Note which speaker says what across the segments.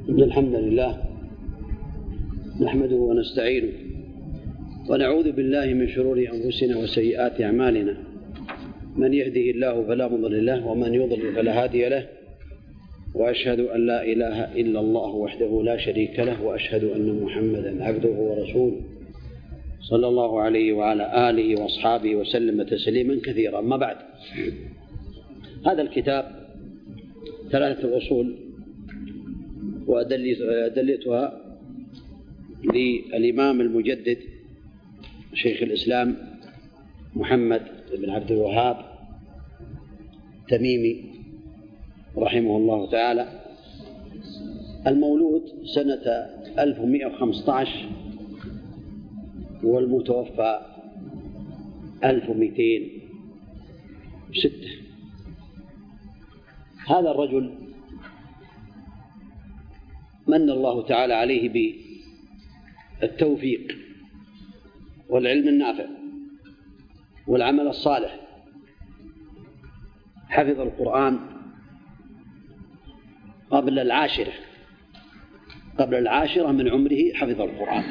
Speaker 1: إن الحمد لله نحمده ونستعينه ونعوذ بالله من شرور أنفسنا وسيئات أعمالنا، من يهده الله فلا مضل له ومن يضلل فلا هادي له، وأشهد أن لا إله إلا الله وحده لا شريك له، وأشهد أن محمدا عبده ورسوله صلى الله عليه وعلى آله وأصحابه وسلم تسليما كثيرا. أما بعد، هذا الكتاب ثلاثة الأصول وأدلتها للإمام المجدد شيخ الإسلام محمد بن عبد الوهاب التميمي رحمه الله تعالى، المولود سنة 1115 والمتوفى 1206. هذا الرجل من الله تعالى عليه بالتوفيق والعلم النافع والعمل الصالح. حفظ القرآن قبل العاشرة من عمره، حفظ القرآن،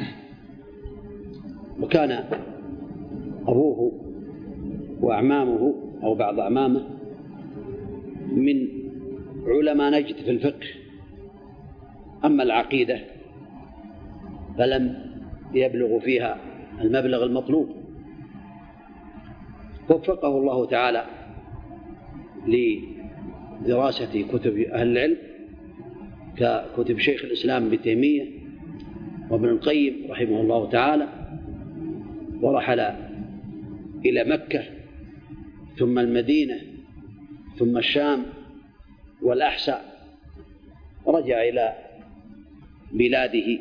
Speaker 1: وكان أبوه وأعمامه أو بعض أعمامه من علماء نجد في الفقه. أما العقيدة فلم يبلغ فيها المبلغ المطلوب، وفقه الله تعالى لدراسة كتب أهل العلم ككتب شيخ الإسلام ابن تيمية وابن القيم رحمه الله تعالى، ورحل إلى مكة ثم المدينة ثم الشام والأحساء، ورجع إلى بلاده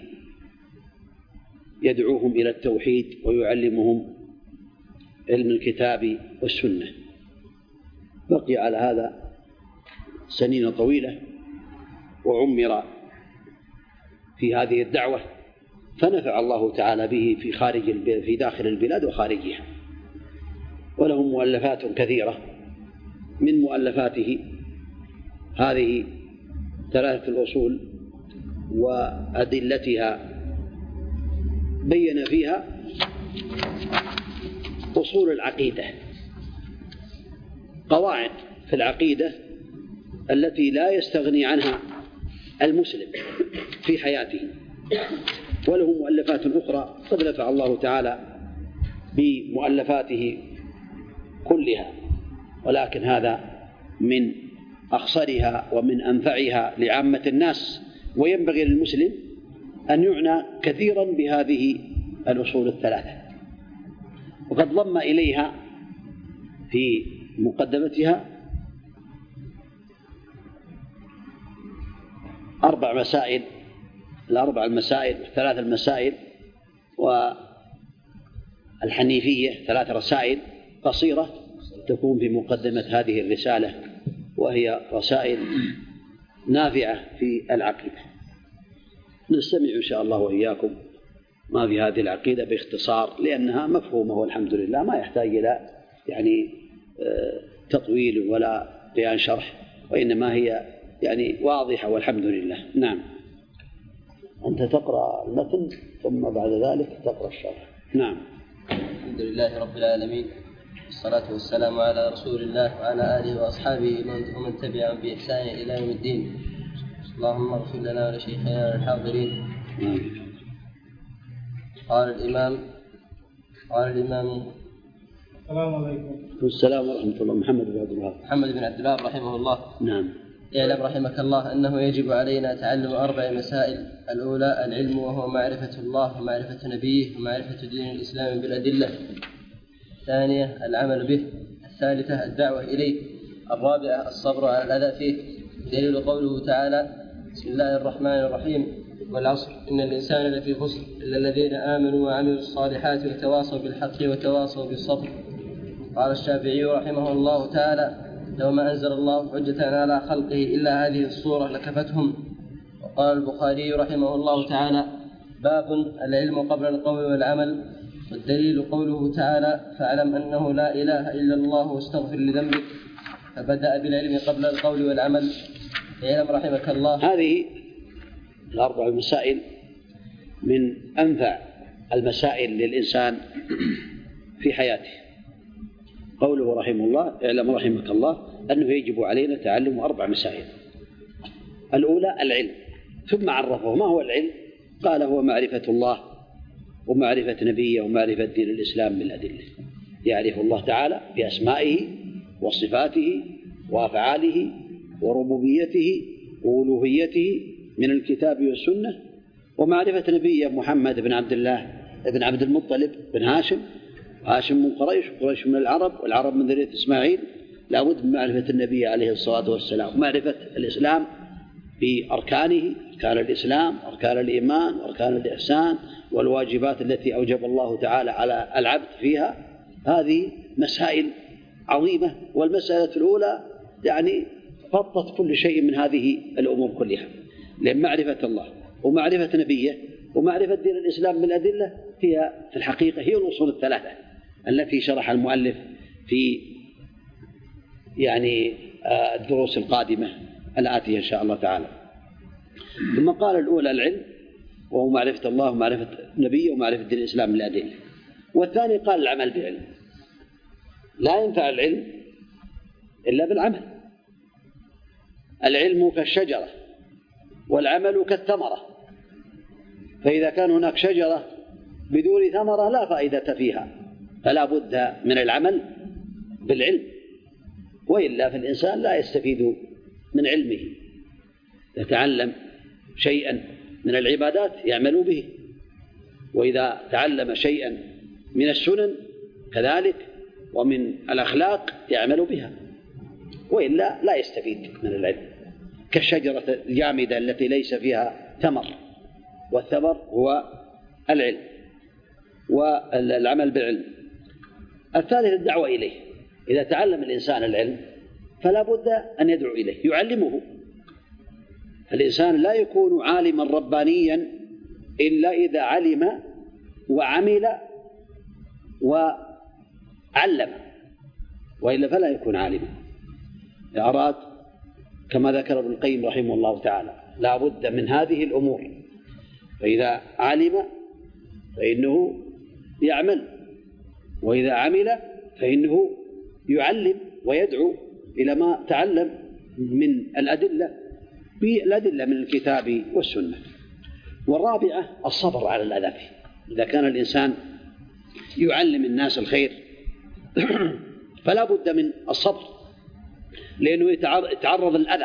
Speaker 1: يدعوهم إلى التوحيد ويعلمهم علم الكتاب والسنة. بقي على هذا سنين طويلة وعمر في هذه الدعوة، فنفع الله تعالى به في داخل البلاد وخارجها، وله مؤلفات كثيرة. من مؤلفاته هذه ثلاثة الأصول وأدلتها، بين فيها أصول العقيدة، قواعد في العقيدة التي لا يستغني عنها المسلم في حياته. وله مؤلفات أخرى قد نفع الله تعالى بمؤلفاته كلها، ولكن هذا من أخصرها ومن أنفعها لعامة الناس، وينبغي للمسلم أن يعنى كثيرا بهذه الأصول الثلاثة. وقد ضم إليها في مقدمتها 4 مسائل، الأربع المسائل والثلاث المسائل، والحنيفية 3 رسائل قصيرة تكون في مقدمة هذه الرسالة، وهي رسائل نافعة في العقيدة. نستمع إن شاء الله وإياكم ما في هذه العقيدة باختصار، لأنها مفهومة والحمد لله، ما يحتاج إلى تطويل ولا بيان شرح، وإنما هي واضحة والحمد لله. نعم، أنت تقرأ المتن ثم بعد ذلك تقرأ الشرح. نعم.
Speaker 2: الحمد لله رب العالمين، والصلاة والسلام على رسول الله وعلى آله وأصحابه ومن تبعهم بإحسان إلى يوم الدين. اللهم اغفر لنا ولشيخنا الحاضرين. قال الإمام
Speaker 3: السلام عليكم.
Speaker 1: السلام ورحمة الله. محمد بن عبد الوهاب
Speaker 2: رحمه الله.
Speaker 1: نعم.
Speaker 2: اعلم رحمك الله أنه يجب علينا تعلم 4 مسائل. الأولى العلم، وهو معرفة الله ومعرفة نبيه ومعرفة دين الإسلام بالأدلة. الثانية العمل به. الثالثة الدعوة إليه. الرابعة الصبر على الأذى فيه. دليل قوله تعالى: بسم الله الرحمن الرحيم، والعصر إن الإنسان لفي خسر إلا الذين آمنوا وعملوا الصالحات وتواصوا بالحق وتواصوا بالصبر. قال الشافعي رحمه الله تعالى: لو ما أنزل الله حجة على خلقه إلا هذه الصورة لكفتهم. وقال البخاري رحمه الله تعالى: باب العلم قبل القول والعمل. والدليل قوله تعالى: فاعلم أنه لا إله إلا الله واستغفر لذنبك. فبدأ بالعلم قبل القول والعمل. اعلم رحمك الله.
Speaker 1: هذه الأربع مسائل من أنفع المسائل للإنسان في حياته. قوله رحمه الله: اعلم رحمك الله أنه يجب علينا تعلم 4 مسائل. الأولى العلم، ثم عرفه ما هو العلم، قال: هو معرفة الله ومعرفة نبيه ومعرفة دين الإسلام بالأدلة. يعرف الله تعالى بأسمائه وصفاته وأفعاله وربوبيته وألوهيته من الكتاب والسنة، ومعرفة نبيه محمد بن عبد الله بن عبد المطلب بن هاشم، هاشم من قريش وقريش من العرب والعرب من ذرية إسماعيل. لا بد من معرفة النبي عليه الصلاة والسلام، معرفة الإسلام بأركانه، أركان الإسلام، أركان الإيمان، أركان الإحسان، والواجبات التي أوجب الله تعالى على العبد فيها. هذه مسائل عظيمة، والمسألة الأولى يعني غطت كل شيء من هذه الأمور كلها، لأن معرفة الله ومعرفة نبيه ومعرفة دين الإسلام بالأدلة هي في الحقيقة هي الأصول الثلاثة التي شرح المؤلف في يعني الدروس القادمة الآتية إن شاء الله تعالى. ثم قال: الأولى العلم، وهو معرفة الله ومعرفة نبيه ومعرفة دين الإسلام بالأدلة. والثاني قال: العمل بالعلم. لا ينفع العلم إلا بالعمل. العلم كالشجرة والعمل كالثمرة، فإذا كان هناك شجرة بدون ثمرة لا فائدة فيها، فلا بد من العمل بالعلم، وإلا فالإنسان لا يستفيد من علمه. يتعلم شيئا من العبادات يعمل به، وإذا تعلم شيئا من السنن كذلك ومن الأخلاق يعمل بها، وإلا لا يستفيد من العلم. كالشجرة الجامدة التي ليس فيها ثمر، والثمر هو العلم والعمل بالعلم. الثالث الدعوة إليه. إذا تعلم الإنسان العلم فلا بد أن يدعو إليه، يعلمه. الإنسان لا يكون عالما ربانيا إلا إذا علم وعمل وعلم، وإلا فلا يكون عالما. إذا أراد كما ذكر ابن القيم رحمه الله تعالى لا بد من هذه الأمور، فإذا علم فإنه يعمل، وإذا عمل فإنه يعلم ويدعو إلى ما تعلم من الأدلة بالأدلة من الكتاب والسنة. والرابعة الصبر على الأذى. إذا كان الإنسان يعلم الناس الخير فلا بد من الصبر، لأنه يتعرض للأذى،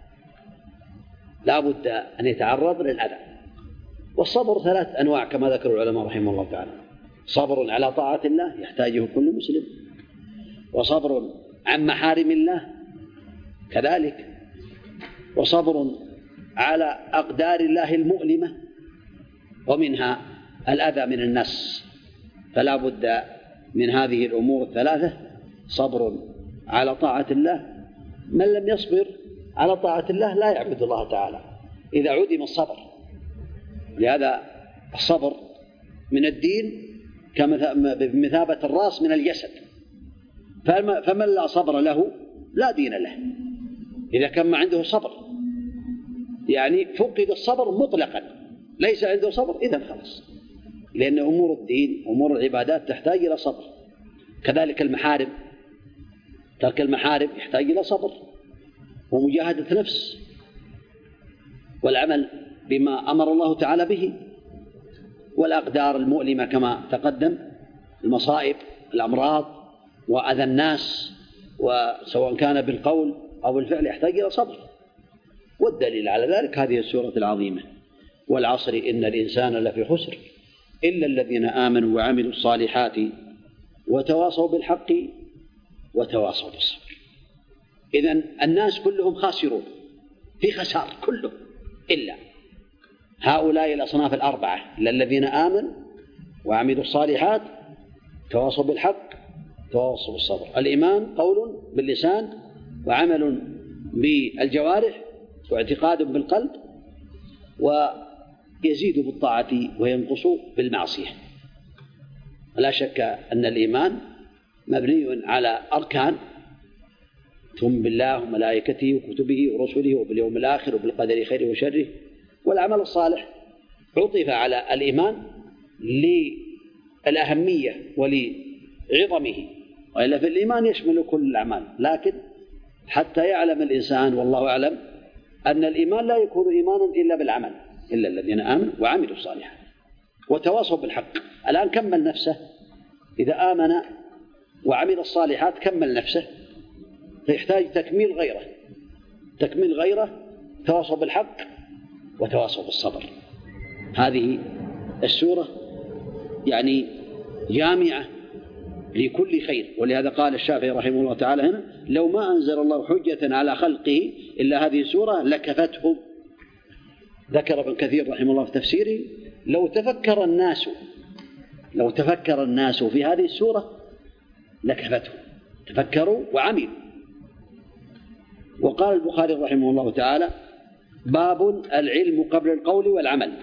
Speaker 1: لا بد أن يتعرض للأذى. والصبر 3 أنواع كما ذكر العلماء رحمه الله تعالى: صبر على طاعة الله يحتاجه كل مسلم، وصبر عن محارم الله كذلك، وصبر على أقدار الله المؤلمة، ومنها الأذى من الناس. فلا بد من هذه الأمور 3: صبر على طاعة الله. من لم يصبر على طاعة الله لا يعبد الله تعالى إذا عدم الصبر. لهذا الصبر من الدين بمثابة الرأس من الجسد، فمن لا صبر له لا دين له. إذا كان ما عنده صبر يعني فقد الصبر مطلقا، ليس عنده صبر، إذن خلاص، لأن أمور الدين أمور العبادات تحتاج إلى صبر. كذلك المحارم، ترك المحارم يحتاج إلى صبر ومجاهدة نفس، والعمل بما أمر الله تعالى به. والأقدار المؤلمة كما تقدم، المصائب، الأمراض، وأذى الناس، وسواء كان بالقول أو بالفعل يحتاج إلى صبر. والدليل على ذلك هذه السورة العظيمة: والعصر إن الإنسان لفي خسر إلا الذين آمنوا وعملوا الصالحات وتواصوا بالحق وتواصوا بالصبر. إذن الناس كلهم خاسرون في خسار كلهم، إلا هؤلاء الأصناف 4: إلا الذين آمنوا وعملوا الصالحات تواصوا بالحق تواصوا بالصبر. الإيمان قول باللسان وعمل بالجوارح واعتقاد بالقلب، ويزيد بالطاعة وينقص بالمعصية. لا شك أن الإيمان مبني على أركان: تؤمن بالله وملائكته وكتبه ورسله وباليوم الآخر وبالقدر خيره وشره والعمل الصالح عطف على الإيمان للأهمية ولعظمه، وإلا في الإيمان يشمل كل الأعمال، لكن حتى يعلم الإنسان والله أعلم أن الإيمان لا يكون إيمانا إلا بالعمل، إلا الذين آمنوا وعملوا الصالحات وتواصوا بالحق. الآن كمل نفسه، إذا آمن وعمل الصالحات كمل نفسه، فيحتاج تكميل غيره، تواصوا بالحق وتواصوا بالصبر. هذه السورة يعني جامعة لكل خير، ولهذا قال الشافعي رحمه الله تعالى هنا: لو ما أنزل الله حجة على خلقه إلا هذه السورة لكفتهم. ذكر ابن كثير رحمه الله في تفسيره: لو تفكر الناس في هذه السورة لكفتهم، تفكروا وعملوا. وقال البخاري رحمه الله تعالى: باب العلم قبل القول والعمل،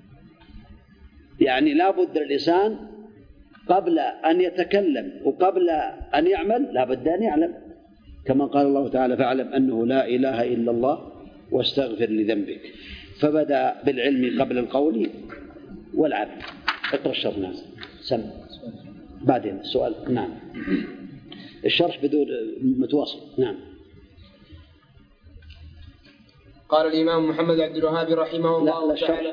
Speaker 1: يعني لا بد الإنسان قبل أن يتكلم وقبل أن يعمل لا بد أن يعلم، كما قال الله تعالى: فاعلم أنه لا إله إلا الله واستغفر لذنبك. فبدأ بالعلم قبل القول والعمل. اقرأ الشرح. نعم. سم بعدين السؤال. نعم. الشرح بدون متواصل. نعم.
Speaker 4: قال الإمام محمد عبد الوهاب رحمه الله تعالى.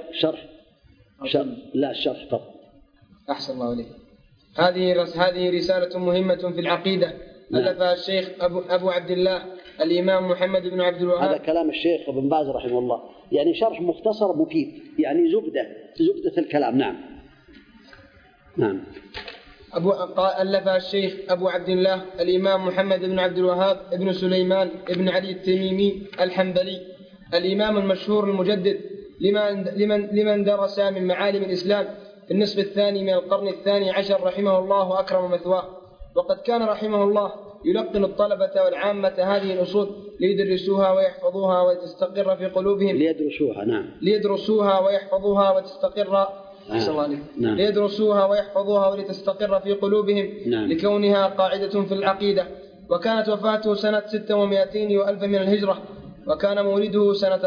Speaker 1: الشرح فقط.
Speaker 4: أحسن الله عليك. هذه رسالة مهمة في العقيدة ألفها الشيخ أبو عبد الله الإمام محمد بن عبد الوهاب.
Speaker 1: هذا كلام الشيخ ابن باز رحمه الله، يعني شرح مختصر مفيد، يعني زبدة الكلام. نعم.
Speaker 4: ألفها الشيخ أبو عبد الله الإمام محمد بن عبد الوهاب ابن سليمان ابن علي التميمي الحنبلي، الإمام المشهور المجدد لمن درس من معالم الإسلام في النصف الثاني من القرن الثاني عشر رحمه الله وأكرم مثواه. وقد كان رحمه الله يلقن الطلبة والعامة هذه الأصول ليدرسوها ويحفظوها وتستقر في قلوبهم. ليدرسوها ويحفظوها وتستقر.
Speaker 1: نعم.
Speaker 4: ليدرسوها ويحفظوها ولتستقر في قلوبهم.
Speaker 1: نعم.
Speaker 4: لكونها قاعدة في العقيدة. وكانت وفاته سنة 600 وألف من الهجرة، وكان مولده سنة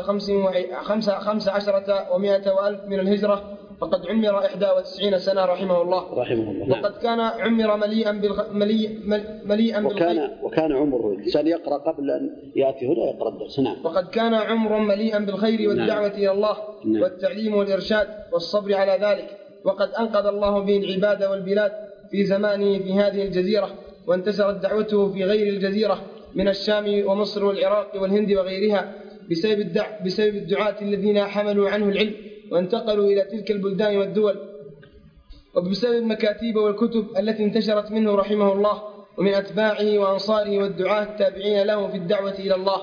Speaker 4: 15 و100 وألف من الهجرة، فقد عمر 91 سنة رحمه الله. وقد كان عمر مليئا بالخير.
Speaker 1: وكان عمره الإنسان يقرأ قبل أن يأتي هنا يقرأ الدرس. نعم.
Speaker 4: وقد كان عمر مليئا بالخير والدعوة إلى الله والتعليم والإرشاد والصبر على ذلك. وقد أنقذ الله به العباد والبلاد في زمانه في هذه الجزيرة، وانتشرت دعوته في غير الجزيرة من الشام ومصر والعراق والهند وغيرها بسبب الدعاة الذين حملوا عنه العلم وانتقلوا إلى تلك البلدان والدول، وبسبب المكاتيب والكتب التي انتشرت منه رحمه الله ومن أتباعه وأنصاره والدعاة التابعين له في الدعوة إلى الله.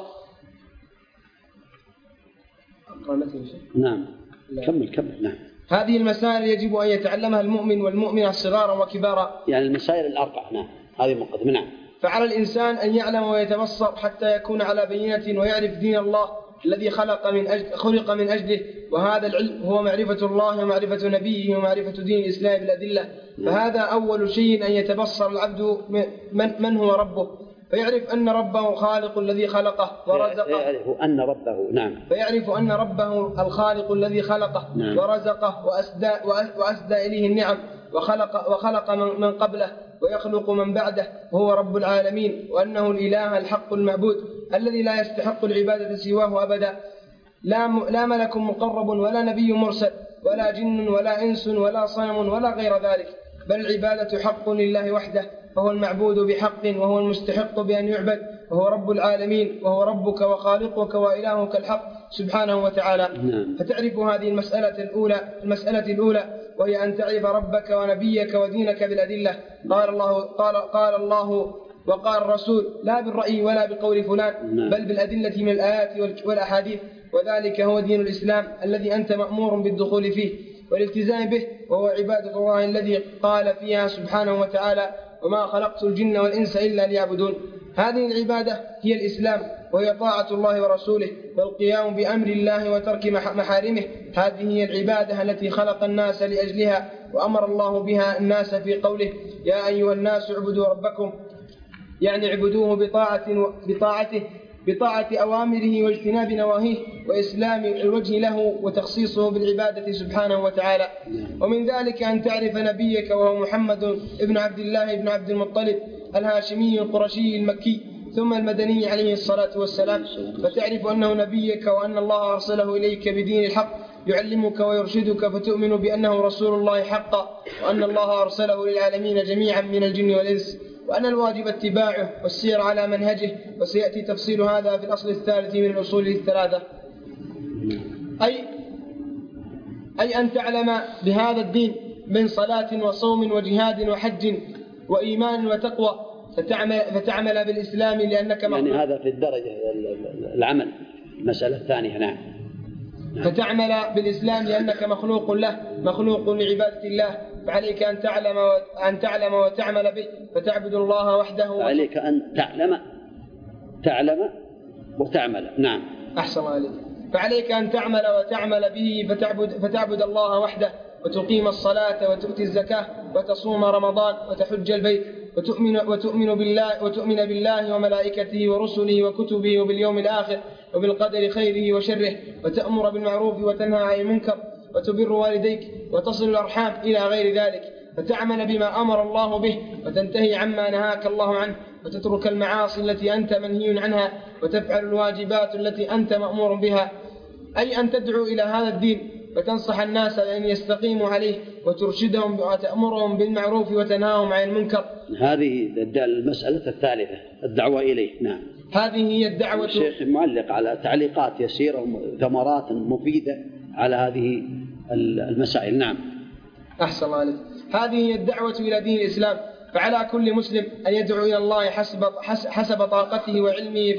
Speaker 1: نعم. كمل. نعم.
Speaker 4: هذه المسائل يجب أن يتعلمها المؤمن والمؤمنة صغارا وكبارا،
Speaker 1: يعني المسائل الأربع. نعم. هذه مقدمة. نعم.
Speaker 4: فعلى الإنسان أن يعلم ويتبصر حتى يكون على بينة ويعرف دين الله الذي خلق من أجله، وهذا العلم هو معرفة الله ومعرفة نبيه ومعرفة دين الإسلام بالأدلة. فهذا أول شيء أن يتبصر العبد من هو ربه، فيعرف أن ربه الخالق الذي خلقه ورزقه.
Speaker 1: فيعرف أن
Speaker 4: ربه الخالق الذي خلقه ورزقه وأسدى إليه النعم، وخلق من قبله ويخلق من بعده، وهو رب العالمين، وأنه الإله الحق المعبود الذي لا يستحق العبادة سواه أبدا. لا ملك مقرب ولا نبي مرسل ولا جن ولا إنس ولا صنم ولا غير ذلك، بل العبادة حق لله وحده، فهو المعبود بحق وهو المستحق بأن يعبد، وهو رب العالمين، وهو ربك وخالقك وإلهك الحق سبحانه وتعالى. فتعرف هذه المسألة الأولى وهي أن تعرف ربك ونبيك ودينك بالأدلة. قال الله وقال الرسول، لا بالرأي ولا بقول فلان، بل بالأدلة من الآيات والأحاديث، وذلك هو دين الإسلام الذي أنت مأمور بالدخول فيه والالتزام به، وهو عبادة الله الذي قال فيها سبحانه وتعالى: وما خلقت الجن والإنس إلا ليعبدون. هذه العبادة هي الإسلام، وهي طاعة الله ورسوله والقيام بأمر الله وترك محارمه. هذه هي العبادة التي خلق الناس لأجلها، وأمر الله بها الناس في قوله: يا أيها الناس اعبدوا ربكم، يعني اعبدوه بطاعة أوامره واجتناب نواهيه، وإسلام الوجه له وتخصيصه بالعبادة سبحانه وتعالى. ومن ذلك أن تعرف نبيك وهو محمد ابن عبد الله ابن عبد المطلب الهاشمي القرشي المكي ثم المدني عليه الصلاة والسلام، فتعرف أنه نبيك وأن الله أرسله إليك بدين الحق يعلمك ويرشدك، فتؤمن بأنه رسول الله حقا، وأن الله أرسله للعالمين جميعا من الجن والإنس، وأن الواجب اتباعه والسير على منهجه. وسيأتي تفصيل هذا في الأصل الثالث من الأصول الثلاثة. أي أن تعلم بهذا الدين من صلاة وصوم وجهاد وحج وإيمان وتقوى، فتعمل بالإسلام لأنك
Speaker 1: يعني هذا في الدرجة العمل. المسألة الثانية نعم.
Speaker 4: فتعمل بالإسلام لأنك مخلوق له، مخلوق لعبادة الله، فعليك أن تعلم وتعمل به، فتعبد الله وحده.
Speaker 1: فعليك أن تعلم وتعمل. نعم
Speaker 4: أحسن عليك. فعليك أن تعمل وتعمل به، فتعبد الله وحده، وتقيم الصلاة وتؤتي الزكاة وتصوم رمضان وتحج البيت، وتؤمن بالله وملائكته ورسله وكتبه وباليوم الآخر وبالقدر خيره وشره، وتأمر بالمعروف وتنهى عن المنكر، وتبر والديك وتصل الأرحام إلى غير ذلك، فتعمل بما أمر الله به وتنتهي عما نهاك الله عنه، وتترك المعاصي التي أنت منهي عنها، وتفعل الواجبات التي أنت مأمور بها. أي أن تدعو إلى هذا الدين فتنصح الناس بأن يستقيموا عليه، وترشدهم وتأمرهم بالمعروف وتنهاهم عن المنكر.
Speaker 1: هذه المسألة الثالثة، الدعوة إليه. نعم.
Speaker 4: هذه هي الدعوة.
Speaker 1: الشيخ معلق على تعليقات يسيرة وثمرات مفيدة على هذه المسائل. نعم.
Speaker 4: أحسن عليك. هذه هي الدعوة إلى دين الإسلام، فعلى كل مسلم أن يدعو إلى الله حسب طاقته وعلمه،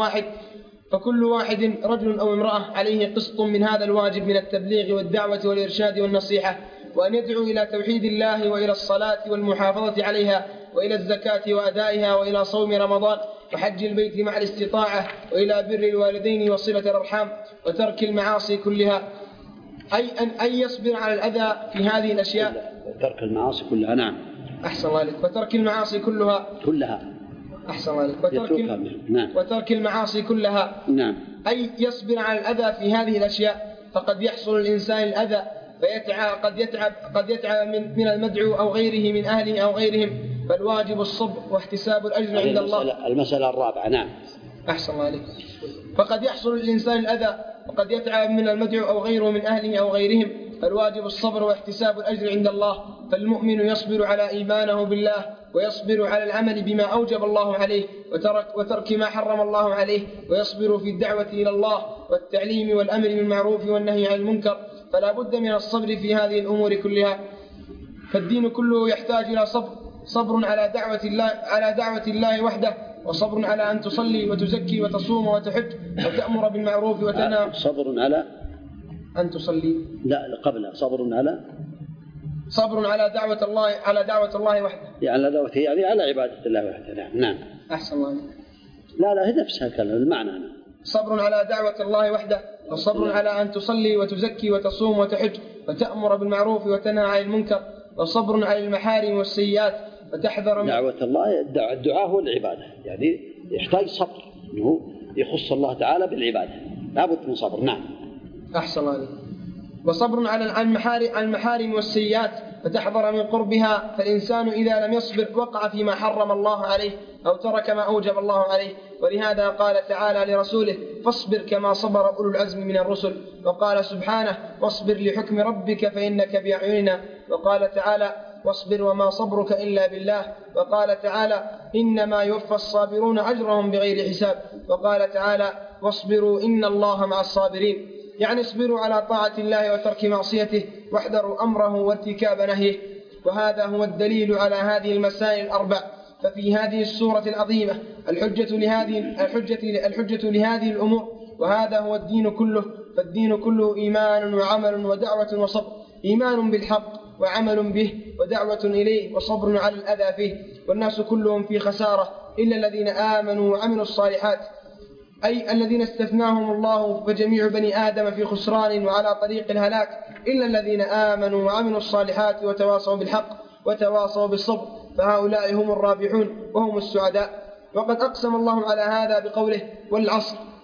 Speaker 4: فكل واحد رجل أو امرأة عليه قسط من هذا الواجب من التبليغ والدعوة والإرشاد والنصيحة، وأن يدعو إلى توحيد الله وإلى الصلاة والمحافظة عليها، وإلى الزكاة وأدائها، وإلى صوم رمضان وحج البيت مع الاستطاعة، وإلى بر الوالدين وصلة الأرحام وترك المعاصي كلها. أي يصبر على الأذى في هذه الأشياء.
Speaker 1: ترك المعاصي كلها. نعم.
Speaker 4: أحسن عليك. وترك المعاصي كلها. أحسن عليك. وترك المعاصي كلها.
Speaker 1: نعم.
Speaker 4: أي يصبر على الأذى في هذه الأشياء، فقد يحصل الإنسان الأذى قد يتعب من المدعو أو غيره من أهله أو غيرهم، فالواجب الصبر واحتساب الأجر عند الله.
Speaker 1: المسألة الرابعة. نعم.
Speaker 4: أحسن عليك. فقد يحصل الإنسان الأذى وقد يتعب من المدعو أو غيره من أهله أو غيرهم، فالواجب الصبر واحتساب الأجر عند الله. فالمؤمن يصبر على إيمانه بالله، ويصبر على العمل بما أوجب الله عليه وترك ما حرم الله عليه، ويصبر في الدعوة إلى الله والتعليم والأمر بالمعروف والنهي عن المنكر. فلا بد من الصبر في هذه الأمور كلها، فالدين كله يحتاج إلى صبر على دعوة الله وحده، وصبر على أن تصلي وتزكي وتصوم وتحج وتأمر بالمعروف وتنهى.
Speaker 1: صبر على
Speaker 4: أن تصلي.
Speaker 1: لا قبلها صبر على دعوة الله وحده. يعني على عبادة الله وحده. نعم.
Speaker 4: أحسن الله.
Speaker 1: لا هي نفسها كلمة المعنى.
Speaker 4: صبر على دعوة الله وحده، وصبر على أن تصلي وتزكي وتصوم وتحج وتأمر بالمعروف وتنهى عن المنكر، وصبر على المحارم والسيئات وتحذر من
Speaker 1: دعوة الله. الدعاء هو العبادة، يعني يحتاج صبر، إنه يخص الله تعالى بالعبادة، لابد من صبر. نعم.
Speaker 4: أحسن الله. وصبر على المحارم والسيئات فتحذر من قربها، فالإنسان إذا لم يصبر وقع فيما حرم الله عليه أو ترك ما أوجب الله عليه. ولهذا قال تعالى لرسوله: فاصبر كما صبر أولو العزم من الرسل. وقال سبحانه: واصبر لحكم ربك فإنك بأعيننا. وقال تعالى: واصبر وما صبرك إلا بالله. وقال تعالى: إنما يوفى الصابرون أجرهم بغير حساب. وقال تعالى: واصبروا إن الله مع الصابرين. يعني اصبروا على طاعة الله وترك معصيته، واحذروا أمره وارتكاب نهيه. وهذا هو الدليل على هذه المسائل الأربع. ففي هذه السورة العظيمة الحجة لهذه الأمور، وهذا هو الدين كله. فالدين كله إيمان وعمل ودعوة وصبر. إيمان بالحق وعمل به ودعوة إليه وصبر على الأذى فيه. والناس كلهم في خسارة إلا الذين آمنوا وعملوا الصالحات، أي الذين استثناهم الله، فجميع بني آدم في خسران وعلى طريق الهلاك إلا الذين آمنوا وعملوا الصالحات وتواصوا بالحق وتواصوا بالصبر، فهؤلاء هم الرابحون وهم السعداء. وقد أقسم الله على هذا بقوله: والعصر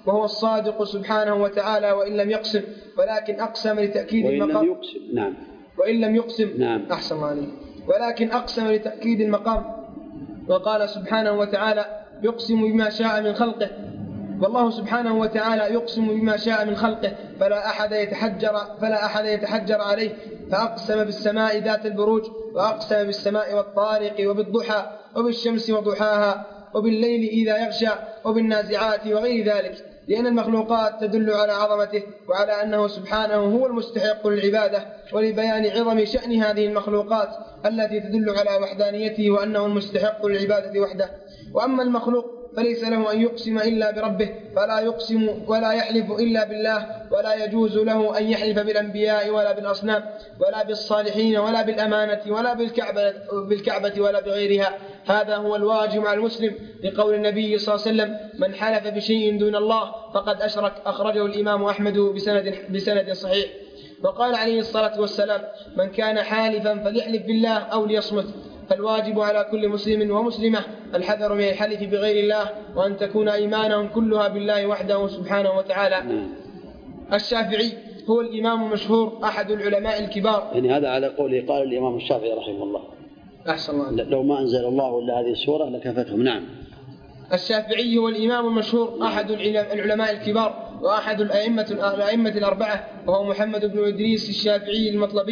Speaker 4: وهو الصادق سبحانه وتعالى وإن لم يقسم، ولكن أقسم لتأكيد المقام. وإن لم يقسم نعم. أحسن الله عليك. ولكن أقسم لتأكيد المقام، وقال سبحانه وتعالى: يقسم بما شاء من خلقه. والله سبحانه وتعالى يقسم بما شاء من خلقه، فلا أحد يتحجر عليه، فأقسم بالسماء ذات البروج، وأقسم بالسماء والطارق وبالضحى وبالشمس وضحاها وبالليل إذا يغشى وبالنازعات وغير ذلك، لأن المخلوقات تدل على عظمته وعلى أنه سبحانه هو المستحق للعبادة، ولبيان عظم شأن هذه المخلوقات التي تدل على وحدانيته وأنه المستحق للعبادة وحده. وأما المخلوق فليس له أن يقسم إلا بربه، فلا يقسم ولا يحلف إلا بالله، ولا يجوز له أن يحلف بالأنبياء ولا بالأصنام ولا بالصالحين ولا بالأمانة ولا بالكعبة ولا بغيرها. هذا هو الواجب على المسلم، لقول النبي صلى الله عليه وسلم: من حلف بشيء دون الله فقد أشرك. أخرجه الإمام أحمد بسند صحيح. وقال عليه الصلاة والسلام: من كان حالفا فليحلف بالله أو ليصمت. فالواجب على كل مسلم ومسلمة الحذر من الحلف بغير الله، وأن تكون إيمانهم كلها بالله وحده سبحانه وتعالى. الشافعي هو الإمام المشهور أحد العلماء الكبار.
Speaker 1: يعني هذا على قوله قال الإمام الشافعي رحمه الله.
Speaker 4: أحسن الله.
Speaker 1: لو ما أنزل الله إلا هذه السورة لكفتهم. نعم.
Speaker 4: الشافعي هو الإمام المشهور أحد العلماء الكبار وأحد الأئمة الأربعة، وهو محمد بن إدريس الشافعي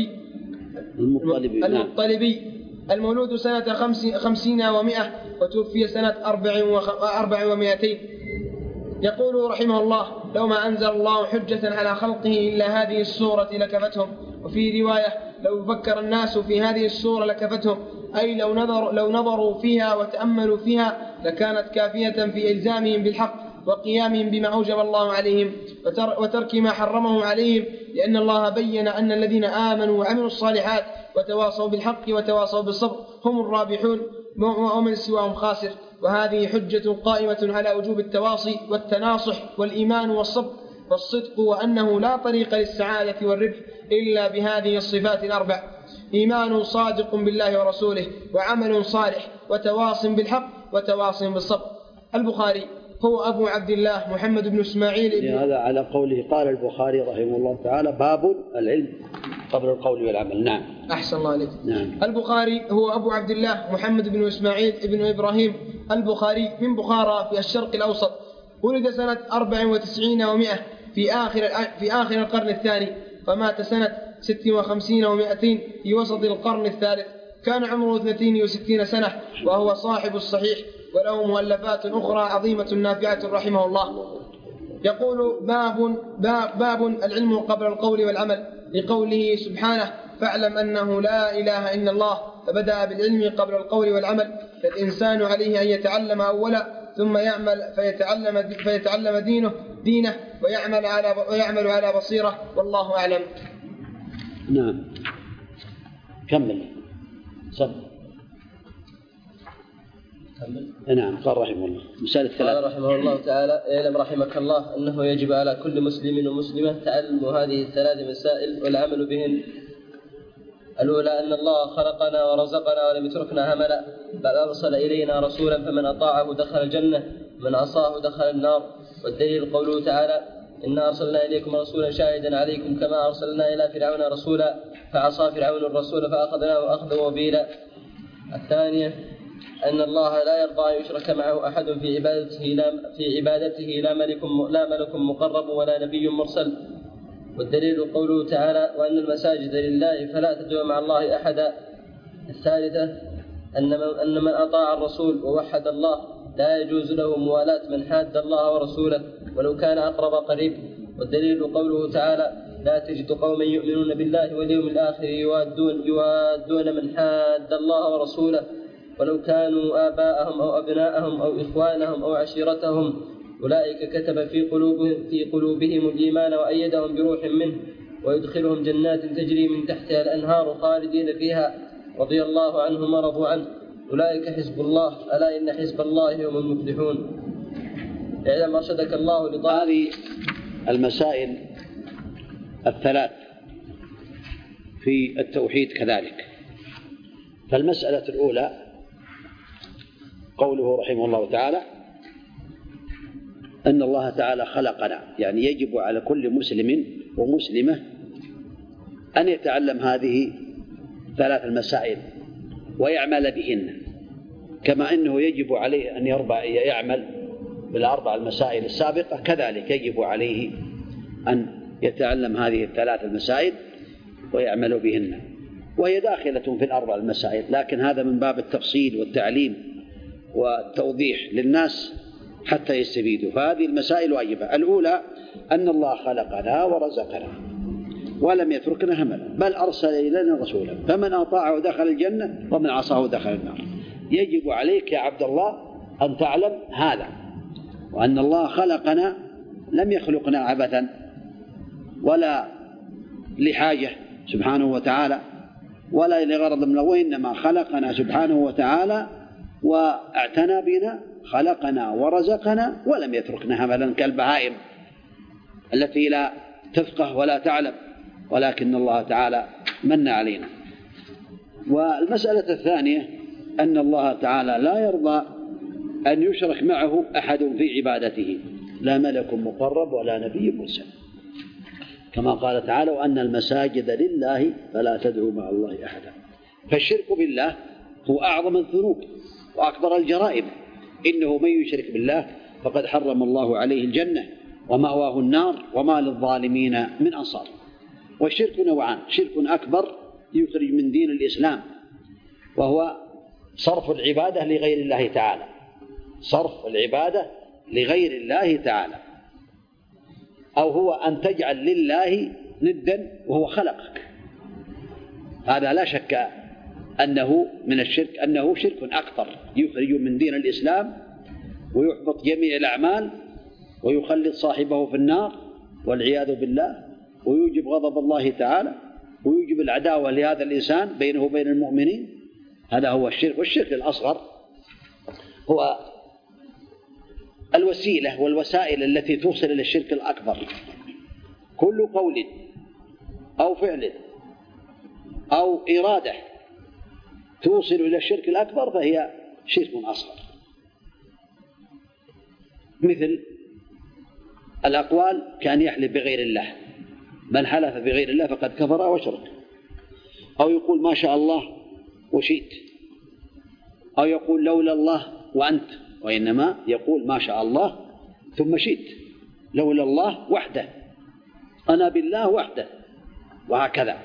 Speaker 4: المطلبي المولود سنة 50 و100، وتوفي سنة 400. يقول رحمه الله: لو ما أنزل الله حجة على خلقه إلا هذه السورة لكفتهم. وفي رواية: لو فكر الناس في هذه السورة لكفتهم، أي لو نظروا فيها وتأملوا فيها لكانت كافية في إلزامهم بالحق وقيامهم بما أوجب الله عليهم وترك ما حرمه عليهم، لأن الله بين أن الذين آمنوا وعملوا الصالحات وتواصوا بالحق وتواصوا بالصبر هم الرابحون، ومن سواهم خاسر. وهذه حجة قائمة على وجوب التواصي والتناصح والإيمان والصبر والصدق، وأنه لا طريق للسعادة والربح إلا بهذه الصفات الأربع: إيمان صادق بالله ورسوله، وعمل صالح، وتواص بالحق وتواص بالصبر. البخاري هو أبو عبد الله محمد بن إسماعيل
Speaker 1: هذا على قوله قال البخاري رحمه الله تعالى: باب العلم قبل القول والعمل. نعم.
Speaker 4: أحسن الله عليك.
Speaker 1: نعم.
Speaker 4: البخاري هو أبو عبد الله محمد بن إسماعيل بن إبراهيم البخاري من بخارى في الشرق الأوسط. ولد سنة 94 و100 في آخر القرن الثاني، فمات سنة 56 و200 في وسط القرن الثالث. كان عمره 62 سنة، وهو صاحب الصحيح، وله مؤلفات أخرى عظيمة نافعة رحمه الله. يقول: باب العلم قبل القول والعمل، لقوله سبحانه: فاعلم أنه لا إله إلا الله، فبدأ بالعلم قبل القول والعمل. فالإنسان عليه أن يتعلم أولا ثم يعمل، فيتعلم دينه ويعمل على بصيرة، والله أعلم.
Speaker 1: نعم. كمل. نعم. قال رحمه الله مسألة 3.
Speaker 2: قال رحمه الله تعالى: اعلم رحمك الله أنه يجب على كل مسلم ومسلمة تعلم هذه الثلاث مسائل والعمل بهن. الأولى أن الله خلقنا ورزقنا ولم يتركنا هملا، بل أرسل إلينا رسولا فمن أطاعه دخل الجنة، من عصاه دخل النار. والدليل قوله تعالى: إنا أرسلنا إليكم رسولا شاهدا عليكم كما أرسلنا إلى فرعون رسولا فعصى فرعون الرسول فأخذناه أخذا وبيلا. الثانية أن الله لا يرضى أن يشرك معه أحد في عبادته لا ملك مقرب ولا نبي مرسل. والدليل قوله تعالى: وأن المساجد لله فلا تدعوا مع الله أحدا. الثالثة أن من أطاع الرسول ووحد الله لا يجوز له موالاة من حاد الله ورسوله ولو كان أقرب قريب. والدليل قوله تعالى: لا تجد قوما يؤمنون بالله واليوم الآخر يوادون من حاد الله ورسوله ولو كانوا آباءهم أو أبناءهم أو إخوانهم أو عشيرتهم، أولئك كتب في قلوبهم الإيمان وأيدهم بروح منه ويدخلهم جنات تجري من تحتها الأنهار خالدين فيها رضي الله عنهم ورضوا عنه، أولئك حزب الله، ألا إن حزب الله هم المفلحون. اعلم أرشدك الله لطالب.
Speaker 1: هذه المسائل الثلاث في التوحيد كذلك. فالمسألة الأولى قوله رحمه الله تعالى: أن الله تعالى خلقنا، يعني يجب على كل مسلم ومسلمة أن يتعلم هذه 3 المسائل ويعمل بهن، كما أنه يجب عليه أن يعمل بال4 المسائل السابقة، كذلك يجب عليه أن يتعلم هذه 3 المسائل ويعمل بهن، وهي داخلة في ال4 المسائل، لكن هذا من باب التفصيل والتعليم والتوضيح للناس حتى يستفيدوا. فهذه المسائل واجبة. الأولى أن الله خلقنا ورزقنا ولم يتركنا هملا، بل أرسل إلينا رسولا، فمن أطاعه دخل الجنة ومن عصاه دخل النار. يجب عليك يا عبد الله أن تعلم هذا، وأن الله خلقنا، لم يخلقنا عبثا ولا لحاجة سبحانه وتعالى ولا لغرض من، وإنما خلقنا سبحانه وتعالى واعتنى بنا، خلقنا ورزقنا ولم يتركنا هملا كالبهائم التي لا تفقه ولا تعلم، ولكن الله تعالى من علينا. والمسألة الثانية أن الله تعالى لا يرضى أن يشرك معه أحد في عبادته، لا ملك مقرب ولا نبي مرسل، كما قال تعالى: وأن المساجد لله فلا تدعوا مع الله أحدا. فالشرك بالله هو أعظم الذنوب وأكبر الجرائم، إنه من يشرك بالله فقد حرم الله عليه الجنة ومأواه النار وما للظالمين من أنصار. والشرك نوعان: شرك أكبر يخرج من دين الإسلام، وهو صرف العبادة لغير الله تعالى، صرف العبادة لغير الله تعالى، أو هو أن تجعل لله ندا وهو خلقك. هذا لا شك أنه من الشرك، أنه شرك أكبر يخرج من دين الإسلام ويحبط جميع الأعمال ويخلد صاحبه في النار والعياذ بالله، ويوجب غضب الله تعالى ويوجب العداوة لهذا الإنسان بينه وبين المؤمنين. هذا هو الشرك. والشرك الأصغر هو الوسيلة والوسائل التي توصل إلى الشرك الأكبر. كل قول أو فعل أو إرادة توصل إلى الشرك الأكبر فهي شرك أصغر، مثل الأقوال كان يحلف بغير الله، من حلف بغير الله فقد كفر وشرك، أو يقول ما شاء الله وشئت، أو يقول لولا الله وأنت، وإنما يقول ما شاء الله ثم شئت، لولا الله وحده، أنا بالله وحده، وهكذا.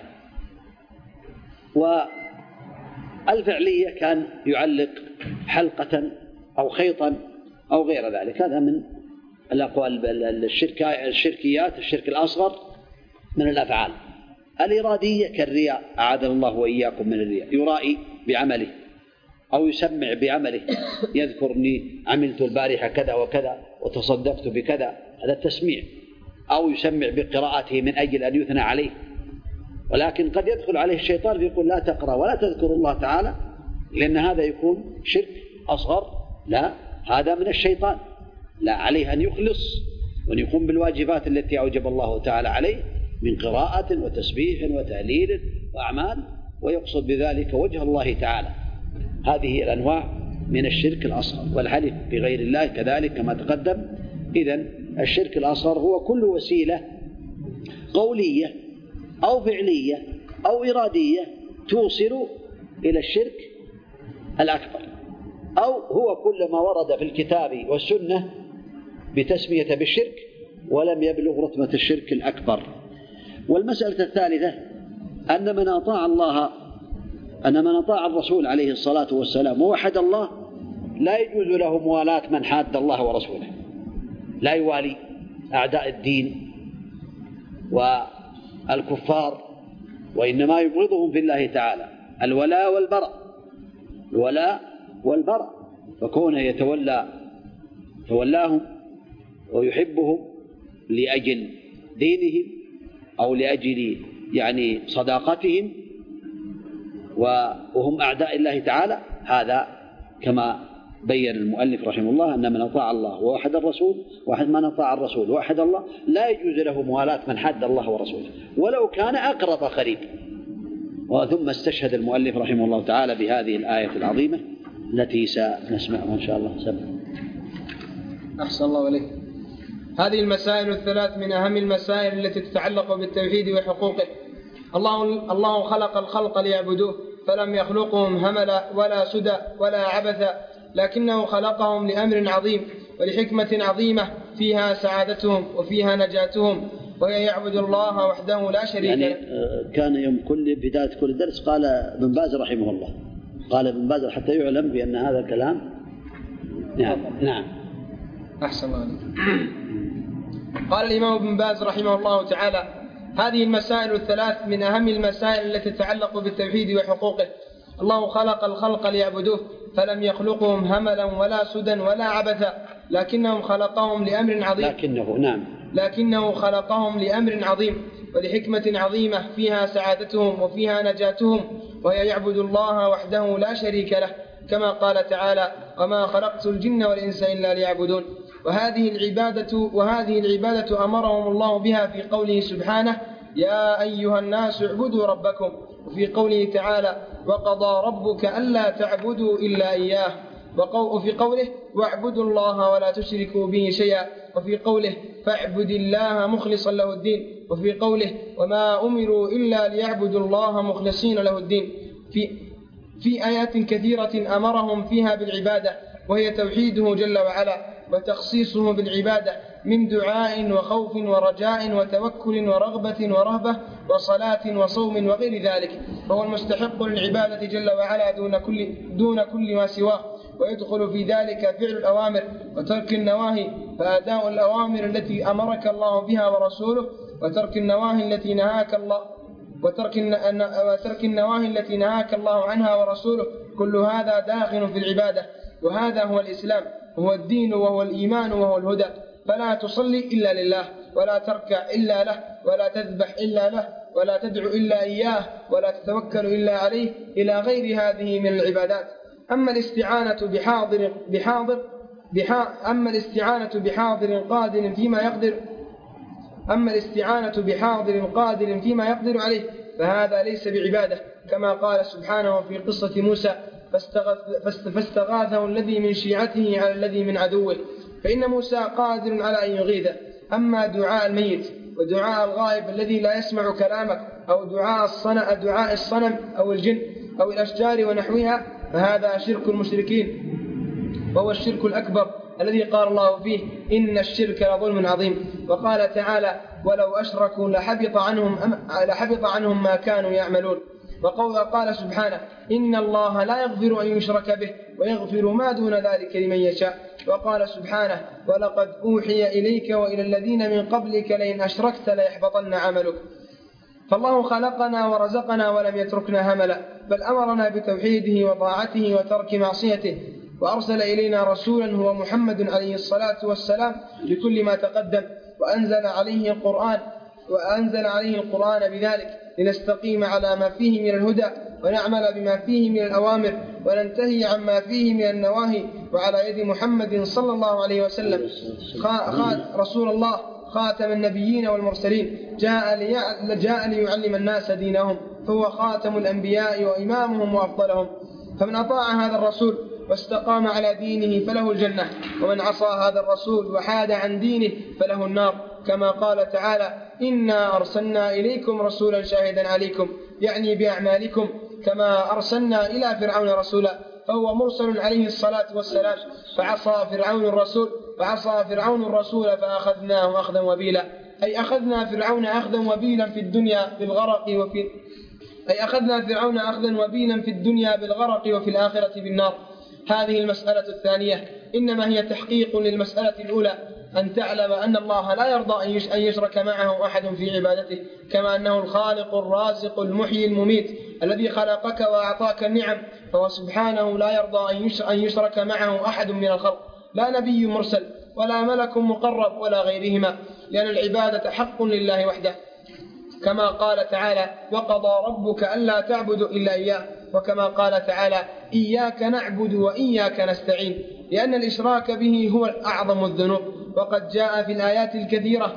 Speaker 1: والفعلية كان يعلق حلقة أو خيطا أو غير ذلك، هذا من الأقوال الشركيات، الشرك الأصغر من الأفعال. الإرادية كالرياء، أعاذنا الله وإياكم من الرياء، يرائي بعمله أو يسمع بعمله، يذكرني عملت البارحة كذا وكذا وتصدقت بكذا، هذا التسميع، أو يسمع بقراءته من أجل أن يثنى عليه. ولكن قد يدخل عليه الشيطان فيقول لا تقرأ ولا تذكر الله تعالى، لأن هذا يكون شرك أصغر. لا، هذا من الشيطان، لا، عليه أن يخلص وأن يقوم بالواجبات التي أوجب الله تعالى عليه من قراءة وتسبيح وتهليل وأعمال، ويقصد بذلك وجه الله تعالى. هذه الأنواع من الشرك الأصغر. والحلف بغير الله كذلك كما تقدم. إذن الشرك الأصغر هو كل وسيلة قولية أو فعلية أو إرادية توصل إلى الشرك الأكبر، أو هو كل ما ورد في الكتاب والسنة بتسمية بالشرك ولم يبلغ رتبة الشرك الأكبر. والمسألة الثالثة أن من أطاع الرسول عليه الصلاة والسلام ووحد الله لا يجوز له موالاة من حاد الله ورسوله، لا يوالي أعداء الدين والكفار، وإنما يبغضهم في الله تعالى. الولاء والبراء، فكونه تولاهم ويحبهم لأجل دينهم أو لأجل يعني صداقتهم وهم أعداء الله تعالى، هذا كما بين المؤلف رحمه الله أن من أطاع الله ووحد الرسول، من أطاع الرسول ووحد الله لا يجوز له موالاة من حد الله ورسوله ولو كان أقرب قريب. ثم استشهد المؤلف رحمه الله تعالى بهذه الآية العظيمة التي سنسمعها إن شاء الله.
Speaker 4: أحسن الله عليك. هذه المسائل الثلاث من أهم المسائل التي تتعلق بالتوحيد وحقوقه. الله خلق الخلق ليعبدوه، فلم يخلقهم هملا ولا سدى ولا عبثا، لكنه خلقهم لأمر عظيم ولحكمة عظيمة فيها سعادتهم وفيها نجاتهم، وهي يعبد الله وحده لا شريك له.
Speaker 1: يعني كان يوم بداية كل درس قال ابن باز رحمه الله، قال ابن باز حتى يعلم بأن هذا الكلام. نعم.
Speaker 4: أحسن الله عليك. قال الإمام ابن باز رحمه الله تعالى: هذه المسائل الثلاث من أهم المسائل التي تتعلق بالتوحيد وحقوقه. الله خلق الخلق ليعبدوه، فلم يخلقهم هملا ولا سدى ولا عبثا، لكنه خلقهم لأمر عظيم ولحكمة عظيمة فيها سعادتهم وفيها نجاتهم، وهي يعبد الله وحده لا شريك له، كما قال تعالى: وما خلقت الجن والإنس إلا ليعبدون. وهذه العبادة أمرهم الله بها في قوله سبحانه: يا أيها الناس اعبدوا ربكم، وفي قوله تعالى: وقضى ربك ألا تعبدوا إلا إياه، وفي قوله: واعبدوا الله ولا تشركوا به شيئا، وفي قوله: فاعبد الله مخلصا له الدين، وفي قوله: وما أمروا إلا ليعبدوا الله مخلصين له الدين. في آيات كثيرة أمرهم فيها بالعبادة، وهي توحيده جل وعلا وتخصيصه بالعبادة من دعاء وخوف ورجاء وتوكل ورغبة ورهبة وصلاة وصوم وغير ذلك، فهو المستحق للعبادة جل وعلا دون كل ما سواه. ويدخل في ذلك فعل الأوامر وترك النواهي، فأداء الأوامر التي أمرك الله بها ورسوله، وترك النواهي التي نهاك الله عنها ورسوله، كل هذا داخل في العبادة. وهذا هو الإسلام، وهو الدين، وهو الإيمان، وهو الهدى. فلا تصلي إلا لله، ولا تركع إلا له، ولا تذبح إلا له، ولا تدعو إلا إياه، ولا تتوكل إلا عليه، إلى غير هذه من العبادات. أما الاستعانة بحاضر قادر فيما يقدر عليه، فهذا ليس بعبادة، كما قال سبحانه في قصة موسى: فاستغاثه الذي من شيعته على الذي من عدوه، فإن موسى قادر على أن يغيثه. أما دعاء الميت ودعاء الغائب الذي لا يسمع كلامك، أو دعاء الصنم أو الجن أو الأشجار ونحوها، فهذا شرك المشركين، وهو الشرك الأكبر الذي قال الله فيه: إن الشرك لظلم عظيم. وقال تعالى: ولو أشركوا لحبط عنهم ما كانوا يعملون. وقال سبحانه: إن الله لا يغفر أن يشرك به ويغفر ما دون ذلك لمن يشاء. وقال سبحانه: ولقد أوحي إليك وإلى الذين من قبلك لئن أشركت ليحبطن عملك. فالله خلقنا ورزقنا ولم يتركنا هملا، بل أمرنا بتوحيده وطاعته وترك معصيته، وأرسل إلينا رسولا هو محمد عليه الصلاة والسلام بكل ما تقدم، وأنزل عليه القرآن بذلك لنستقيم على ما فيه من الهدى، ونعمل بما فيه من الأوامر، وننتهي عما فيه من النواهي. وعلى يد محمد صلى الله عليه وسلم رسول الله خاتم النبيين والمرسلين جاء ليعلم الناس دينهم، فهو خاتم الأنبياء وإمامهم وأفضلهم. فمن أطاع هذا الرسول واستقام على دينه فله الجنة، ومن عصى هذا الرسول وحاد عن دينه فله النار، كما قال تعالى: إنا أرسلنا إليكم رسولا شاهدا عليكم، يعني بأعمالكم، كما أرسلنا إلى فرعون رسولا، فهو مرسل عليه الصلاة والسلام، فعصى فرعون الرسول فأخذناه أخذا وبيلا، أي أخذنا فرعون أخذا وبيلا في الدنيا بالغرق وفي الآخرة بالنار. هذه المسألة الثانية إنما هي تحقيق للمسألة الأولى، أن تعلم أن الله لا يرضى أن يشرك معه أحد في عبادته، كما أنه الخالق الرازق المحيي المميت الذي خلقك وأعطاك النعم، فهو سبحانه لا يرضى أن يشرك معه أحد من الخلق، لا نبي مرسل ولا ملك مقرب ولا غيرهما، لأن العبادة حق لله وحده، كما قال تعالى: وقضى ربك ألا تعبدوا إلا إياه، وكما قال تعالى: إياك نعبد وإياك نستعين، لأن الإشراك به هو أعظم الذنوب. وقد جاء في الآيات الكثيرة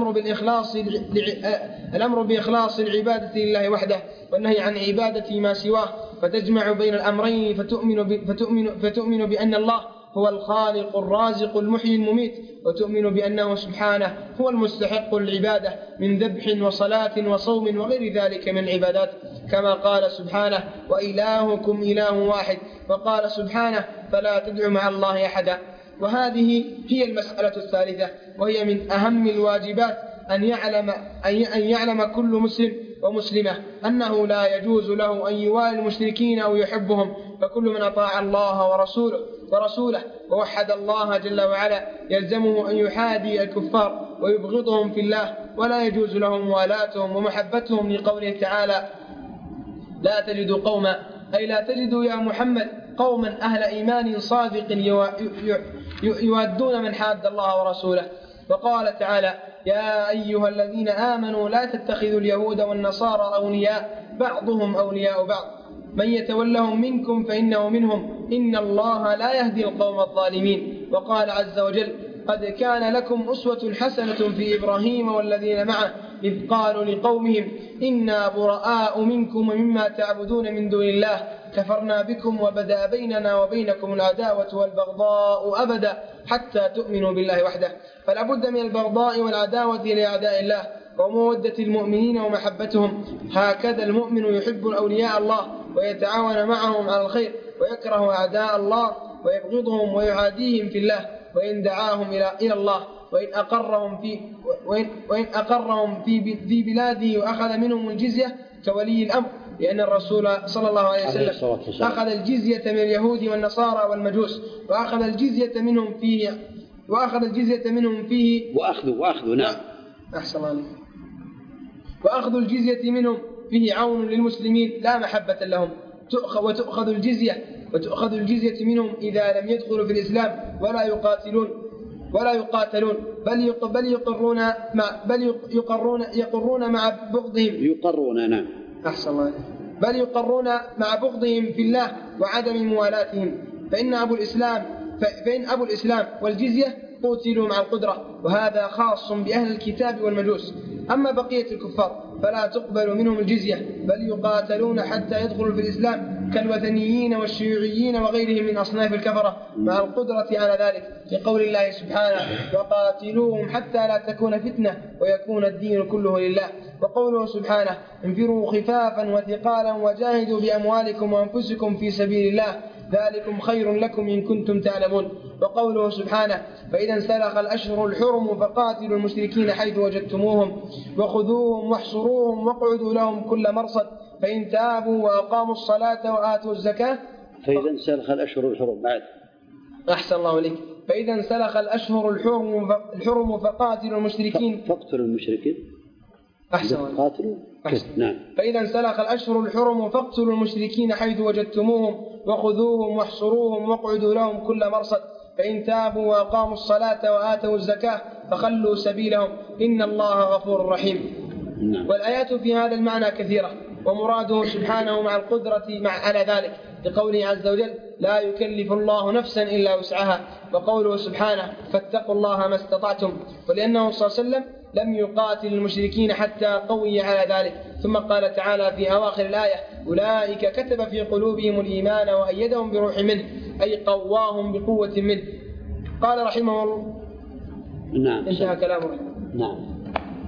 Speaker 4: الأمر بإخلاص العبادة لله وحده، والنهي عن عبادة ما سواه، فتجمع بين الأمرين فتؤمن بأن الله هو الخالق الرازق المحيي المميت، وتؤمن بأنه سبحانه هو المستحق للعبادة من ذبح وصلاة وصوم وغير ذلك من العبادات، كما قال سبحانه وإلهكم إله واحد، وقال سبحانه فلا تدع مع الله أحدا. وهذه هي المسألة الثالثة، وهي من أهم الواجبات أن يعلم كل مسلم ومسلمة أنه لا يجوز له أن يوالي المشركين أو يحبهم، فكل من أطاع الله ورسوله ووحد الله جل وعلا يلزمه أن يحادي الكفار ويبغضهم في الله، ولا يجوز له موالاتهم ومحبتهم، لقوله تعالى لا تجد قوما، أي لا تجد يا محمد قوما أهل إيمان صادق يوادون من حاد الله ورسوله. وقال تعالى يا أيها الذين آمنوا لا تتخذوا اليهود والنصارى أولياء بعضهم أولياء بعض من يتولهم منكم فإنه منهم إن الله لا يهدي القوم الظالمين. وقال عز وجل قد كان لكم أسوة حسنة في إبراهيم والذين معه إذ قالوا لقومهم إنا براء منكم ومما تعبدون من دون الله كفرنا بكم وبدأ بيننا وبينكم العداوة والبغضاء أبدا حتى تؤمنوا بالله وحده. فلا بد من البغضاء والعداوة لأعداء الله ومودة المؤمنين ومحبتهم. هكذا المؤمن يحب أولياء الله ويتعاون معهم على الخير، ويكره أعداء الله ويبغضهم ويعاديهم في الله، وإن دعاهم إلى الله، وإن أقرهم في بلاده وأخذ منهم الجزية كولي الأمر، لأن الرسول صلى الله عليه وسلم أخذ الجزية من اليهود والنصارى والمجوس، وأخذ الجزية منهم فيه
Speaker 1: وأخذ نعم
Speaker 4: أحسن الله. وأخذ الجزية منهم فيه عون للمسلمين لا محبة لهم، وتؤخذ الجزية منهم إذا لم يدخلوا في الإسلام ولا يقاتلون بل يقرون مع بغضهم في الله وعدم موالاتهم، فإن أبو الإسلام والجزية قتلوا مع القدرة، وهذا خاص بأهل الكتاب والمجوس. أما بقية الكفار فلا تقبل منهم الجزية، بل يقاتلون حتى يدخلوا في الإسلام كالوثنيين والشيوعيين وغيرهم من أصناف الكفرة مع القدرة على ذلك، لقول الله سبحانه وقاتلوهم حتى لا تكون فتنة ويكون الدين كله لله. وقوله سبحانه انفروا خفافا وثقالا وجاهدوا بأموالكم وأنفسكم في سبيل الله ذلكم خير لكم إن كنتم تعلمون. وقوله سبحانه فإذا انسلخ الأشهر الحرم فقاتلوا المشركين حيث وجدتموهم وخذوهم واحصروهم واقعدوا لهم كل مرصد فإن تابوا وأقاموا الصلاة وآتوا الزكاة.
Speaker 1: فإذا انسلخ الأشهر الحرم بعد
Speaker 4: أحسن الله عليك. فإذا انسلخ الأشهر الحرم فقاتلوا المشركين
Speaker 1: فاقتلوا المشركين قاتلوا نعم.
Speaker 4: فإذا انسلخ الأشهر الحرم فاقتلوا المشركين حيث وجدتموهم وخذوهم واحصروهم واقعدوا لهم كل مرصد فإن تابوا وأقاموا الصلاة وآتوا الزكاة فخلوا سبيلهم إن الله غفور رحيم.
Speaker 1: نعم.
Speaker 4: والآيات في هذا المعنى كثيرة، ومراده سبحانه مع القدرة على ذلك لقوله عز وجل لا يكلف الله نفسا إلا وسعها، وقوله سبحانه فاتقوا الله ما استطعتم، ولأنه صلى الله عليه وسلم لم يقاتل المشركين حتى قوي على ذلك. ثم قال تعالى في أواخر الآية أولئك كتب في قلوبهم الإيمان وأيدهم بروح منه، أي قواهم بقوة منه. قال رحمه الله
Speaker 1: نعم
Speaker 4: انتهى كلامه.
Speaker 1: نعم.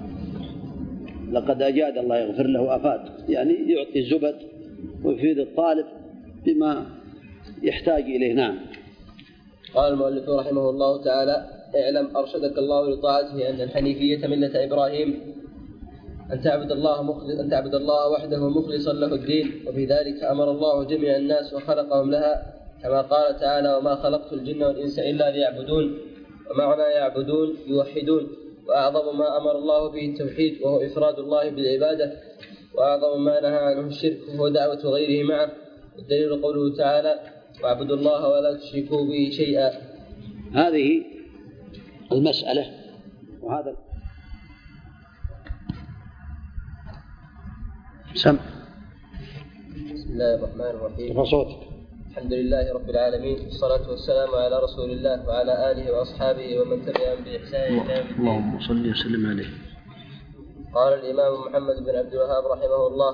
Speaker 1: لقد أجاد الله يغفر له أفاد، يعني يعطي زبد ويفيد الطالب بما يحتاج إليه. نعم.
Speaker 2: قال المؤلف رحمه الله تعالى اعلم أرشدك الله لطاعته أن الحنيفية ملة إبراهيم أن تعبد الله وحده مخلصا له الدين، وبذلك أمر الله جميع الناس وخلقهم لها، كما قال تعالى وما خلقت الجن والإنس إلا ليعبدون، ومعنى يعبدون يوحدون. وأعظم ما أمر الله به التوحيد وهو إفراد الله بالعبادة، وأعظم ما نهى عنه الشرك وهو دعوة غيره معه. الدليل قوله تعالى واعبدوا الله ولا تشركوا به شيئا.
Speaker 1: هذه المسألة وهذا سمع.
Speaker 2: بسم الله الرحمن الرحيم.
Speaker 1: صوتك.
Speaker 2: الحمد لله رب العالمين، والصلاة والسلام على رسول الله وعلى آله وأصحابه ومن تبعهم بإحسان إلى يوم الدين.
Speaker 1: اللهم صل وسلم عليه.
Speaker 2: قال الإمام محمد بن عبد الوهاب رحمه الله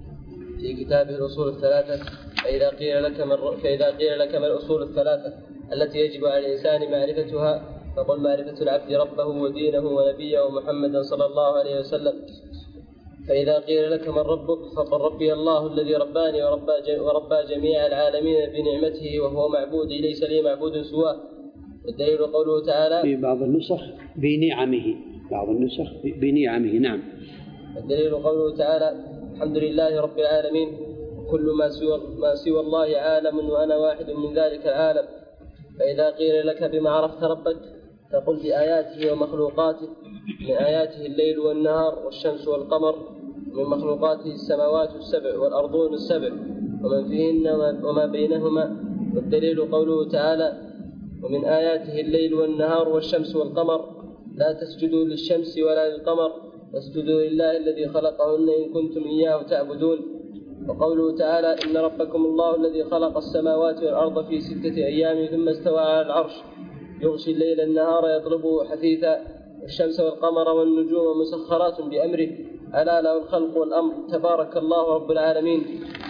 Speaker 2: في كتابه الأصول الثلاثة فإذا قيل لك ما الأصول الثلاثة التي يجب على الإنسان معرفتها، فقل معرفة العبد ربه ودينه ونبيه محمدا صلى الله عليه وسلم. فإذا قيل لك من ربك فقل ربي الله الذي رباني وربى جميع العالمين بنعمته وهو معبودي ليس لي معبود سواه. والدليل قوله تعالى
Speaker 1: في بعض النسخ بنعمه، بعض النسخ بنعمه. نعم.
Speaker 2: الدليل قوله تعالى الحمد لله رب العالمين كل ما سوى الله عالم وأنا واحد من ذلك العالم. فإذا قيل لك بما عرفت ربك فقل بآياته ومخلوقاته. من آياته الليل والنهار والشمس والقمر، من مخلوقاته السماوات السبع والأرضون السبع ومن فيهن وما بينهما. والدليل قوله تعالى ومن آياته الليل والنهار والشمس والقمر لا تسجدوا للشمس ولا للقمر واسجدوا لله الذي خلقهن إن كنتم إياه تعبدون. وقوله تعالى إن ربكم الله الذي خلق السماوات والأرض في 6 أيام ثم استوى على العرش يغشي الليل النهار يطلبه حثيثا والشمس والقمر والنجوم مسخرات بأمره ألا له الخلق والأمر تبارك الله رب العالمين.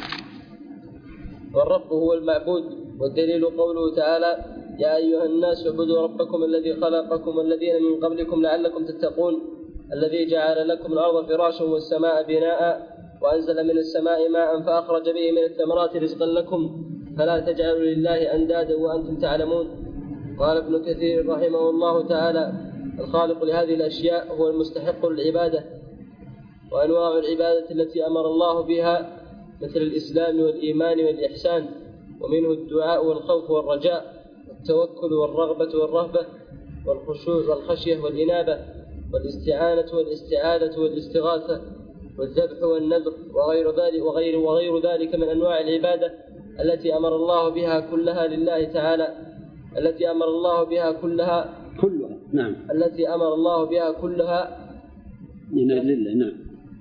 Speaker 2: والرب هو المعبود. والدليل قوله تعالى يا أيها الناس اعبدوا ربكم الذي خلقكم والذين من قبلكم لعلكم تتقون الذي جعل لكم الأرض فراشا والسماء بناء وأنزل من السماء ماء فأخرج به من الثمرات رزقا لكم فلا تجعلوا لله أندادا وأنتم تعلمون. قال ابن كثير رحمه الله تعالى الخالق لهذه الأشياء هو المستحق للعبادة. وأنواع العبادة التي أمر الله بها مثل الإسلام والإيمان والإحسان، ومنه الدعاء والخوف والرجاء والتوكل والرغبة والرهبة والخشوع والخشية والإنابة والاستعانة والاستعاذة والاستغاثة والذبح والنذر وغير ذلك من أنواع العبادة التي أمر الله بها كلها لله تعالى، التي أمر الله بها كلها.
Speaker 1: نعم.
Speaker 2: التي أمر الله بها كلها
Speaker 1: لله. نعم.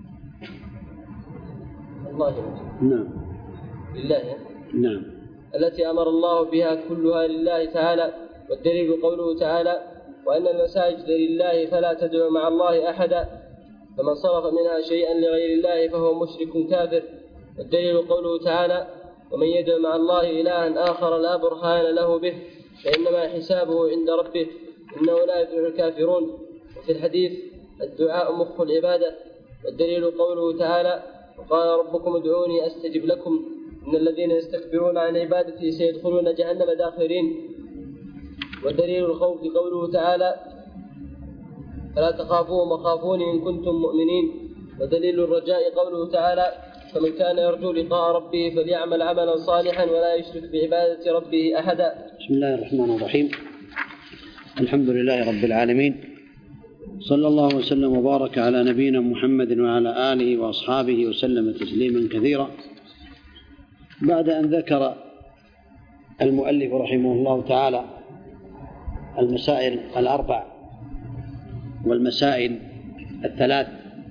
Speaker 2: الله.
Speaker 1: نعم.
Speaker 2: لله.
Speaker 1: نعم.
Speaker 2: التي أمر الله بها كلها لله تعالى. والدليل قوله تعالى وأن المساجد لله فلا تدعوا مع الله أحدا فمن صرف منها شيئا لغير الله فهو مشرك كافر. والدليل قوله تعالى ومن يدعو مع الله إلها آخر لا برهان له به فإنما حسابه عند ربه إنه لا يفلح الكافرون. وفي الحديث الدعاء مخ العبادة. والدليل قوله تعالى وقال ربكم ادعوني أستجب لكم إن الذين يستكبرون عن عبادتي سيدخلون جهنم داخرين. ودليل الخوف قوله تعالى فلا تخافوهم وخافوني إن كنتم مؤمنين. ودليل الرجاء قوله تعالى فمن كان يرجو لقاء ربه فليعمل عملا صالحا ولا يشرك بعبادة ربه أحدا.
Speaker 1: بسم الله الرحمن الرحيم. الحمد لله رب العالمين، صلى الله وسلم وبارك على نبينا محمد وعلى آله وأصحابه وسلم تسليما كثيرا. بعد أن ذكر المؤلف رحمه الله تعالى المسائل الأربع والمسائل الثلاث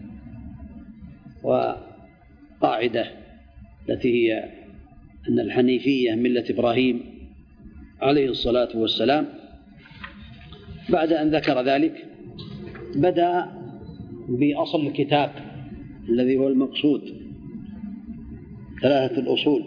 Speaker 1: وقاعدة التي هي أن الحنيفية ملة إبراهيم عليه الصلاة والسلام، بعد أن ذكر ذلك بدأ بأصل الكتاب الذي هو المقصود 3 الأصول،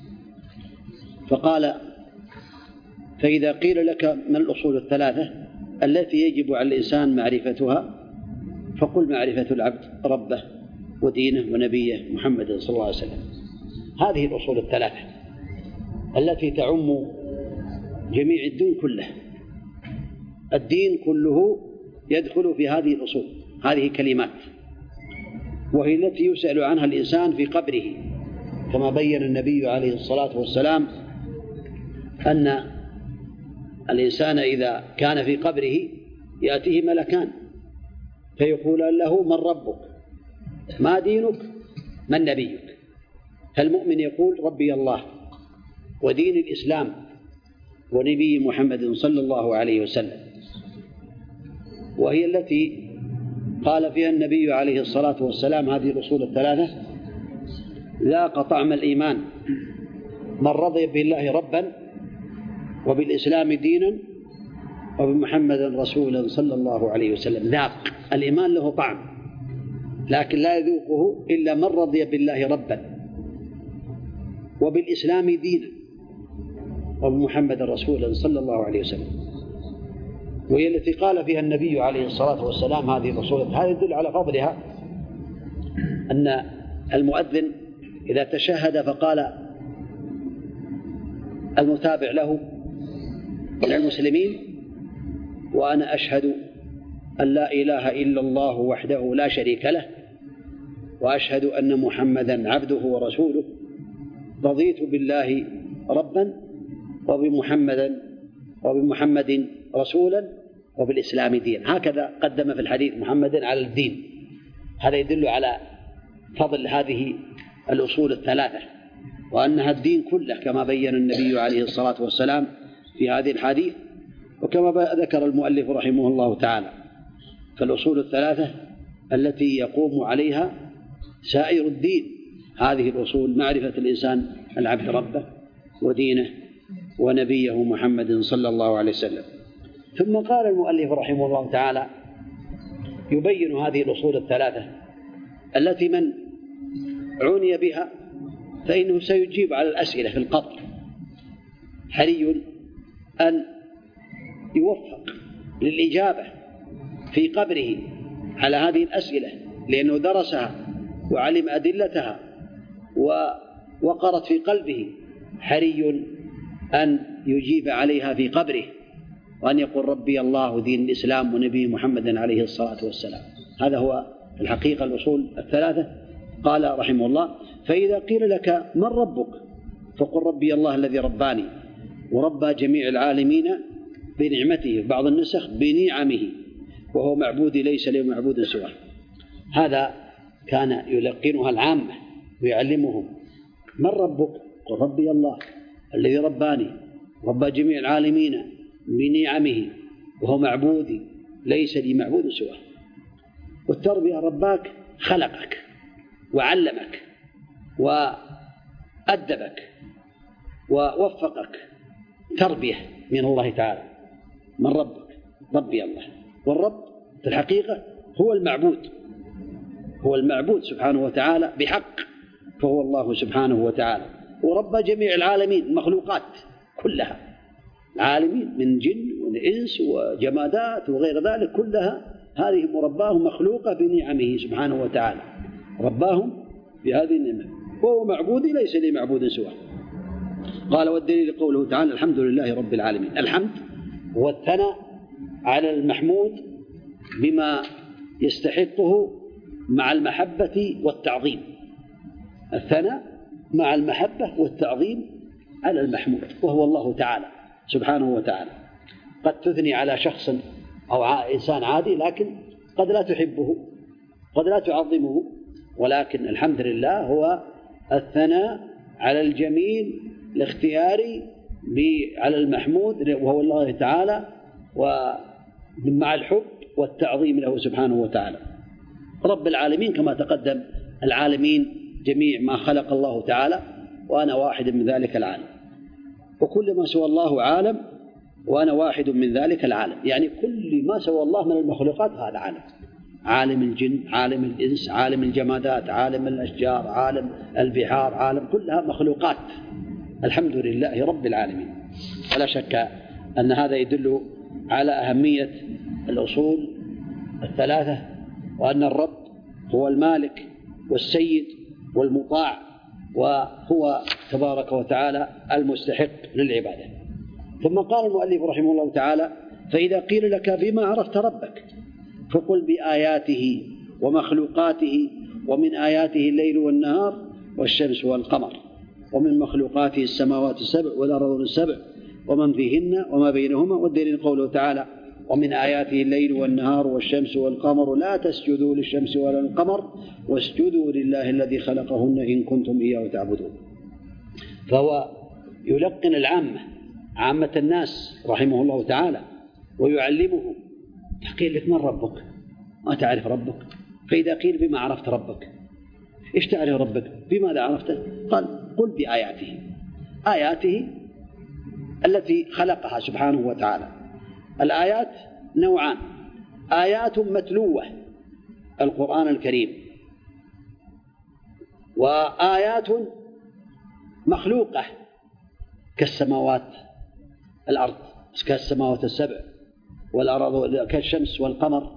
Speaker 1: فقال فإذا قيل لك ما الأصول 3 التي يجب على الإنسان معرفتها فقل معرفة العبد ربه ودينه ونبيه محمد صلى الله عليه وسلم. هذه الأصول 3 التي تعم جميع الدين كله. الدين كله يدخل في هذه الأصول، هذه كلمات، وهي التي يسأل عنها الإنسان في قبره، كما بين النبي عليه الصلاة والسلام أن الإنسان إذا كان في قبره يأتيه ملكان فيقول له من ربك ما دينك من نبيك، فالمؤمن يقول ربي الله ودين الإسلام ونبي محمد صلى الله عليه وسلم، وهي التي قال فيها النبي عليه الصلاة والسلام هذه الأصول 3 ذاق طعم الإيمان من رضي بالله ربا وبالإسلام دينا وبمحمد رسولا صلى الله عليه وسلم. ذاق الإيمان له طعم، لكن لا يذوقه إلا من رضي بالله ربا وبالإسلام دينا وبمحمد رسولا صلى الله عليه وسلم، وهي التي قال فيها النبي عليه الصلاة والسلام هذه الرسولة. هذا يدل على فضلها، أن المؤذن إذا تشهد فقال المتابع له من المسلمين: وأنا أشهد أن لا إله إلا الله وحده لا شريك له، وأشهد أن محمدا عبده ورسوله، رضيت بالله ربا وبمحمد رسولا وبالإسلام دينا. هكذا قدم في الحديث محمدا على الدين. هذا يدل على فضل هذه الأصول الثلاثة، وأنها الدين كله كما بين النبي عليه الصلاة والسلام في هذه الحديث، وكما ذكر المؤلف رحمه الله تعالى. فالأصول الثلاثة التي يقوم عليها سائر الدين، هذه الأصول: معرفة الإنسان العبد ربه ودينه ونبيه محمد صلى الله عليه وسلم. ثم قال المؤلف رحمه الله تعالى يبين هذه الأصول الثلاثة التي من عني بها فإنه سيجيب على الأسئلة في القبر. حري أن يوفق للإجابة في قبره على هذه الأسئلة، لأنه درسها وعلم أدلتها ووقرت في قلبه. حري أن يجيب عليها في قبره، وأن يقول: ربي الله دين الإسلام ونبي محمد عليه الصلاة والسلام. هذا هو الحقيقة الأصول الثلاثة. قال رحمه الله: فإذا قيل لك من ربك فقل: ربي الله الذي رباني وربى جميع العالمين بنعمته، بعض النسخ بنعمه، وهو معبودي ليس له معبود سواه. هذا كان يلقنها العامة ويعلمهم: من ربك؟ قل: ربي الله الذي رباني ربى جميع العالمين بنعمه، وهو معبودي ليس لي معبود سواه. والتربية: رباك خلقك وعلمك وأدبك ووفقك، تربية من الله تعالى. من ربك؟ ربي الله. والرب في الحقيقة هو المعبود سبحانه وتعالى بحق، فهو الله سبحانه وتعالى. ورب جميع العالمين، المخلوقات كلها، العالمين من جن وإنس وجمادات وغير ذلك، كلها هذه مرباهم مخلوقة بنعمه سبحانه وتعالى، رباهم بهذه النعمة، وهو معبودي ليس لي معبود سواه. قال: والدليل قوله تعالى: الحمد لله رب العالمين. الحمد هو الثناء على المحمود بما يستحقه مع المحبة والتعظيم. الثناء مع المحبة والتعظيم على المحمود، وهو الله تعالى سبحانه وتعالى. قد تثني على شخص أو إنسان عادي، لكن قد لا تحبه، قد لا تعظمه، ولكن الحمد لله هو الثناء على الجميل الاختياري على المحمود وهو الله تعالى، ومع الحب والتعظيم له سبحانه وتعالى. رب العالمين كما تقدم، العالمين جميع ما خلق الله تعالى، وأنا واحد من ذلك العالم، وكل ما سوى الله عالم، وأنا واحد من ذلك العالم. يعني كل ما سوى الله من المخلوقات هذا عالم: عالم الجن، عالم الإنس، عالم الجمادات، عالم الأشجار، عالم البحار، عالم، كلها مخلوقات. الحمد لله رب العالمين. ولا شك أن هذا يدل على أهمية الأصول الثلاثة، وأن الرب هو المالك والسيد والمطاع، وهو تبارك وتعالى المستحق للعبادة. ثم قال المؤلف رحمه الله تعالى: فإذا قيل لك بما عرفت ربك فقل: بآياته ومخلوقاته، ومن آياته الليل والنهار والشمس والقمر، ومن مخلوقاته السماوات السبع والأرض السبع ومن فيهن وما بينهما. والدليل قوله تعالى: ومن آياته الليل والنهار والشمس والقمر لا تسجدوا للشمس ولا للقمر واسجدوا لله الذي خلقهن إن كنتم إياه تعبدون. فهو يلقن العامة، عامة الناس رحمه الله تعالى، ويعلمهم. قيل لك: من ربك؟ ما تعرف ربك؟ فإذا قيل: بما عرفت ربك؟ إيش تعرف ربك؟ بماذا عرفته؟ قال: قل بآياته. آياته التي خلقها سبحانه وتعالى. الآيات نوعان: آيات متلوة، القرآن الكريم، وآيات مخلوقة كالسماوات الأرض كالسماوات السبع والأرض كالشمس والقمر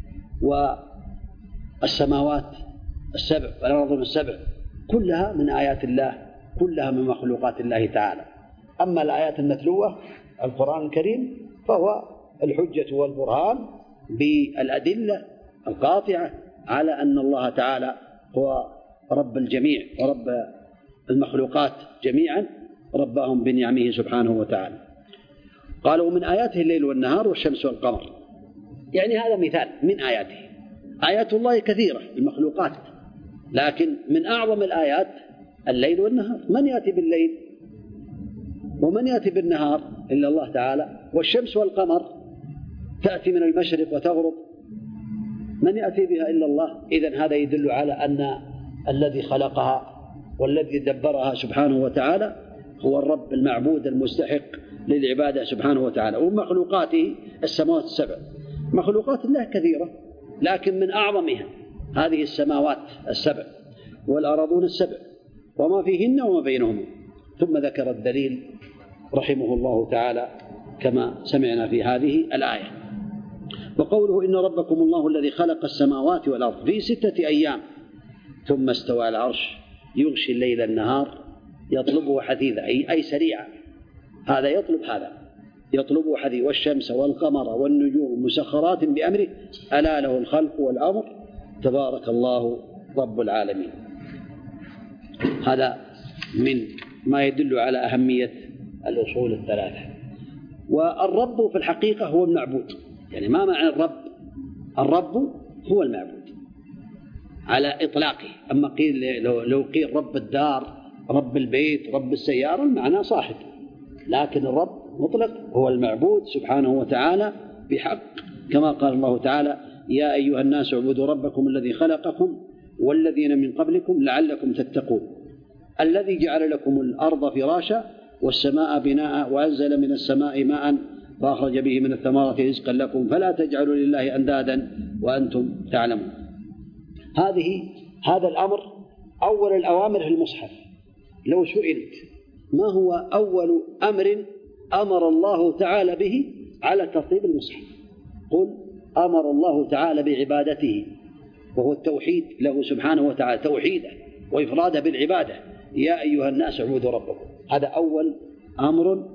Speaker 1: والسماوات السبع والأرض السبع، كلها من آيات الله، كلها من مخلوقات الله تعالى. أما الآيات المتلوة القرآن الكريم فهو الحجة والبرهان بالأدلة القاطعة على أن الله تعالى هو رب الجميع ورب المخلوقات جميعا، ربهم بنعمه سبحانه وتعالى. قالوا من آياته الليل والنهار والشمس والقمر، يعني هذا مثال من آياته. آيات الله كثيرة المخلوقات، لكن من أعظم الآيات الليل والنهار. من يأتي بالليل ومن يأتي بالنهار إلا الله تعالى، والشمس والقمر تأتي من المشرق وتغرب، من يأتي بها إلا الله. إذن هذا يدل على أن الذي خلقها والذي دبرها سبحانه وتعالى هو الرب المعبود المستحق للعبادة سبحانه وتعالى. ومخلوقاته السماوات السبع، مخلوقات الله كثيرة، لكن من أعظمها هذه السماوات السبع والأراضون السبع وما فيهن وما بينهما. ثم ذكر الدليل رحمه الله تعالى كما سمعنا في هذه الآية. وقوله إن ربكم الله الذي خلق السماوات والأرض في 6 أيام ثم استوى على العرش يغشي الليل النهار يطلبه حثيثا، أي سريعا. هذا يطلبه حثيثا. والشمس والقمر والنجوم مسخرات بأمره ألا له الخلق والأمر تبارك الله رب العالمين. هذا من ما يدل على أهمية الأصول الثلاثة. والرب في الحقيقة هو المعبود. يعني ما معنى الرب؟ الرب هو المعبود على إطلاقه. أما قيل لو قيل رب الدار، رب البيت، رب السيارة، المعنى صاحب، لكن الرب مطلق هو المعبود سبحانه وتعالى بحق، كما قال الله تعالى يا أيها الناس اعبدوا ربكم الذي خلقكم والذين من قبلكم لعلكم تتقون الذي جعل لكم الأرض فراشا والسماء بناء وأنزل من السماء ماء فأخرج به من الثمرات رزقا لكم فلا تجعلوا لله أندادا وأنتم تعلمون. هذا الأمر أول الأوامر في المصحف. لو سئلت ما هو أول أمر أمر الله تعالى به على ترتيب المصحف، قل أمر الله تعالى بعبادته وهو التوحيد له سبحانه وتعالى، توحيده وإفراده بالعبادة. يا أيها الناس اعبدوا ربكم، هذا أول أمر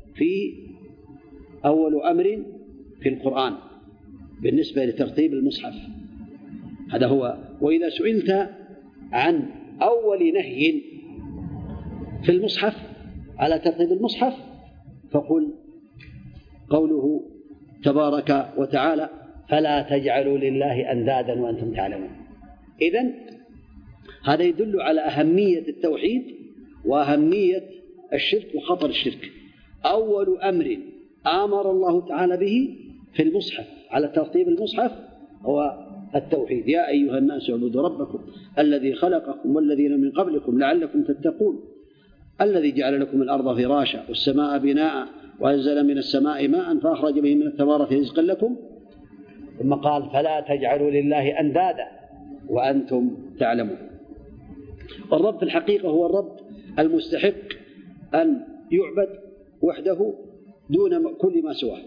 Speaker 1: في القرآن بالنسبة لترتيب المصحف، هذا هو. وإذا سئلت عن أول نهي في المصحف على ترتيب المصحف فقل قوله تبارك وتعالى فلا تجعلوا لله أندادا وأنتم تعلمون. إذن هذا يدل على أهمية التوحيد وأهمية الشرك وخطر الشرك. أول أمر آمر الله تعالى به في المصحف على ترتيب المصحف هو التوحيد. يا أيها الناس اعبدوا ربكم الذي خلقكم والذين من قبلكم لعلكم تتقون الذي جعل لكم الأرض فراشا والسماء بناء وأنزل من السماء ماء فأخرج به من الثمرات رزقا لكم، ثم قال فلا تجعلوا لله أندادا وأنتم تعلمون. الرب في الحقيقة هو الرب المستحق أن يعبد وحده دون كل ما سواه.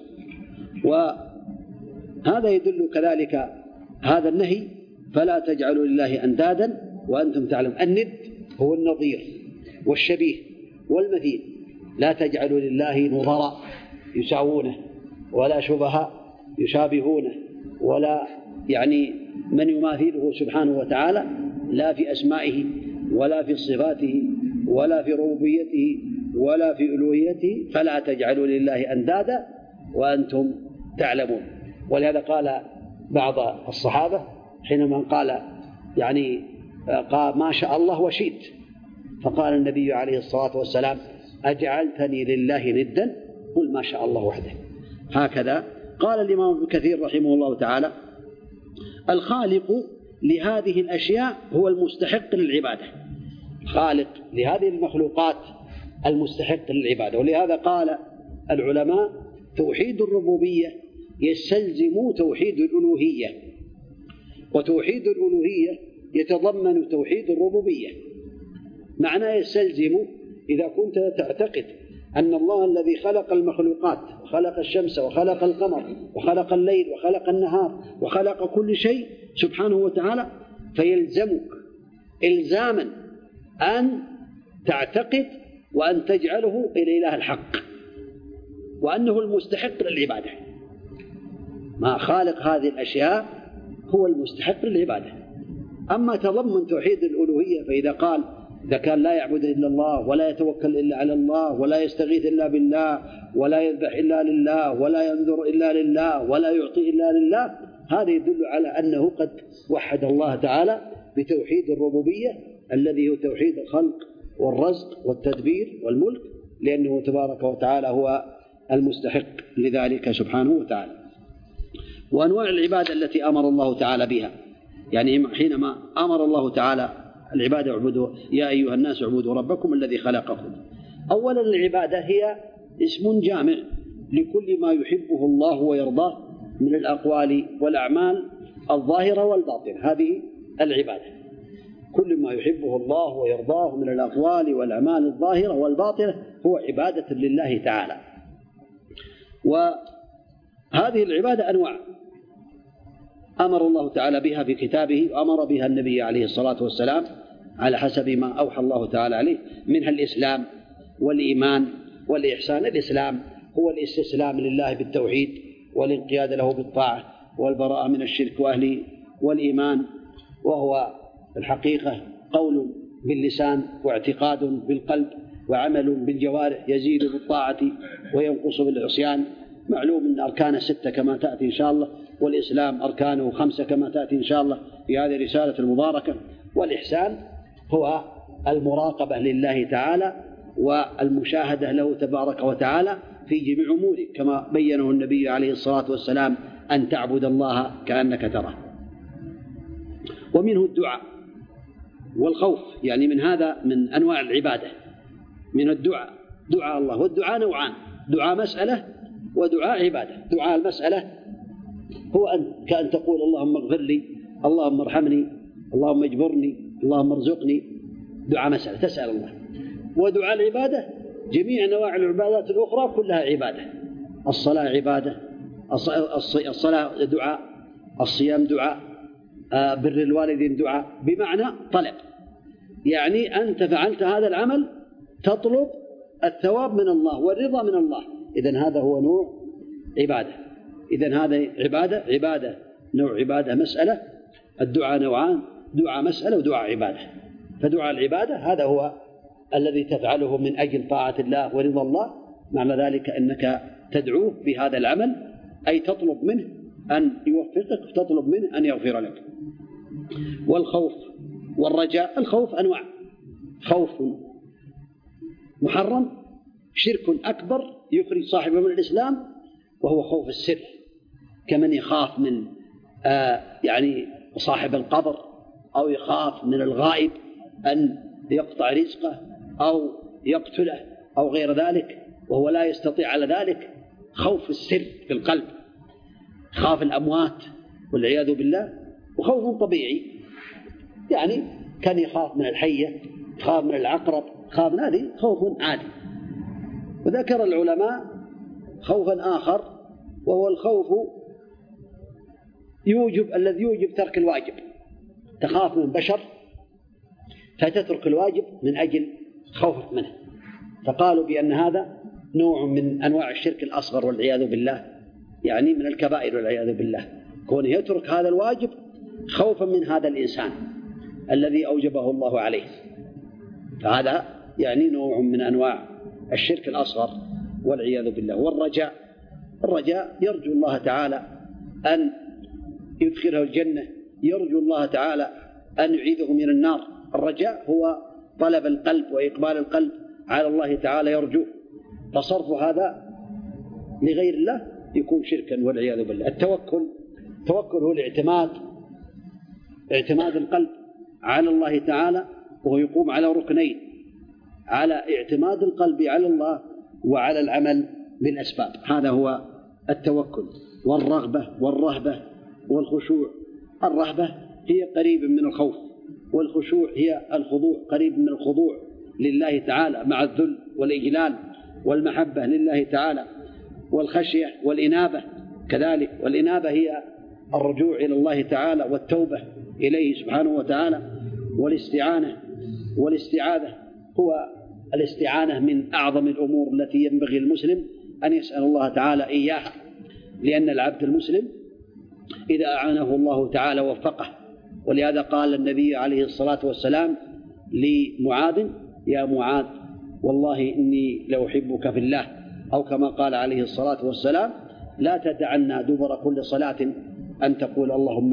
Speaker 1: وهذا يدل كذلك هذا النهي فلا تجعلوا لله أندادا وأنتم تعلمون. الند هو النظير والشبيه والمثيل، لا تجعلوا لله نظراء يساوونه ولا شبهاء يشابهونه ولا من يماثله سبحانه وتعالى لا في أسمائه ولا في صفاته ولا في ربوبيته ولا في ألوهيته. فلا تجعلوا لله أندادا وأنتم تعلمون. ولهذا قال بعض الصحابة حينما قال قال ما شاء الله وشئت، فقال النبي عليه الصلاة والسلام أجعلتني لله ندا قل ما شاء الله وحده. هكذا قال الإمام ابن كثير رحمه الله تعالى الخالق لهذه الأشياء هو المستحق للعبادة، خالق لهذه المخلوقات المستحق للعبادة. ولهذا قال العلماء توحيد الربوبية يستلزم توحيد الألوهية، وتوحيد الألوهية يتضمن توحيد الربوبية. معناه يستلزم إذا كنت تعتقد أن الله الذي خلق المخلوقات وخلق الشمس وخلق القمر وخلق الليل وخلق النهار وخلق كل شيء سبحانه وتعالى، فيلزمك إلزاما أن تعتقد وأن تجعله الإله الحق، وأنه المستحق للعبادة. ما خالق هذه الأشياء هو المستحق للعبادة. أما تضمن توحيد الألوهية، فإذا قال إذا كان لا يعبد إلا الله ولا يتوكل إلا على الله ولا يستغيث إلا بالله ولا يذبح إلا لله ولا ينذر إلا لله ولا يعطي إلا لله، هذا يدل على أنه قد وحد الله تعالى بتوحيد الربوبية الذي هو توحيد الخلق والرزق والتدبير والملك، لأنه تبارك وتعالى هو المستحق لذلك سبحانه وتعالى. وأنواع العبادة التي أمر الله تعالى بها، يعني حينما أمر الله تعالى العبادة اعبدوا يا أيها الناس اعبدوا ربكم الذي خلقكم. أولا العبادة هي اسم جامع لكل ما يحبه الله ويرضاه من الأقوال والأعمال الظاهرة والباطنة، هذه العبادة. كل ما يحبه الله ويرضاه من الأقوال والأعمال الظاهرة والباطنة هو عبادة لله تعالى. وهذه العبادة أنواع أمر الله تعالى بها في كتابه، وأمر بها النبي عليه الصلاة والسلام على حسب ما أوحى الله تعالى عليه، منها الإسلام والإيمان والإحسان. الإسلام هو الاستسلام لله بالتوحيد والانقياد له بالطاعة والبراءة من الشرك وأهله. والإيمان وهو الحقيقة قول باللسان واعتقاد بالقلب وعمل بالجوارح، يزيد بالطاعة وينقص بالعصيان. معلوم أن أركان 6 كما تأتي إن شاء الله، والإسلام أركانه 5 كما تأتي إن شاء الله في هذه الرسالة المباركة. والإحسان هو المراقبة لله تعالى والمشاهدة له تبارك وتعالى في جميع أموره، كما بينه النبي عليه الصلاة والسلام أن تعبد الله كأنك تراه. ومنه الدعاء والخوف، يعني من هذا من أنواع العبادة، من الدعاء دعاء الله. والدعاء نوعان: دعاء مسألة ودعاء عبادة. دعاء المسألة هو كأن تقول اللهم اغفر لي، اللهم ارحمني، اللهم اجبرني، اللهم ارزقني، دعاء مسألة تسأل الله. ودعاء العبادة جميع نواع العبادات الأخرى كلها عبادة. الصلاة عبادة، الصلاة دعاء، الصيام دعاء، بر الوالدين دعاء، بمعنى طلب، يعني أنت فعلت هذا العمل تطلب الثواب من الله والرضا من الله، إذن هذا هو نوع عبادة. إذن هذا عبادة نوع عبادة مسألة. الدعاء نوعان: دعاء مسألة ودعاء عبادة. فدعاء العبادة هذا هو الذي تفعله من أجل طاعة الله ورضا الله، معنى ذلك أنك تدعوه بهذا العمل، أي تطلب منه أن يوفقك، تطلب منه أن يغفر لك. والخوف والرجاء، الخوف أنواع: خوف محرم، شرك أكبر يخرج صاحبه من الإسلام، وهو خوف السر، كمن يخاف من يعني صاحب القبر، أو يخاف من الغائب أن يقطع رزقه أو يقتله أو غير ذلك وهو لا يستطيع على ذلك. خوف السر في القلب، خاف الأموات والعياذ بالله. وخوف طبيعي، يعني كان يخاف من الحية، يخاف من العقرب، يخاف من هذه خوف عادي. وذكر العلماء خوفا آخر، وهو الخوف الذي يوجب ترك الواجب. تخاف من بشر فتترك الواجب من أجل خوفك منه، فقالوا بأن هذا نوع من أنواع الشرك الأصغر والعياذ بالله، يعني من الكبائر والعياذ بالله، كونه يترك هذا الواجب خوفا من هذا الإنسان الذي أوجبه الله عليه. فهذا يعني نوع من أنواع الشرك الأصغر والعياذ بالله. والرجاء، الرجاء يرجو الله تعالى أن يدخله الجنة، يرجو الله تعالى أن يعيذه من النار. الرجاء هو طلب القلب وإقبال القلب على الله تعالى يرجوه، فصرف هذا لغير الله يكون شركا والعياذ بالله. التوكل هو الاعتماد، اعتماد القلب على الله تعالى، وهو يقوم على ركنين: على اعتماد القلب على الله وعلى العمل بالأسباب. هذا هو التوكل. والرغبة والرهبة والخشوع، الرهبة هي قريب من الخوف، والخشوع هي الخضوع، قريب من الخضوع لله تعالى مع الذل والإجلال والمحبة لله تعالى، والخشية والإنابة كذلك. والإنابة هي الرجوع إلى الله تعالى والتوبة إليه سبحانه وتعالى، والاستعانة والاستعاذة. هو الاستعانة من أعظم الأمور التي ينبغي المسلم أن يسأل الله تعالى إياها، لأن العبد المسلم إذا أعانه الله تعالى وفقه. ولهذا قال النبي عليه الصلاة والسلام لمعاذ: يا معاذ والله إني لأحبك في الله، أو كما قال عليه الصلاة والسلام: لا تدعنا دبر كل صلاة أن تقول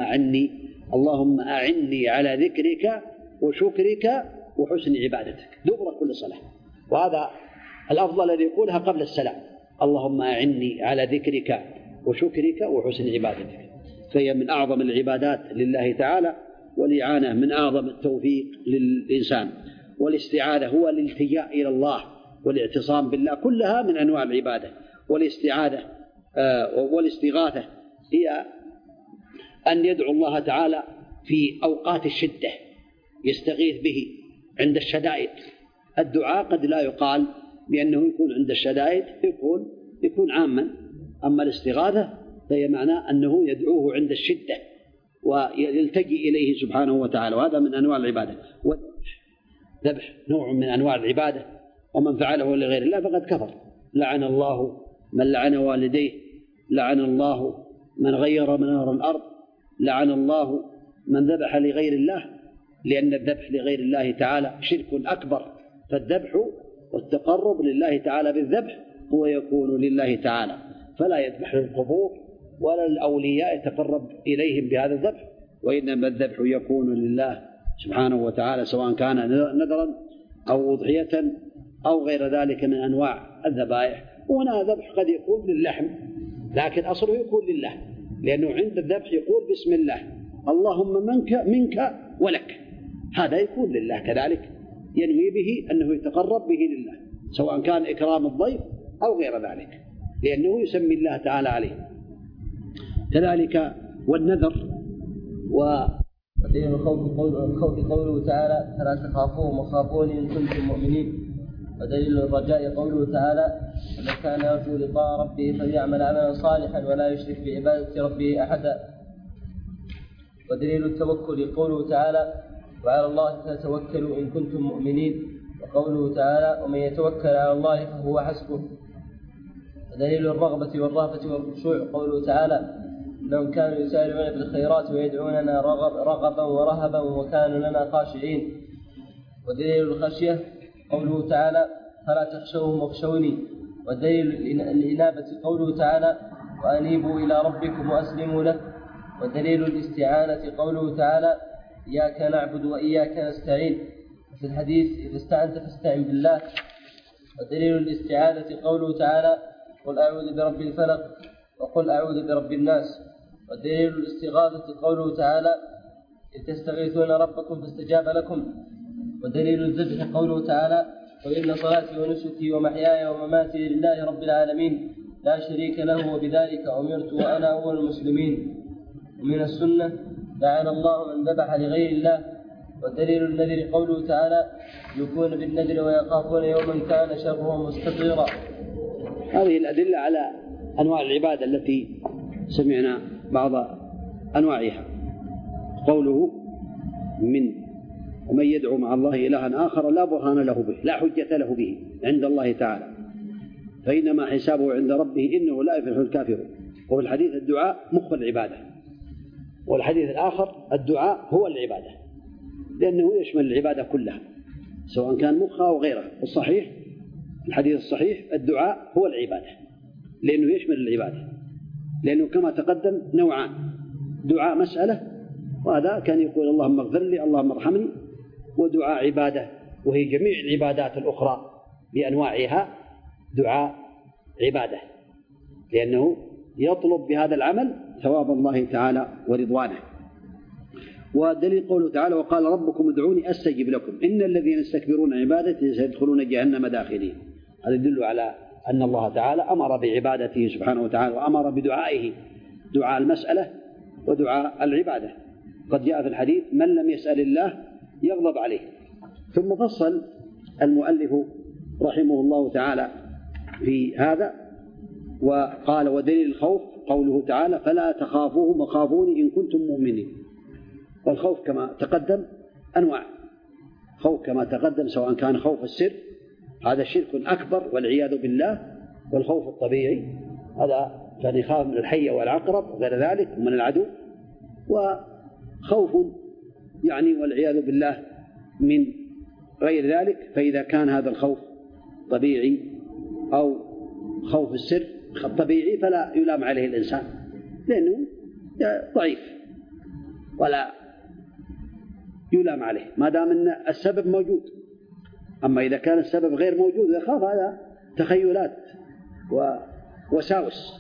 Speaker 1: اللهم أعني على ذكرك وشكرك وحسن عبادتك، دبر كل صلاة. وهذا الأفضل الذي يقولها قبل السلام: اللهم أعني على ذكرك وشكرك وحسن عبادتك. فهي من أعظم العبادات لله تعالى، والإعانة من أعظم التوفيق للإنسان. والاستعاذة هو الالتجاء إلى الله والاعتصام بالله، كلها من أنواع العبادة. والاستعاذة والاستغاثة هي أن يدعو الله تعالى في أوقات الشدة، يستغيث به عند الشدائد. الدعاء قد لا يقال بأنه يكون عند الشدائد، يكون عاما. أما الاستغاثة فهي معناه أنه يدعوه عند الشدة ويلتجئ إليه سبحانه وتعالى، وهذا من أنواع العبادة. والذبح نوع من أنواع العبادة، ومن فعله لغير الله فقد كفر. لعن الله من لعن والديه، لعن الله من غير منار الأرض، لعن الله من ذبح لغير الله، لأن الذبح لغير الله تعالى شرك أكبر. فالذبح والتقرب لله تعالى بالذبح هو يكون لله تعالى، فلا يذبح للقبور ولا الأولياء يتقرب إليهم بهذا الذبح، وإنما الذبح يكون لله سبحانه وتعالى، سواء كان نذرا أو أضحية أو غير ذلك من أنواع الذبائح. وهنا ذبح قد يكون للحم، لكن أصله يكون لله، لأنه عند الذبح يقول بسم الله، اللهم منك ولك، هذا يكون لله كذلك، ينوي به أنه يتقرب به لله، سواء كان إكرام الضيف أو غير ذلك، لأنه يسمي الله تعالى عليه. كذلك والنذر
Speaker 2: ودليل الخوف قوله تعالى: فلا تخافوهم وخافون إن كنتم مؤمنين. ودليل الرجاء قوله تعالى: ومن كان يرجو لقاء ربه فليعمل عملا صالحا ولا يشرك بعبادة ربه أحدا. ودليل التوكل قوله تعالى: وعلى الله فتوكلوا إن كنتم مؤمنين. وقوله تعالى: ومن يتوكل على الله فهو حسبه. ودليل الرغبة والرهبة والخشوع قوله تعالى: إنهم كانوا يسارعون في الخيرات ويدعوننا رغبا ورهبا وكانوا لنا خاشعين. ودليل الخشية قوله تعالى: فلا تخشوهم واخشوني. ودليل الإنابة قوله تعالى: وأنيبوا إلى ربكم وأسلموا له. ودليل الاستعانة قوله تعالى: إياك نعبد وإياك نستعين. في الحديث: إذا استعنت فاستعن بالله. ودليل الاستعاذة قوله تعالى: قل أعوذ برب الفلق وقل أعوذ برب الناس. ودليل الاستغاثة قوله تعالى: إذ تستغيثون ربكم فاستجاب لكم. ودليل الذبح قوله تعالى: قل إن صلاتي ونسكي ومحياي ومماتي لله رب العالمين لا شريك له وبذلك أمرت وأنا أول المسلمين. ومن السنة: لعن الله من ذبح لغير الله. ودليل النذر قوله تعالى: يكون بالنذر ويخافون يوما كان شره مستطيرا.
Speaker 1: هذه الأدلة على أنواع العبادة التي سمعنا بعض أنواعها. قوله: ومن يدعو مع الله إلها آخر لا برهان له به، لا حجة له به عند الله تعالى، فإنما حسابه عند ربه إنه لا يفلح الكافرون. وفي الحديث: الدعاء مخ العبادة. والحديث الآخر: الدعاء هو العبادة، لأنه يشمل العبادة كلها سواء كان مخها أو غيرها. الصحيح الحديث الصحيح: الدعاء هو العبادة، لأنه يشمل العبادة، لأنه كما تقدم نوعان: دعاء مسألة، وهذا كان يقول اللهم اغفر لي اللهم ارحمني، ودعاء عبادة، وهي جميع العبادات الأخرى بأنواعها دعاء عبادة، لأنه يطلب بهذا العمل ثواب الله تعالى ورضوانه. ودليل قوله تعالى: وقال ربكم ادعوني أستجب لكم إن الذين يستكبرون عبادتي سيدخلون جهنم داخلين. هذا يدل على أن الله تعالى أمر بعبادته سبحانه وتعالى، وأمر بدعائه، دعاء المسألة ودعاء العبادة. قد جاء في الحديث: من لم يسأل الله يغضب عليه. ثم فصل المؤلف رحمه الله تعالى في هذا. وقال ودليل الخوف قوله تعالى فلا تخافوهم وخافوني إن كنتم مؤمنين. والخوف كما تقدم أنواع، خوف كما تقدم سواء كان خوف السر هذا شرك أكبر والعياذ بالله، والخوف الطبيعي هذا كان يخاف من الحية والعقرب وغير ذلك ومن العدو، وخوف يعني والعياذ بالله من غير ذلك. فإذا كان هذا الخوف طبيعي أو خوف السر طبيعي فلا يلام عليه الإنسان لأنه ضعيف ولا يلام عليه ما دام أن السبب موجود. أما إذا كان السبب غير موجود يخاف هذا تخيلات ووساوس.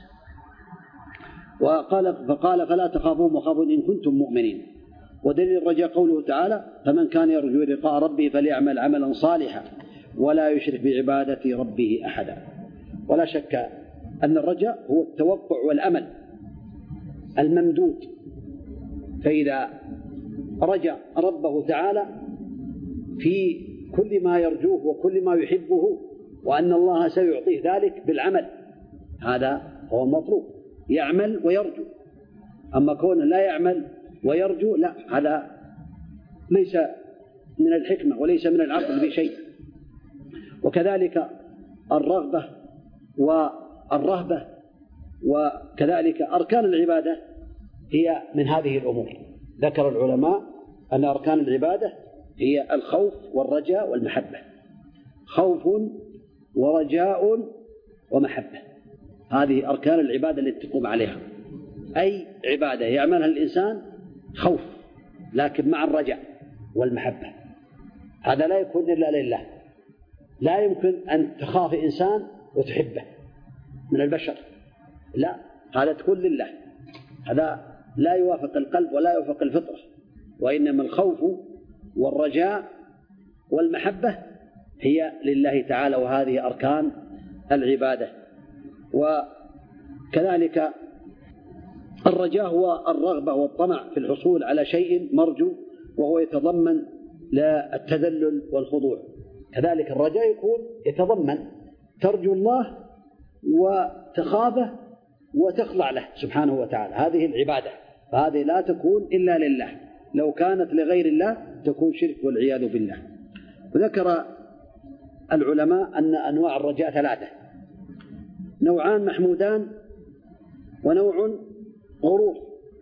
Speaker 1: فقال فلا تخافوهم وخافون إن كنتم مؤمنين. ودليل الرجاء قوله تعالى فمن كان يرجو لقاء ربه فليعمل عملا صالحا ولا يشرك بعبادة ربه أحدا. ولا شك أن الرجاء هو التوقع والأمل الممدود، فإذا رجى ربه تعالى في كل ما يرجوه وكل ما يحبه وأن الله سيعطيه ذلك بالعمل، هذا هو المطلوب، يعمل ويرجو. أما كون لا يعمل ويرجو لا، هذا ليس من الحكمة وليس من العقل بشيء. وكذلك الرغبة والرهبة وكذلك أركان العبادة هي من هذه الأمور. ذكر العلماء أن أركان العبادة هي الخوف والرجاء والمحبة، خوف ورجاء ومحبة، هذه أركان العبادة التي تقوم عليها. أي عبادة يعملها الإنسان خوف لكن مع الرجاء والمحبة، هذا لا يكون إلا لله. لا يمكن أن تخاف إنسان وتحبه من البشر، لا، هذا تكون لله، هذا لا يوافق القلب ولا يوافق الفطرة. وإنما الخوف والرجاء والمحبة هي لله تعالى، وهذه أركان العبادة. وكذلك الرجاء هو الرغبة والطمع في الحصول على شيء مرجو، وهو يتضمن لا التذلل والخضوع. كذلك الرجاء يكون يتضمن ترجو الله وتخافه وتخضع له سبحانه وتعالى، هذه العبادة، فهذه لا تكون إلا لله، لو كانت لغير الله تكون شرك والعياذ بالله. وذكر العلماء أن أنواع الرجاء ثلاثة، نوعان محمودان ونوع غرور.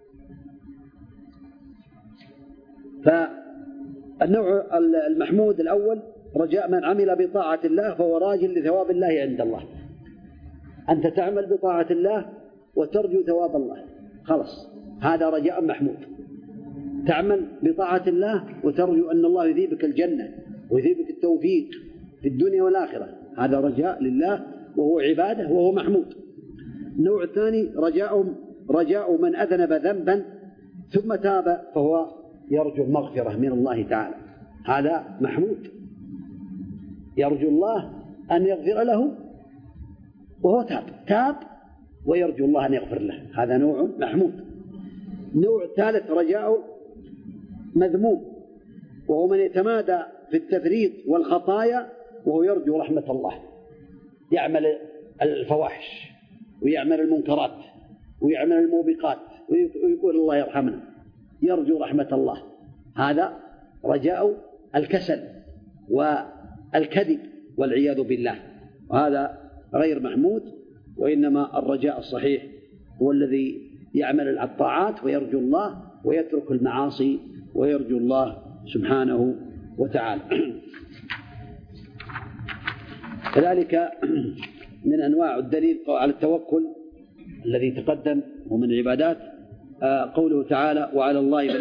Speaker 1: فالنوع المحمود الأول رجاء من عمل بطاعة الله فهو راج لثواب الله عند الله، أنت تعمل بطاعة الله وترجو ثواب الله، خلاص هذا رجاء محمود. تعمل بطاعة الله وترجو أن الله يذيبك الجنة ويذيبك التوفيق في الدنيا والآخرة، هذا رجاء لله وهو عبادة وهو محمود. النوع الثاني رجاء من أذنب ذنبا ثم تاب فهو يرجو المغفرة من الله تعالى، هذا محمود، يرجو الله أن يغفر له وهو تاب ويرجو الله أن يغفر له، هذا نوع محمود. النوع الثالث رجاء مذموم، وهو من يتمادى في التفريط والخطايا وهو يرجو رحمة الله، يعمل الفواحش ويعمل المنكرات ويعمل الموبقات ويقول الله يرحمنا، يرجو رحمة الله، هذا رجاء الكسل والكذب والعياذ بالله، وهذا غير محمود. وإنما الرجاء الصحيح هو الذي يعمل الطاعات ويرجو الله ويترك المعاصي ويرجو الله سبحانه وتعالى. كذلك من أنواع الدليل على التوكل الذي تقدم ومن العبادات قوله تعالى وعلى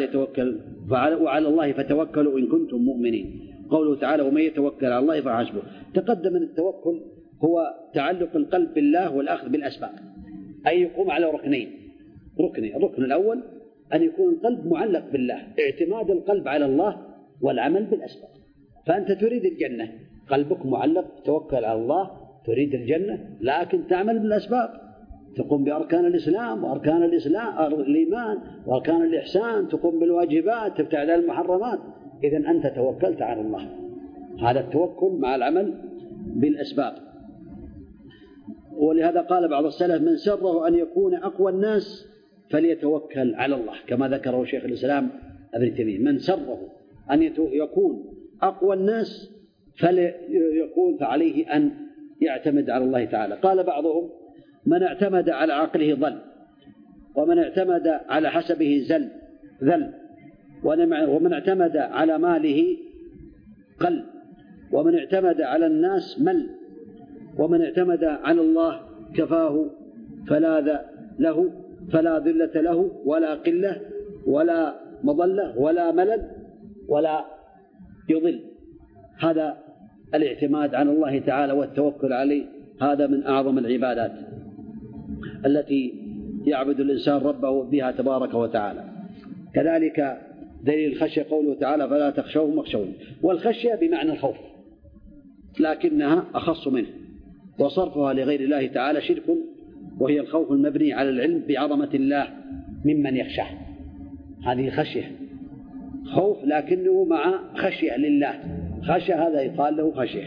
Speaker 1: الله فتوكلوا إن كنتم مؤمنين. قوله تعالى ومن يتوكل على الله فحسبه. تقدم أن التوكل هو تعلق القلب بالله والأخذ بالأسباب، أي يقوم على ركنين. الركن الأول أن يكون القلب معلق بالله، اعتماد القلب على الله والعمل بالأسباب. فأنت تريد الجنة، قلبك معلق، توكل على الله، تريد الجنة، لكن تعمل بالأسباب، تقوم بأركان الإسلام وأركان الإيمان وأركان الإحسان، تقوم بالواجبات، تبتعد عن المحرمات، إذن أنت توكلت على الله. هذا التوكل مع العمل بالأسباب. ولهذا قال بعض السلف: من سره أن يكون أقوى الناس فليتوكل على الله، كما ذكره شيخ الإسلام ابن تيمية. من سره أن يكون أقوى الناس فليكون فعليه أن يعتمد على الله تعالى. قال بعضهم: من اعتمد على عقله ضل، ومن اعتمد على حسبه ذل، ومن اعتمد على ماله قل، ومن اعتمد على الناس مل، ومن اعتمد على الله كفاه فلا ذلة له ولا قلة ولا مضلة ولا ملل ولا يضل. هذا الاعتماد على الله تعالى والتوكل عليه، هذا من أعظم العبادات التي يعبد الإنسان ربه بها تبارك وتعالى. كذلك دليل الخشية قوله تعالى: فلا تخشوهم واخشوني. والخشية بمعنى الخوف، لكنها أخص منه، وصرفها لغير الله تعالى شرك، وهي الخوف المبني على العلم بعظمة الله ممن يخشاه. هذه خشية، خوف لكنه مع خشية لله، خشية هذا يقال له خشية.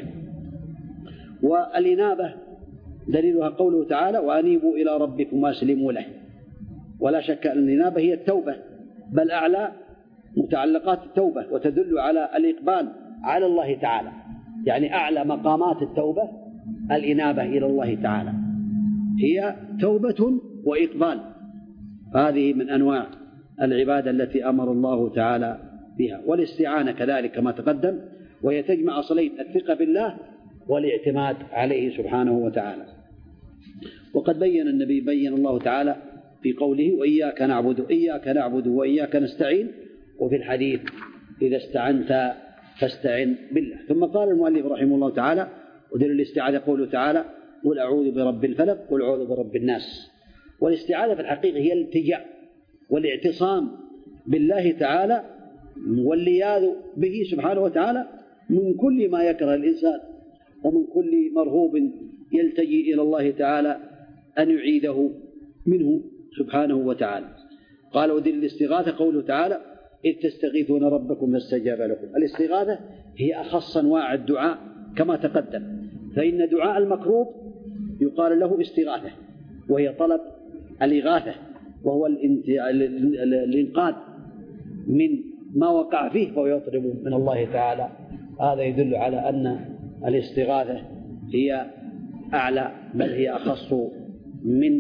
Speaker 1: والإنابة دليلها قوله تعالى: وأنيبوا إلى ربكم وأسلموا له. ولا شك أن الإنابة هي التوبة، بل أعلى متعلقات التوبة، وتدل على الإقبال على الله تعالى، يعني أعلى مقامات التوبة الإنابة إلى الله تعالى، هي توبة وإقبال. هذه من أنواع العبادة التي أمر الله تعالى بها. والاستعانة كذلك كما تقدم، وهي تجمع أصلين: الثقة بالله والاعتماد عليه سبحانه وتعالى. وقد بين الله تعالى في قوله: وإياك نعبد وإياك نستعين، وفي الحديث: إذا استعنت فاستعن بالله. ثم قال المؤلف رحمه الله تعالى: ودليل الاستعاذة قوله تعالى: قل أعوذ برب الفلق قل أعوذ برب الناس. والاستعاذة في الحقيقة هي الالتجاء والاعتصام بالله تعالى، واللياذ به سبحانه وتعالى من كل ما يكره الإنسان، ومن كل مرهوب يلتجي إلى الله تعالى أن يعيده منه سبحانه وتعالى. قال: ودليل الاستغاثة قوله تعالى: إذ تستغيثون ربكم فاستجاب لكم. الاستغاثة هي أخص أنواع الدعاء كما تقدم، فإن دعاء المكروب يقال له استغاثة، وهي طلب الإغاثة، وهو الإنقاذ من ما وقع فيه، فهو يطلب من الله تعالى. هذا يدل على أن الاستغاثة هي أعلى، بل هي أخص من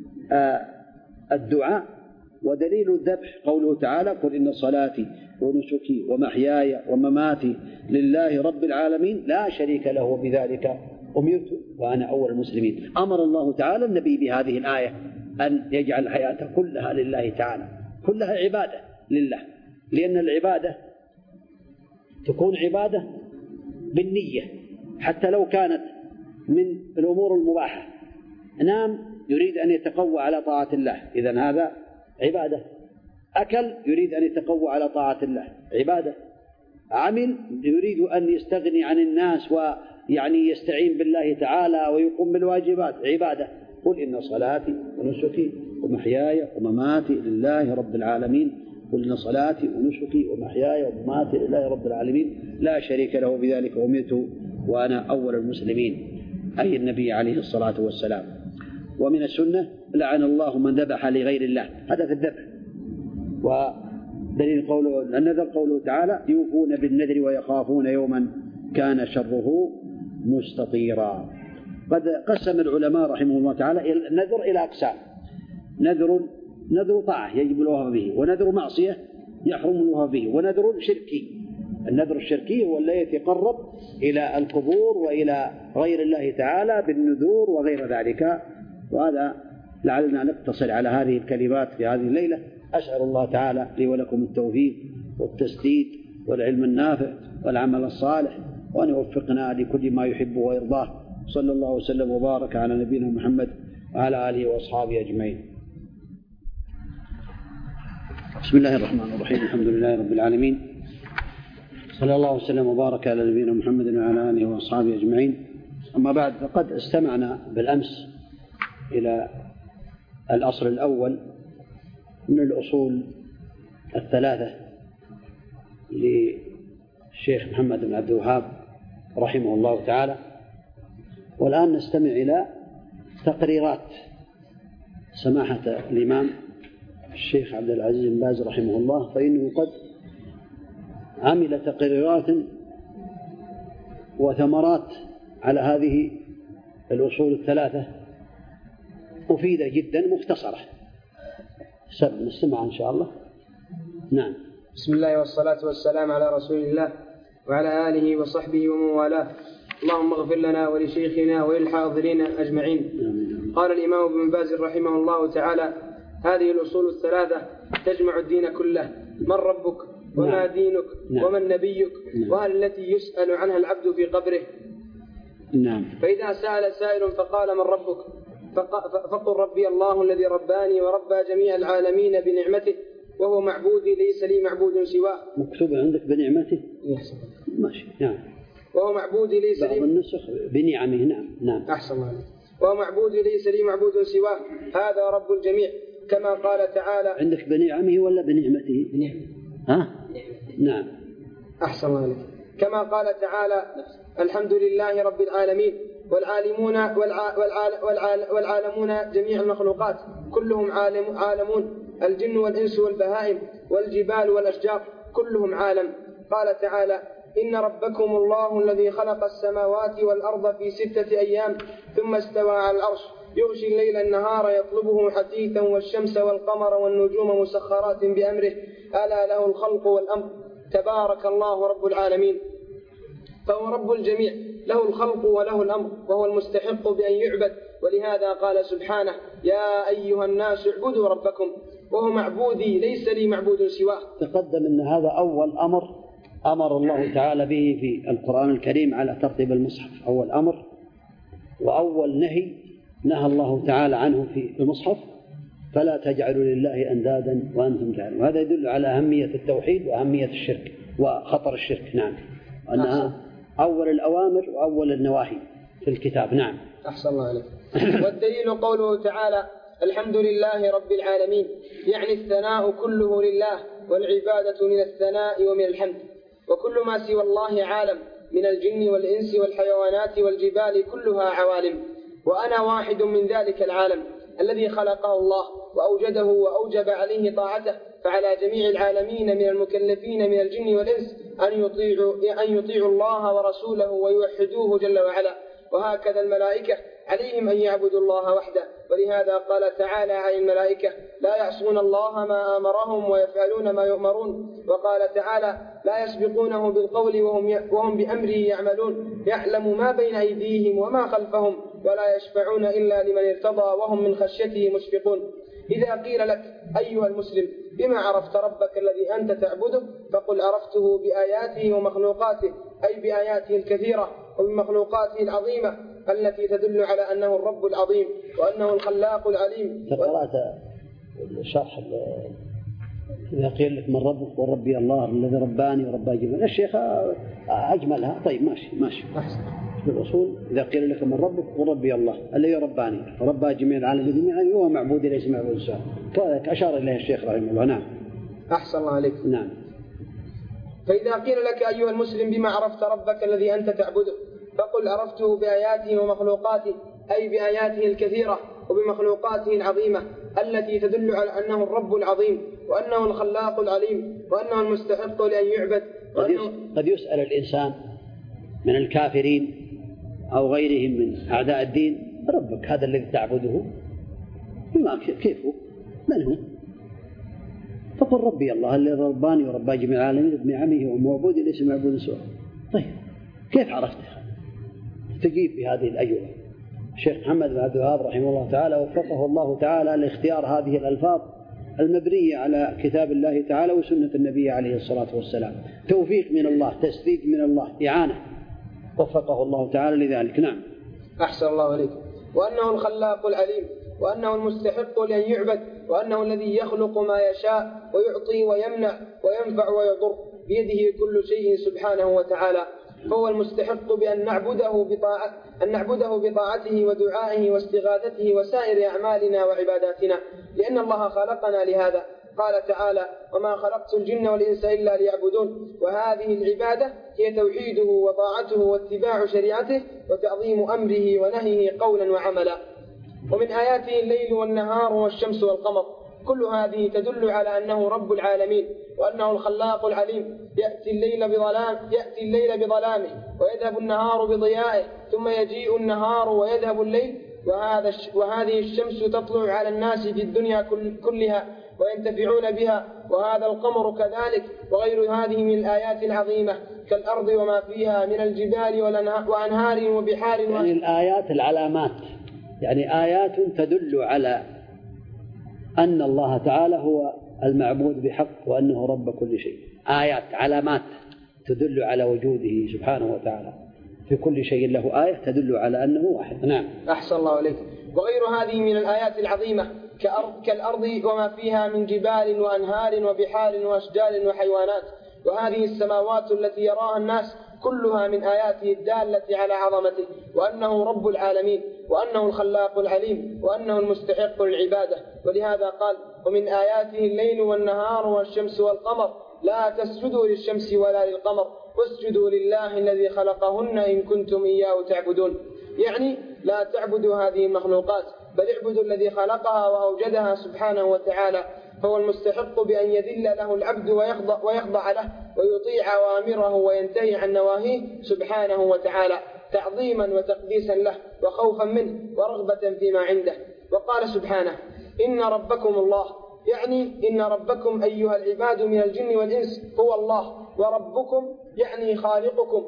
Speaker 1: الدعاء. ودليل الذبح قوله تعالى: قل إن صلاتي ونسكي ومحياي ومماتي لله رب العالمين لا شريك له بذلك أمرت وأنا أول المسلمين. أمر الله تعالى النبي بهذه الآية أن يجعل الحياة كلها لله تعالى، كلها عبادة لله، لأن العبادة تكون عبادة بالنية حتى لو كانت من الأمور المباحة. نام يريد أن يتقوى على طاعة الله، إذن هذا عبادة. أكل يريد أن يتقوى على طاعة الله، عبادة. عمل يريد أن يستغني عن الناس ويعني يستعين بالله تعالى ويقوم بالواجبات، عبادة. قل إن صلاتي ونسكي ومحياي ومماتي لله رب العالمين، قل إن صلاتي ونسكي ومحياي ومماتي لله رب العالمين لا شريك له بذلك أمرت وأنا أول المسلمين، أي النبي عليه الصلاة والسلام. ومن السنة: لعن الله من ذبح لغير الله. هذا في الذبح. ودليل قوله النذر قوله تعالى: يوفون بالنذر ويخافون يوما كان شره مستطيرا. قد قسم العلماء رحمه الله تعالى النذر إلى أقسام: نذر طاعة يجب الوفاء به، ونذر معصية يحرم الوفاء به، ونذر شركي. النذر الشركي هو الذي يتقرب إلى القبور وإلى غير الله تعالى بالنذور وغير ذلك. وهذا لعلنا نقتصر على هذه الكلمات في هذه الليلة. أسأل الله تعالى لي ولكم التوفيق والتسديد والعلم النافع والعمل الصالح، وأن يوفقنا لكل ما يحب ويرضاه. صلى الله وسلم وبارك على نبينا محمد وعلى آله وأصحابه أجمعين. بسم الله الرحمن الرحيم. الحمد لله رب العالمين، صلى الله وسلم وبارك على نبينا محمد وعلى آله وأصحابه أجمعين. أما بعد، فقد استمعنا بالأمس إلى الأصل الأول من الأصول الثلاثة للشيخ محمد بن عبد الوهاب رحمه الله تعالى، والآن نستمع إلى تقريرات سماحة الإمام الشيخ عبد العزيز بن باز رحمه الله، فإنه قد عمل تقريرات وثمرات على هذه الأصول الثلاثة مفيدة جدا مختصرة. نستمع إن شاء الله. نعم.
Speaker 4: بسم الله والصلاة والسلام على رسول الله وعلى آله وصحبه ومن والاه. اللهم اغفر لنا ولشيخنا وللحاضرين أجمعين. قال الإمام ابن باز رحمه الله تعالى: هذه الأصول الثلاثة تجمع الدين كله. من ربك وما دينك ومن نبيك وهل التي يسأل عنها العبد في قبره. فإذا سأل سائل فقال: من ربك؟ فقل: ربي الله الذي رباني وربى جميع العالمين بنعمته وهو معبودي ليس لي معبود سواه.
Speaker 1: مكتوب عندك بنعمته؟ ماشي. نعم.
Speaker 4: وهو معبودي ليس لي.
Speaker 1: بعض النسخ بنعمه. نعم.
Speaker 4: أحسن الله. وهو معبودي ليس لي معبود سواه، هذا رب الجميع، كما قال تعالى.
Speaker 1: عندك بنعمه ولا بنعمته؟
Speaker 4: بنعمه.
Speaker 1: ها؟ نعم.
Speaker 4: أحسن الله عليك. كما قال تعالى: الحمد لله رب العالمين، والعالمون جميع المخلوقات كلهم عالمون، الجن والإنس والبهائم والجبال والأشجار كلهم عالم. قال تعالى: إن ربكم الله الذي خلق السماوات والأرض في 6 أيام ثم استوى على العرش يغشي الليل النهار يطلبه حثيثا والشمس والقمر والنجوم مسخرات بأمره ألا له الخلق والأمر تبارك الله رب العالمين. فهو رب الجميع، له الخلق وله الأمر، وهو المستحق بأن يعبد. ولهذا قال سبحانه: يا أيها الناس اعبدوا ربكم وهو معبودي ليس لي معبود سواه.
Speaker 1: تقدم أن هذا أول أمر الله تعالى به في القرآن الكريم على ترتيب المصحف. أول أمر وأول نهى الله تعالى عنه في المصحف: فلا تجعلوا لله أندادا وأنتم تعلمون. وهذا يدل على أهمية التوحيد وأهمية الشرك وخطر الشرك. نعم. أنها أول الأوامر وأول النواهي في الكتاب. نعم.
Speaker 4: أحسن الله عليك. والدليل قوله تعالى: الحمد لله رب العالمين، يعني الثناء كله لله، والعبادة من الثناء ومن الحمد. وكل ما سوى الله عالم من الجن والإنس والحيوانات والجبال كلها عوالم، وأنا واحد من ذلك العالم الذي خلقه الله وأوجده وأوجب عليه طاعته. فعلى جميع العالمين من المكلفين من الجن والإنس أن يطيعوا الله ورسوله ويوحدوه جل وعلا. وهكذا الملائكة عليهم أن يعبدوا الله وحده. ولهذا قال تعالى عن الملائكة: لا يعصون الله ما آمرهم ويفعلون ما يؤمرون. وقال تعالى: لا يسبقونه بالقول وهم بأمره يعملون، يعلم ما بين أيديهم وما خلفهم ولا يشفعون إلا لمن ارتضى وهم من خشيته مشفقون. إذا قيل لك أيها المسلم: بما عرفت ربك الذي أنت تعبده؟ فقل: عرفته بآياته ومخلوقاته، أي بآياته الكثيرة وبمخلوقاته العظيمة التي تدل على أنه الرب العظيم وأنه الخلاق العليم.
Speaker 1: قرأت شرح إذا قيل لك: من ربك؟ وربي الله الذي رباني وربى جميع. الشيخ أجملها. طيب ماشي. بالأصول إذا قيل لك: من ربك؟ وربي الله الذي رباني وربى جميع العالمين جميعا هو معبود ليس معبود سواه. كذلك أشار إليه الشيخ رحمه الله. نعم.
Speaker 4: أحسن الله عليك.
Speaker 1: نعم.
Speaker 4: فإذا قيل لك أيها المسلم: بما عرفت ربك الذي أنت تعبده؟ فقل: عرفته بآياته ومخلوقاته، أي بآياته الكثيرة وبمخلوقاته العظيمة التي تدل على أنه الرب العظيم وأنه الخلاق العليم وأنه المستحق لأن يعبد.
Speaker 1: قد يسأل الإنسان من الكافرين أو غيرهم من أعداء الدين: ربك هذا الذي تعبده كيف هو؟ من هو؟ فقل: ربي الله الذي رباني وربى جميع العالمين بنعمه ومعبودي ليس معبود سواه. طيب كيف عرفته؟ تجيب بهذه الأجوبة. الشيخ محمد بن عبد الوهاب رحمه الله تعالى وفقه الله تعالى لاختيار هذه الألفاظ المبنية على كتاب الله تعالى وسنة النبي عليه الصلاة والسلام. توفيق من الله، تسديد من الله، إعانة، وفقه الله تعالى لذلك. نعم.
Speaker 4: أحسن الله عليك. وأنه الخلاق العليم وأنه المستحق لأن يعبد، وأنه الذي يخلق ما يشاء ويعطي ويمنع وينفع ويضر، بيده كل شيء سبحانه وتعالى. فهو المستحق بأن نعبده بطاعته ودعائه واستغاثته وسائر أعمالنا وعباداتنا، لأن الله خلقنا لهذا. قال تعالى: وما خلقت الجن والإنس إلا ليعبدون. وهذه العبادة هي توحيده وطاعته واتباع شريعته وتعظيم أمره ونهيه قولا وعملا. ومن آياته الليل والنهار والشمس والقمر. كل هذه تدل على أنه رب العالمين وأنه الخلاق العليم. يأتي الليل بظلامه ويذهب النهار بضيائه، ثم يجيء النهار ويذهب الليل، وهذه الشمس تطلع على الناس في الدنيا كلها وينتفعون بها، وهذا القمر كذلك، وغير هذه من الآيات العظيمة كالأرض وما فيها من الجبال وأنهار وبحار.
Speaker 1: يعني الآيات العلامات، يعني آيات تدل على أن الله تعالى هو المعبود بحق وأنه رب كل شيء. آيات علامات تدل على وجوده سبحانه وتعالى، في كل شيء له آية تدل على أنه واحد. نعم.
Speaker 4: أحسن الله عليك. وغير هذه من الآيات العظيمة كالأرض وما فيها من جبال وأنهار وبحار وأشجار وحيوانات، وهذه السماوات التي يراها الناس كلها من آياته الدالة على عظمته، وأنه رب العالمين، وأنه الخلاق العليم، وأنه المستحق للعبادة. ولهذا قال: ومن آياته الليل والنهار والشمس والقمر لا تسجدوا للشمس ولا للقمر واسجدوا لله الذي خلقهن إن كنتم إياه تعبدون. يعني لا تعبدوا هذه المخلوقات، بل اعبدوا الذي خلقها وأوجدها سبحانه وتعالى، فهو المستحق بأن يذل له العبد ويخضع له ويطيع أوامره وينتهي عن نواهيه سبحانه وتعالى، تعظيما وتقديسا له وخوفا منه ورغبة فيما عنده. وقال سبحانه: إن ربكم الله، يعني إن ربكم أيها العباد من الجن والإنس هو الله، وربكم يعني خالقكم،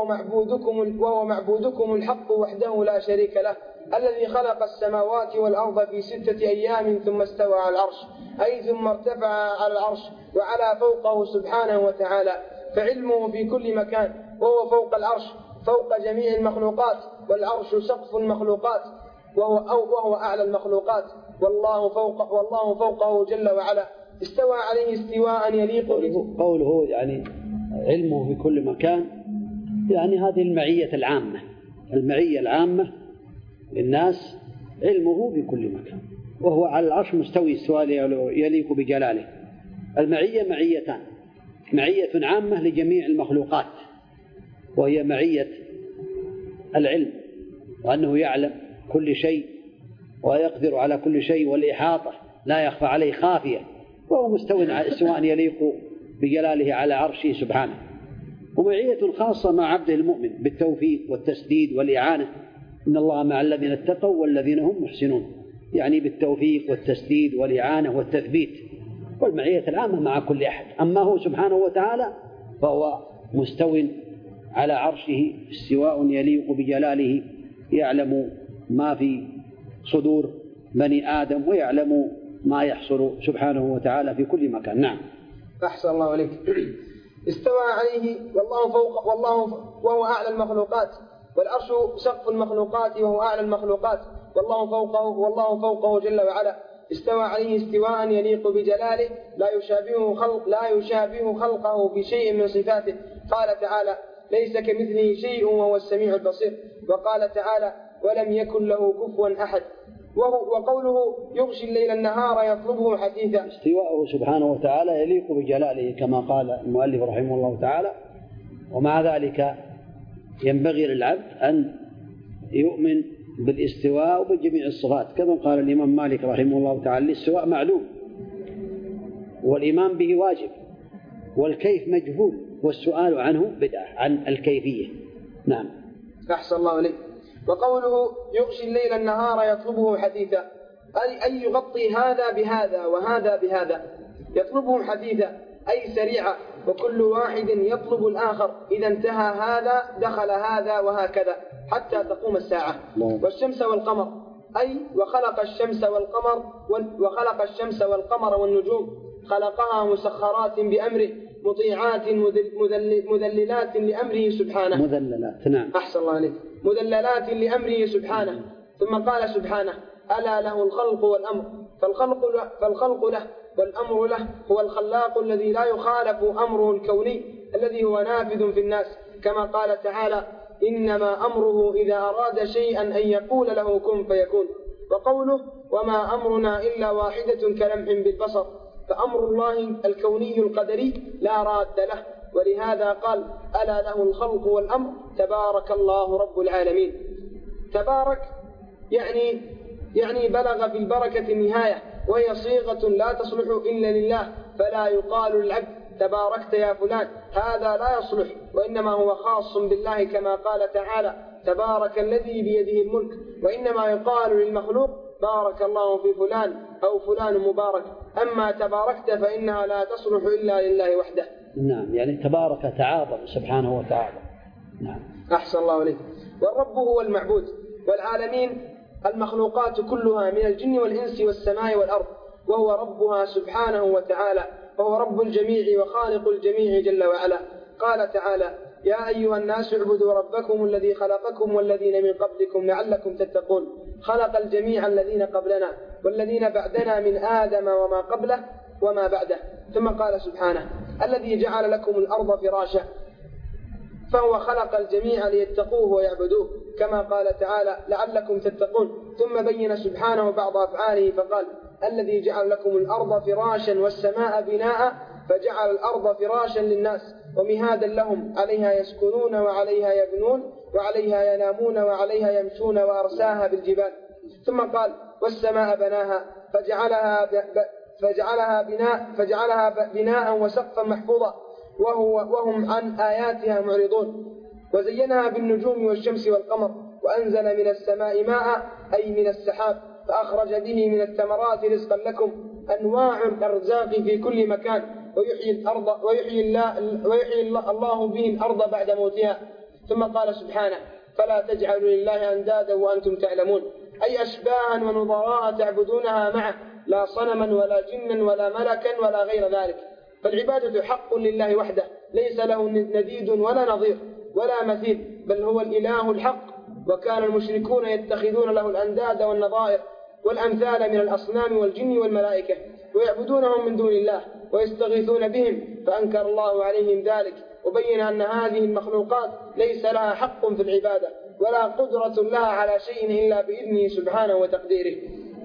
Speaker 4: وهو معبودكم الحق وحده لا شريك له، الذي خلق السماوات والأرض في 6 أيام ثم استوى على العرش، أي ثم ارتفع على العرش وعلى فوقه سبحانه وتعالى، فعلمه في كل مكان، وهو فوق العرش فوق جميع المخلوقات، والعرش سقف المخلوقات وهو أعلى المخلوقات، والله فوقه جل وعلا، استوى عليه استواء يليق.
Speaker 1: قوله يعني علمه في كل مكان، يعني هذه المعية العامة، المعية العامة للناس، علمه في كل مكان، وهو على العرش مستوي استواء يليق بجلاله. المعية معيتان: معية عامة لجميع المخلوقات، وهي معية العلم، وأنه يعلم كل شيء ويقدر على كل شيء، والإحاطة لا يخفى عليه خافية، وهو مستوى استواء يليق بجلاله على عرشه سبحانه. ومعية خاصة مع عبده المؤمن بالتوفيق والتسديد والإعانة، إن الله مع الذين اتقوا والذين هم محسنون، يعني بالتوفيق والتسديد والإعانة والتثبيت، والمعية العامة مع كل أحد. أما هو سبحانه وتعالى فهو مستو على عرشه استواء يليق بجلاله، يعلم ما في صدور بني آدم ويعلم ما يحصل سبحانه وتعالى في كل مكان. نعم.
Speaker 4: أحسن الله عليك. استوى عليه وهو أعلى المخلوقات، والعرش سقف المخلوقات وهو أعلى المخلوقات، والله فوقه جل وعلا، استوى عليه استواء يليق بجلاله لا يشابه خلقه في شيء من صفاته. قال تعالى: ليس كمثله شيء وهو السميع البصير. وقال تعالى: ولم يكن له كفوا أحد. وقوله: يغشي الليل النهار يطلبه حثيثا.
Speaker 1: استواءه سبحانه وتعالى يليق بجلاله كما قال المؤلف رحمه الله تعالى. ومع ذلك ينبغي للعبد أن يؤمن بالاستواء وبجميع الصفات، كما قال الإمام مالك رحمه الله تعالى: الاستواء معلوم والإيمان به واجب، والكيف مجهول، والسؤال عنه بدعة، عن الكيفية. نعم.
Speaker 4: أحسن الله عليك. وقوله: يغشي الليل النهار يطلبه حثيثا، أي يغطي هذا بهذا وهذا بهذا، يطلبه حثيثا أي سريعا، وكل واحد يطلب الآخر، إذا انتهى هذا دخل هذا، وهكذا حتى تقوم الساعة. والشمس والقمر، أي وخلق الشمس والقمر والنجوم، خلقها مسخرات بأمره، مطيعات مذللات لأمره سبحانه.
Speaker 1: مذللات. نعم.
Speaker 4: أحسن الله عليك. مذللات لأمره سبحانه. ثم قال سبحانه: ألا له الخلق والأمر. فالخلق له والأمر له، هو الخلاق الذي لا يخالف أمره الكوني الذي هو نافذ في الناس، كما قال تعالى: إنما أمره إذا أراد شيئا أن يقول له كن فيكون. وقوله: وما أمرنا إلا واحدة كلمح بالبصر، فأمر الله الكوني القدري لا راد له، ولهذا قال: ألا له الخلق والأمر، تبارك الله رب العالمين. تبارك يعني يعني بلغ في البركة النهاية، وهي صيغة لا تصلح إلا لله، فلا يقال للعبد تباركت يا فلان، هذا لا يصلح، وإنما هو خاص بالله كما قال تعالى تبارك الذي بيده الملك. وإنما يقال للمخلوق بارك الله في فلان أو فلان مبارك. أما تباركت فإنها لا تصلح إلا لله وحده.
Speaker 1: نعم، يعني تبارك تعاظم سبحانه وتعالى. نعم.
Speaker 4: أحسن الله عليك. والرب هو المعبود، والعالمين المخلوقات كلها من الجن والإنس والسماء والأرض، وهو ربها سبحانه وتعالى، وهو رب الجميع وخالق الجميع جل وعلا. قال تعالى يا أيها الناس اعبدوا ربكم الذي خلقكم والذين من قبلكم لعلكم تتقون. خلق الجميع الذين قبلنا والذين بعدنا من آدم وما قبله وما بعده. ثم قال سبحانه الذي جعل لكم الأرض فراشا، فهو خلق الجميع ليتقوه ويعبدوه، كما قال تعالى لعلكم تتقون. ثم بين سبحانه بعض أفعاله فقال الذي جعل لكم الأرض فراشا والسماء بناء، فجعل الأرض فراشا للناس ومهادا لهم، عليها يسكنون وعليها يبنون وعليها ينامون وعليها يمشون، وأرساها بالجبال. ثم قال والسماء بناها فجعلها بناء وسقفا محفوظا، وهم عن آياتها معرضون. وزينها بالنجوم والشمس والقمر، وأنزل من السماء ماء أي من السحاب، فأخرج به من الثمرات رزقا لكم، أنواع الأرزاق في كل مكان، ويحيي الله به الأرض بعد موتها. ثم قال سبحانه فلا تجعلوا لله أندادا وأنتم تعلمون، أي أشباها ونظراء تعبدونها معه، لا صنما ولا جنا ولا ملكا ولا غير ذلك. فالعبادة حق لله وحده، ليس له نديد ولا نظير ولا مثيل، بل هو الإله الحق. وكان المشركون يتخذون له الأنداد والنظائر والأمثال من الأصنام والجن والملائكة، ويعبدونهم من دون الله ويستغيثون بهم، فأنكر الله عليهم ذلك، وبين أن هذه المخلوقات ليس لها حق في العبادة ولا قدرة لها على شيء إلا بإذنه سبحانه وتقديره.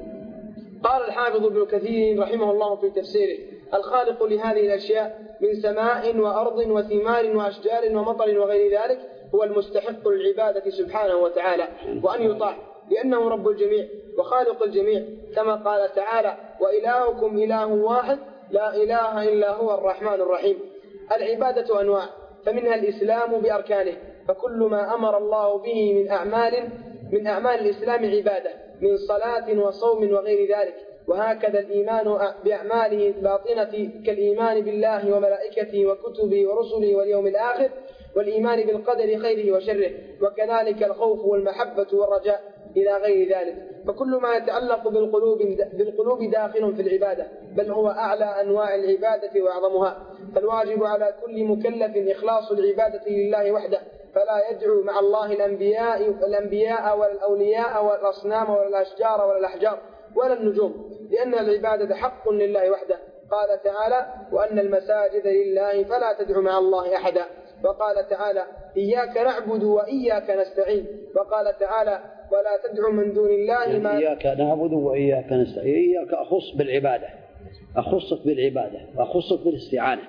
Speaker 4: قال الحافظ ابن كثير رحمه الله في تفسيره الخالق لهذه الأشياء من سماء وأرض وثمار وأشجار ومطر وغير ذلك هو المستحق للعبادة سبحانه وتعالى، وأن يطاع، لأنه رب الجميع وخالق الجميع، كما قال تعالى وإلهكم إله واحد لا إله إلا هو الرحمن الرحيم. العبادة أنواع، فمنها الإسلام بأركانه، فكل ما أمر الله به من أعمال الإسلام عبادة، من صلاة وصوم وغير ذلك. وهكذا الإيمان بأعماله الباطنة كالإيمان بالله وملائكته وكتبه ورسله واليوم الآخر، والإيمان بالقدر خيره وشره، وكذلك الخوف والمحبة والرجاء إلى غير ذلك. فكل ما يتعلق بالقلوب داخل في العبادة، بل هو أعلى أنواع العبادة وأعظمها. فالواجب على كل مكلف إخلاص العبادة لله وحده، فلا يدعو مع الله الأنبياء ولا الأولياء ولا الأصنام ولا الأشجار ولا الأحجار ولا النجوم، لأن العبادة حق لله وحده. قال تعالى وأن المساجد لله فلا تدعو مع الله أحدا. وقال تعالى إياك نعبد وإياك نستعين. وقال تعالى ولا تدعو من دون الله
Speaker 1: يعني إياك نعبد وإياك نستعين. إياك أخص بالعبادة، أخصك بالعبادة وأخصك بالاستعانة،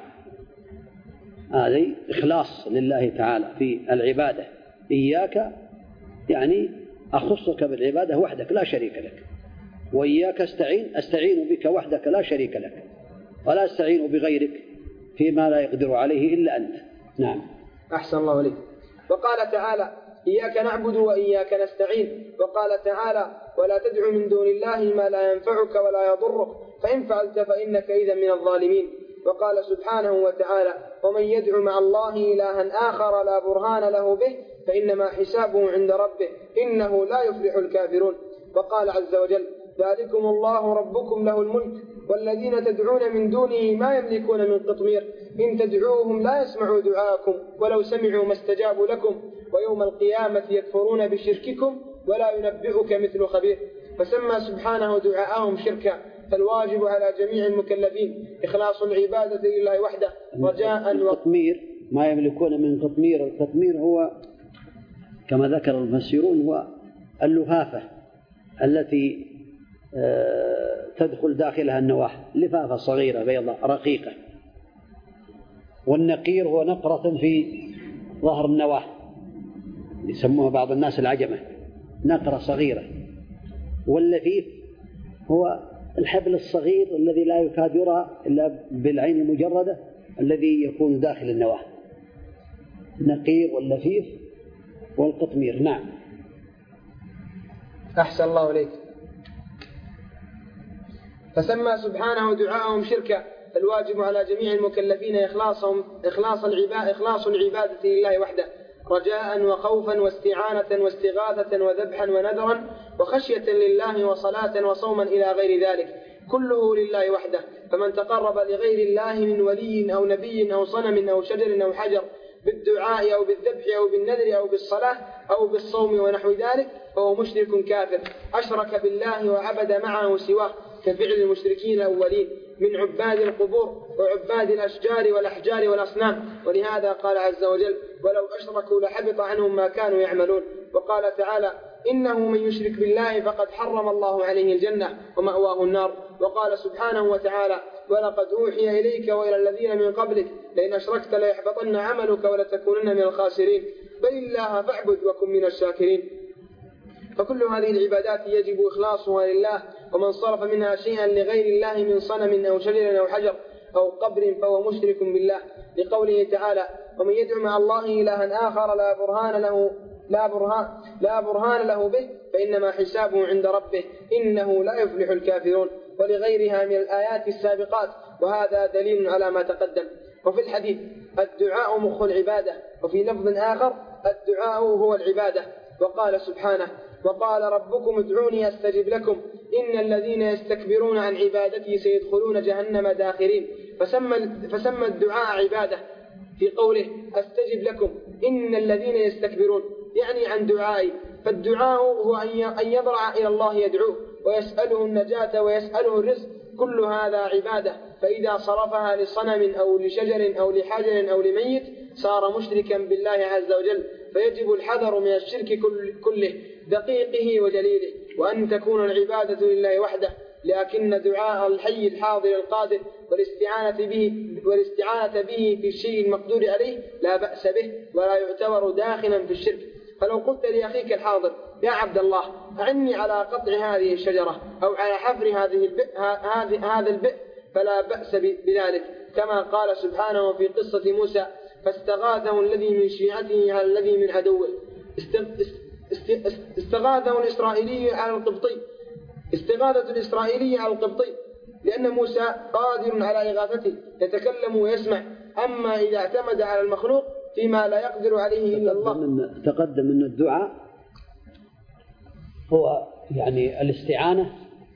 Speaker 1: هذه إخلاص لله تعالى في العبادة. إياك يعني أخصك بالعبادة وحدك لا شريك لك، وإياك أستعين بك وحدك لا شريك لك، ولا أستعين بغيرك فيما لا يقدر عليه إلا أنت. نعم.
Speaker 4: أحسن الله عليك. وقال تعالى إياك نعبد وإياك نستعين. وقال تعالى ولا تدع من دون الله ما لا ينفعك ولا يضرك، فإن فعلت فإنك إذا من الظالمين. وقال سبحانه وتعالى ومن يدع مع الله إلها آخر لا برهان له به فإنما حسابه عند ربه إنه لا يفلح الكافرون. وقال عز وجل ذلكم الله ربكم له الملك والذين تدعون من دونه ما يملكون من قطمير إن تدعوهم لا يسمعوا دعاءكم ولو سمعوا ما استجابوا لكم ويوم القيامة يكفرون بشرككم ولا ينبئك مثل خبير. فسمى سبحانه دعاءهم شركا. فالواجب على جميع المكلفين إخلاص العبادة لله وحده رجاء
Speaker 1: القطمير ما يملكون من قطمير. القطمير هو كما ذكر المفسرون هو اللفافة التي تدخل داخلها النواة، لفافة صغيرة بيضاء رقيقة. والنقير هو نقرة في ظهر النواة، يسموها بعض الناس العجمة، نقرة صغيرة. واللفيف هو الحبل الصغير الذي لا يكاد يرى إلا بالعين المجردة الذي يكون داخل النواة. النقير واللفيف والقطمير. نعم.
Speaker 4: أحسن الله إليك. فسمى سبحانه دعاءهم شركا، فالواجب على جميع المكلفين إخلاص العبادة لله وحده، رجاء وخوفا واستعانة واستغاثة وذبحا ونذرا وخشية لله وصلاة وصوما إلى غير ذلك، كله لله وحده. فمن تقرب لغير الله من ولي أو نبي أو صنم أو شجر أو حجر بالدعاء أو بالذبح أو بالنذر أو بالصلاة أو بالصوم ونحو ذلك فهو مشرك كافر، أشرك بالله وعبد معه سواه، كفعل المشركين الأولين من عباد القبور وعباد الأشجار والأحجار والأصنام. ولهذا قال عز وجل: ولو أشركوا لحبط عنهم ما كانوا يعملون. وقال تعالى: إنه من يشرك بالله فقد حرم الله عليه الجنة ومأواه النار. وقال سبحانه وتعالى: ولقد أوحي إليك وإلى الذين من قبلك لئن أشركت ليحبطن عملك ولتكونن من الخاسرين، بل الله فاعبد وكن من الشاكرين. فكل هذه العبادات يجب إخلاصها لله، ومن صرف منها شيئا لغير الله من صنم أو شجر أو حجر أو قبر فهو مشرك بالله، لقوله تعالى: ومن يدع مع الله إلها آخر لا برهان له به فإنما حسابه عند ربه إنه لا يفلح الكافرون. ولغيرها من الآيات السابقات، وهذا دليل على ما تقدم. وفي الحديث: الدعاء مخ العبادة، وفي لفظ آخر: الدعاء هو العبادة. وقال سبحانه: وقال ربكم ادعوني أستجب لكم إن الذين يستكبرون عن عبادتي سيدخلون جهنم داخرين. فسمى الدعاء عبادة في قوله: أستجب لكم إن الذين يستكبرون، يعني عن دعائي. فالدعاء هو أن يضرع إلى الله يدعوه ويسأله النجاة ويسأله الرزق، كل هذا عبادة. فإذا صرفها لصنم أو لشجر أو لحجر أو لميت صار مشركا بالله عز وجل. فيجب الحذر من الشرك كله، دقيقه وجليله، وأن تكون العبادة لله وحده. لكن دعاء الحي الحاضر القادر والاستعانة به في الشيء المقدور عليه لا بأس به ولا يعتبر داخلا في الشرك. فلو قلت لأخيك الحاضر: يا عبد الله أعني على قطع هذه الشجرة أو على حفر هذا البئر، فلا بأس بذلك، كما قال سبحانه في قصة موسى: فاستغاثه الذي من شيعته على الذي من عدوه. استغاثه الإسرائيلي على القبطي، استغاثة الإسرائيلي على القبطي، لأن موسى قادر على إغاثته، يتكلم ويسمع. أما إذا اعتمد على المخلوق فيما لا يقدر عليه إلا الله.
Speaker 1: تقدم أن الدعاء هو يعني الاستعانة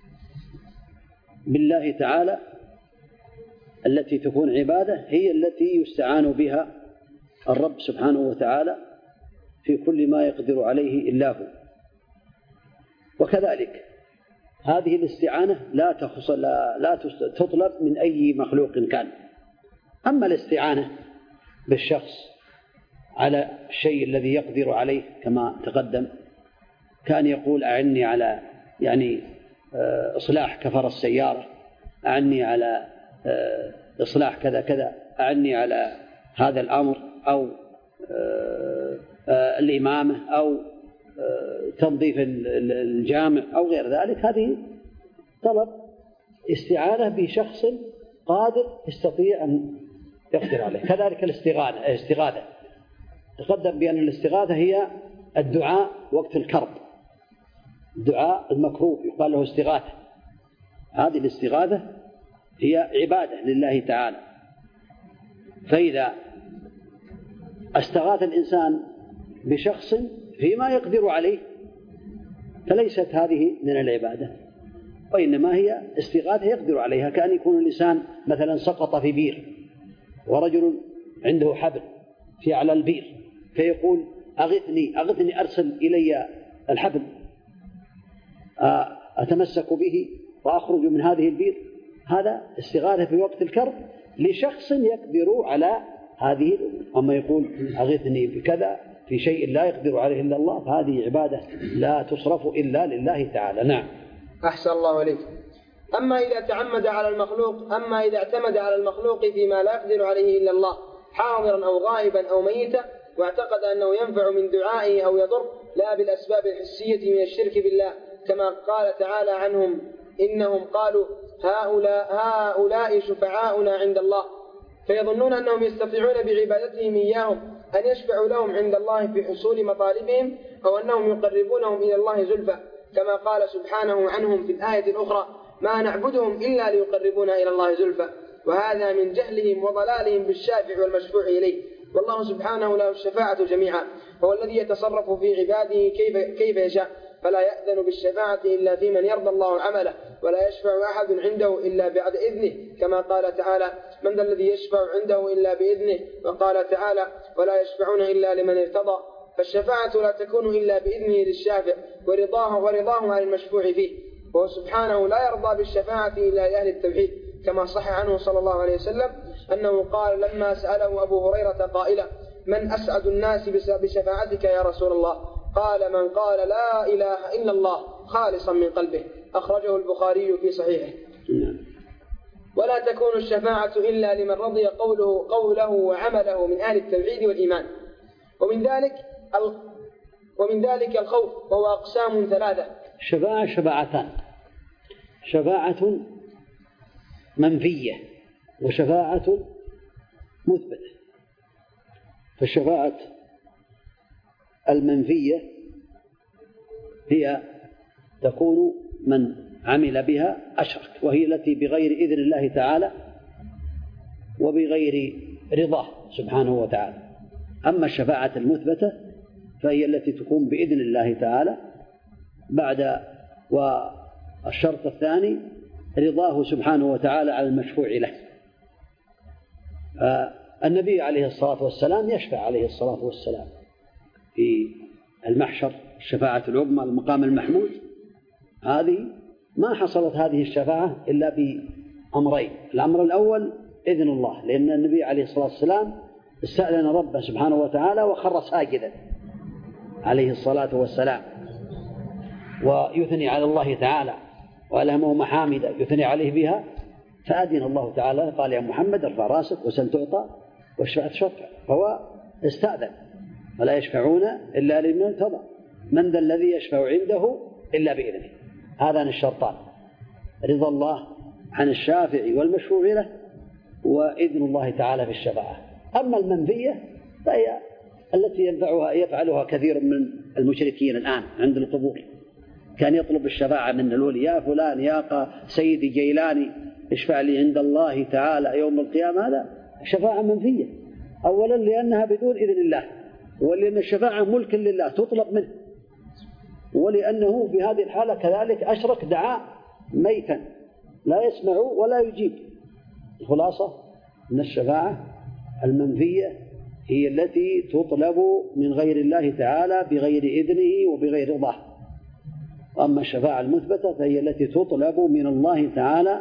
Speaker 1: بالله تعالى التي تكون عبادة، هي التي يستعان بها الرب سبحانه وتعالى في كل ما يقدر عليه إلا هو. وكذلك هذه الاستعانة لا تطلب من أي مخلوق كان. أما الاستعانة بالشخص على الشيء الذي يقدر عليه كما تقدم، كان يقول: أعني على إصلاح كفر السيارة، أعني على إصلاح كذا كذا، أعني على هذا الأمر، أو الإمامة، أو تنظيف الجامع أو غير ذلك. هذه طلب استعانة بشخص قادر يستطيع أن يقدر عليه. كذلك الاستغاثة تقدم بأن الاستغاثة هي الدعاء وقت الكرب، الدعاء المكروه يقال له استغاثة. هذه الاستغاثة هي عبادة لله تعالى. فإذا استغاث الإنسان بشخص فيما يقدر عليه فليست هذه من العبادة، وإنما هي استغاثة يقدر عليها. كأن يكون الإنسان مثلا سقط في بير ورجل عنده حبل في أعلى البير، فيقول: أغثني أرسل إلي الحبل أتمسك به وأخرج من هذه البير. هذا استغاثة في وقت الكرب لشخص يقدر على هذه. أما يقول: أغثني بكذا في شيء لا يقدر عليه إلا الله، فهذه عبادة لا تصرف إلا لله تعالى. نعم.
Speaker 4: أحسن الله عليك. أما إذا اعتمد على المخلوق فيما لا يقدر عليه إلا الله، حاضرا أو غائبا أو ميتا، واعتقد أنه ينفع من دعائه أو يضر، لا بالأسباب الحسية من الشرك بالله، كما قال تعالى عنهم إنهم قالوا هؤلاء شفعاؤنا عند الله، فيظنون أنهم يستطيعون بعبادتهم إياهم أن يشفعوا لهم عند الله في حصول مطالبهم أو أنهم يقربونهم إلى الله زلفى، كما قال سبحانه عنهم في الآية الأخرى ما نعبدهم إلا ليقربونا إلى الله زلفى. وهذا من جهلهم وضلالهم بالشافع والمشفوع إليه، والله سبحانه له الشفاعة جميعا، هو الذي يتصرف في عباده كيف يشاء، فلا يأذن بالشفاعة إلا في من يرضى الله عمله، ولا يشفع أحد عنده إلا بعد إذنه، كما قال تعالى من ذا الذي يشفع عنده إلا بإذنه، وقال تعالى ولا يشفعون إلا لمن ارتضى. فالشفاعة لا تكون إلا بإذنه للشافع ورضاه عن المشفوع فيه، وهو سبحانه لا يرضى بالشفاعة إلا لأهل التوحيد، كما صح عنه صلى الله عليه وسلم أنه قال لما سأله أبو هريرة قائلا من أسعد الناس بشفاعتك يا رسول الله؟ قال من قال لا إله إلا الله خالصا من قلبه، أخرجه البخاري في صحيحه. ولا تكون الشفاعة إلا لمن رضي قوله وعمله من أهل التوحيد والإيمان. ومن ذلك الخوف، وهو أقسام ثلاثة.
Speaker 1: الشفاعة شفاعتان: شفاعة منفية وشفاعة مثبتة. فالشفاعة المنفية هي تكون من عمل بها أشرك، وهي التي بغير إذن الله تعالى وبغير رضاه سبحانه وتعالى. أما الشفاعة المثبتة فهي التي تكون بإذن الله تعالى والشرط الثاني رضاه سبحانه وتعالى على المشفوع له. النبي عليه الصلاة والسلام يشفع عليه الصلاة والسلام في المحشر، الشفاعة العظمى، المقام المحمود. هذه ما حصلت هذه الشفاعة إلا بأمرين: الأمر الأول إذن الله، لأن النبي عليه الصلاة والسلام استأذن ربه سبحانه وتعالى وخر ساجدا عليه الصلاة والسلام، ويثني على الله تعالى وألهمه محامد يثني عليه بها، فأذن الله تعالى قال يا محمد ارفع راسك وسل تعطى واشفع تشفع، فهو استأذن. ولا يشفعون إلا لمن ارتضى، من ذا الذي يشفع عنده إلا بإذنه. هذان الشرطان: رضا الله عن الشافع والمشفوع له، وإذن الله تعالى في الشفاعة. أما المنفية فهي التي يفعلها كثير من المشركين الآن عند القبور، كان يطلب الشفاعة من الولي: يا فلان يا سيدي جيلاني اشفع لي عند الله تعالى يوم القيامة. هذا شفاعة منفية، أولا لأنها بدون إذن الله، ولأن الشفاعة ملك لله تطلب منه، ولأنه في هذه الحالة كذلك أشرك، دعاء ميتا لا يسمع ولا يجيب. الخلاصة أن الشفاعة المنفية هي التي تطلب من غير الله تعالى بغير إذنه وبغير رضاه. أما الشفاعة المثبتة فهي التي تطلب من الله تعالى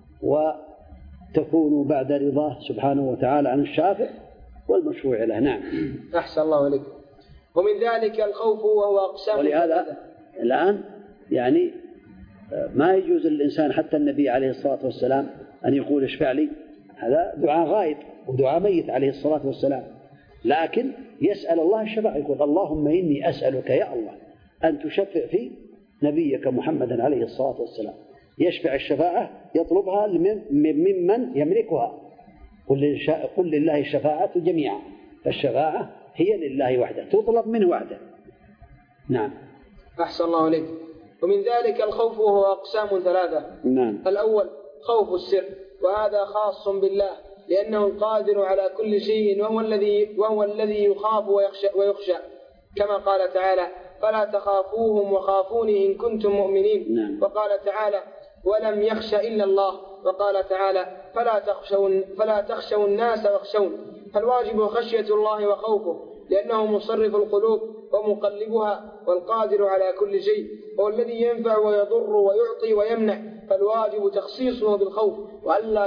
Speaker 1: وتكون بعد رضاه سبحانه وتعالى عن الشافع والمشفوع له. نعم.
Speaker 4: أحسن الله عليك. ومن ذلك الخوف، وهو أقسام.
Speaker 1: ولهذا الآن يعني ما يجوز للإنسان، حتى النبي عليه الصلاة والسلام، أن يقول اشفع لي. هذا دعاء غائب ودعاء ميت عليه الصلاة والسلام، لكن يسأل الله الشفاعة، يقول اللهم إني أسألك يا الله أن تشفع في نبيك محمد عليه الصلاة والسلام. يشفع الشفاعة يطلبها ممن يملكها. قل لله الشفاعة جميعا، فالشفاعة هي لله وحده، تطلب منه وحده. نعم.
Speaker 4: أحسن الله عليك. ومن ذلك الخوف، وهو أقسام ثلاثة.
Speaker 1: نعم.
Speaker 4: الأول خوف السر، وهذا خاص بالله، لأنه القادر على كل شيء، وهو الذي يخاف ويخشى، كما قال تعالى فلا تخافوهم وخافوني إن كنتم مؤمنين.
Speaker 1: نعم.
Speaker 4: وقال تعالى ولم يخش إلا الله. وقال تعالى فلا تخشوا الناس واخشون. فالواجب خشية الله وخوفه، لأنه مصرف القلوب ومقلبها، والقادر على كل شيء، هو الذي ينفع ويضر ويعطي ويمنع. فالواجب تخصيصه بالخوف، وألا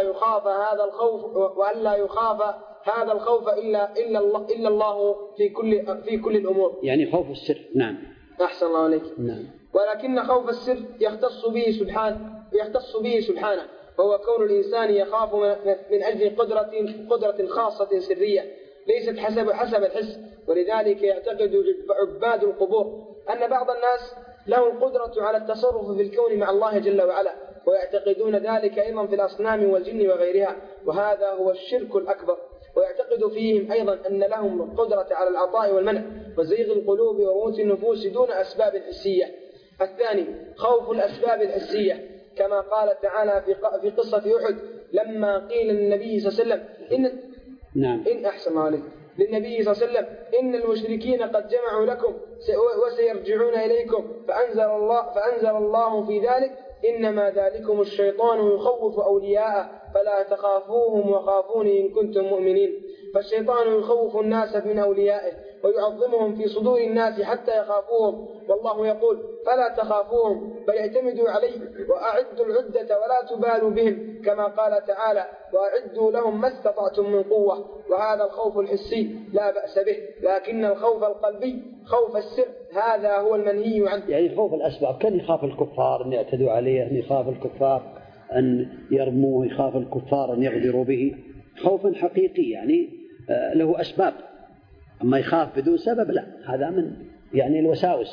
Speaker 4: يخاف هذا الخوف إلا الله في كل الأمور.
Speaker 1: يعني خوف السر. نعم.
Speaker 4: أحسن الله عليك.
Speaker 1: نعم.
Speaker 4: ولكن خوف السر يختص به سبحانه، وهو كون الإنسان يخاف من أجل قدرة خاصة سرية ليست حسب الحس. ولذلك يعتقد عباد القبور أن بعض الناس له القدرة على التصرف في الكون مع الله جل وعلا، ويعتقدون ذلك أيضا في الأصنام والجن وغيرها، وهذا هو الشرك الأكبر. ويعتقد فيهم أيضا أن لهم القدرة على العطاء والمنع وزيغ القلوب وموت النفوس دون أسباب حسية. الثاني خوف الأسباب الحسية، كما قال تعالى في قصة أحد لما قيل للنبي صلى الله عليه وسلم إن أحسن الله عليك للنبي صلى الله عليه وسلم إن المشركين قد جمعوا لكم وسيرجعون إليكم، فأنزل الله في ذلك إنما ذلكم الشيطان يخوف أولياءه فلا تخافوهم وخافوني إن كنتم مؤمنين. فالشيطان يخوف الناس من أوليائه ويعظمهم في صدور الناس حتى يخافوهم، والله يقول فلا تخافوهم بل اعتمدوا عليه وأعدوا العدة ولا تبالوا بهم، كما قال تعالى وأعدوا لهم ما استطعتم من قوة. وهذا الخوف الحسي لا بأس به، لكن الخوف القلبي خوف السر هذا هو المنهي عنه.
Speaker 1: يعني خوف الأسباب، كان يخاف الكفار أن يعتدوا عليه، أن يخاف الكفار أن يرموه، يخاف الكفار أن يغدروا به، خوفا حقيقي يعني له أسباب. أما يخاف بدون سبب لا، هذا من يعني الوساوس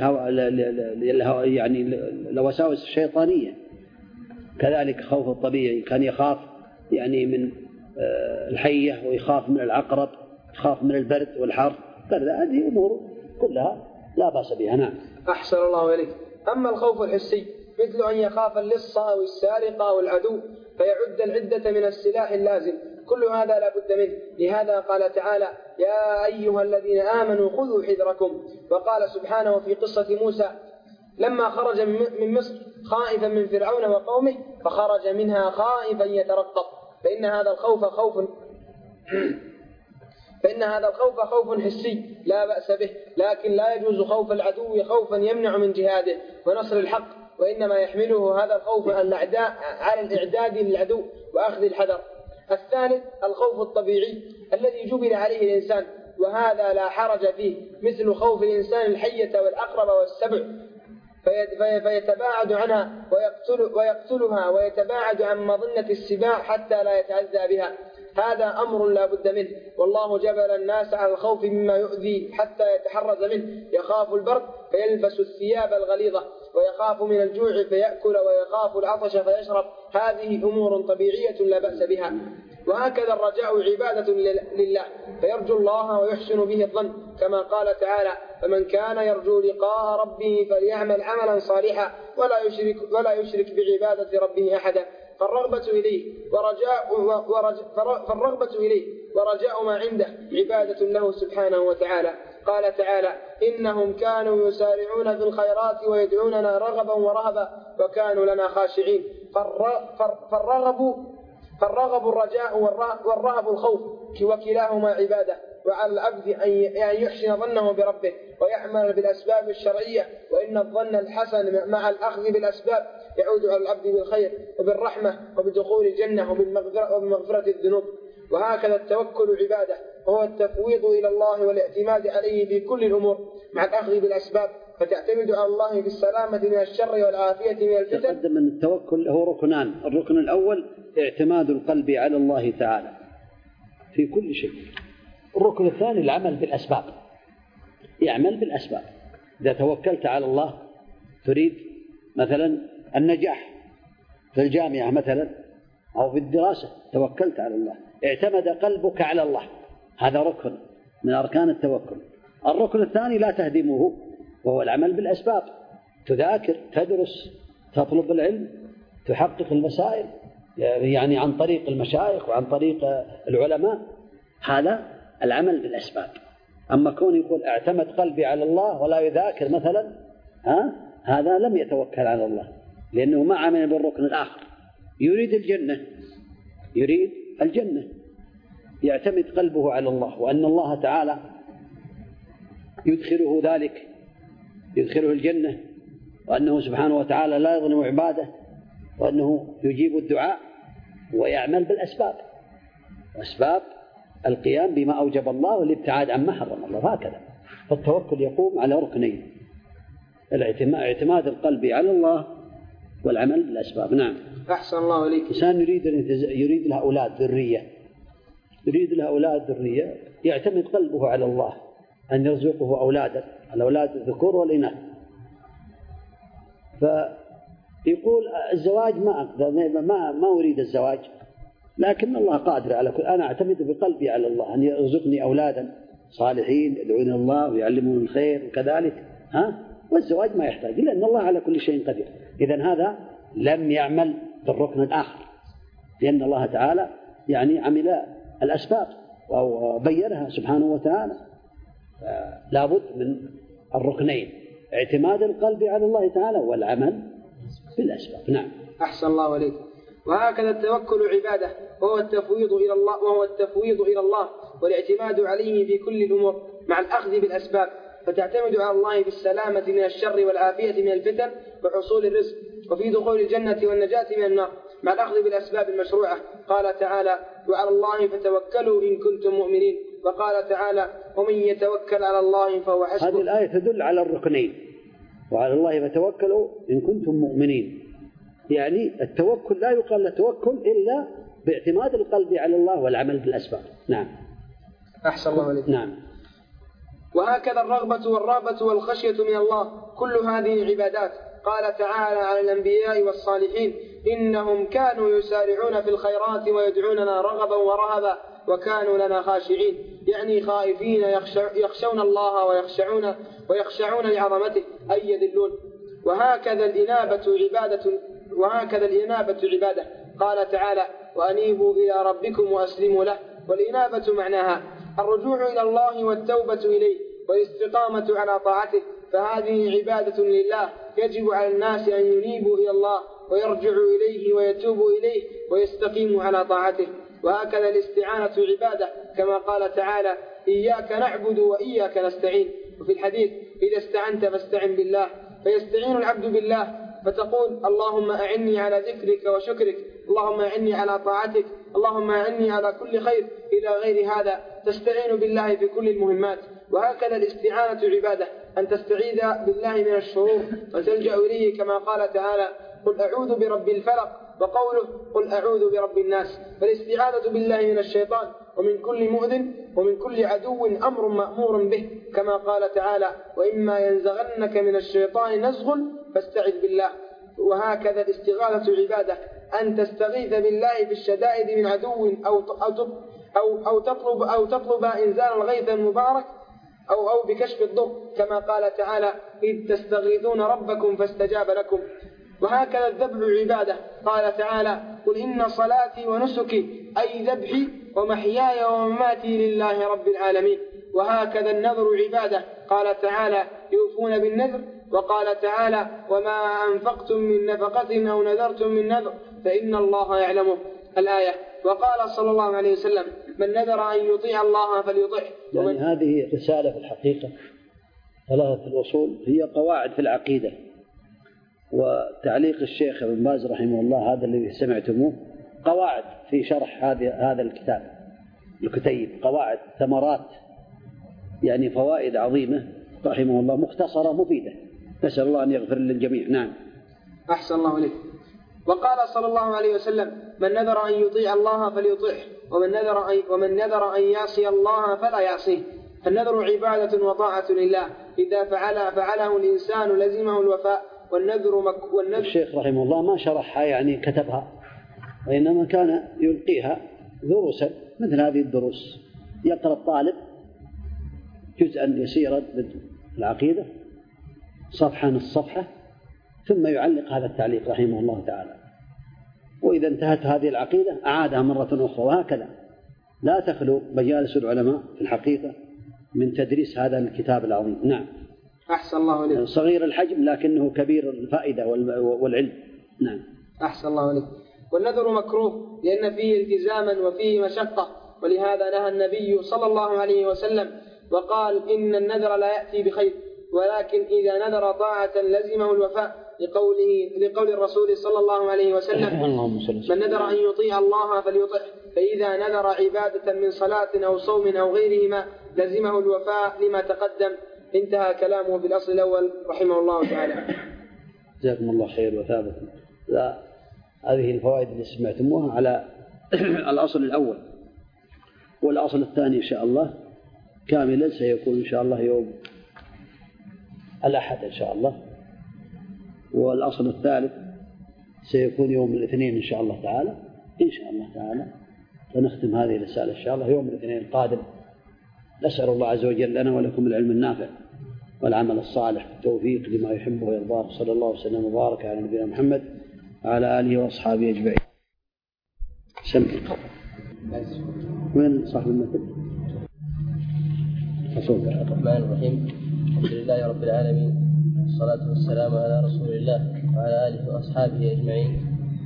Speaker 1: يعني الوساوس الشيطانية. كذلك خوف الطبيعي، كان يخاف يعني من الحية ويخاف من العقرب، يخاف من البرد والحر، هذه أمور كلها لا بأس بها. نعم.
Speaker 4: أحسن الله إليك. أما الخوف الحسي مثل أن يخاف اللص أو السارق أو العدو فيعد العدة من السلاح اللازم، كل هذا لا بد منه. لهذا قال تعالى يا أيها الذين آمنوا خذوا حذركم. وقال سبحانه في قصة موسى لما خرج من مصر خائفا من فرعون وقومه فخرج منها خائفا يترقب، فإن هذا الخوف خوف حسي لا بأس به، لكن لا يجوز خوف العدو خوفا يمنع من جهاده ونصر الحق، وإنما يحمله هذا الخوف على الإعداد للعدو وأخذ الحذر. الثالث الخوف الطبيعي الذي جبل عليه الإنسان، وهذا لا حرج فيه، مثل خوف الإنسان الحية والأقرب والسبع فيتباعد عنها ويقتلها ويتباعد عن مظنة السباع حتى لا يتأذى بها. هذا أمر لا بد منه، والله جبل الناس على الخوف مما يؤذي حتى يتحرز منه. يخاف البرد فيلبس الثياب الغليظة، ويخاف من الجوع فيأكل، ويخاف العطش فيشرب. هذه أمور طبيعية لا بأس بها. وهكذا الرجاء عبادة لله، فيرجو الله ويحسن به الظن، كما قال تعالى فمن كان يرجو لقاء ربه فليعمل عملا صالحا ولا يشرك بعبادة ربه أحدا. فالرغبة إليه ورجاء ما عنده عبادة له سبحانه وتعالى. قال تعالى إنهم كانوا يسارعون في الخيرات ويدعوننا رغبا ورهبا وكانوا لنا خاشعين. فالرغب الرجاء والرهب الخوف، وكلاهما عبادة، وعلى العبد أن يحسن ظنه بربه ويعمل بالأسباب الشرعية، وإن الظن الحسن مع الأخذ بالأسباب يعود على العبد بالخير وبالرحمة وبدخول الجنة وبمغفرة الذنوب. وهكذا التوكل عبادة، وهو التفويض إلى الله والاعتماد عليه في كل الأمور مع الأخذ بالأسباب، فتعتمد على الله في السلامة من الشر والعافية من الفتن.
Speaker 1: تقدم من التوكل هو ركنان، الركن الأول اعتماد القلب على الله تعالى في كل شيء، الركن الثاني العمل بالأسباب، يعمل بالأسباب. إذا توكلت على الله تريد مثلا النجاح في الجامعة مثلا أو في الدراسة، توكلت على الله، اعتمد قلبك على الله، هذا ركن من أركان التوكل. الركن الثاني لا تهدمه، وهو العمل بالأسباب، تذاكر، تدرس، تطلب العلم، تحقق المسائل يعني عن طريق المشايخ وعن طريق العلماء، هذا العمل بالأسباب. أما كون يقول اعتمد قلبي على الله ولا يذاكر مثلا، هذا لم يتوكل على الله، لأنه ما عمل بالركن الآخر. يريد الجنة يعتمد قلبه على الله، وأن الله تعالى يدخله الجنة، وأنه سبحانه وتعالى لا يظلم عباده، وأنه يجيب الدعاء، ويعمل بالأسباب، أسباب القيام بما أوجب الله والابتعاد عما حرم الله. هكذا فالتوكل يقوم على ركنين، اعتماد القلب على الله والعمل بالأسباب. نعم.
Speaker 4: أحسن الله إليك.
Speaker 1: إنسان يريد له أولاد ذرية، يعتمد قلبه على الله أن يرزقه أولادا، الأولاد الذكور والإناث، فيقول الزواج ما أريد الزواج، لكن الله قادر على كل. أنا أعتمد بقلبي على الله أن يرزقني أولادا صالحين يدعون الله ويعلمون الخير وكذلك والزواج ما يحتاج، لأن الله على كل شيء قدير. إذن هذا لم يعمل بالركن الآخر، لأن الله تعالى يعني عمل الأسباب وبينها سبحانه وتعالى. لابد من الركنين: اعتماد القلب على الله تعالى والعمل بالأسباب. نعم.
Speaker 4: أحسن الله عليك. وهكذا التوكل عبادة، وهو التفويض إلى الله والاعتماد عليه في كل الأمور مع الأخذ بالأسباب، فتعتمد على الله في السلامة من الشر والعافية من الفتن وحصول الرزق، وفي دخول الجنة والنجاة من النار مع الأخذ بالأسباب المشروعة. قال تعالى: وعلى الله فتوكلوا إن كنتم مؤمنين. وقال تعالى: ومن يتوكل على الله فهو حسبه.
Speaker 1: هذه الآية تدل على الركنين: وعلى الله فتوكلوا إن كنتم مؤمنين. يعني التوكل لا يقال التوكل إلا باعتماد القلب على الله والعمل بالأسباب. نعم.
Speaker 4: أحسن الله عليك.
Speaker 1: نعم.
Speaker 4: وهكذا الرغبة والرهبة والخشية من الله، كل هذه عبادات. قال تعالى عن الأنبياء والصالحين: إنهم كانوا يسارعون في الخيرات ويدعوننا رغبا ورهبا وكانوا لنا خاشعين، يعني خائفين يخشون الله ويخشعون لعظمته أي يذلون. وهكذا الإنابة عبادة. قال تعالى: وأنيبوا إلى ربكم وأسلموا له. والإنابة معناها الرجوع إلى الله والتوبة إليه والاستقامة على طاعته، فهذه عبادة لله. يجب على الناس أن ينيبوا إلى الله ويرجعوا إليه ويتوبوا إليه ويستقيموا على طاعته. وهكذا الاستعانة عبادة، كما قال تعالى: إياك نعبد وإياك نستعين. وفي الحديث: إذا استعنت فاستعن بالله. فيستعين العبد بالله فتقول: اللهم أعني على ذكرك وشكرك، اللهم أعني على طاعتك، اللهم أعني على كل خير، إلى غير هذا. تستعين بالله في كل المهمات. وهكذا الاستعانة عبادة، أن تستعيذ بالله من الشرور وتلجأ إليه، كما قال تعالى: قل أعوذ برب الفلق، وقوله: قل أعوذ برب الناس. فالاستعاذة بالله من الشيطان ومن كل مؤذن ومن كل عدو أمر مأمور به، كما قال تعالى: وإما ينزغنك من الشيطان نزغ فاستعذ بالله. وهكذا الاستغاثة عبادة، أن تستغيث بالله في الشدائد من عدو أو تطلب إنزال الغيث المبارك أو بكشف الضر، كما قال تعالى: إذ تستغيثون ربكم فاستجاب لكم. وهكذا الذبح عبادة. قال تعالى: قل إن صلاتي ونسكي أي ذبحي ومحياي ومماتي لله رب العالمين. وهكذا النذر عبادة. قال تعالى: يوفون بالنذر. وقال تعالى: وما أنفقتم من نفقة أو نذرتم من نذر فإن الله يعلمه. الآية. وقال صلى الله عليه وسلم: من نذر أن يطيع الله فليطعه.
Speaker 1: يعني هذه رسالة في الحقيقة، ثلاثة الأصول هي قواعد في العقيدة. وتعليق الشيخ ابن باز رحمه الله هذا الذي سمعتموه قواعد في شرح هذا الكتيب، قواعد ثمرات، يعني فوائد عظيمة رحمه الله، مختصرة مفيدة. نسأل الله أن يغفر للجميع. نعم.
Speaker 4: أحسن الله عليك. وقال صلى الله عليه وسلم: من نذر أن يطيع الله فليطيعه، ومن نذر أن يعصي الله فلا يعصيه. النذر عبادة وطاعة لله، إذا فعله الإنسان لزمه الوفاء. والنذر
Speaker 1: الشيخ رحمه الله ما شرحها يعني كتبها، وإنما كان يلقيها دروسا مثل هذه الدروس. يقرأ الطالب جزءا يسيرا من العقيدة، صفحة نصف صفحة، ثم يعلق هذا التعليق رحمه الله تعالى. وإذا انتهت هذه العقيدة أعادها مرة أخرى. وهكذا لا تخلو مجالس العلماء في الحقيقة من تدريس هذا الكتاب العظيم. نعم.
Speaker 4: أحسن الله عليك.
Speaker 1: صغير الحجم لكنه كبير الفائدة والعلم. نعم.
Speaker 4: أحسن الله عليك. والنذر مكروه لأن فيه التزاما وفيه مشقة، ولهذا نهى النبي صلى الله عليه وسلم وقال: إن النذر لا يأتي بخير، ولكن إذا نذر طاعة لزمه الوفاء، لقول الرسول صلى الله عليه وسلم: من نذر أن يطيع الله فليطعه، فإذا نذر عبادة من صلاة أو صوم أو غيرهما لزمه الوفاء لما تقدم. انتهى كلامه في الأصل الأول رحمه الله تعالى.
Speaker 1: جزاكم الله خير وثابكم. هذه الفوائد اللي سمعتموها على الأصل الأول، والأصل الثاني إن شاء الله كاملا سيكون إن شاء الله يوم الأحد إن شاء الله. والأصل الثالث سيكون يوم الاثنين إن شاء الله تعالى، إن شاء الله تعالى فنختم هذه الرسالة إن شاء الله يوم الاثنين القادم. نسأل الله عز وجل لنا ولكم العلم النافع والعمل الصالح والتوفيق لما يحبه ويرضاه. صلى الله وسلم وبارك على نبينا محمد وعلى آله وأصحابه أجمعين. سمع وين صاحب المثل؟
Speaker 2: الرحمن الرحيم. الحمد لله رب العالمين، والصلاة والسلام على رسول الله وعلى آله وأصحابه أجمعين.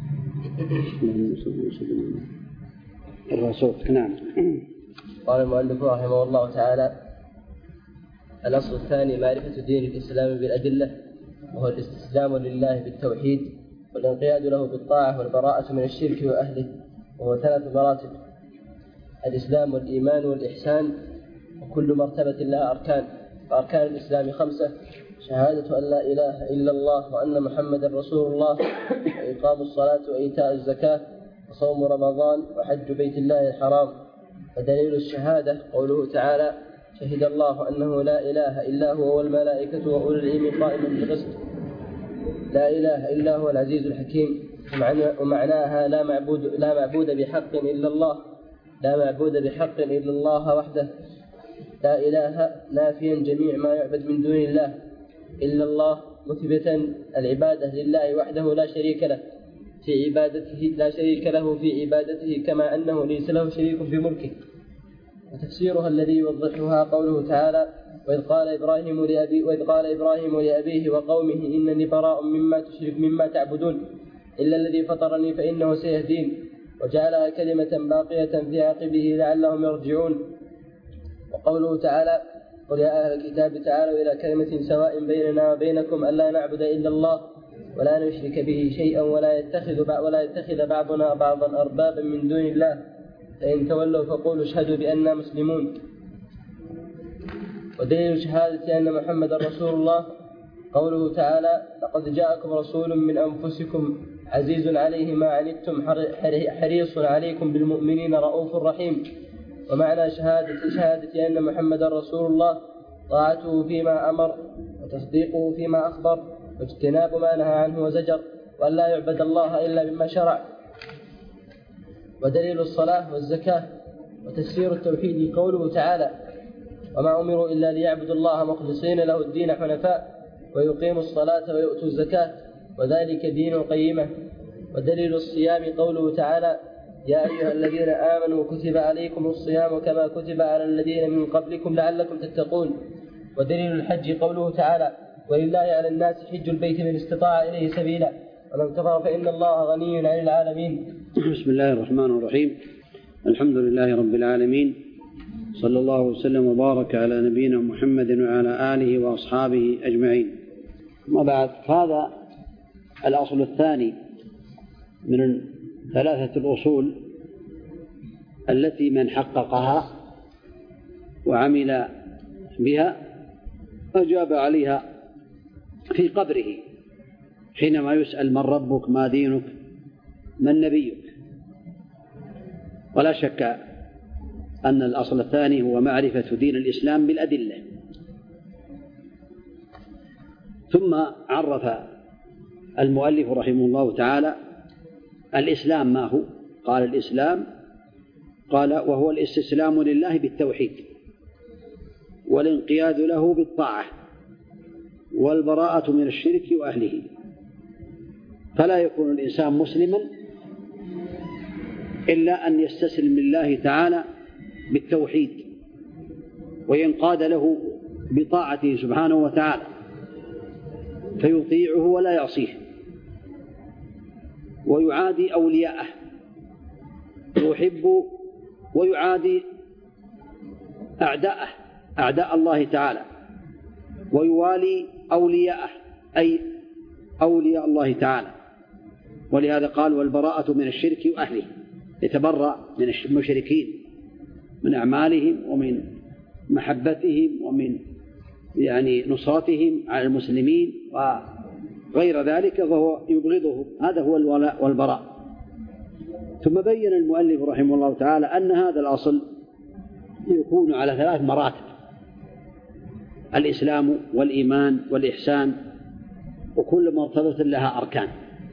Speaker 1: الرسول. نعم.
Speaker 2: قال المؤلف رحمه الله تعالى: الأصل الثاني معرفة دين الإسلام بالأدلة، وهو الاستسلام لله بالتوحيد والانقياد له بالطاعة والبراءة من الشرك وأهله، وهو 3 مراتب: الإسلام والإيمان والإحسان، وكل مرتبة لها أركان. فأركان الإسلام 5: شهادة أن لا إله إلا الله وأن محمدا رسول الله، وإقام الصلاة وإيتاء الزكاة وصوم رمضان وحج بيت الله الحرام. ودليل الشهادة قوله تعالى: شهد الله أنه لا إله إلا هو والملائكة وأولو العلم قائما بالقسط. لا إله إلا هو العزيز الحكيم. ومعناها لا معبود بحق إلا الله، لا معبود بحق إلا الله وحده. لا إله نافيا جميع ما يعبد من دون الله إلا الله، مثبتا العبادة لله وحده لا شريك له في عبادته، كما أنه ليس له شريك في ملكه. وتفسيرها الذي يوضحها قوله تعالى: وإذ قال إبراهيم لأبيه وقومه إنني براء مما تعبدون إلا الذي فطرني فإنه سيهدين، وجعلها كلمة باقية في عقبه لعلهم يرجعون. وقوله تعالى: قل يا أهل الكتاب تعالوا إلى كلمة سواء بيننا وبينكم ألا نعبد إلا الله ولا نشرك به شيئا ولا يتخذ بعضنا بعضا أربابا من دون الله، فإن تولوا فقولوا اشهدوا بأننا مسلمون. ودليل شهادة أن محمد رسول الله قوله تعالى: لقد جاءكم رسول من أنفسكم عزيز عليه ما عنتم حريص عليكم بالمؤمنين رؤوف رحيم. ومعنى شهادة أن محمد رسول الله طاعته فيما أمر وتصديقه فيما أخبر واجتناب ما نهى عنه وزجر، وأن لا يعبد الله إلا بما شرع. ودليل الصلاة والزكاة وتفسير التوحيد قوله تعالى: وما أمروا إلا ليعبدوا الله مخلصين له الدين حنفاء ويقيموا الصلاة ويؤتوا الزكاة وذلك دين القيمة. ودليل الصيام قوله تعالى: يا أيها الذين آمنوا كتب عليكم الصيام كما كتب على الذين من قبلكم لعلكم تتقون. ودليل الحج قوله تعالى: ولله على الناس حج البيت من استطاع إليه سبيلا ومن كفر فإن الله غني عن العالمين.
Speaker 1: بسم الله الرحمن الرحيم. الحمد لله رب العالمين، صلى الله وسلم وبارك على نبينا محمد وعلى آله وأصحابه أجمعين. ما بعد، هذا الأصل الثاني من 3 الأصول التي من حققها وعمل بها أجاب عليها في قبره حينما يسأل: من ربك؟ ما دينك؟ من نبيك؟ ولا شك أن الأصل الثاني هو معرفة دين الإسلام بالأدلة. ثم عرف المؤلف رحمه الله تعالى الإسلام ما هو. قال: الإسلام قال وهو الاستسلام لله بالتوحيد والانقياد له بالطاعة والبراءة من الشرك وأهله. فلا يكون الإنسان مسلما إلا أن يستسلم لله تعالى بالتوحيد وينقاد له بطاعته سبحانه وتعالى، فيطيعه ولا يعصيه، ويعادي أولياءه، يحب ويعادي أعداءه، أعداء الله تعالى، ويوالي أولياءه أي أولياء الله تعالى. ولهذا قال: والبراءة من الشرك وأهله، يتبرأ من المشركين من أعمالهم ومن محبتهم ومن نصرتهم على المسلمين وغير ذلك، فهو يبغضهم. هذا هو الولاء والبراء. ثم بين المؤلف رحمه الله تعالى أن هذا الأصل يكون على 3 مراتب: الإسلام والإيمان والإحسان. وكل مرتبة لها أركان.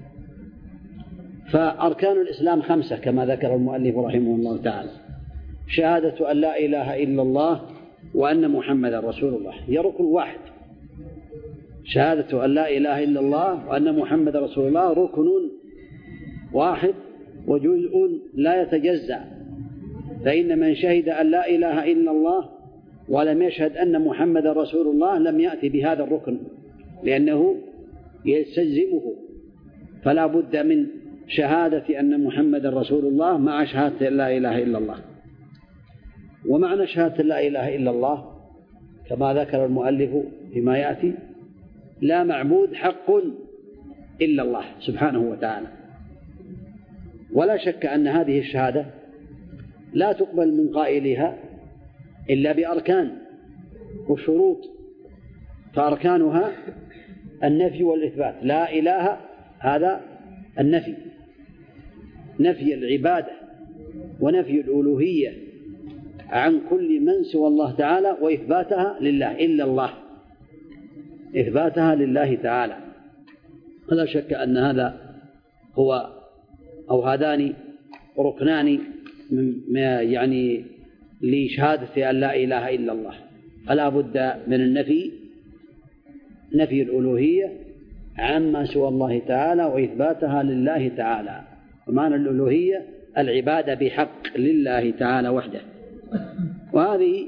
Speaker 1: فأركان الإسلام 5 كما ذكر المؤلف رحمه الله تعالى: شهادة أن لا إله إلا الله وأن محمدا رسول الله، هي ركن واحد. شهادة أن لا إله إلا الله وأن محمدا رسول الله ركن واحد وجزء لا يتجزأ، فإن من شهد أن لا إله إلا الله ولم يشهد أن محمدا رسول الله لم يأتي بهذا الركن، لأنه يستلزمه، فلا بد من شهادة أن محمدا رسول الله مع شهادة لا إله إلا الله. ومعنى شهادة لا إله إلا الله كما ذكر المؤلف فيما يأتي: لا معبود حق إلا الله سبحانه وتعالى. ولا شك أن هذه الشهادة لا تقبل من قائلها إلا بأركان وشروط، فأركانها النفي والإثبات. لا إله هذا النفي، نفي العبادة ونفي الألوهية عن كل من سوى الله تعالى، وإثباتها لله إلا الله، إثباتها لله تعالى. ولا شك أن هذا هو أو هذان ركنان يعني لشهادة أن لا إله إلا الله. فلا بد من النفي، نفي الألوهية عما سوى الله تعالى وإثباتها لله تعالى. ومعنى الألوهية العبادة بحق لله تعالى وحده. وهذه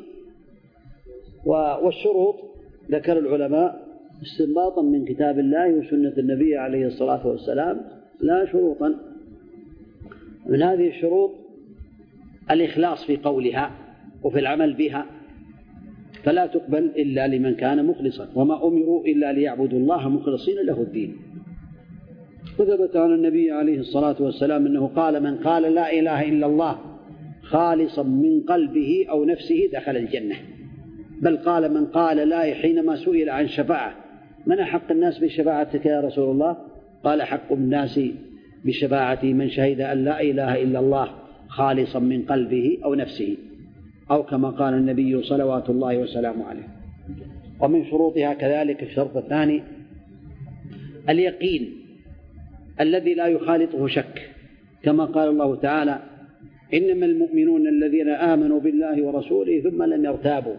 Speaker 1: والشروط ذكر العلماء استنباطا من كتاب الله وسنة النبي عليه الصلاة والسلام لا شروطا. من هذه الشروط الإخلاص في قولها وفي العمل بها، فلا تقبل إلا لمن كان مخلصا، وما أمروا إلا ليعبدوا الله مخلصين له الدين. وثبت عن النبي عليه الصلاة والسلام أنه قال: من قال لا إله إلا الله خالصا من قلبه أو نفسه دخل الجنة. بل قال: من قال لا، حينما سئل عن شفاعة: من أحق الناس بشفاعتك يا رسول الله؟ قال: حق الناس بشفاعتي من شهد أن لا إله إلا الله خالصا من قلبه أو نفسه، أو كما قال النبي صلوات الله وسلامه عليه. ومن شروطها كذلك الشرط الثاني اليقين الذي لا يخالطه شك، كما قال الله تعالى: إنما المؤمنون الذين آمنوا بالله ورسوله ثم لم يرتابوا.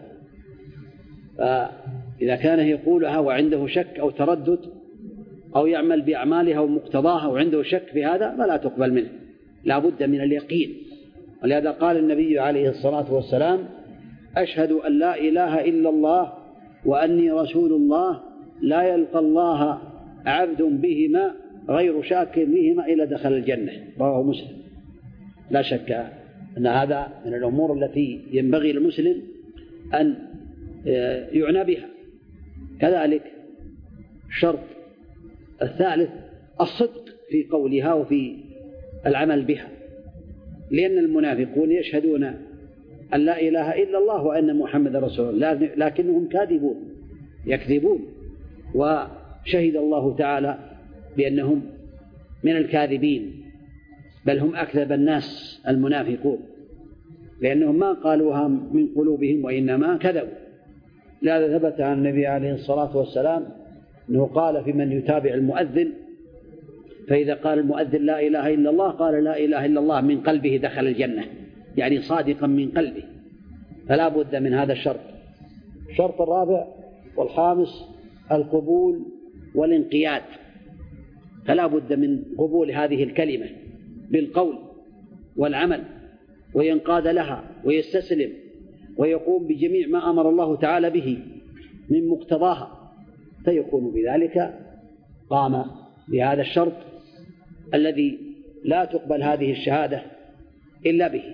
Speaker 1: فإذا كان يقولها وعنده شك أو تردد أو يعمل بأعمالها ومقتضاها وعنده شك في هذا فلا تقبل منه، لا بد من اليقين. ولهذا قال النبي عليه الصلاة والسلام: أشهد أن لا إله إلا الله وأني رسول الله، لا يلقى الله عبد بهما غير شاك بهما إلا دخل الجنة. رواه مسلم. لا شك أن هذا من الأمور التي ينبغي للمسلم أن يعنى بها. كذلك الشرط الثالث الصدق في قولها وفي العمل بها، لأن المنافقون يشهدون أن لا إله إلا الله وأن محمد رسول الله، لكنهم كاذبون يكذبون، وشهد الله تعالى بأنهم من الكاذبين، بل هم أكذب الناس المنافقون، لأنهم ما قالوها من قلوبهم وإنما كذبوا. لهذا ثبت عن النبي عليه الصلاة والسلام أنه قال في من يتابع المؤذن: فإذا قال المؤذن لا إله إلا الله قال لا إله إلا الله من قلبه دخل الجنة، يعني صادقا من قلبه. فلا بد من هذا الشرط. الشرط الرابع والخامس القبول والانقياد، فلا بد من قبول هذه الكلمة بالقول والعمل، وينقاد لها ويستسلم ويقوم بجميع ما أمر الله تعالى به من مقتضاها، فيكون بذلك قام بهذا الشرط الذي لا تقبل هذه الشهادة إلا به.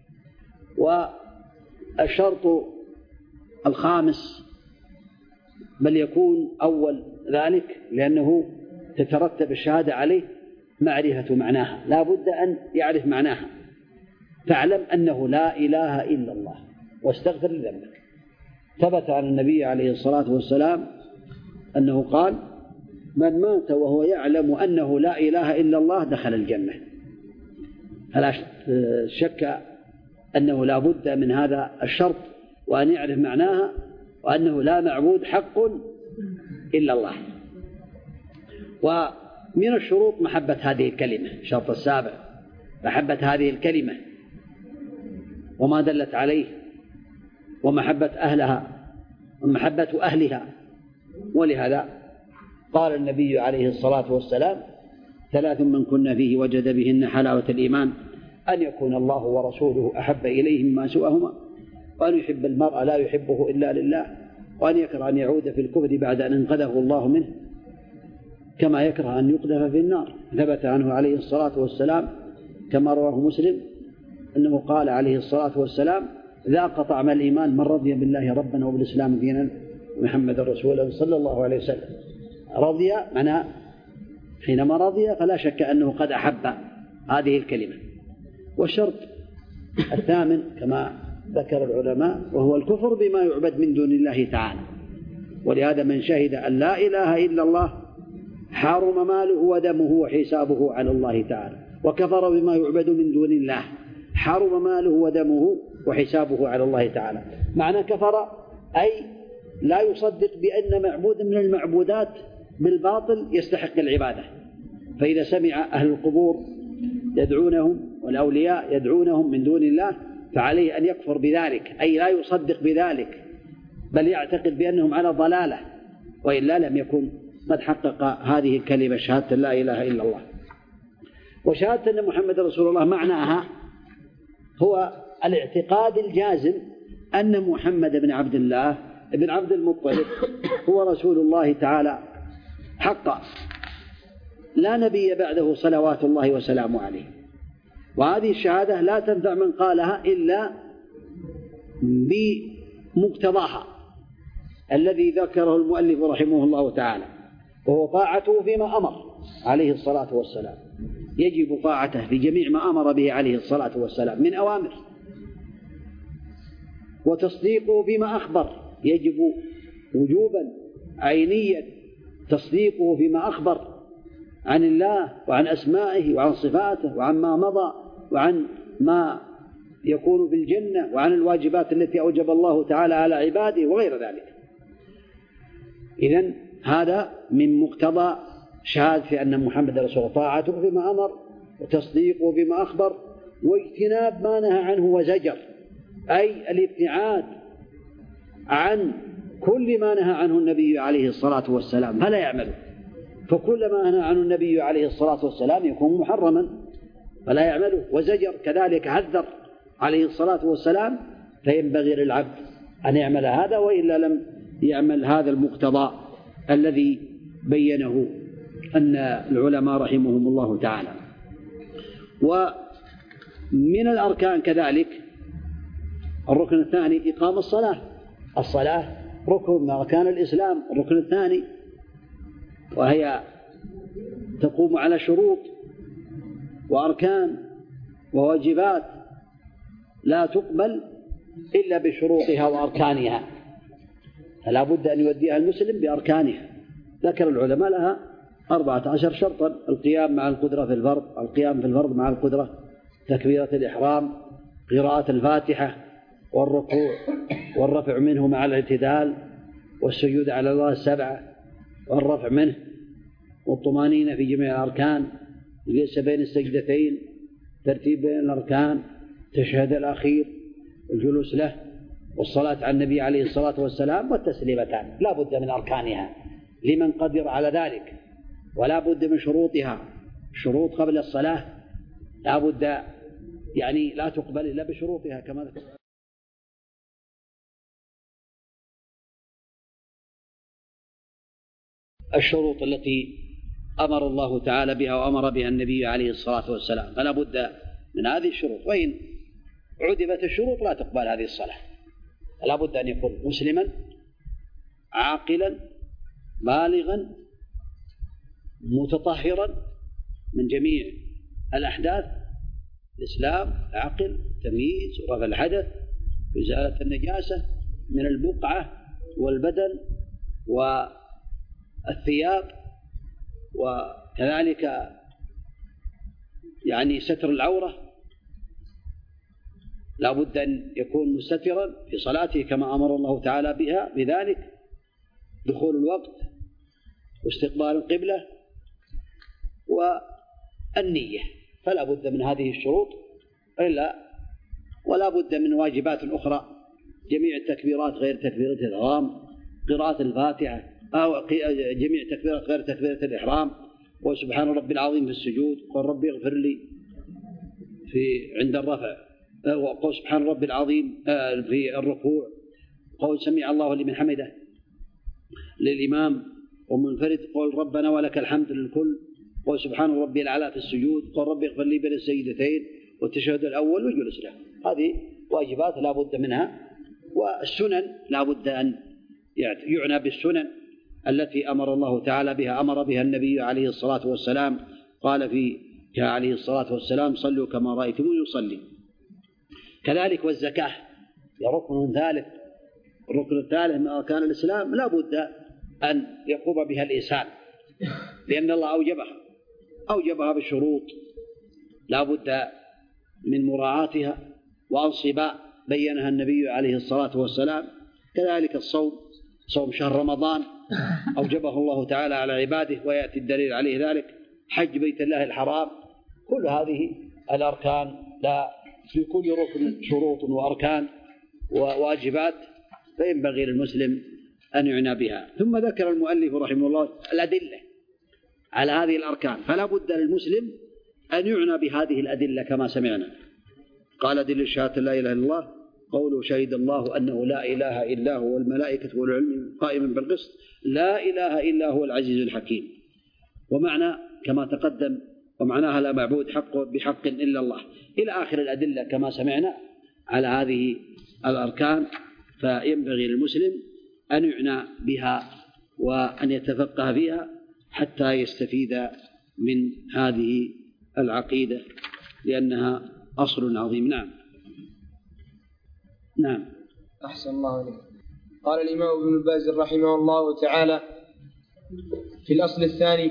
Speaker 1: والشرط الخامس بل يكون أول ذلك، لأنه تترتب الشهادة عليه معرفة معناها، لا بد أن يعرف معناها. فاعلم أنه لا إله إلا الله واستغفر لذنبك. ثبت عن النبي عليه الصلاة والسلام أنه قال: من مات وهو يعلم أنه لا إله إلا الله دخل الجنة. فلا شك أنه لا بد من هذا الشرط، وأن يعرف معناها، وأنه لا معبود حق إلا الله. ومن الشروط محبة هذه الكلمة، الشرط السابع محبة هذه الكلمة وما دلت عليه، ومحبة أهلها ومحبة أهلها. ولهذا قال النبي عليه الصلاة والسلام: 3 من كن فيه وجد بهن حلاوة الإيمان، أن يكون الله ورسوله أحب إليه مما سواهما، وأن يحب المرء لا يحبه إلا لله، وأن يكره أن يعود في الكفر بعد أن انقذه الله منه، كما يكره أن يقذف في النار. ثبت عنه عليه الصلاة والسلام كما رواه مسلم أنه قال عليه الصلاة والسلام: ذاق طعم الإيمان من رضي بالله ربا وبالإسلام دينا ومحمد رسولا صلى الله عليه وسلم. رضي معناه حينما رضي فلا شك أنه قد أحب هذه الكلمة. والشرط الثامن كما ذكر العلماء وهو الكفر بما يعبد من دون الله تعالى. ولهذا من شهد أن لا إله إلا الله حرم ماله ودمه وحسابه على الله تعالى، وكفر بما يعبد من دون الله حرم ماله ودمه وحسابه على الله تعالى. معنى كفر أي لا يصدق بأن معبود من المعبودات بالباطل يستحق العبادة. فإذا سمع أهل القبور يدعونهم والأولياء يدعونهم من دون الله فعليه أن يكفر بذلك، أي لا يصدق بذلك بل يعتقد بأنهم على ضلالة، وإلا لم يكن قد حقق هذه الكلمة شهادة لا إله إلا الله. وشهادة أن محمد رسول الله معناها هو الاعتقاد الجازم أن محمد بن عبد الله بن عبد المطلب هو رسول الله تعالى حقا، لا نبي بعده صلوات الله وسلامه عليه. وهذه الشهادة لا تنفع من قالها إلا بمقتضاها الذي ذكره المؤلف رحمه الله تعالى، وهو طاعته فيما أمر عليه الصلاة والسلام. يجب طاعته في جميع ما أمر به عليه الصلاة والسلام من أوامر، وتصديقه فيما أخبر يجب وجوبا عينيا تصديقه فيما أخبر عن الله وعن أسمائه وعن صفاته وعن ما مضى وعن ما يكون في الجنة وعن الواجبات التي أوجب الله تعالى على عباده وغير ذلك. إذن هذا من مقتضى شهادة أن محمد رسول الله، طاعته فيما أمر وتصديقه فيما أخبر واجتناب ما نهى عنه وزجر، أي الابتعاد عن كل ما نهى عنه النبي عليه الصلاة والسلام فلا يعمله. فكل ما نهى عنه النبي عليه الصلاة والسلام يكون محرما فلا يعمله. وزجر كذلك حذر عليه الصلاة والسلام، فينبغي للعبد أن يعمل هذا، وإلا لم يعمل هذا المقتضى الذي بينه أن العلماء رحمهم الله تعالى. ومن الأركان كذلك الركن الثاني إقام الصلاة. الصلاة ركن من أركان الإسلام، الركن الثاني، وهي تقوم على شروط وأركان وواجبات لا تقبل إلا بشروطها وأركانها، فلا بد أن يوديها المسلم بأركانها. ذكر العلماء لها 14 شرطا: القيام مع القدرة في الفرض، القيام في الفرض مع القدرة، تكبيرة الإحرام، قراءة الفاتحة، والركوع والرفع منه مع الاعتدال، والسجود على الله 7 والرفع منه، والطمانينة في جميع الأركان، الجلسة بين السجدتين، ترتيب بين الأركان، تشهد الأخير والجلوس له، والصلاة على النبي عليه الصلاة والسلام، والتسليمتان. لا بد من أركانها لمن قدر على ذلك، ولا بد من شروطها. شروط قبل الصلاة لا بد يعني لا تقبل إلا بشروطها كما ذكر. الشروط التي أمر الله تعالى بها وأمر بها النبي عليه الصلاة والسلام، فلا بد من هذه الشروط، وإن عدمت الشروط لا تقبل هذه الصلاة. لا بد أن يكون مسلما عاقلا بالغا متطهرا من جميع الأحداث، الإسلام، العقل، تمييز ورفع الحدث، إزالة النجاسة من البقعة والبدن والثياب، وكذلك يعني ستر العورة. لا بد أن يكون مستترا في صلاته كما أمر الله تعالى بها بذلك، دخول الوقت واستقبال القبلة والنية، فلا بد من هذه الشروط ولا بد من واجبات أخرى، جميع التكبيرات غير تكبيرة الإحرام، قراءة الفاتحة أو جميع التكبيرات غير تكبيرة الإحرام، وسبحان ربي العظيم في السجود، قل ربي اغفر لي عند الرفع، وقل سبحان ربي العظيم في الركوع، قول سمع الله لمن حمده للإمام ومنفرد، قل ربنا ولك الحمد للكل، قل سبحان ربي الأعلى في السجود، قل ربي اغفر لي بين السجدتين والتشهد الأول والجلوس له. هذه واجبات لا بد منها. والسنن لا بد أن يعنى بالسنن التي أمر الله تعالى بها، أمر بها النبي عليه الصلاة والسلام، قال فيها عليه الصلاة والسلام صلوا كما رأيتموني يصلي. كذلك والزكاة ركن ثالث، الركن الثالث من أركان الإسلام لا بد أن يقوم بها الإنسان، لأن الله أوجبها بالشروط لا بد من مراعاتها، وأنصباء بينها النبي عليه الصلاة والسلام. كذلك الصوم، صوم شهر رمضان أوجبه الله تعالى على عباده، ويأتي الدليل عليه ذلك، حج بيت الله الحرام. كل هذه الأركان لا في كل ركن شروط وأركان وواجبات، فينبغي للمسلم أن يعنى بها. ثم ذكر المؤلف رحمه الله الأدلة على هذه الأركان، فلا بد للمسلم أن يعنى بهذه الأدلة كما سمعنا. قال دليل شهادة لا إله إلا الله قوله شهد الله أنه لا إله إلا هو والملائكة والعلم قائما بالقسط لا إله إلا هو العزيز الحكيم. ومعنى كما تقدم ومعناها لا معبود بحق إلا الله، إلى آخر الأدلة كما سمعنا على هذه الأركان. فينبغي للمسلم أن يعنى بها وأن يتفقه فيها حتى يستفيد من هذه العقيدة، لأنها أصل عظيم. نعم.
Speaker 4: أحسن الله عليك. قال الإمام ابن باز رحمه الله تعالى في الأصل الثاني: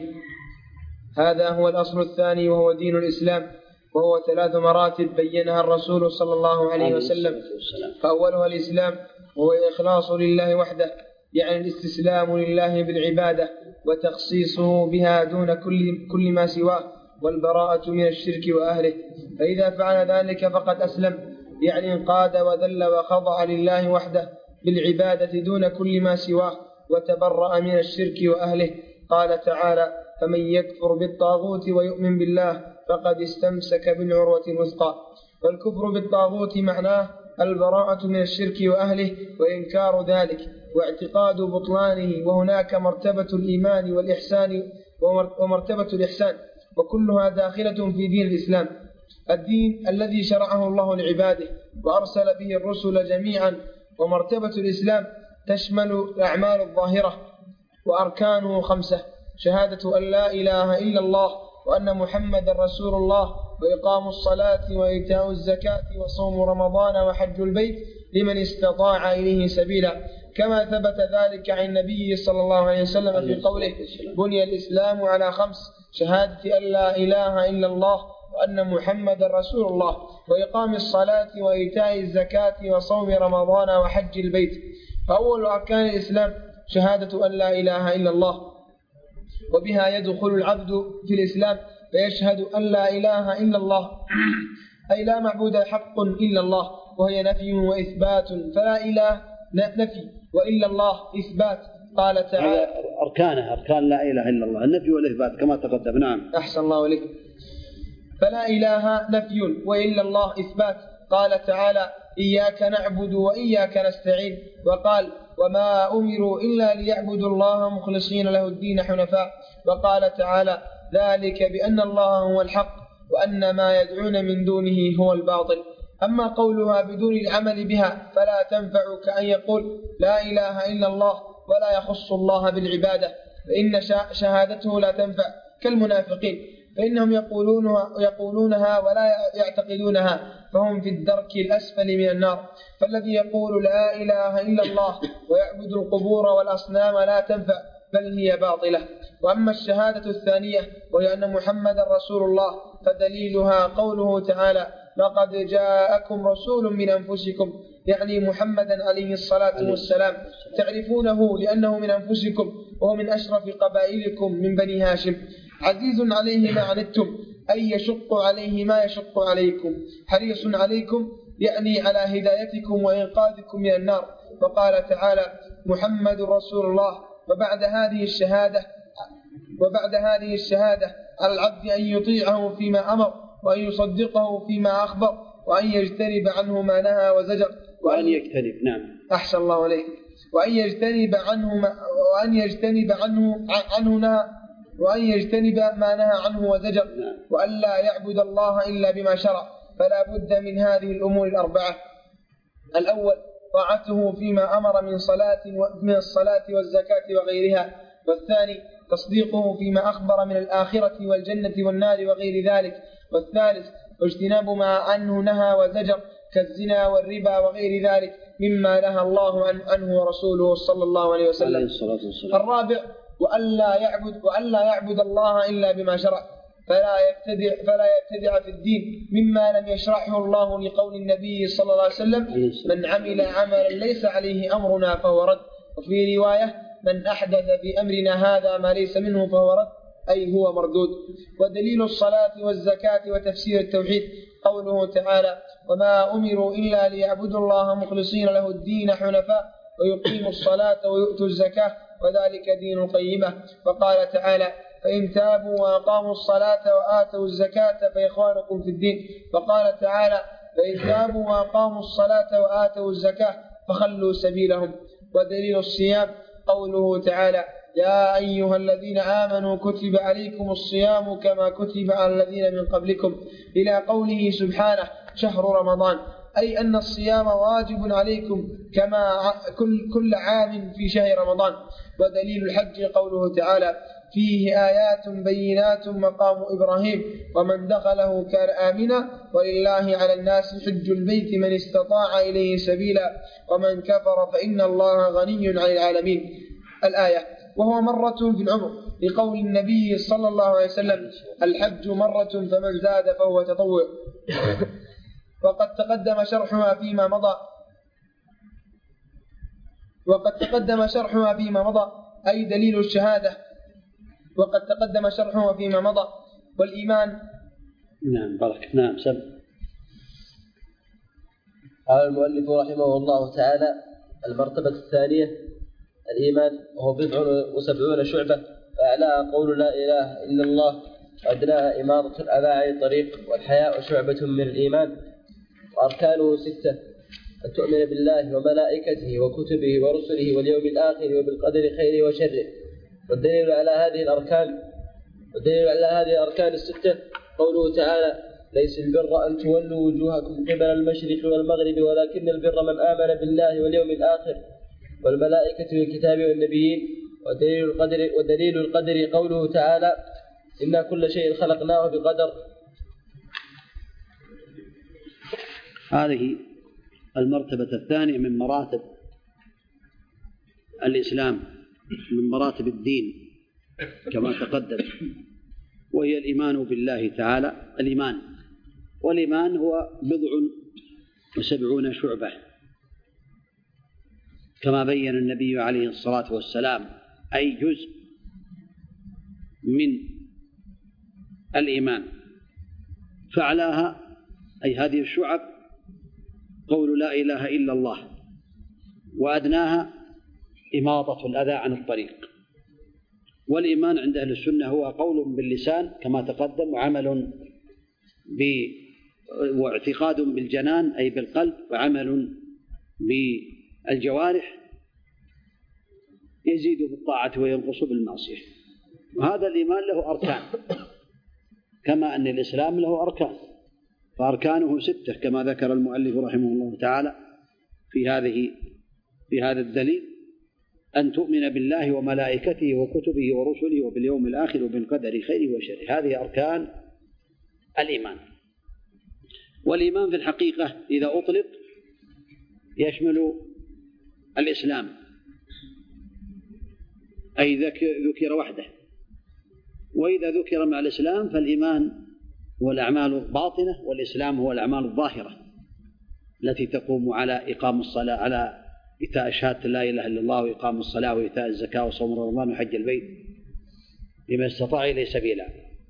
Speaker 4: هذا هو الأصل الثاني وهو دين الإسلام، وهو 3 مراتب بينها الرسول صلى الله عليه وسلم. فأولها الإسلام، وهو الإخلاص لله وحده، يعني الاستسلام لله بالعبادة وتخصيصه بها دون كل ما سواه، والبراءة من الشرك وأهله. فإذا فعل ذلك فقد أسلم، يعني انقاد وذل وخضع لله وحده بالعبادة دون كل ما سواه، وتبرأ من الشرك وأهله. قال تعالى: فمن يكفر بالطاغوت ويؤمن بالله فقد استمسك بالعروة الوثقى. والكفر بالطاغوت معناه البراءة من الشرك وأهله وإنكار ذلك واعتقاد بطلانه، وهناك مرتبة الإيمان والإحسان ومرتبة الإحسان، وكلها داخلة في دين الإسلام، الدين الذي شرعه الله لعباده وأرسل به الرسل جميعا. ومرتبة الإسلام تشمل الأعمال الظاهرة، وأركانه 5: شهادة أن لا إله إلا الله وأن محمد رسول الله، وإقام الصلاة وإيتاء الزكاة وصوم رمضان وحج البيت لمن استطاع إليه سبيلا، كما ثبت ذلك عن النبي صلى الله عليه وسلم في قوله: بني الإسلام على 5: شهادة أن لا إله إلا الله وأن محمد رسول الله، وإقام الصلاة وإيتاء الزكاة وصوم رمضان وحج البيت. فأول أركان الإسلام شهادة أن لا إله إلا الله، وبها يدخل العبد في الإسلام فيشهد أن لا إله إلا الله، أي لا معبود حق إلا الله، وهي نفي وإثبات، فلا إله نفي وإلا الله إثبات. قال تعالى:
Speaker 1: أركان لا إله إلا الله النفي والإثبات كما تقدم. نعم.
Speaker 4: أحسن الله إليك. فلا إله نفي وإلا الله إثبات. قال تعالى: إياك نعبد وإياك نستعين. وقال: وما أمروا إلا ليعبدوا الله مخلصين له الدين حنفاء. وقال تعالى: ذلك بأن الله هو الحق وأن ما يدعون من دونه هو الباطل. أما قولها بدون العمل بها فلا تنفع، كأن يقول لا إله إلا الله ولا يخص الله بالعبادة، فإن شهادته لا تنفع، كالمنافقين، فإنهم يقولونها ولا يعتقدونها، فهم في الدرك الأسفل من النار. فالذي يقول لا إله إلا الله ويعبد القبور والأصنام لا تنفع، بل هي باطلة. وأما الشهادة الثانية وهي أن محمد رسول الله، فدليلها قوله تعالى: لقد جاءكم رسول من أنفسكم، يعني محمدا عليه الصلاة والسلام، تعرفونه لأنه من أنفسكم وهو من أشرف قبائلكم من بني هاشم، عزيز عليه ما عنتم، أي يشق عليه ما يشق عليكم، حريص عليكم يعني على هدايتكم وإنقاذكم من النار. وقال تعالى: محمد رسول الله. وبعد هذه الشهادة على العبد أن يطيعه فيما أمر، وأن يصدقه فيما أخبر، وأن يجتنب عنه ما نهى وزجر،
Speaker 1: وأن يجتنب
Speaker 4: أحسن الله عليك، وأن يجتنب ما نهى عنه وزجر، وأن لا يعبد الله إلا بما شرع. فلا بد من هذه الأمور الأربعة: الأول طاعته فيما أمر من الصلاة والزكاة وغيرها، والثاني تصديقه فيما أخبر من الآخرة والجنة والنار وغير ذلك، والثالث اجتناب ما عنه نهى وزجر كالزنا والربا وغير ذلك مما نهى الله عنه ورسوله صلى الله عليه وسلم. الرابع وألا يعبد الله إلا بما شرع، فلا يبتدع في الدين مما لم يشرعه الله، لقول النبي صلى الله عليه وسلم: من عمل عملا ليس عليه أمرنا فهو رد. وفي رواية: من أحدث في أمرنا هذا ما ليس منه فهو رد، أي هو مردود. ودليل الصلاة والزكاة وتفسير التوحيد قوله تعالى: وما أمروا إلا ليعبدوا الله مخلصين له الدين حنفاء ويقيموا الصلاة ويؤتوا الزكاة وذلك دين القيمة. وقال تعالى: فإن تابوا وأقاموا الصلاة وآتوا الزكاة فإخوانكم في الدين. وقال تعالى: فإن تابوا وأقاموا الصلاة وآتوا الزكاة فخلوا سبيلهم. ودليل الصيام قوله تعالى: يا أيها الذين آمنوا كتب عليكم الصيام كما كتب على الذين من قبلكم، إلى قوله سبحانه: شهر رمضان، أي أن الصيام واجب عليكم كما كل عام في شهر رمضان. ودليل الحج قوله تعالى: فيه آيات بينات مقام إبراهيم ومن دخله كان آمنا ولله على الناس حج البيت من استطاع إليه سبيلا ومن كفر فإن الله غني عن العالمين. الآية. وهو مرة في العمر، لقول النبي صلى الله عليه وسلم: الحج مرة فمن زاد فهو تطوع. وقد تقدم شرحها فيما مضى أي دليل الشهادة، وقد تقدم شرحها فيما مضى. والإيمان.
Speaker 1: سب.
Speaker 2: قال المؤلف رحمه الله تعالى: المرتبة الثانية الإيمان، وهو 70 شعبة، فأعلاها قول لا إله إلا الله، وأدناها إماطة الأذى عن الطريق، والحياء شعبة من الإيمان، وأركانه 6: أن تؤمن بالله وملائكته وكتبه ورسله واليوم الآخر وبالقدر خيره وشره. والدليل على هذه الأركان الستة قوله تعالى: ليس البر أن تولوا وجوهكم قبل المشرق والمغرب ولكن البر من آمن بالله واليوم الآخر والملائكة والكتاب والنبيين. ودليل القدر قوله تعالى: إنا كل شيء خلقناه بقدر.
Speaker 1: هذه المرتبة الثانية من مراتب الإسلام، من مراتب الدين كما تقدم، وهي الإيمان بالله تعالى. والإيمان هو 70 شعبة كما بين النبي عليه الصلاة والسلام، أي جزء من الإيمان. فعلاها أي هذه الشعب قول لا إله إلا الله، وأدناها إماطة الأذى عن الطريق. والإيمان عند أهل السنة هو قول باللسان كما تقدم، وعمل واعتقاد بالجنان أي بالقلب، وعمل بالجوارح يزيد بالطاعة وينقص بالمعصية. وهذا الإيمان له أركان كما أن الإسلام له أركان، فأركانه 6 كما ذكر المؤلف رحمه الله تعالى في هذا الدليل: أن تؤمن بالله وملائكته وكتبه ورسله وباليوم الآخر وبالقدر خيره وشره. هذه أركان الإيمان. والإيمان في الحقيقة إذا أطلق يشمل الإسلام، أي ذكر وحده. وإذا ذكر مع الإسلام فالإيمان هو الأعمال الباطنة، والإسلام هو الأعمال الظاهرة التي تقوم على إقام الصلاة، على إيتاء شهادة لا إله إلا الله وإقام الصلاة وإيتاء الزكاة وصوم رمضان وحج البيت لمن استطاع إليه سبيلا.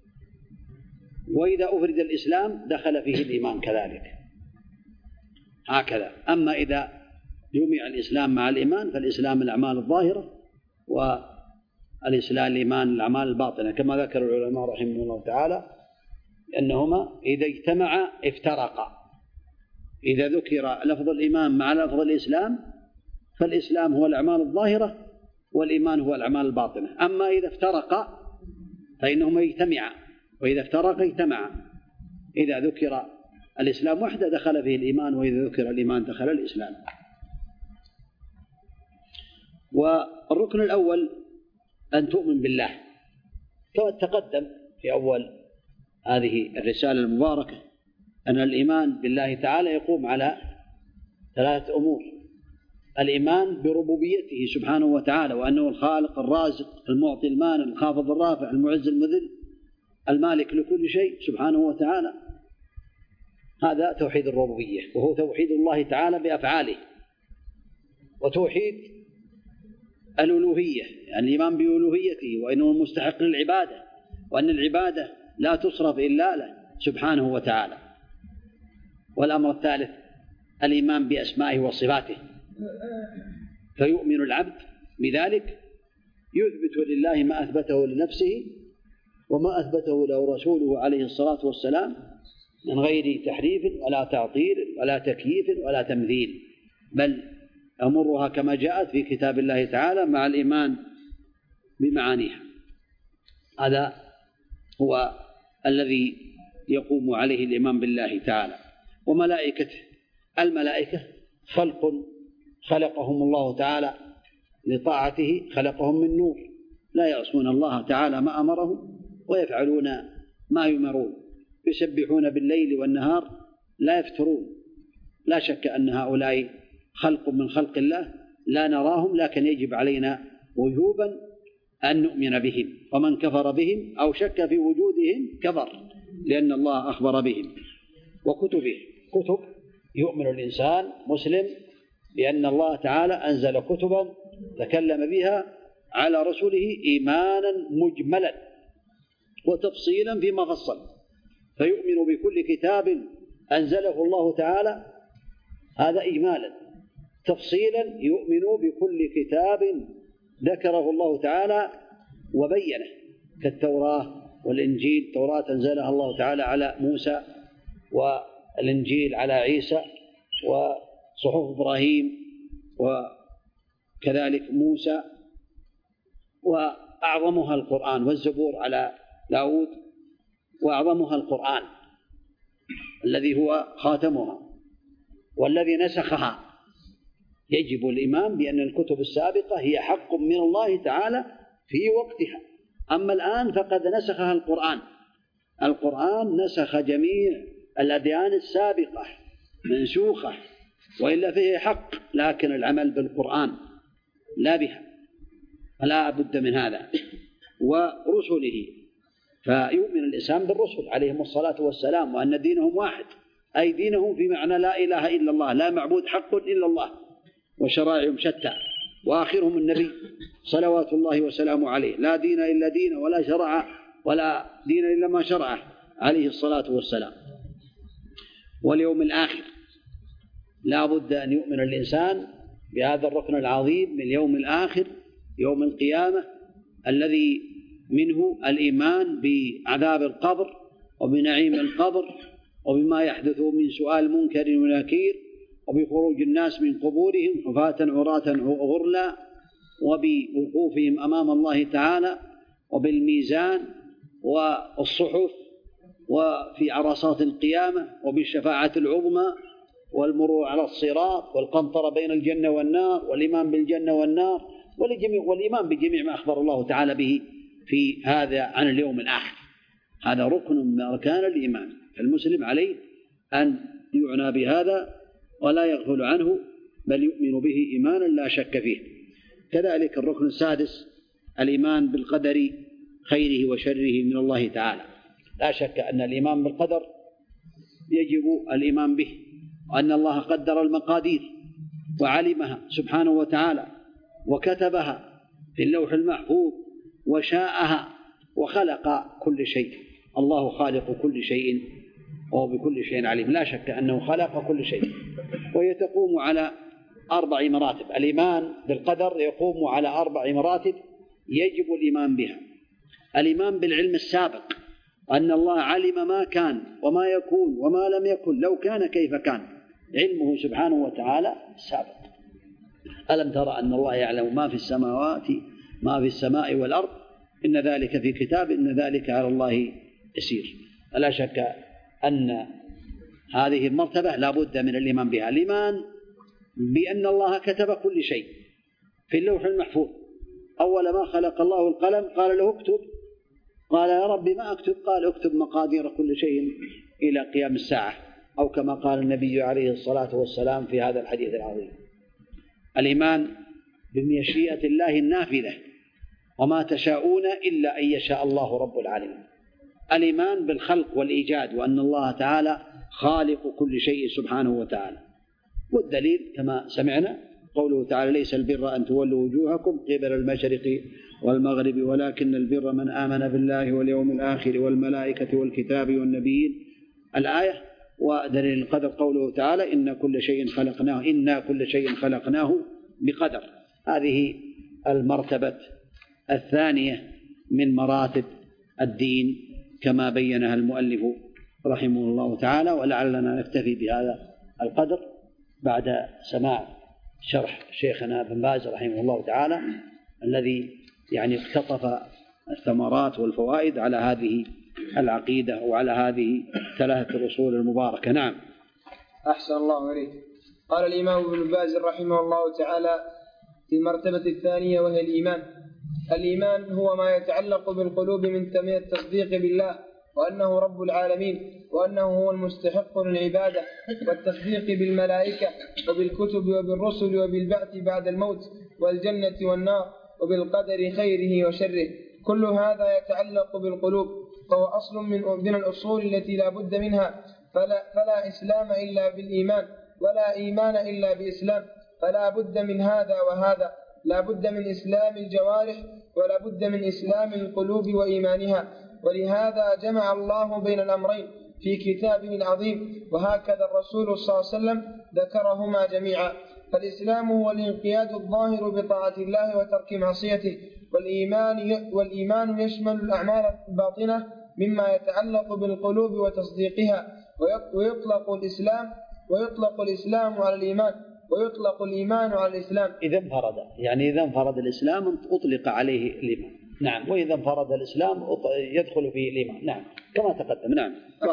Speaker 1: وإذا أفرد الإسلام دخل فيه الإيمان كذلك هكذا. أما إذا جمع الإسلام مع الإيمان فالإسلام الأعمال الظاهرة والإسلام الإيمان الأعمال الباطنة، كما ذكر العلماء رحمه الله تعالى أنهما إذا اجتمعا افترقا. إذا ذكر لفظ الإيمان مع لفظ الإسلام فالإسلام هو الأعمال الظاهرة والإيمان هو الأعمال الباطنة. أما إذا افترقا فإنهما يجتمعا، وإذا افترقا اجتمعا. إذا ذكر الإسلام وحده دخل فيه الإيمان، وإذا ذكر الإيمان دخل الإسلام. والركن الأول أن تؤمن بالله، كما تقدم في أول هذه الرسالة المباركة أن الإيمان بالله تعالى يقوم على 3 أمور: الإيمان بربوبيته سبحانه وتعالى، وأنه الخالق الرازق المعطي المانع الخافض الرافع المعز المذل المالك لكل شيء سبحانه وتعالى. هذا توحيد الربوبية، وهو توحيد الله تعالى بأفعاله. وتوحيد الألوهية، يعني الإيمان بألوهيته وأنه المستحق للعبادة، وأن العبادة لا تصرف إلا له سبحانه وتعالى. والأمر الثالث الإيمان بأسمائه وصفاته، فيؤمن العبد بذلك يثبت لله ما أثبته لنفسه وما أثبته له رسوله عليه الصلاة والسلام من غير تحريف ولا تعطيل ولا تكييف ولا تمثيل، بل أمرها كما جاءت في كتاب الله تعالى مع الإيمان بمعانيها. هذا هو الذي يقوم عليه الإيمان بالله تعالى. وملائكته، الملائكة خلق خلقهم الله تعالى لطاعته، خلقهم من نور لا يعصون الله تعالى ما أمرهم ويفعلون ما يؤمرون، يسبحون بالليل والنهار لا يفترون. لا شك أن هؤلاء خلق من خلق الله لا نراهم، لكن يجب علينا وجوبا أن نؤمن بهم. ومن كفر بهم أو شك في وجودهم كفر، لأن الله أخبر بهم. وكتبه، كتب يؤمن الإنسان مسلم بأن الله تعالى أنزل كتبا تكلم بها على رسله إيمانا مجملا وتفصيلا فيما فصل، فيؤمن بكل كتاب أنزله الله تعالى، هذا إجمالا. تفصيلا يؤمن بكل كتاب ذكره الله تعالى وبينه، كالتوراة والإنجيل. التوراة أنزلها الله تعالى على موسى، والإنجيل على عيسى، وصحف إبراهيم وكذلك موسى، وأعظمها القرآن، والزبور على داود، وأعظمها القرآن الذي هو خاتمها والذي نسخها. يجب الإيمان بأن الكتب السابقة هي حق من الله تعالى في وقتها. أما الآن فقد نسخها القرآن. القرآن نسخ جميع الأديان السابقة منسوخة، وإلا فيه حق، لكن العمل بالقرآن لا بها، فلا بد من هذا. ورسله، فيؤمن الإسلام بالرسل عليهم الصلاة والسلام، وأن دينهم واحد، أي دينهم في معنى لا إله إلا الله، لا معبود حق إلا الله، وشرائعهم شتى، وآخرهم النبي صلوات الله وسلامه عليه، لا دين إلا دين، ولا شرع ولا دين إلا ما شرعه عليه الصلاة والسلام. واليوم الآخر، لا بد أن يؤمن الإنسان بهذا الركن العظيم من اليوم الآخر، يوم القيامة، الذي منه الإيمان بعذاب القبر وبنعيم القبر، وبما يحدث من سؤال منكر ونكير، وبخروج الناس من قبورهم حفاة عراة غرلا، وبوقوفهم أمام الله تعالى، وبالميزان والصحف، وفي عرصات القيامة، وبالشفاعة العظمى، والمرور على الصراط، والقنطرة بين الجنة والنار، والإيمان بالجنة والنار، والإيمان بجميع ما أخبر الله تعالى به في هذا عن اليوم الآخر. هذا ركن من أركان الإيمان، فالمسلم عليه أن يعنى بهذا ولا يغفل عنه، بل يؤمن به إيمانا لا شك فيه. كذلك الركن السادس الإيمان بالقدر خيره وشره من الله تعالى. لا شك أن الإيمان بالقدر يجب الإيمان به، وأن الله قدر المقادير وعلمها سبحانه وتعالى وكتبها في اللوح المحفوظ وشاءها وخلق كل شيء. الله خالق كل شيء وهو بكل شيء عليم، لا شك أنه خلق كل شيء. وهي تقوم على 4 مراتب. الإيمان بالقدر يقوم على 4 مراتب يجب الإيمان بها. الإيمان بالعلم السابق، أن الله علم ما كان وما يكون وما لم يكن، لو كان كيف كان، علمه سبحانه وتعالى سابق. ألم ترى أن الله يعلم ما في السماوات ما في السماء والأرض، إن ذلك في كتاب، إن ذلك على الله يسير. لا شك أن هذه المرتبة لا بد من الإيمان بها. الإيمان بأن الله كتب كل شيء في اللوح المحفوظ. أول ما خلق الله القلم قال له اكتب، قال يا رب ما أكتب؟ قال اكتب مقادير كل شيء إلى قيام الساعة، أو كما قال النبي عليه الصلاة والسلام في هذا الحديث العظيم. الإيمان بمشيئة الله النافذة، وما تشاءون إلا أن يشاء الله رب العالمين. الإيمان بالخلق والإيجاد، وأن الله تعالى خالق كل شيء سبحانه وتعالى. والدليل كما سمعنا قوله تعالى ليس البر أن تولوا وجوهكم قبل المشرق والمغرب ولكن البر من آمن بالله واليوم الآخر والملائكة والكتاب والنبيين، الآية. ودليل القدر قوله تعالى إنا كل شيء خلقناه بقدر. هذه المرتبة الثانية من مراتب الدين كما بينها المؤلف رحمه الله تعالى. ولعلنا نكتفي بهذا القدر بعد سماع شرح شيخنا بن باز رحمه الله تعالى، الذي اقتطف الثمرات والفوائد على هذه العقيدة وعلى هذه 3 الأصول المباركة. نعم.
Speaker 4: أحسن الله إليك. قال الإمام ابن باز رحمه الله تعالى في المرتبة الثانية وهي الإيمان. الإيمان هو ما يتعلق بالقلوب من التصديق بالله وأنه رب العالمين، وأنه هو المستحق للعبادة، والتصديق بالملائكة وبالكتب وبالرسل وبالبعث بعد الموت والجنة والنار وبالقدر خيره وشره. كل هذا يتعلق بالقلوب، فهو أصل من الأصول التي لا بد منها. فلا إسلام إلا بالإيمان، ولا إيمان إلا بإسلام. فلا بد من هذا وهذا، لا بد من إسلام الجوارح ولا بد من إسلام القلوب وإيمانها. ولهذا جمع الله بين الأمرين في كتابه العظيم، وهكذا الرسول صلى الله عليه وسلم ذكرهما جميعا. فالإسلام هو الانقياد الظاهر بطاعة الله وترك معصيته، والإيمان يشمل الأعمال الباطنة مما يتعلق بالقلوب وتصديقها. ويطلق الإسلام على الإيمان، ويطلق الإيمان على الإسلام.
Speaker 1: إذا انفرد الإسلام أطلق عليه الإيمان. نعم. وإذا انفرد الإسلام يدخل فيه الإيمان. نعم كما تقدم. نعم.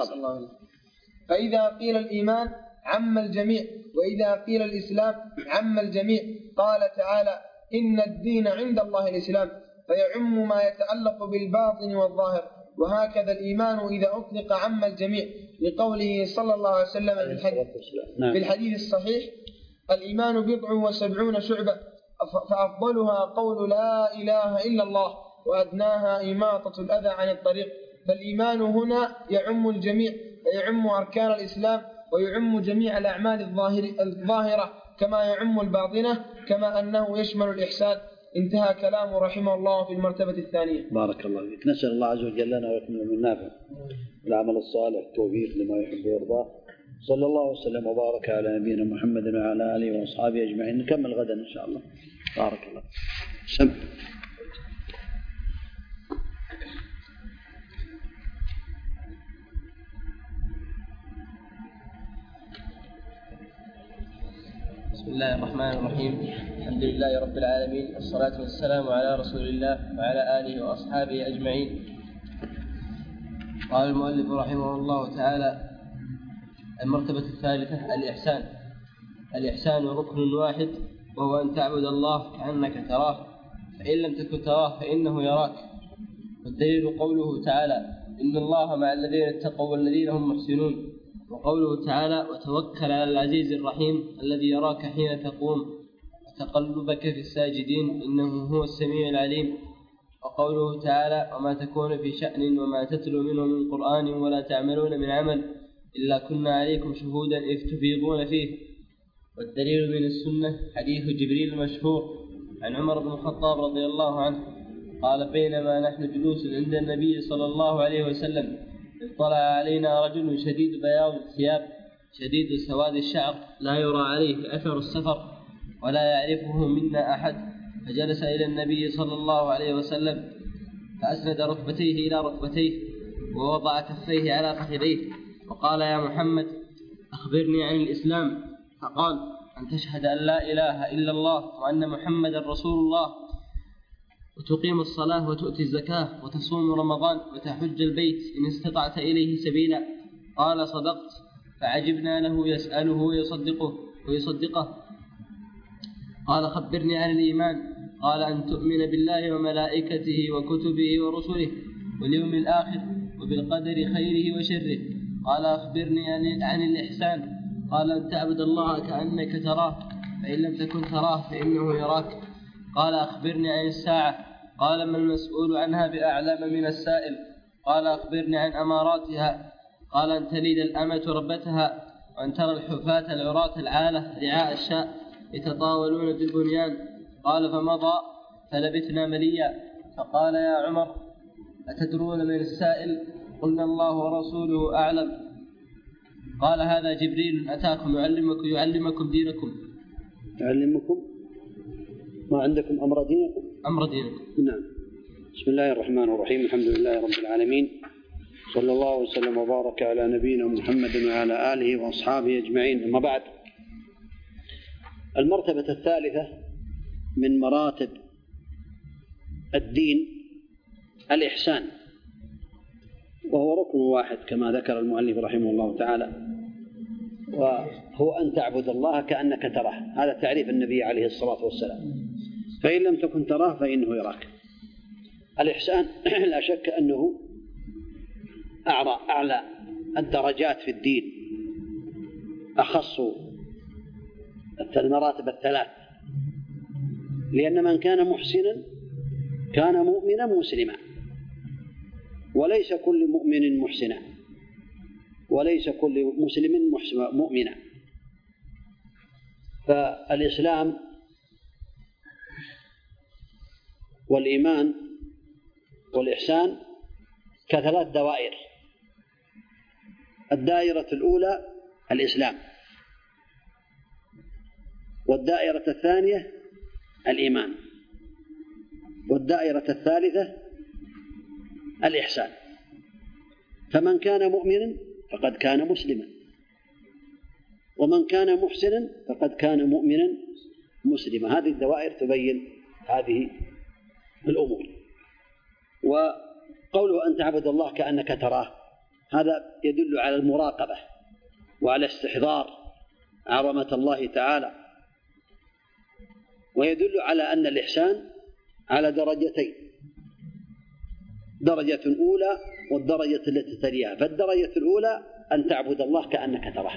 Speaker 4: فإذا قيل الإيمان عم الجميع، وإذا قيل الإسلام عم الجميع. قال تعالى إن الدين عند الله الإسلام، فيعم ما يتعلق بالباطن والظاهر. وهكذا الإيمان إذا أطلق عم الجميع، لقوله صلى الله عليه وسلم في الحديث الصحيح الإيمان 79 شعبة، فأفضلها قول لا إله إلا الله، وأدناها إماطة الأذى عن الطريق. فالإيمان هنا يعم الجميع، فيعم أركان الإسلام، ويعم جميع الأعمال الظاهرة كما يعم الباطنة، كما أنه يشمل الإحسان. انتهى كلامه رحمه الله في المرتبة الثانية.
Speaker 1: بارك الله فيك. نسأل الله عز وجل لنا ولكم من النافع والعمل الصالح، التوفيق لما يحب ويرضى. صلى الله وسلم وبارك على نبينا محمد وعلى آله وأصحابه أجمعين. نكمل غدا إن شاء الله. بارك الله.
Speaker 2: بسم الله الرحمن الرحيم. الحمد لله رب العالمين، والصلاة والسلام على رسول الله وعلى آله وأصحابه أجمعين. قال المؤلف رحمه الله تعالى: المرتبة الثالثة الإحسان. الإحسان ركن واحد، وهو أن تعبد الله كأنك تراه، فإن لم تكن تراه فإنه يراك. والدليل قوله تعالى: إن الله مع الذين اتقوا والذين هم محسنون. وقوله تعالى: وتوكل على العزيز الرحيم الذي يراك حين تقوم وتقلبك في الساجدين إنه هو السميع العليم. وقوله تعالى: وما تكون في شأن وما تتلو منه من قرآن ولا تعملون من عمل إلا كنا عليكم شهودا إذ تفيضون فيه. والدليل من السنة حديث جبريل المشهور عن عمر بن الخطاب رضي الله عنه قال: بينما نحن جلوس عند النبي صلى الله عليه وسلم اطلع علينا رجل شديد بياض الثياب شديد سواد الشعر لا يرى عليه أثر السفر ولا يعرفه منا أحد، فجلس إلى النبي صلى الله عليه وسلم فأسند ركبتيه إلى ركبتيه ووضع كفيه على فخذيه وقال: يا محمد أخبرني عن الإسلام. فقال: أن تشهد أن لا إله إلا الله وأن محمد رسول الله وتقيم الصلاة وتؤتي الزكاة وتصوم رمضان وتحج البيت إن استطعت إليه سبيلا. قال: صدقت. فعجبنا له يسأله ويصدقه. قال: خبرني عن الإيمان. قال: أن تؤمن بالله وملائكته وكتبه ورسله واليوم الآخر وبالقدر خيره وشره. قال: أخبرني عن الإحسان. قال: أن تعبد الله كأنك تراه فإن لم تكن تراه فإنه يراك. قال: أخبرني عن الساعة. قال: ما المسؤول عنها بأعلم من السائل. قال: أخبرني عن أماراتها. قال: أن تلد الأمة ربتها وأن ترى الحفاة العراة العالة رعاء الشاء يتطاولون في البنيان. قال: فمضى فلبثنا مليا. فقال: يا عمر أتدرون من السائل؟ قلنا: الله ورسوله أعلم. قال: هذا جبريل أتاكم يعلمكم دينكم.
Speaker 1: يعلمكم ما عندكم أمر دينكم.
Speaker 2: أمر دينكم.
Speaker 1: نعم. بسم الله الرحمن الرحيم. الحمد لله رب العالمين، صلى الله وسلم وبارك على نبينا محمد وعلى آله وأصحابه أجمعين. أما بعد، المرتبة الثالثة من مراتب الدين الإحسان، وهو ركن واحد كما ذكر المؤلف رحمه الله تعالى، وهو أن تعبد الله كأنك تراه. هذا تعريف النبي عليه الصلاة والسلام: فإن لم تكن تراه فإنه يراك. الإحسان لا شك أنه أعلى الدرجات في الدين، أخص المراتب الثلاث، لأن من كان محسنا كان مؤمنا مسلما، وليس كل مؤمن محسنا وليس كل مسلم مؤمنا. فالإسلام والإيمان والإحسان كثلاث دوائر: الدائرة الأولى الإسلام، والدائرة الثانية الإيمان، والدائرة الثالثة الإحسان. فمن كان مؤمنا فقد كان مسلما، ومن كان محسنا فقد كان مؤمنا مسلما. هذه الدوائر تبين هذه الأمور. وقوله أن تعبد الله كأنك تراه، هذا يدل على المراقبة وعلى استحضار عظمة الله تعالى، ويدل على أن الإحسان على درجتين: درجة أولى والدرجة التي تليها. فالدرجة الأولى أن تعبد الله كأنك تراه،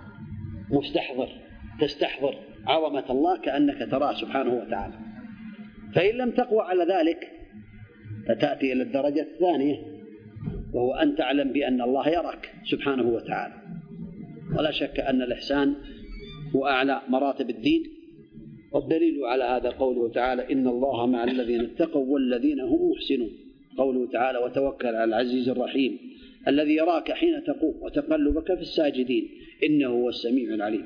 Speaker 1: تستحضر عظمة الله كأنك تراه سبحانه وتعالى. فإن لم تقوى على ذلك فتأتي إلى الدرجة الثانية، وهو أن تعلم بأن الله يراك سبحانه وتعالى. ولا شك أن الإحسان هو أعلى مراتب الدين، والدليل على هذا قوله تعالى: إن الله مع الذين اتقوا والذين هم محسنون. قوله تعالى: وتوكل على العزيز الرحيم الذي يراك حين تقوم وتقلبك في الساجدين إنه هو السميع العليم.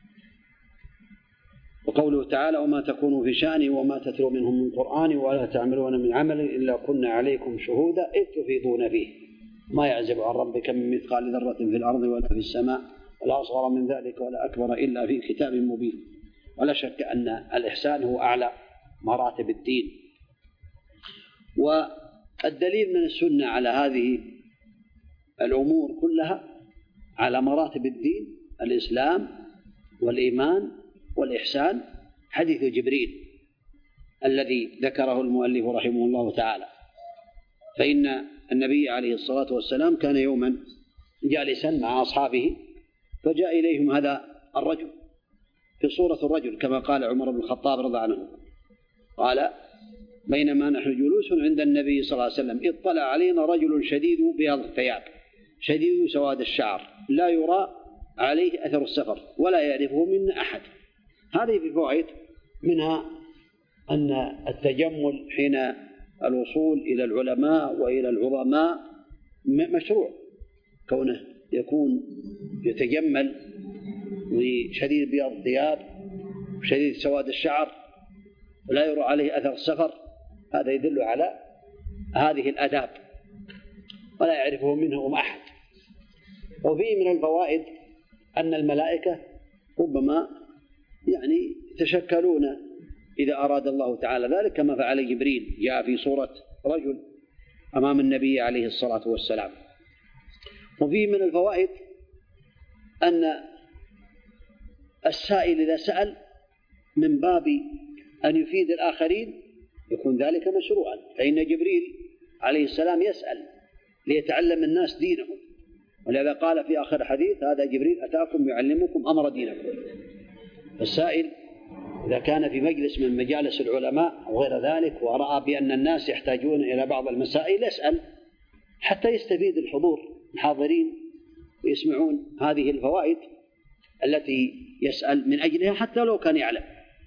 Speaker 1: وقوله تعالى: وما تكونوا في شأن وما تتلو منهم من قرآن ولا تعملون من عمل إلا كنا عليكم شهودا إذ تفيضون فيه ما يعزب عن ربك من مثقال ذرة في الأرض ولا في السماء ولا أصغر من ذلك ولا أكبر إلا في كتاب مبين. ولا شك أن الإحسان هو أعلى مراتب الدين. والدليل من السنة على هذه الأمور كلها، على مراتب الدين الإسلام والإيمان والإحسان، حديث جبريل الذي ذكره المؤلف رحمه الله تعالى. فإن النبي عليه الصلاة والسلام كان يوما جالسا مع أصحابه، فجاء إليهم هذا الرجل في صورة الرجل كما قال عمر بن الخطاب رضي الله عنه، قال: بينما نحن جلوس عند النبي صلى الله عليه وسلم اطلع علينا رجل شديد بياض الثياب شديد سواد الشعر لا يرى عليه أثر السفر ولا يعرفه منا أحد. هذه في فوائد، منها أن التجمل حين الوصول إلى العلماء وإلى العظماء مشروع، كونه يكون يتجمل بشديد بياض الثياب وشديد سواد الشعر ولا يرى عليه أثر السفر، هذا يدل على هذه الآداب ولا يعرفه منهم أحد. وفيه من الفوائد أن الملائكة ربما يتشكلون إذا أراد الله تعالى ذلك، كما فعل جبريل، جاء في صورة رجل أمام النبي عليه الصلاة والسلام. وفيه من الفوائد أن السائل إذا سأل من باب أن يفيد الآخرين يكون ذلك مشروعا، فإن جبريل عليه السلام يسأل ليتعلم الناس دينهم، ولهذا قال في آخر الحديث: هذا جبريل أتاكم يعلمكم أمر دينكم. السائل إذا كان في مجلس من مجالس العلماء أو غير ذلك ورأى بأن الناس يحتاجون إلى بعض المسائل يسأل حتى يستفيد الحضور الحاضرين ويسمعون هذه الفوائد التي يسأل من أجلها حتى لو كان يعلم.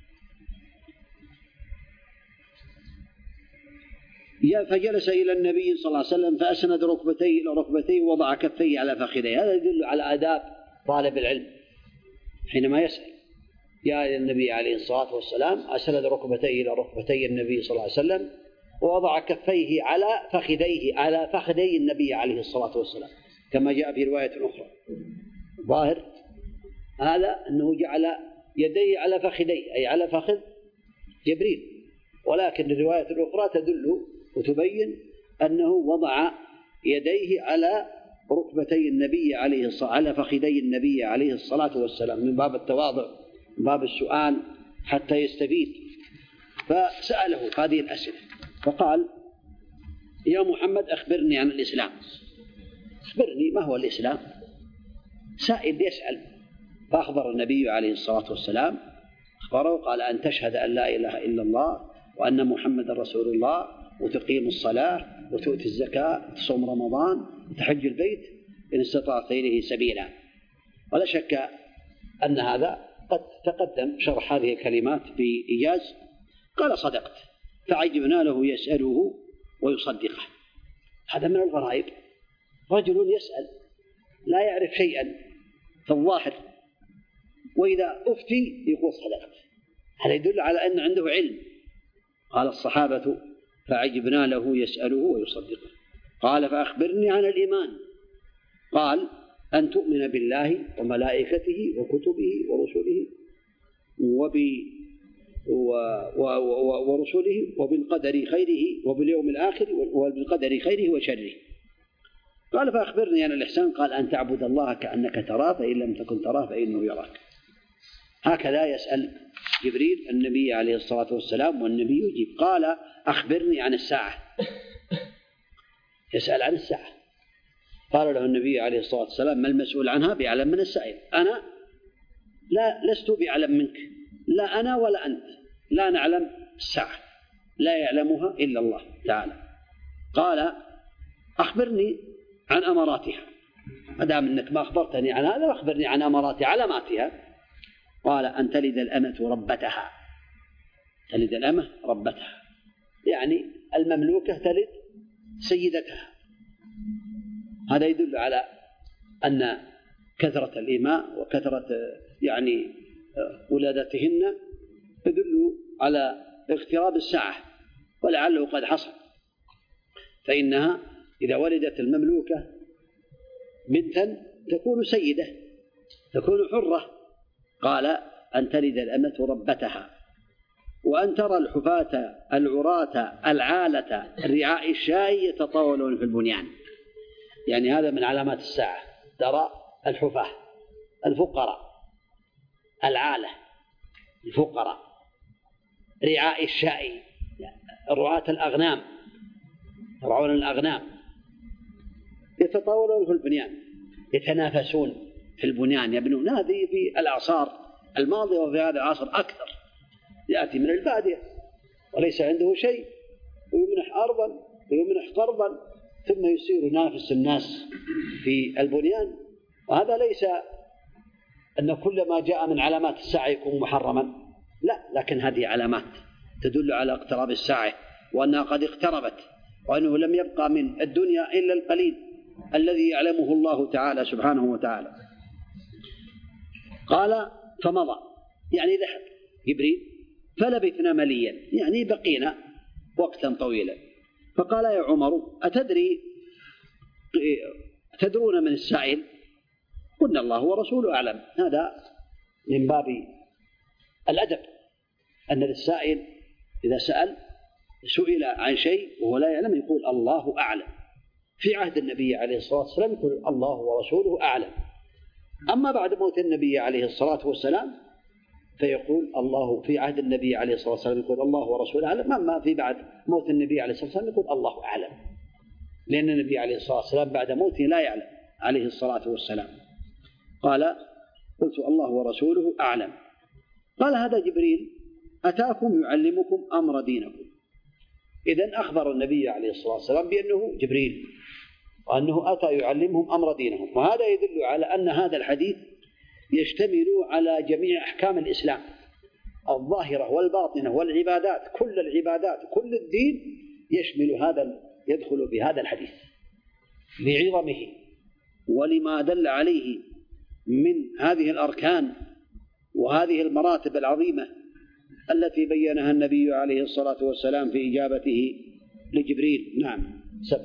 Speaker 1: فجلس إلى النبي صلى الله عليه وسلم فأسند ركبتيه إلى ركبتيه ووضع كفيه على فخذيه. هذا يدل على آداب طالب العلم حينما يسأل. جاء إلى النبي عليه الصلاة والسلام أسند ركبتيه إلى ركبتي النبي صلى الله عليه وسلم ووضع كفيه على فخذيه على فخذي النبي عليه الصلاة والسلام، كما جاء في رواية أخرى. ظاهر هذا أنه جعل يديه على فخذيه أي على فخذ جبريل، ولكن الرواية الأخرى تدل وتبين أنه وضع يديه على ركبتي النبي على فخذي النبي عليه الصلاة والسلام من باب التواضع، من باب السؤال حتى يستفيد. فسأله هذه الأسئلة فقال: يا محمد أخبرني عن الإسلام. أخبرني ما هو الإسلام؟ سائل يسأل. فأخبر النبي عليه الصلاة والسلام، أخبره قال: أن تشهد أن لا إله إلا الله وأن محمد رسول الله وتقيم الصلاة وتؤتي الزكاة وتصوم رمضان وتحج البيت إن استطعت إليه سبيلا. ولا شك أن هذا قد تقدم شرح هذه الكلمات بإيجاز. قال: صدقت. فعجبنا له يسأله ويصدقه. هذا من الغرائب، رجل يسأل لا يعرف شيئا في الظاهر وإذا أفتي يقول صدقت، هذا يدل على أن عنده علم. قال الصحابة: فعجبنا له يسأله ويصدقه. قال: فأخبرني عن الإيمان. قال: أن تؤمن بالله وملائكته وكتبه ورسله ورسله وبالقدر خيره وباليوم الآخر وبالقدر خيره وشره. قال: فأخبرني عن الإحسان. قال: أن تعبد الله كأنك تراه فإن لم تكن تراه فإنه يراك. هكذا يسأل جبريل النبي عليه الصلاة والسلام والنبي يجيب. قال: أخبرني عن الساعة. يسأل عن الساعة. قال له النبي عليه الصلاة والسلام: ما المسؤول عنها بأعلم من السائل. أنا لست بأعلم منك، لا أنا ولا أنت، لا نعلم الساعة، لا يعلمها إلا الله تعالى. قال: أخبرني عن أماراتها. ما دام أنك ما أخبرتني عن هذا أخبرني عن أماراتها علاماتها. قال: أن تلد الأمة ربتها. تلد الأمة ربتها يعني المملوكة تلد سيدتها. هذا يدل على أن كثرة الإماء وكثرة ولادتهن يدل على اقتراب الساعة، ولعله قد حصل. فإنها إذا ولدت المملوكة بنتا تكون سيدة، تكون حرة. قال: أن تلد الأمة ربتها وأن ترى الحفاة العراة العالة الرعاء الشاء يتطاولون في البنيان. يعني هذا من علامات الساعة، ترى الحفاة الفقراء العالة الفقراء رعاء الشاء رعاة الأغنام يرعون الأغنام يتطاولون في البنيان، يتنافسون في البنيان، يبنون. هذه في الأعصار الماضية وفي هذا العصر أكثر. يأتي من البادية وليس عنده شيء ويمنح أرضا ويمنح قرضا ثم يصير ينافس الناس في البنيان، وهذا ليس أن كل ما جاء من علامات الساعة يكون محرما، لا، لكن هذه علامات تدل على اقتراب الساعة وأنها قد اقتربت، وأنه لم يبقى من الدنيا إلا القليل الذي يعلمه الله تعالى سبحانه وتعالى. قال فمضى، يعني ذهب جبريل، فلبثنا مليا، يعني بقينا وقتا طويلا. فقال يا عمر تدرون من السائل؟ قلنا الله ورسوله أعلم. هذا من باب الأدب، أن للسائل إذا سئل عن شيء وهو لا يعلم يقول الله أعلم. في عهد النبي عليه الصلاة والسلام يقول الله ورسوله أعلم. أما بعد موت النبي عليه الصلاة والسلام فيقول الله، في عهد النبي عليه الصلاة والسلام يقول الله ورسوله أعلم، أما في بعد موت النبي عليه الصلاة والسلام يقول الله أعلم، لأن النبي عليه الصلاة والسلام بعد موته لا يعلم عليه الصلاة والسلام. قال قلت الله ورسوله أعلم. قال هذا جبريل أتاكم يعلمكم أمر دينكم. إذن أخبر النبي عليه الصلاة والسلام بأنه جبريل وأنه أتى يعلمهم أمر دينهم، وهذا يدل على أن هذا الحديث يشتمل على جميع أحكام الإسلام الظاهرة والباطنة والعبادات، كل العبادات كل الدين يدخل في هذا الحديث لعظمه ولما دل عليه من هذه الأركان وهذه المراتب العظيمة التي بينها النبي عليه الصلاة والسلام في إجابته لجبريل. نعم.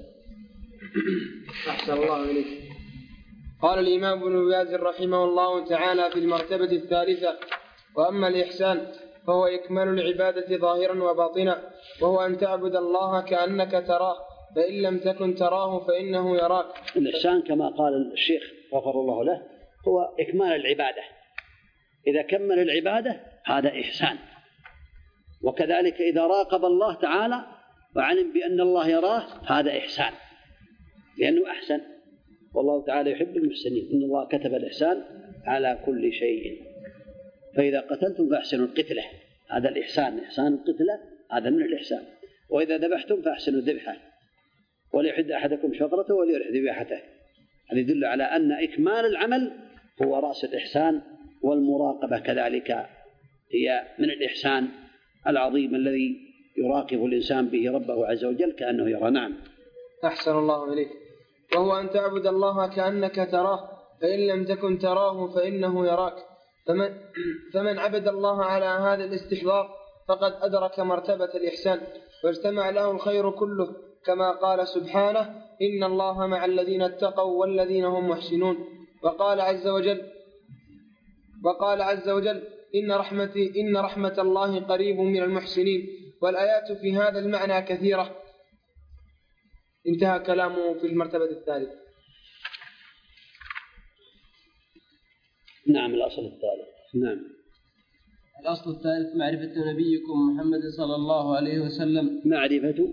Speaker 4: أحسن الله إليك. قال الإمام ابن باز رحمه الله تعالى في المرتبة الثالثة: وأما الإحسان فهو إكمال العبادة ظاهرا وباطنا، وهو أن تعبد الله كأنك تراه، فإن لم تكن تراه فإنه يراك.
Speaker 1: الإحسان كما قال الشيخ غفر الله له هو إكمال العبادة، إذا كمل العبادة هذا إحسان. وكذلك إذا راقب الله تعالى وعلم بأن الله يراه هذا إحسان، لأنه أحسن، والله تعالى يحب المحسنين، إن الله كتب الإحسان على كل شيء. فإذا قتلتم فأحسنوا القتلة، هذا الإحسان، إحسان القتلة هذا من الإحسان. وإذا ذبحتم فأحسنوا الذبحة، وليحد أحدكم شفرته وليرح ذبيحته. هذا يدل على أن إكمال العمل هو رأس الإحسان، والمراقبة كذلك هي من الإحسان العظيم الذي يراقب الإنسان به ربه عز وجل كأنه يرى. نعم.
Speaker 4: أحسن الله إليك. وهو أن تعبد الله كأنك تراه، فإن لم تكن تراه فإنه يراك. فمن عبد الله على هذا الاستحضار فقد أدرك مرتبة الإحسان، واجتمع له الخير كله، كما قال سبحانه: إن الله مع الذين اتقوا والذين هم محسنون. وقال عز وجل: إن رحمة الله قريب من المحسنين. والآيات في هذا المعنى كثيرة. انتهى كلامه في المرتبة الثالثة.
Speaker 1: نعم. الأصل الثالث. نعم.
Speaker 2: الأصل الثالث: معرفة نبيكم محمد صلى الله عليه وسلم.
Speaker 1: معرفة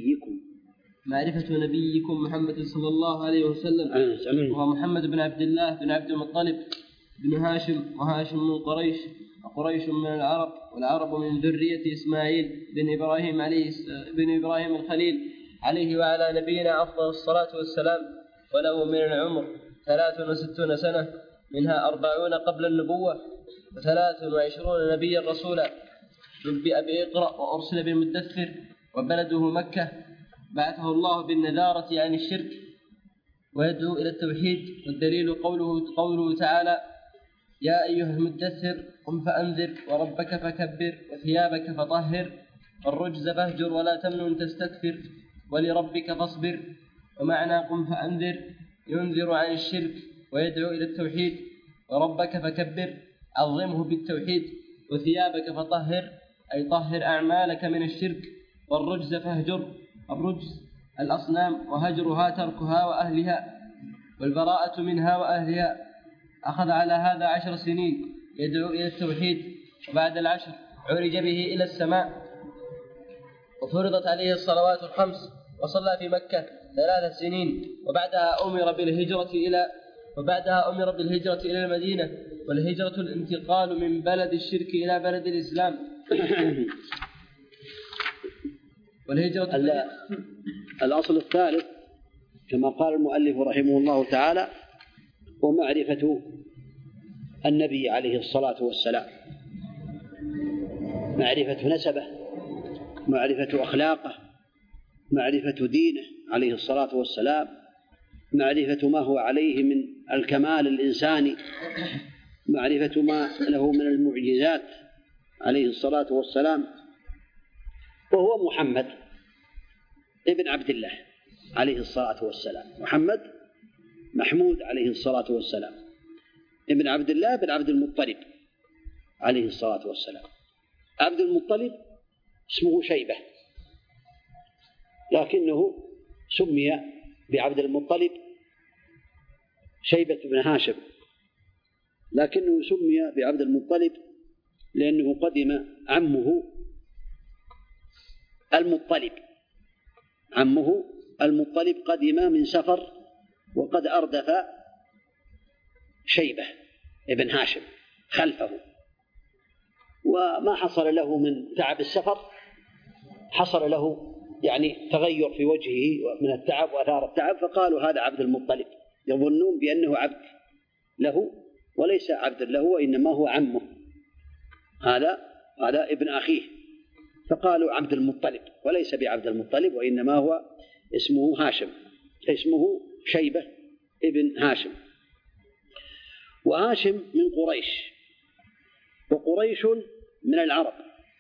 Speaker 1: نبيكم محمد صلى الله عليه وسلم،
Speaker 2: وهو محمد بن عبد الله بن عبد المطلب بن هاشم، وهاشم من قريش، وقريش من العرب، والعرب من ذرية إسماعيل بن إبراهيم الخليل عليه وعلى نبينا أفضل الصلاة والسلام. وله من العمر 63 سنة، منها 40 قبل النبوة، و23 نبيا رسولا. نبئ بإقرأ وأرسل بالمدثر، وبلده مكة. بعثه الله بالنذارة عن الشرك ويدعو إلى التوحيد. والدليل قوله تعالى: يا أيها المدثر قم فأنذر وربك فكبر وثيابك فطهر والرجز فاهجر ولا تمنن تستكثر ولربك فاصبر. ومعنى قم فأنذر ينذر عن الشرك ويدعو إلى التوحيد، وربك فكبر عظمه بالتوحيد، وثيابك فطهر أي طهر أعمالك من الشرك، والرجز فاهجر، الرجز الأصنام، وهجرها تركها وأهلها، والبراءة منها وأهلها. أخذ على هذا 10 سنين يدعو إلى التوحيد، وبعد 10 عرج به إلى السماء، وفرضت عليه الصلوات الخمس، وصلى في مكة 3 سنين، وبعدها أمر بالهجرة إلى المدينة. والهجرة الانتقال من بلد الشرك إلى بلد الإسلام.
Speaker 1: الأصل الثالث كما قال المؤلف رحمه الله تعالى: ومعرفة النبي عليه الصلاة والسلام، معرفة نسبه، معرفة أخلاقه، معرفة دينه عليه الصلاة والسلام، معرفة ما هو عليه من الكمال الإنساني، معرفة ما له من المعجزات عليه الصلاة والسلام. وهو محمد ابن عبد الله عليه الصلاة والسلام، محمد محمود عليه الصلاة والسلام ابن عبد الله بن عبد المطلب عليه الصلاة والسلام. عبد المطلب اسمه شيبة، لكنه سمي بعبد المطلب شيبة بن هاشم، لكنه سمي بعبد المطلب لأنه قدم عمه المطلب قدم من سفر، وقد أردف شيبة ابن هاشم خلفه، وما حصل له من تعب السفر حصل له يعني تغير في وجهه من التعب وأثار التعب، فقالوا هذا عبد المطلب، يظنون بأنه عبد له وليس عبد له وإنما هو عمه، هذا ابن أخيه، فقالوا عبد المطلب وليس بعبد المطلب وإنما هو اسمه هاشم، اسمه شيبة ابن هاشم. وهاشم من قريش، وقريش من العرب،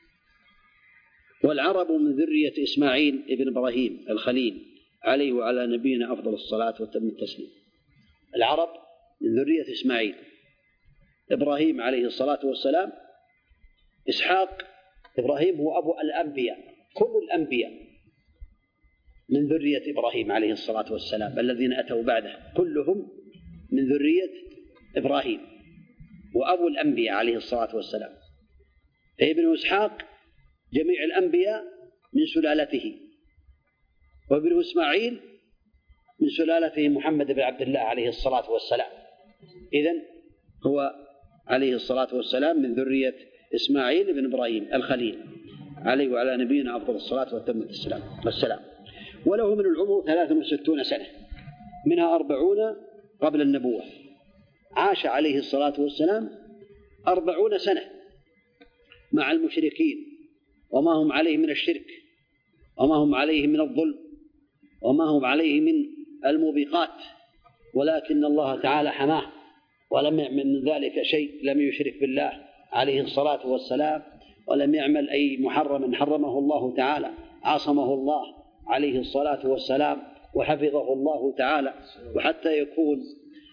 Speaker 1: والعرب من ذرية إسماعيل ابن إبراهيم الخليل عليه وعلى نبينا أفضل الصلاة وتم التسليم. العرب من ذرية إسماعيل، إبراهيم عليه الصلاة والسلام، إسحاق، إبراهيم هو أبو الأنبياء، كل الأنبياء من ذرية إبراهيم عليه الصلاة والسلام، الذين أتوا بعده كلهم من ذرية إبراهيم، وأبو الأنبياء عليه الصلاة والسلام. ابن إسحاق جميع الأنبياء من سلالته، وابن إسماعيل من سلالته محمد بن عبد الله عليه الصلاة والسلام. إذن هو عليه الصلاة والسلام من ذرية إسماعيل بن إبراهيم الخليل عليه وعلى نبينا أفضل الصلاة وتم السلام. وله من العمر 63 سنة، منها 40 قبل النبوة. عاش عليه الصلاة والسلام 40 سنة مع المشركين، وما هم عليه من الشرك، وما هم عليه من الظلم، وما هم عليه من الموبقات، ولكن الله تعالى حماه ولم يعمل من ذلك شيء، لم يشرك بالله عليه الصلاة والسلام، ولم يعمل أي محرم حرمه الله تعالى، عصمه الله عليه الصلاة والسلام وحفظه الله تعالى. وحتى يكون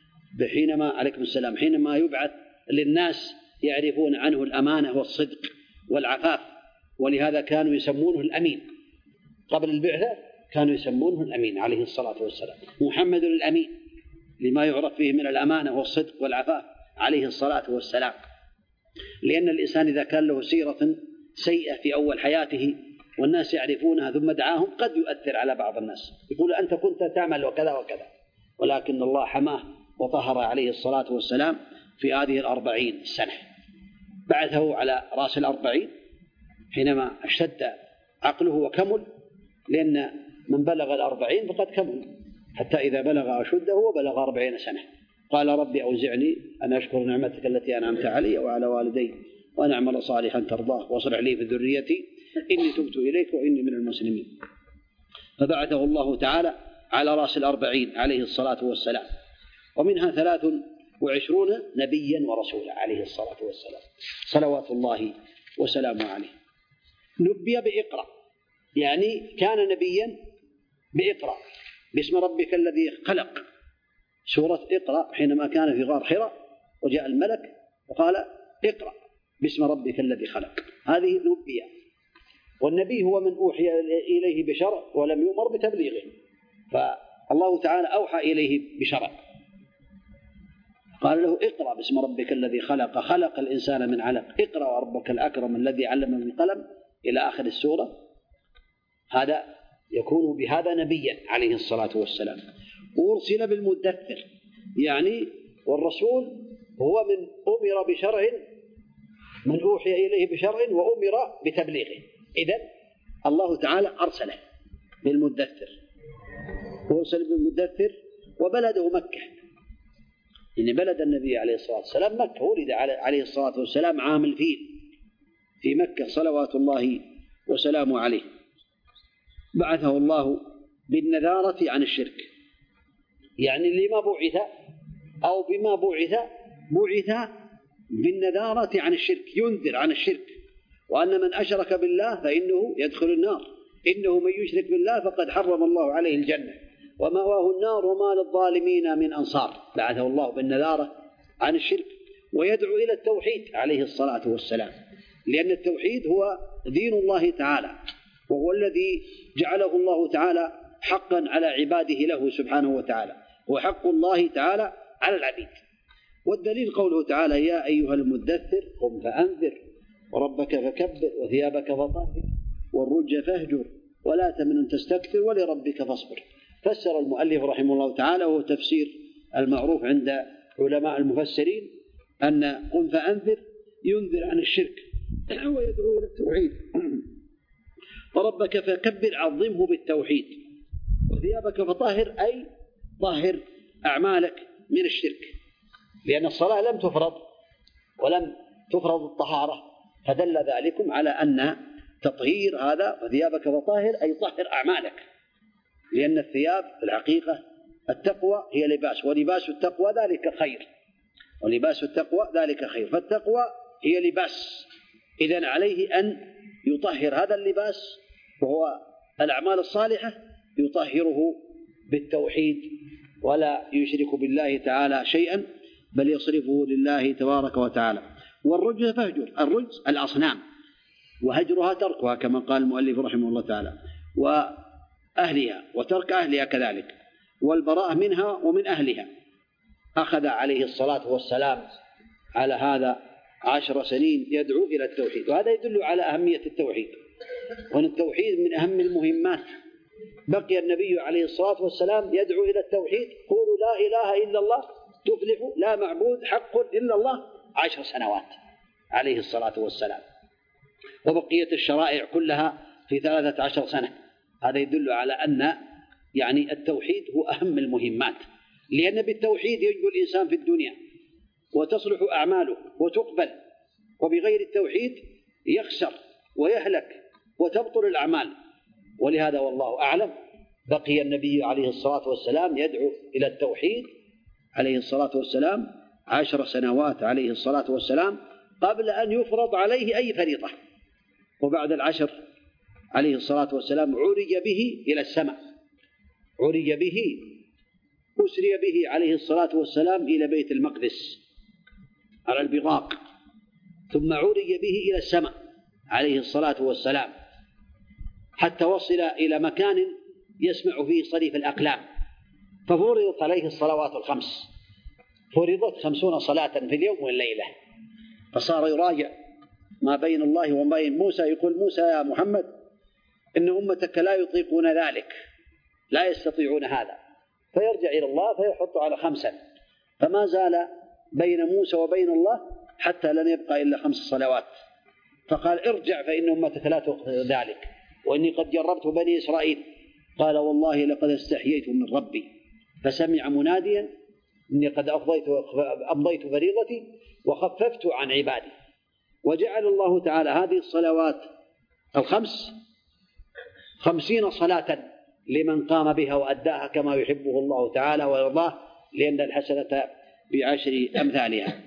Speaker 1: حينما يبعث للناس يعرفون عنه الأمانة والصدق والعفاف، ولهذا كانوا يسمونه الأمين قبل البعثة، كانوا يسمونه الأمين عليه الصلاة والسلام، محمد الأمين، لما يعرف فيه من الأمانة والصدق والعفاف عليه الصلاة والسلام. لأن الإنسان إذا كان له سيرة سيئة في أول حياته والناس يعرفونها ثم دعاهم قد يؤثر على بعض الناس، يقول أنت كنت تعمل وكذا وكذا، ولكن الله حماه وطهر عليه الصلاة والسلام في هذه 40 سنة. بعثه على رأس 40 حينما اشتد عقله وكمل، لأن من بلغ 40 فقد كمل، حتى إذا بلغ أشده وبلغ 40 سنة قال رب أوزعني أن أشكر نعمتك التي أنعمت علي وعلى والدي وأن أعمل صالحا ترضاه واصلح لي في ذريتي إني تبت إليك وإني من المسلمين. فبعثه الله تعالى على رأس 40 عليه الصلاة والسلام، ومنها 23 نبيا ورسولا عليه الصلاة والسلام صلوات الله وسلامه عليه. نبي بإقرأ، يعني كان نبيا بإقرأ باسم ربك الذي خلق، سورة إقرأ، حينما كان في غار حراء وجاء الملك وقال اقرأ باسم ربك الذي خلق، هذه نبي. والنبي هو من أوحي إليه بشرع ولم يؤمر بتبليغه، فالله تعالى أوحى إليه بشرع، قال له اقرأ باسم ربك الذي خلق، خلق الإنسان من علق، اقرأ وربك الأكرم الذي علم بالقلم إلى آخر السورة. هذا يكون بهذا نبيا عليه الصلاة والسلام. وأرسل بالمدثر، يعني والرسول هو من أمر بشرع، من أوحي إليه بشرع وأمر بتبليغه. إذن الله تعالى أرسله بالمدثر، وأرسل بالمدثر، وبلده مكة، إن بلد النبي عليه الصلاة والسلام مكة، ولد عليه الصلاة والسلام عام الفيل في مكة صلوات الله وسلامه عليه. بعثه الله بالنذارة عن الشرك، يعني اللي ما بعث أو بما بعث بالنذارة عن الشرك، ينذر عن الشرك، وأن من أشرك بالله فإنه يدخل النار، إنه من يشرك بالله فقد حرم الله عليه الجنة ومأواه النار وما للظالمين من أنصار. بعثه الله بالنذارة عن الشرك، ويدعو إلى التوحيد عليه الصلاة والسلام، لأن التوحيد هو دين الله تعالى، وهو الذي جعله الله تعالى حقا على عباده له سبحانه وتعالى، وحق الله تعالى على العبيد. والدليل قوله تعالى: يا أيها المدثر قم فأنذر وربك فكبر وثيابك فطهر والرجز فاهجر ولا تمنن تستكثر ولربك فاصبر. فسر المؤلف رحمه الله تعالى، وهو تفسير المعروف عند علماء المفسرين، أن قم فأنذر ينذر عن الشرك ويدعو إلى التوحيد، وربك فكبر عظمه بالتوحيد، وثيابك فطهر أي طهر أعمالك من الشرك، لأن الصلاة لم تفرض ولم تفرض الطهارة، فدل ذلكم على أن تطهير هذا وثيابك فطهر أي طهر أعمالك، لأن الثياب في الحقيقة التقوى هي لباس، ولباس التقوى ذلك خير، ولباس التقوى ذلك خير، فالتقوى هي لباس، إذن عليه أن يطهر هذا اللباس وهو الأعمال الصالحة، يطهره بالتوحيد ولا يشرك بالله تعالى شيئا، بل يصرفه لله تبارك وتعالى. والرجز فاهجر، الرجز الأصنام، وهجرها تركها كما قال المؤلف رحمه الله تعالى، وأهلها وترك أهلها كذلك، والبراءة منها ومن أهلها. أخذ عليه الصلاة والسلام على هذا 10 سنين يدعو إلى التوحيد، وهذا يدل على أهمية التوحيد، وأن التوحيد من أهم المهمات. بقي النبي عليه الصلاة والسلام يدعو إلى التوحيد: قولوا لا إله إلا الله تفلحوا، لا معبود حق إلا الله، 10 سنوات عليه الصلاة والسلام، وبقية الشرائع كلها في 13 سنة. هذا يدل على أن يعني التوحيد هو أهم المهمات، لأن بالتوحيد ينجو الإنسان في الدنيا وتصلح أعماله وتقبل، وبغير التوحيد يخسر ويهلك وتبطل الأعمال. ولهذا والله أعلم بقي النبي عليه الصلاة والسلام يدعو إلى التوحيد عليه الصلاة والسلام 10 سنوات عليه الصلاة والسلام قبل أن يفرض عليه أي فريضة. وبعد 10 عليه الصلاة والسلام عرج به إلى السماء، عرج به، أسري به عليه الصلاة والسلام إلى بيت المقدس على البراق، ثم عرج به إلى السماء عليه الصلاة والسلام، حتى وصل إلى مكان يسمع فيه صريف الأقلام، ففرضت عليه الصلوات الخمس، فرضت 50 صلاة في اليوم والليلة، فصار يراجع ما بين الله وبين موسى، يقول موسى: يا محمد إن أمتك لا يطيقون ذلك، لا يستطيعون هذا، فيرجع إلى الله فيحط على 5، فما زال بين موسى وبين الله حتى لن يبقى إلا 5 صلوات، فقال: ارجع فإن أمتك لا تطيق ذلك، وإني قد جربت بني إسرائيل. قال: والله لقد استحييت من ربي، فسمع مناديا إني قد أمضيت فريضتي وخففت عن عبادي. وجعل الله تعالى هذه الصلوات ال5 50 صلاة لمن قام بها وأداها كما يحبه الله تعالى ويرضاه، لأن الحسنة ب10 أمثالها.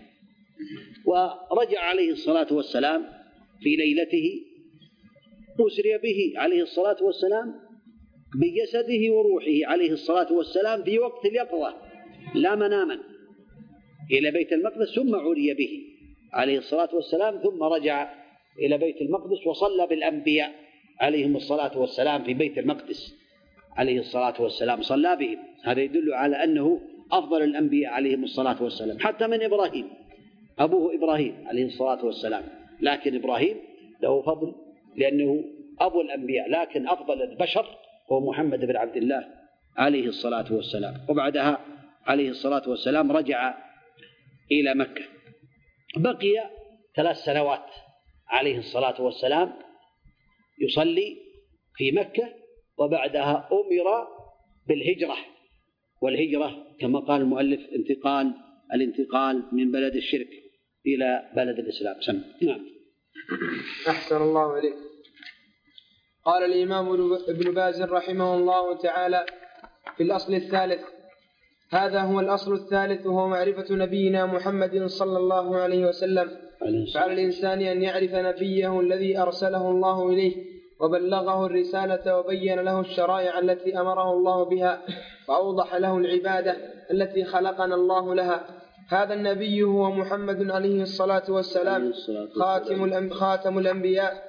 Speaker 1: ورجع عليه الصلاة والسلام في ليلته، أسري به عليه الصلاة والسلام بجسده وروحه عليه الصلاة والسلام في وقت اليقظة لا مناما إلى بيت المقدس، ثم عري به عليه الصلاة والسلام، ثم رجع إلى بيت المقدس وصلى بالأنبياء عليهم الصلاة والسلام في بيت المقدس عليه الصلاة والسلام، صلى بهم. هذا يدل على أنه أفضل الأنبياء عليهم الصلاة والسلام، حتى من إبراهيم، أبوه إبراهيم عليه الصلاة والسلام، لكن إبراهيم له فضل لأنه أبو الأنبياء، لكن أفضل البشر هو محمد بن عبد الله عليه الصلاة والسلام. وبعدها عليه الصلاة والسلام رجع إلى مكة، بقي 3 سنوات عليه الصلاة والسلام يصلي في مكة، وبعدها أمر بالهجرة، والهجرة كما قال المؤلف انتقال الانتقال من بلد الشرك إلى بلد الإسلام. نعم.
Speaker 4: أحسن الله عليك. قال الإمام ابن باز رحمه الله تعالى في الأصل الثالث: هذا هو الأصل الثالث، وهو معرفة نبينا محمد صلى الله عليه وسلم. فعلى الإنسان أن يعرف نبيه الذي أرسله الله إليه وبلغه الرسالة وبين له الشرائع التي أمره الله بها وأوضح له العبادة التي خلقنا الله لها. هذا النبي هو محمد عليه الصلاة والسلام، خاتم الأنبياء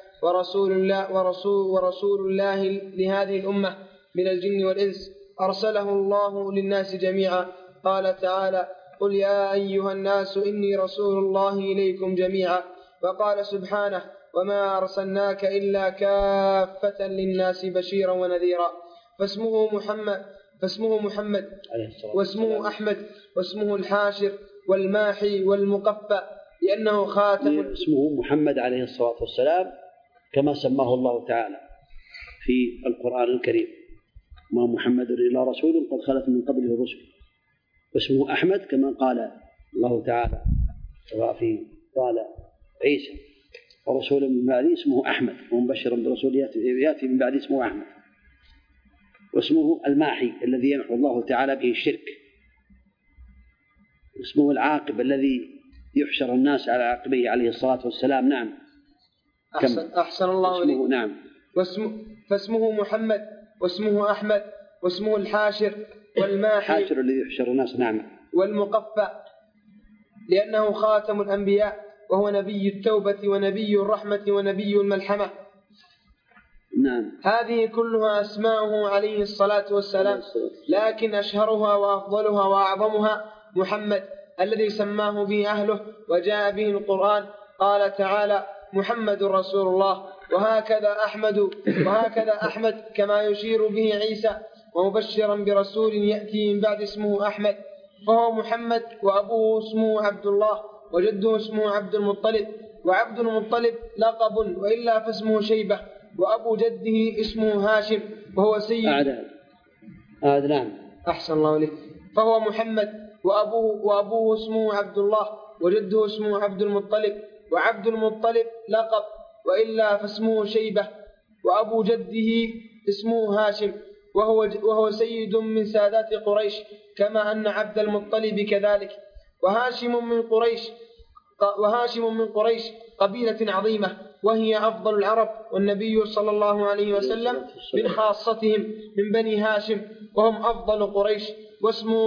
Speaker 4: ورسول الله لهذه الأمة من الجن والإنس، أرسله الله للناس جميعا. قال تعالى: قل يا أيها الناس إني رسول الله إليكم جميعا. وقال سبحانه: وما أرسلناك إلا كافة للناس بشيرا ونذيرا. فاسمه محمد واسمه أحمد واسمه الحاشر والماحي والمقفى، لأنه خاتم.
Speaker 1: اسمه محمد عليه الصلاة والسلام كما سماه الله تعالى في القرآن الكريم: ما محمد إلا رسول قد خلت من قبله الرسل. واسمه أحمد كما قال الله تعالى قال عيسى: ورسول من بعده اسمه أحمد ومبشرا برسول يأتي من بعده اسمه أحمد. واسمه الماحي الذي يمحو الله تعالى به الشرك. اسمه العاقب الذي يحشر الناس على عقبه عليه الصلاة والسلام. نعم.
Speaker 4: أحسن الله عليك.
Speaker 1: نعم.
Speaker 4: فاسمه محمد واسمه أحمد واسمه الحاشر والماحي،
Speaker 1: الحاشر الذي يحشر الناس. نعم.
Speaker 4: والمقفى، لأنه خاتم الأنبياء، وهو نبي التوبة ونبي الرحمة ونبي الملحمة.
Speaker 1: نعم.
Speaker 4: هذه كلها أسماؤه عليه الصلاة والسلام، لكن أشهرها وأفضلها وأعظمها محمد الذي سماه به أهله وجاء به القرآن. قال تعالى: محمد رسول الله. وهكذا أحمد كما يشير به عيسى، ومبشرا برسول يأتي من بعد اسمه أحمد. فهو محمد، وأبوه اسمه عبد الله، وجده اسمه عبد المطلب. وعبد المطلب لقب، وإلا فاسمه شيبة. وأبو جده اسمه هاشم، وهو سيد.
Speaker 1: نعم.
Speaker 4: أحسن الله عليك. فهو محمد، وأبوه اسمه عبد الله، وجده اسمه عبد المطلب. وعبد المطلب لقب، وإلا فاسمه شيبة. وأبو جده اسمه هاشم، وهو سيد من سادات قريش، كما أن عبد المطلب كذلك. وهاشم من قريش قبيلة عظيمة، وهي أفضل العرب، والنبي صلى الله عليه وسلم من خاصتهم من بني هاشم، وهم أفضل قريش. واسمه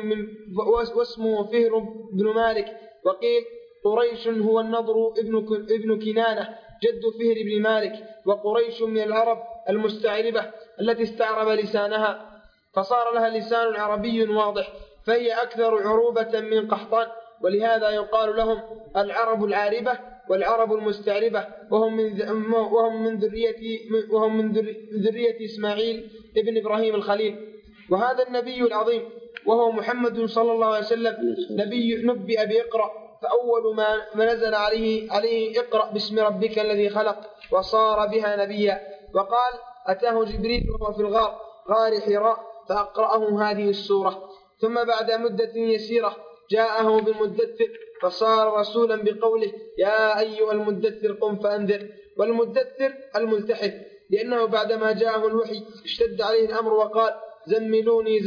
Speaker 4: فهر بن مالك. وقيل قريش هو النضر ابن كنانة جد فهر بن مالك. وقريش من العرب المستعربة التي استعرب لسانها فصار لها لسان عربي واضح، فهي أكثر عروبة من قحطان، ولهذا يقال لهم العرب العاربة والعرب المستعربة، وهم من ذرية إسماعيل ابن إبراهيم الخليل. وهذا النبي العظيم وهو محمد صلى الله عليه وسلم نبئ بإقرأ، فأول ما نزل عليه اقرأ باسم ربك الذي خلق، وصار بها نبيا. وقال: أتاه جبريل وهو في غار حراء فأقرأه هذه السورة. ثم بعد مدة يسيرة جاءه بالمدثر، فصار رسولا بقوله: يا أيها المدثر قم فأنذر. والمدثر الملتحف، لأنه بعدما جاءه الوحي اشتد عليه الأمر وقال: زملوني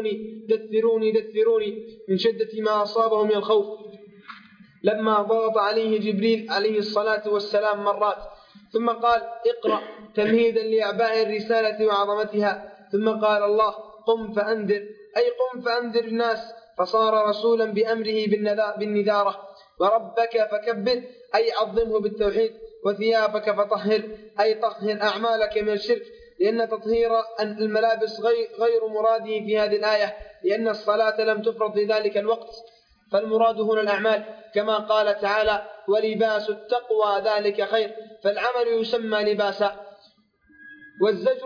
Speaker 4: دثروني من شدة ما أصابه من الخوف، لما ضغط عليه جبريل عليه الصلاة والسلام مرات. ثم قال: اقرأ، تمهيدا لإعباء الرسالة وعظمتها. ثم قال الله: قم فأنذر، أي قم فأنذر الناس. فصار رسولا بأمره بالنذارة. وربك فكبر، أي عظمه بالتوحيد. وثيابك فطهر، أي طهر أعمالك من الشرك، لأن تطهير الملابس غير مراده في هذه الآية، لأن الصلاة لم تفرض في ذلك الوقت، فالمراد هنا الأعمال، كما قال تعالى: ولباس التقوى ذلك خير. فالعمل يسمى لباسا. والزجر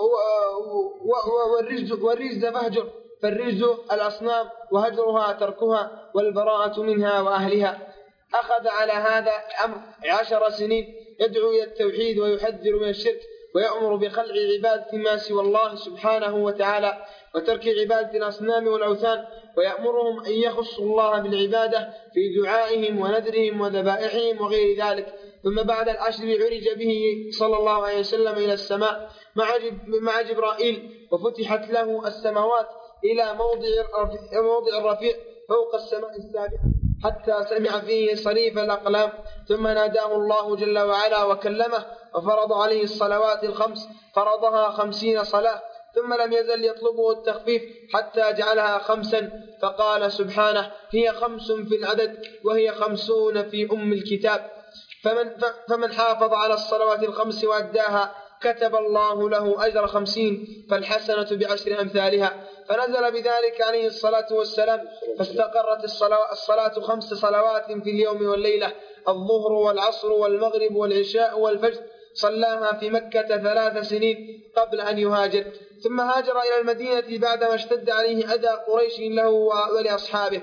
Speaker 4: والرجز فهجر، فالرجز الأصنام، وهجرها تركها، والبراءة منها وأهلها. أخذ على هذا الأمر 10 سنين يدعو إلى التوحيد ويحذر من الشرك، ويأمر بخلع عبادة ما سوى الله سبحانه وتعالى، وترك عبادة الأصنام والأوثان، ويأمرهم أن يخصوا الله بالعبادة في دعائهم ونذرهم وذبائحهم وغير ذلك. ثم بعد العشر عرج به صلى الله عليه وسلم إلى السماء مع جبرائيل، وفتحت له السماوات إلى موضع الرفيع فوق السماء السابعة حتى سمع فيه صريف الأقلام. ثم ناداه الله جل وعلا وكلمه وفرض عليه الصلوات الخمس، فرضها 50 صلاة، ثم لم يزل يطلبه التخفيف حتى جعلها 5، فقال سبحانه: هي 5 في العدد وهي 50 في أم الكتاب. فمن حافظ على الصلوات الخمس وأداها كتب الله له أجر 50، فالحسنة ب10 أمثالها. فنزل بذلك عليه الصلاة والسلام، فاستقرت الصلاة 5 صلوات في اليوم والليلة: الظهر والعصر والمغرب والعشاء والفجر. صلاها في مكة 3 سنين قبل أن يهاجر، ثم هاجر إلى المدينة بعدما اشتد عليه أذى قريش له ولأصحابه،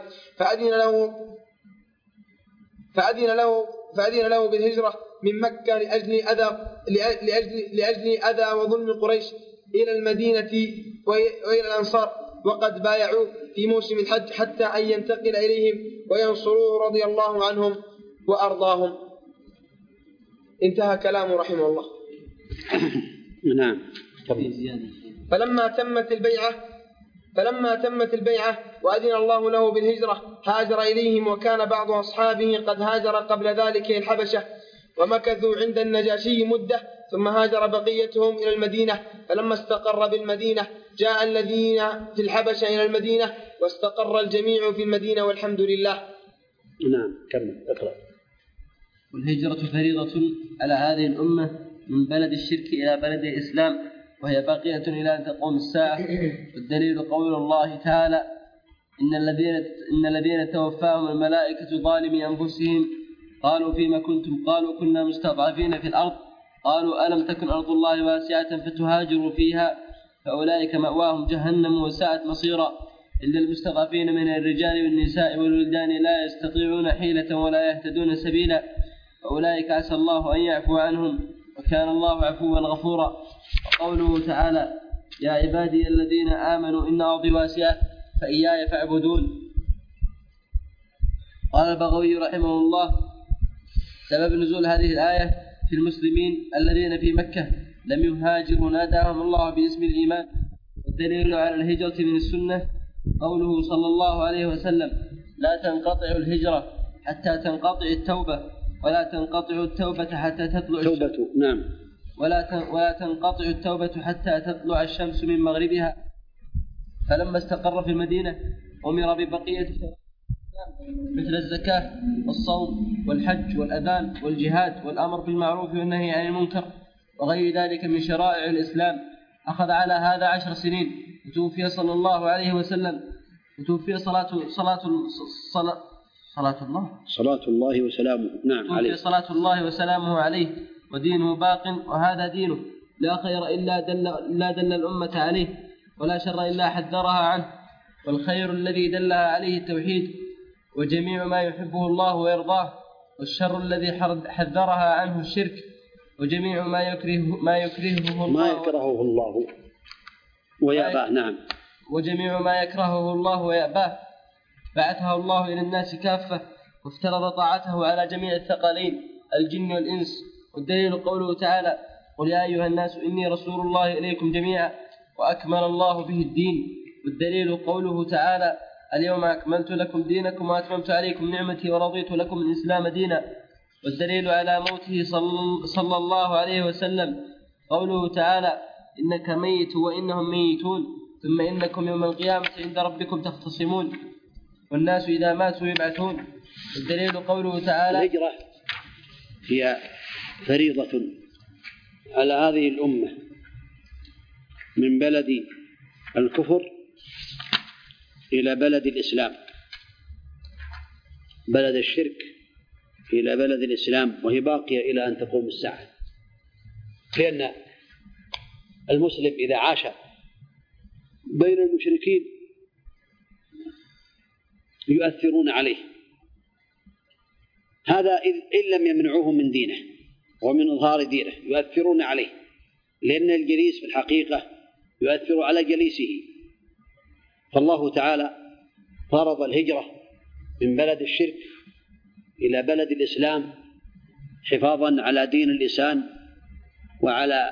Speaker 4: فأذن له بالهجرة من مكة لأجل أذى وظلم قريش إلى المدينة وإلى الأنصار، وقد بايعوه في موسم الحج حتى أن ينتقل إليهم وينصروه رضي الله عنهم وأرضاهم. انتهى كلامه رحمه الله.
Speaker 1: نعم.
Speaker 4: فلما تمت البيعة وأذن الله له بالهجرة هاجر إليهم، وكان بعض أصحابه قد هاجر قبل ذلك الحبشة، ومكثوا عند النجاشي مدة، ثم هاجر بقيتهم إلى المدينة. فلما استقر بالمدينة جاء الذين في الحبشة إلى المدينة، واستقر الجميع في المدينة والحمد لله.
Speaker 1: نعم. كمل اقرأ.
Speaker 2: والهجرة فريضة على هذه الأمة من بلد الشرك إلى بلد الإسلام، وهي باقية إلى أن تقوم الساعة. والدليل قول الله تعالى: إن الذين توفاهم الملائكة ظالمي أنفسهم قالوا فيما كنتم؟ قالوا كنا مستضعفين في الأرض. قالوا ألم تكن أرض الله واسعة فتهاجروا فيها؟ فأولئك مأواهم جهنم وساءت مصيرا. إلا المستضعفين من الرجال والنساء والولدان لا يستطيعون حيلة ولا يهتدون سبيلا، فأولئك عسى الله أن يعفو عنهم، وكان الله عفوا غفورا. وقوله تعالى: يا عبادي الذين آمنوا إن أرضي واسعة فإياي فاعبدون. قال البغوي رحمه الله: سبب نزول هذه الآية في المسلمين الذين في مكة لم يهاجروا ناداهم الله باسم الإيمان. والدليل على الهجرة من السنة قوله صلى الله عليه وسلم: لا تنقطع الهجرة حتى تنقطع التوبة، ولا تنقطع التوبة حتى تطلع الشمس.
Speaker 1: نعم.
Speaker 2: ولا تنقطع التوبة حتى تطلع الشمس من مغربها. فلما استقر في المدينة أمر ببقية مثل الزكاة والصوم والحج والأذان والجهاد والأمر بالمعروف والنهي عن المنكر وغير ذلك من شرائع الإسلام. أخذ على هذا 10 سنين، وتوفي صلى الله عليه وسلم، وتوفي صلاة الله وسلامه.
Speaker 1: نعم عليه.
Speaker 2: صلاة الله وسلامه عليه، ودينه باق، وهذا دينه لا خير إلا دل الأمة عليه، ولا شر إلا حذرها عنه. والخير الذي دلها عليه التوحيد وجميع ما يحبه الله ويرضاه، والشر الذي حذرها عنه الشرك وجميع ما يكرهه الله
Speaker 1: ويأباه. نعم.
Speaker 2: وجميع ما يكرهه الله ويأباه. بعثها الله إلى الناس كافة، وافترض طاعته على جميع الثقلين الجن والإنس. والدليل قوله تعالى: قل يا أيها الناس إني رسول الله إليكم جميعا، وأكمل الله به الدين. والدليل قوله تعالى: اليوم أكملت لكم دينكم وأتممت عليكم نعمتي ورضيت لكم الإسلام دينا. والدليل على موته صلى الله عليه وسلم قوله تعالى: إنك ميت وإنهم ميتون، ثم إنكم يوم القيامة عند ربكم تختصمون، والناس إذا ماتوا يبعثون. والدليل قوله تعالى:
Speaker 1: الهجرة هي فريضة على هذه الأمة من بلد الكفر إلى بلد الإسلام، بلد الشرك إلى بلد الإسلام، وهي باقية إلى أن تقوم الساعة. لأن المسلم إذا عاش بين المشركين يؤثرون عليه، هذا إن لم يمنعوه من دينه ومن إظهار دينه، يؤثرون عليه، لأن الجليس في الحقيقة يؤثر على جليسه. فالله تعالى فرض الهجرة من بلد الشرك إلى بلد الإسلام حفاظا على دين الإنسان وعلى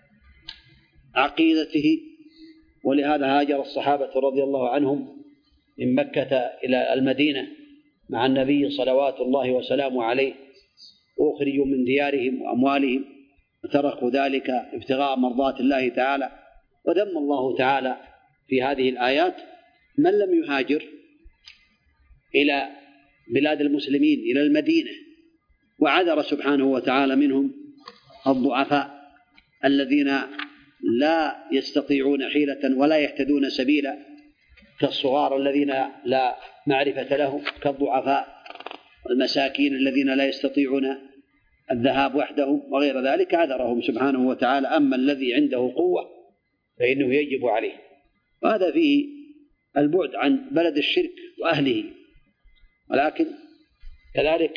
Speaker 1: عقيدته، ولهذا هاجر الصحابة رضي الله عنهم من مكة إلى المدينة مع النبي صلوات الله وسلامه عليه، أخرجوا من ديارهم وأموالهم وتركوا ذلك ابتغاء مرضات الله تعالى. وذم الله تعالى في هذه الآيات من لم يهاجر إلى بلاد المسلمين إلى المدينة، وعذر سبحانه وتعالى منهم الضعفاء الذين لا يستطيعون حيلة ولا يهتدون سبيلا، كالصغار الذين لا معرفة لهم، كالضعفاء والمساكين الذين لا يستطيعون الذهاب وحدهم وغير ذلك، عذرهم سبحانه وتعالى. أما الذي عنده قوة فإنه يجب عليه، وهذا فيه البعد عن بلد الشرك وأهله. ولكن كذلك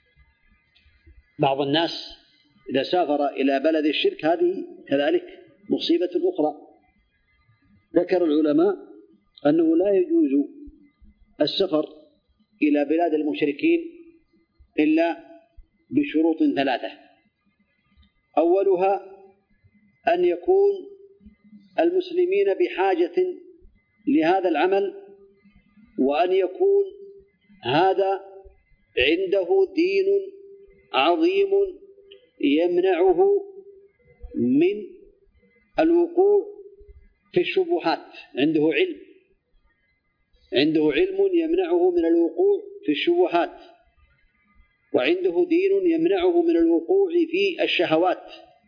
Speaker 1: بعض الناس إذا سافر إلى بلد الشرك هذه كذلك مصيبة أخرى. ذكر العلماء أنه لا يجوز السفر إلى بلاد المشركين إلا بشروط ثلاثة. أولها أن يكون المسلمين بحاجة لهذا العمل، وأن يكون هذا عنده دين عظيم يمنعه من الوقوع في الشبهات، عنده علم يمنعه من الوقوع في الشبهات، وعنده دين يمنعه من الوقوع في الشهوات،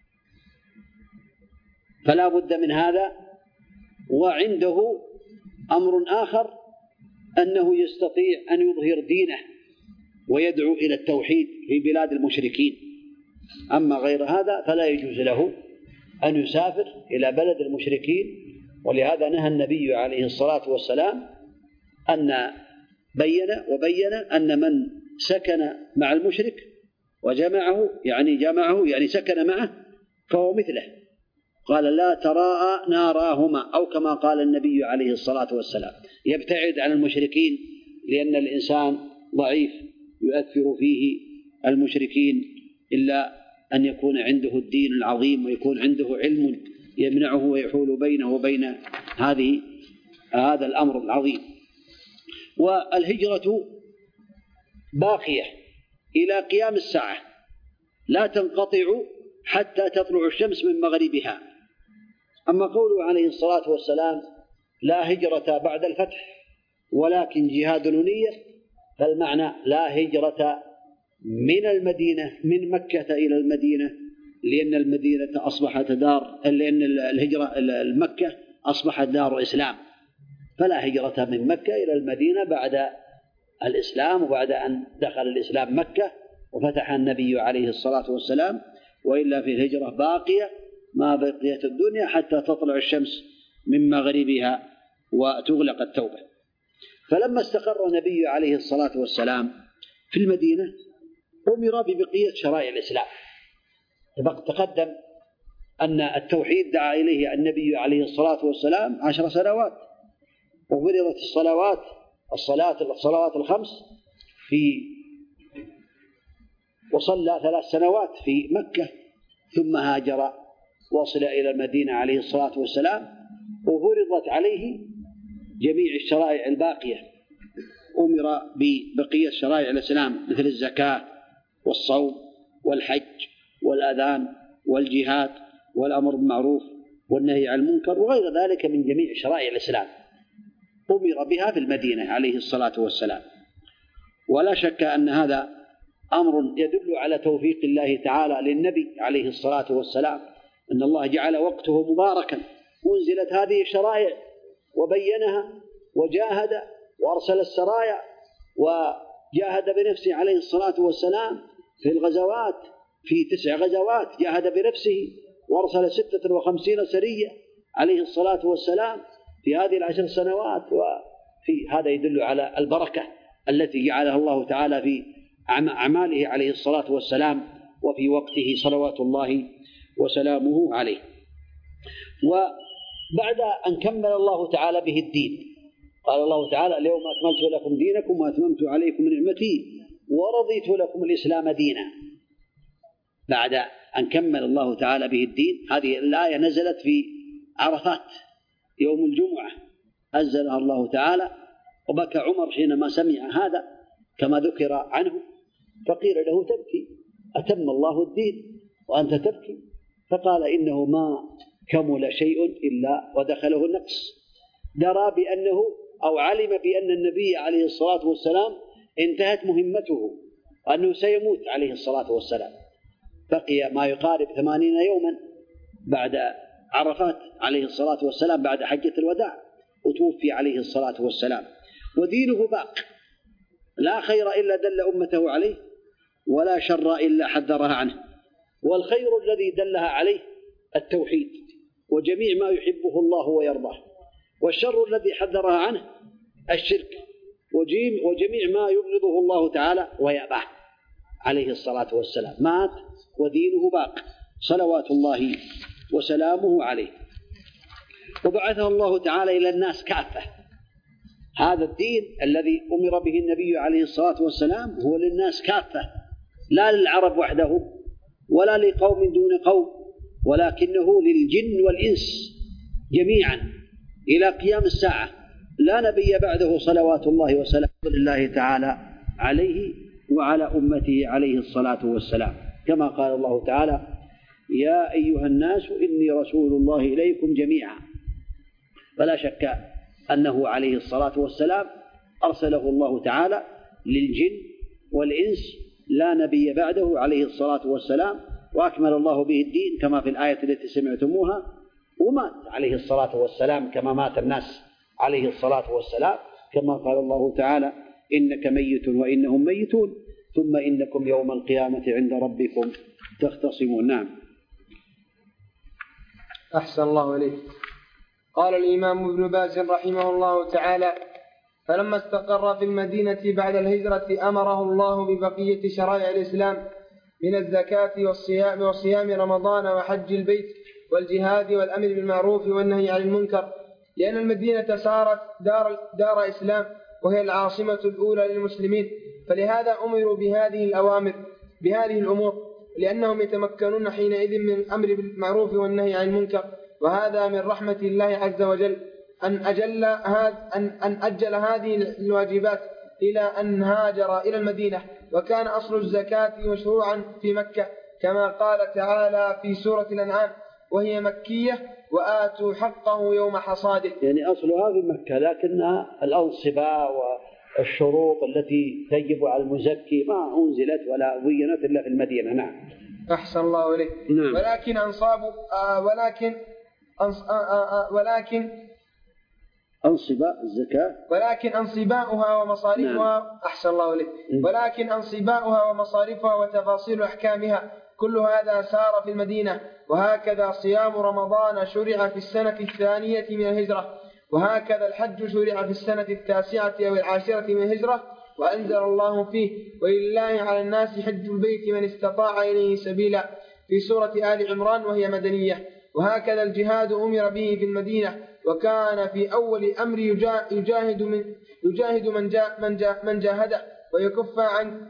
Speaker 1: فلا بد من هذا. وعنده أمر آخر أنه يستطيع أن يظهر دينه ويدعو إلى التوحيد في بلاد المشركين. أما غير هذا فلا يجوز له أن يسافر إلى بلد المشركين. ولهذا نهى النبي عليه الصلاة والسلام أن وبين أن من سكن مع المشرك وجمعه يعني سكن معه فهو مثله. قال لا تراءى ناراهما، أو كما قال النبي عليه الصلاة والسلام يبتعد عن المشركين، لأن الإنسان ضعيف يؤثر فيه المشركين إلا أن يكون عنده الدين العظيم ويكون عنده علم يمنعه ويحول بينه وبين هذا الأمر العظيم. والهجرة باقية إلى قيام الساعة، لا تنقطع حتى تطلع الشمس من مغربها. أما قوله عليه الصلاة والسلام لا هجرة بعد الفتح ولكن جهاد ونية، فالمعنى لا هجرة من المدينة من مكة إلى المدينة، لأن المدينة أصبحت لأن الهجرة المكة أصبحت دار إسلام، فلا هجرة من مكة إلى المدينة بعد الإسلام وبعد أن دخل الإسلام مكة وفتح النبي عليه الصلاة والسلام، وإلا في الهجرة باقية ما بقيت الدنيا حتى تطلع الشمس من مغربها وتغلق التوبة. فلما استقر النبي عليه الصلاة والسلام في المدينة أمر ببقية شرائع الإسلام. تقدم أن التوحيد دعا إليه النبي عليه الصلاة والسلام 10 سنوات، وفرضت الصلوات الخمس وصلى 3 سنوات في مكة، ثم هاجر وصل إلى المدينة عليه الصلاة والسلام، وفرضت عليه جميع الشرائع الباقية. أمر ببقية شرائع الإسلام مثل الزكاة والصوم والحج والأذان والجهاد والأمر بالمعروف والنهي عن المنكر وغير ذلك من جميع شرائع الإسلام، أمر بها في المدينة عليه الصلاة والسلام. ولا شك أن هذا أمر يدل على توفيق الله تعالى للنبي عليه الصلاة والسلام، أن الله جعل وقته مباركا، وانزلت هذه الشرائع وبينها وجاهد وأرسل السرايا وجاهد بنفسه عليه الصلاة والسلام في الغزوات، في 9 غزوات جاهد بنفسه وأرسل 56 سرية عليه الصلاة والسلام في هذه 10 سنوات. وفي هذا يدل على البركة التي جعلها الله تعالى في أعماله عليه الصلاة والسلام وفي وقته صلوات الله وسلامه عليه. وبعد أن كمل الله تعالى به الدين قال الله تعالى: اليوم أكملت لكم دينكم وأتممت عليكم نعمتي ورضيت لكم الإسلام دينا. بعد أن كمل الله تعالى به الدين، هذه الآية نزلت في عرفات يوم الجمعة، أنزلها الله تعالى، وبكى عمر حينما سمع هذا كما ذكر عنه، فقيل له: تبكي؟ أتم الله الدين وأنت تبكي؟ فقال: إنه ما كمل شيء إلا ودخله النقص. درى بأنه أو علم بأن النبي عليه الصلاة والسلام انتهت مهمته وأنه سيموت عليه الصلاة والسلام. بقي ما يقارب 80 يوما بعد عرفات عليه الصلاة والسلام، بعد حجة الوداع، وتوفي عليه الصلاة والسلام، ودينه باق، لا خير إلا دل أمته عليه، ولا شر إلا حذرها عنه. والخير الذي دلها عليه التوحيد وجميع ما يحبه الله ويرضاه، والشر الذي حذرها عنه الشرك وجميع ما يبغضه الله تعالى ويأباه عليه الصلاة والسلام. مات ودينه باق صلوات الله وسلامه عليه. وبعثه الله تعالى إلى الناس كافة. هذا الدين الذي أمر به النبي عليه الصلاة والسلام هو للناس كافة، لا للعرب وحده ولا لقوم دون قوم، ولكنه للجن والإنس جميعا إلى قيام الساعة، لا نبي بعده صلوات الله وسلامه الله تعالى عليه وعلى أمته عليه الصلاة والسلام، كما قال الله تعالى: يا أيها الناس إني رسول الله إليكم جميعا. فلا شك أنه عليه الصلاة والسلام أرسله الله تعالى للجن والإنس، لا نبي بعده عليه الصلاة والسلام، وأكمل الله به الدين كما في الآية التي سمعتموها، ومات عليه الصلاة والسلام كما مات الناس عليه الصلاة والسلام، كما قال الله تعالى: إنك ميت وإنهم ميتون ثم إنكم يوم القيامة عند ربكم تختصمون. نعم.
Speaker 4: أحسن الله إليك. قال الإمام ابن باز رحمه الله تعالى: فلما استقر في المدينة بعد الهجرة أمره الله ببقية شرائع الإسلام من الزكاة وصيام رمضان وحج البيت والجهاد والأمر بالمعروف والنهي عن المنكر، لأن المدينة صارت دار إسلام وهي العاصمة الأولى للمسلمين، فلهذا أمروا بهذه الأمور، لأنهم يتمكنون حينئذ من الأمر بالمعروف والنهي عن المنكر. وهذا من رحمة الله عز وجل أن أجل هذه الواجبات إلى أن هاجر إلى المدينة. وكان أصل الزكاة مشروعا في مكة، كما قال تعالى في سورة الأنعام: وهي مكية وآتوا حقه يوم حصاده.
Speaker 1: يعني أصلها في مكة، لكنها الأنصبة والشروط التي تجب على المزكي ما أنزلت ولا بينت إلا في المدينة. نعم.
Speaker 4: أحسن الله إليك.
Speaker 1: نعم.
Speaker 4: ولكن
Speaker 1: أنصبة الزكاة،
Speaker 4: ولكن أنصباؤها ومصاريفها. نعم. أحسن الله إليك. ولكن أنصباؤها ومصاريفها وتفاصيل أحكامها كل هذا سار في المدينة. وهكذا صيام رمضان شرع في السنة 2 من الهجرة، وهكذا الحج شرع في السنة 9 أو 10 من الهجرة، وأنزل الله فيه: ولله على الناس حج البيت من استطاع إليه سبيلا، في سورة آل عمران، وهي مدنية. وهكذا الجهاد أمر به في المدينة، وكان في أول أمر يجاهد من جاهده ويكف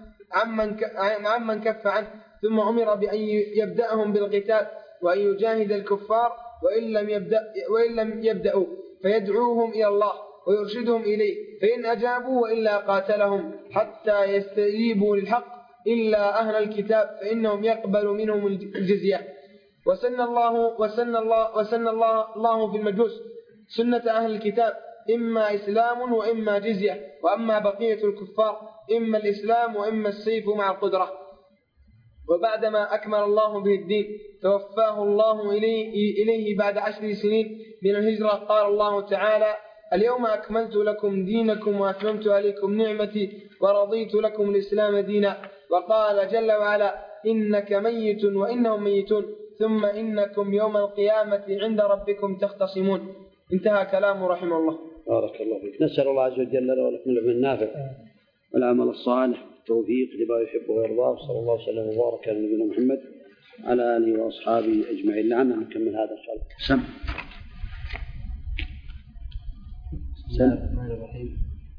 Speaker 4: عمن كف عنه، ثم أمر بأن يبدأهم بالقتال وأن يجاهد الكفار وإن لم يبدأوا، فيدعوهم إلى الله ويرشدهم إليه، فإن أجابوا وإلا قاتلهم حتى يستجيبوا للحق إلا أهل الكتاب فإنهم يقبل منهم الجزية. وسن الله في المجوس سنة أهل الكتاب، إما إسلام وإما جزية، وأما بقية الكفار إما الإسلام وإما السيف مع القدرة. وبعدما أكمل الله به الدين توفاه الله إليه بعد 10 سنين من الهجرة. قال الله تعالى: اليوم أكملت لكم دينكم وأتممت عليكم نعمتي ورضيت لكم الإسلام دينا. وقال جل وعلا: إنك ميت وإنهم ميتون ثم إنكم يوم القيامة عند ربكم تختصمون. انتهى كلامه رحمه الله.
Speaker 1: بارك الله فيك. نسأل الله عز وجل لنا ولكم العلم النافع والعمل الصالح والتوفيق لما يحب ويرضاه، صلى الله وسلم وبارك على نبينا محمد على آله وأصحابه أجمعين. لعلنا نكمل هذا إن شاء الله.
Speaker 2: بسم الله الرحمن الرحيم.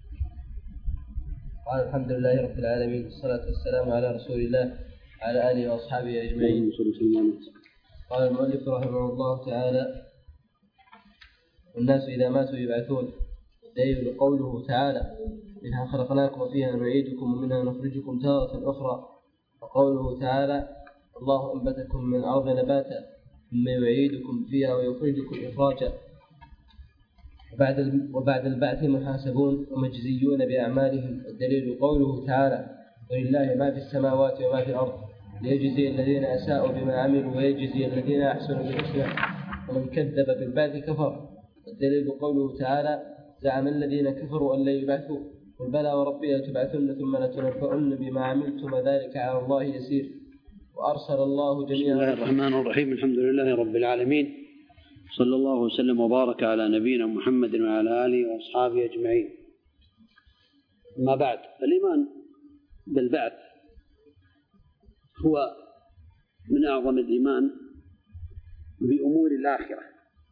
Speaker 2: قال الحمد لله رب العالمين والصلاة والسلام على رسول الله وعلى آله وأصحابه أجمعين. قال المؤلف رحمه الله تعالى: والناس إذا ماتوا يبعثون. الدليل قوله تعالى: منها خلقناكم وفيها نعيدكم ومنها نخرجكم تارة أخرى. وقوله تعالى: الله أنبتكم من الأرض نباتا ثم يعيدكم فيها ويخرجكم إخراجا. وبعد البعث محاسبون ومجزيون بأعمالهم. الدليل قوله تعالى: ولله ما في السماوات وما في الأرض ليجزي الذين أساءوا بما عملوا ويجزي الذين أحسنوا بالحسنى. ومن كذب بالبعث كفر. الدليل قوله تعالى: زعم الذين كفروا أن لا يبعثوا. قل بلى وربي لتبعثن ثم لتنبؤن بما عملتم وذلك على الله يسير. وأرسل الله جميعا.
Speaker 1: بسم الله الرحمن الرحيم. الحمد لله رب العالمين، صلى الله وسلم وبارك على نبينا محمد وعلى آله وأصحابه أجمعين. ما بعد، الإيمان بالبعث هو من أعظم الإيمان بأمور الآخرة،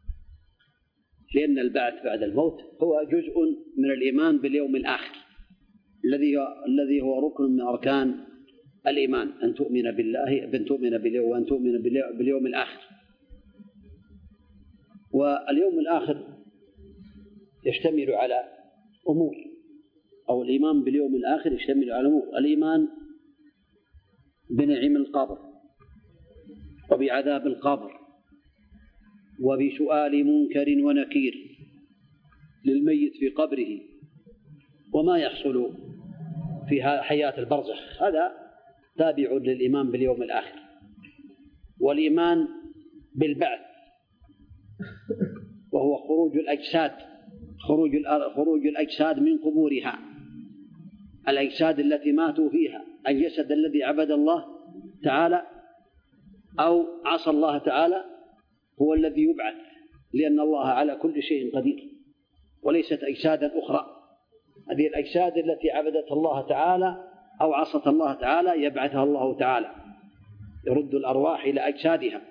Speaker 1: لأن البعث بعد الموت هو جزء من الإيمان باليوم الآخر الذي هو ركن من أركان الإيمان، أن تؤمن بالله وأن تؤمن باليوم الآخر. واليوم الآخر يشتمل على أمور، أو الإيمان باليوم الآخر يشتمل على أمور: الإيمان بنعيم القبر وبعذاب القبر وبسؤال منكر ونكير للميت في قبره وما يحصل في حياة البرزخ، هذا تابع للإيمان باليوم الآخر. والإيمان بالبعث وهو خروج الأجساد من قبورها، الأجساد التي ماتوا فيها، الجسد الذي عبد الله تعالى أو عصى الله تعالى هو الذي يبعث، لأن الله على كل شيء قدير، وليست أجسادا أخرى. هذه الأجساد التي عبدت الله تعالى أو عصت الله تعالى يبعثها الله تعالى، يرد الأرواح إلى أجسادها،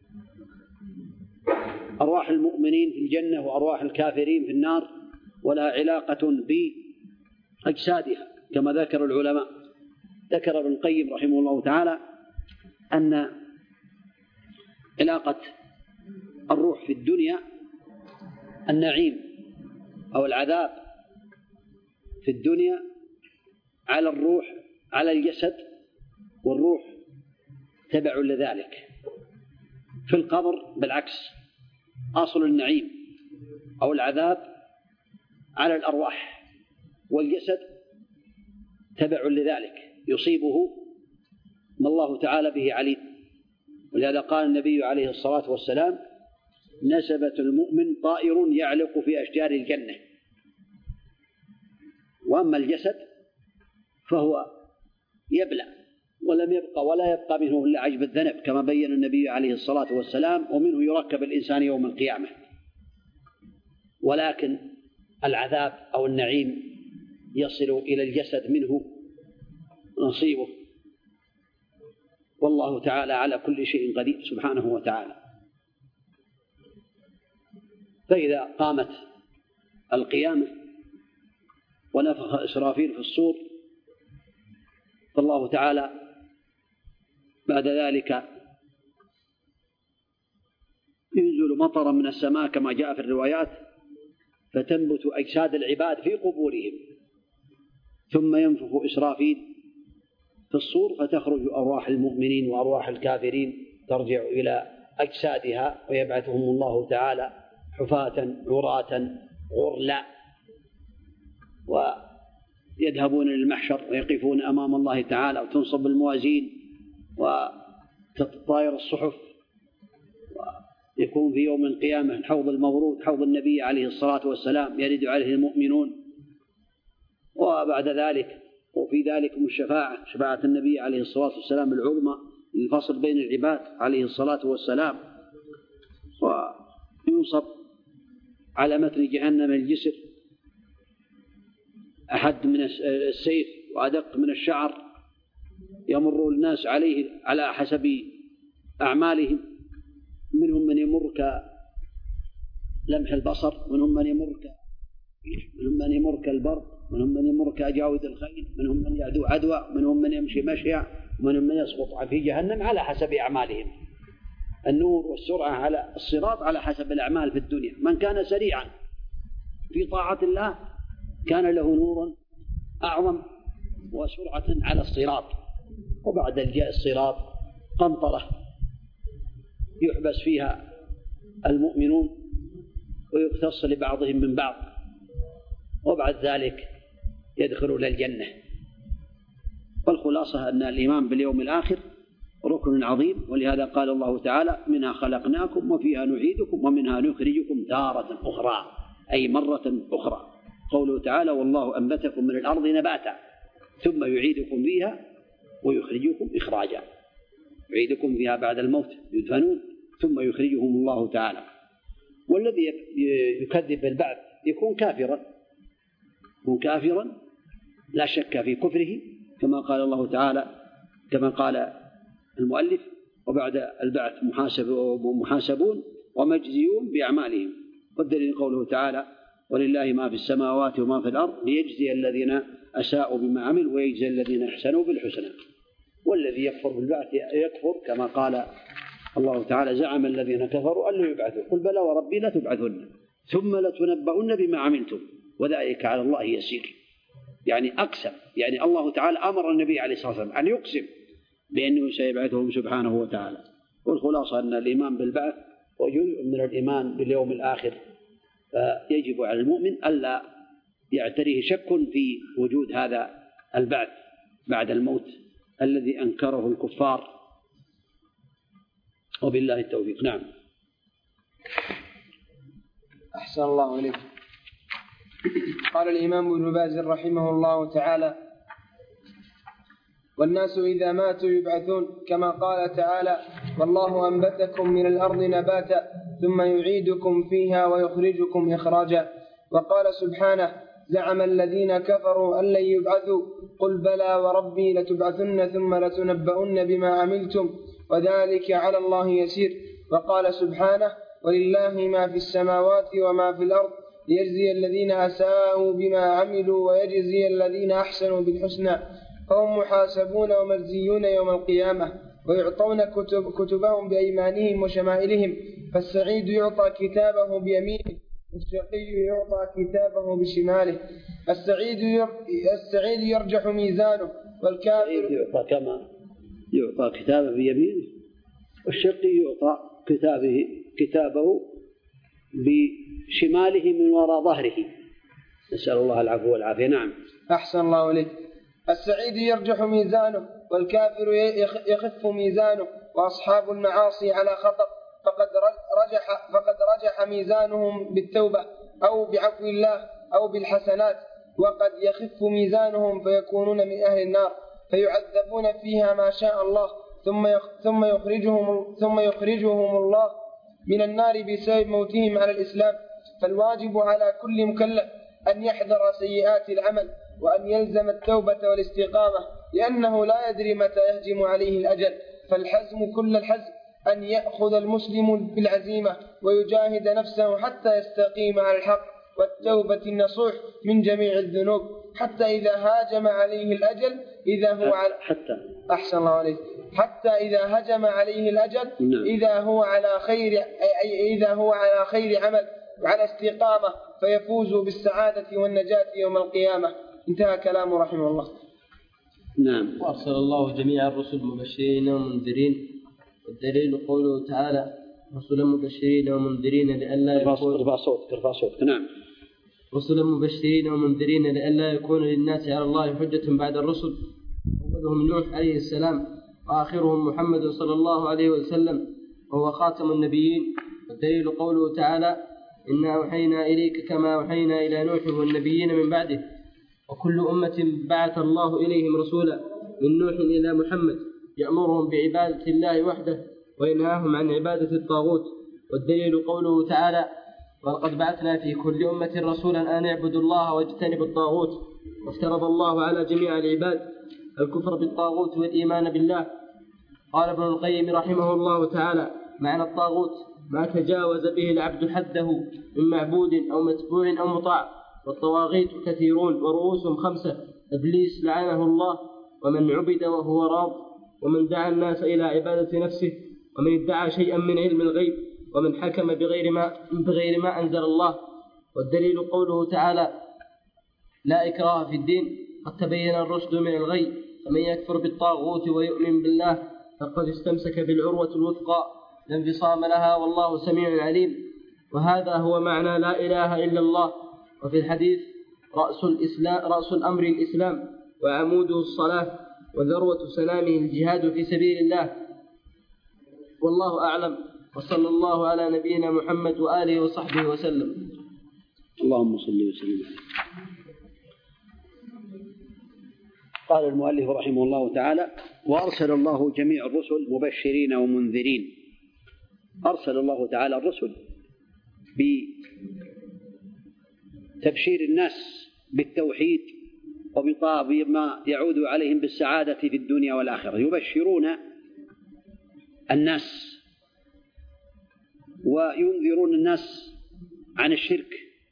Speaker 1: أرواح المؤمنين في الجنة وأرواح الكافرين في النار، ولها علاقة بأجسادها كما ذكر العلماء. ذكر ابن القيم رحمه الله تعالى أن علاقة الروح في الدنيا النعيم أو العذاب في الدنيا على الروح على الجسد، والروح تبع لذلك. في القبر بالعكس، أصل النعيم أو العذاب على الأرواح، والجسد تبع لذلك يصيبه ما الله تعالى به عليم. ولهذا قال النبي عليه الصلاة والسلام: نسبة المؤمن طائر يعلق في أشجار الجنة. وأما الجسد فهو يبلى ولا يبقى منه إلا عجب الذنب كما بين النبي عليه الصلاة والسلام، ومنه يركب الإنسان يوم القيامة. ولكن العذاب أو النعيم يصل إلى الجسد منه نصيبه، والله تعالى على كل شيء قدير سبحانه وتعالى. فإذا قامت القيامة ونفخ إسرافيل في الصور، فالله تعالى بعد ذلك ينزل مطرا من السماء كما جاء في الروايات، فتنبت أجساد العباد في قبورهم، ثم ينفخ إسرافيل في الصور فتخرج أرواح المؤمنين وأرواح الكافرين ترجع إلى أجسادها، ويبعثهم الله تعالى حفاة عراة غرلا، ويذهبون للمحشر ويقفون أمام الله تعالى، وتنصب الموازين وتطاير الصحف، ويكون في يوم القيامة الحوض المورود، حوض النبي عليه الصلاة والسلام يرد عليه المؤمنون. وبعد ذلك وفي ذلكم الشفاعة، شفاعة النبي عليه الصلاة والسلام العظمى للفصل بين العباد عليه الصلاة والسلام. وينصب على متن جهنم الجسر أحد من السيف وأدق من الشعر، يمر الناس عليه على حسب أعمالهم، منهم من يمر كلمح البصر، منهم من يمر منهم من يمر كالبرق، منهم من يمر كأجاود الخيل، منهم من يعدو عدوى، منهم من يمشي مشيا، ومنهم من يسقط في جهنم على حسب أعمالهم. النور والسرعة على الصراط على حسب الأعمال في الدنيا. من كان سريعا في طاعة الله كان له نور أعظم وسرعة على الصراط. وبعد الجاء الصراط قنطرة يحبس فيها المؤمنون ويقتص لبعضهم من بعض، وبعد ذلك يدخلون الجنة. والخلاصة أن الإيمان باليوم الآخر ركن عظيم، ولهذا قال الله تعالى: منها خلقناكم وفيها نعيدكم ومنها نخرجكم تارة أخرى، أي مرة أخرى. قوله تعالى: والله أنبتكم من الأرض نباتا ثم يعيدكم فيها ويخرجكم إخراجا. يعيدكم فيها بعد الموت يدفنون ثم يخرجهم الله تعالى. والذي يكذب بالبعث يكون كافرا لا شك في كفره، كما قال الله تعالى، كما قال المؤلف: وبعد البعث محاسبون ومجزيون بأعمالهم. والدليل قوله تعالى: ولله ما في السماوات وما في الأرض ليجزي الذين أساءوا بما عملوا ويجزي الذين أحسنوا بالحسنى. والذي يكفر بالبعث يكفر كما قال الله تعالى: زعم الذين كفروا أن لا يبعثوا، قل بلى وربي لتبعثن ثم لتنبؤن بما عملتم وذلك على الله يسير. يعني أقسم، يعني الله تعالى أمر النبي عليه الصلاة والسلام أن يقسم بأنه سيبعثهم سبحانه وتعالى. والخلاصة أن الإيمان بالبعث وجزء من الإيمان باليوم الآخر، فيجب على المؤمن ألا يعتريه شك في وجود هذا البعث بعد الموت الذي أنكره الكفار. وبالله التوفيق. نعم.
Speaker 4: أحسن الله إليك. قال الإمام ابن باز رحمه الله تعالى: والناس إذا ماتوا يبعثون، كما قال تعالى: والله أنبتكم من الأرض نباتا ثم يعيدكم فيها ويخرجكم إخراجا. وقال سبحانه: زعم الذين كفروا أن لن يبعثوا، قل بلى وربي لتبعثن ثم لتنبؤن بما عملتم وذلك على الله يسير. وقال سبحانه: ولله ما في السماوات وما في الأرض ليجزي الذين أساءوا بما عملوا ويجزي الذين أحسنوا بالحسنى. فهم محاسبون ومجزيون يوم القيامة، ويعطون كتبهم بأيمانهم وشمائلهم. فالسعيد يعطى كتابه بيمينه والشقي يعطى كتابه بشماله. السعيد يرجح ميزانه والكافر
Speaker 1: يعطى كما يعطى كتابه بيمينه، والشقي يعطى كتابه بشماله من وراء ظهره. نسأل الله العفو والعافية. نعم.
Speaker 4: أحسن الله إليك. السعيد يرجح ميزانه والكافر يخف ميزانه، وأصحاب المعاصي على خطر، فقد رجح ميزانهم بالتوبة أو بعفو الله أو بالحسنات، وقد يخف ميزانهم فيكونون من أهل النار فيعذبون فيها ما شاء الله، ثم يخرجهم الله من النار بسبب موتهم على الإسلام. فالواجب على كل مكلف أن يحذر سيئات العمل وأن يلزم التوبة والاستقامة، لأنه لا يدري متى يهجم عليه الأجل. فالحزم كل الحزم أن يأخذ المسلم بالعزيمة ويجاهد نفسه حتى يستقيم على الحق والتوبة النصوح من جميع الذنوب، حتى إذا هاجم عليه الأجل أحسن الله عليه. حتى إذا هجم عليه الأجل إذا هو على خير عمل وعلى استقامة فيفوز بالسعادة والنجاة يوم القيامة. انتهى كلامه رحمه الله.
Speaker 1: نعم.
Speaker 2: وأرسل الله جميع الرسل مبشرين ومنذرين، والدليل قوله تعالى: رسلا مبشرين ومنذرين لئلا رسلا مبشرين ومنذرين لئلا يكون للناس على الله حجة بعد الرسل. أولهم نوح عليه السلام، وآخرهم محمد صلى الله عليه وسلم وهو خاتم النبيين. والدليل قوله تعالى: إنا أوحينا إليك كما أوحينا إلى نوح والنبيين من بعده. وكل أمة بعث الله إليهم رسولا من نوح إلى محمد يأمرهم بعبادة الله وحده وينهاهم عن عبادة الطاغوت. والدليل قوله تعالى: ولقد بعثنا في كل أمة رسولا أن اعبدوا الله واجتنبوا الطاغوت. وافترض الله على جميع العباد الكفر بالطاغوت والإيمان بالله. قال ابن القيم رحمه الله تعالى: معنى الطاغوت ما تجاوز به العبد حده من معبود أو متبوع أو مطاع، والطواغيت كثيرون ورؤوسهم 5: إبليس لعنه الله، ومن عبد وهو راض، ومن دعا الناس إلى عبادة نفسه، ومن ادعى شيئا من علم الغيب، ومن حكم بغير ما أنزل الله. والدليل قوله تعالى: لا إكراه في الدين، قد تبين الرشد من الغي، فمن يكفر بالطاغوت ويؤمن بالله فقد استمسك بالعروة الوثقى لا انفصام لها، والله سميع عليم. وهذا هو معنى لا إله إلا الله. وفي الحديث: رأس الأمر الإسلام، وعموده الصلاة، وذروة سلامه الجهاد في سبيل الله. والله أعلم، وصلى الله على نبينا محمد وآله وصحبه وسلم.
Speaker 1: اللهم صل وسلم. قال المؤلف رحمه الله تعالى: وأرسل الله جميع الرسل مبشرين ومنذرين. أرسل الله تعالى الرسل بتبشير الناس بالتوحيد وبما يعود عليهم بالسعادة في الدنيا والآخرة. يبشرون الناس وينذرون الناس عن الشرك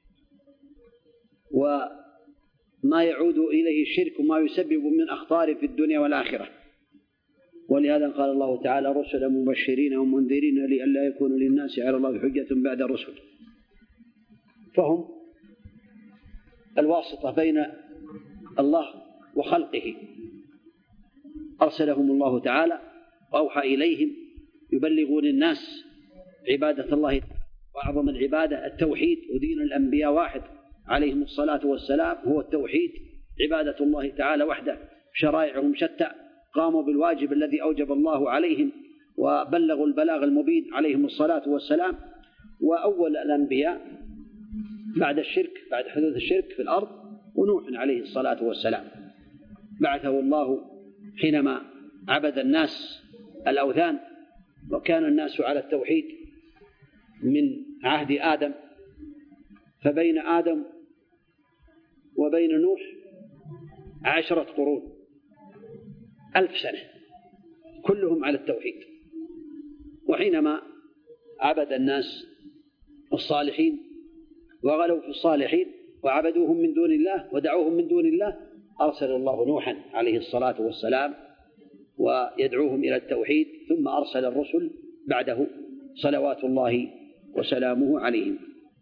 Speaker 1: وما يعود إليه الشرك وما يسبب من أخطار في الدنيا والآخرة. ولهذا قال الله تعالى: رسلا مبشرين ومنذرين لئلا يكون للناس على الله حجة بعد الرسل. فهم الواسطة بين الله وخلقه. أرسلهم الله تعالى وأوحى إليهم يبلغون الناس عبادة الله، وأعظم العبادة التوحيد، ودين الأنبياء واحد عليهم الصلاة والسلام هو التوحيد، عبادة الله تعالى وحده. شرائعهم شتى، قاموا بالواجب الذي أوجب الله عليهم وبلغوا البلاغ المبين عليهم الصلاة والسلام. وأول الأنبياء بعد الشرك، بعد حدوث الشرك في الأرض، ونوح عليه الصلاة والسلام بعثه الله حينما عبد الناس الأوثان، وكان الناس على التوحيد من عهد آدم. فبين آدم وبين نوح 10 قرون، 1000 سنة كلهم على التوحيد. وحينما عبد الناس الصالحين وغلوا في الصالحين وعبدوهم من دون الله ودعوهم من دون الله، أرسل الله نوحا عليه الصلاة والسلام ويدعوهم إلى التوحيد، ثم أرسل الرسل بعده صلوات الله وسلامه عليهم.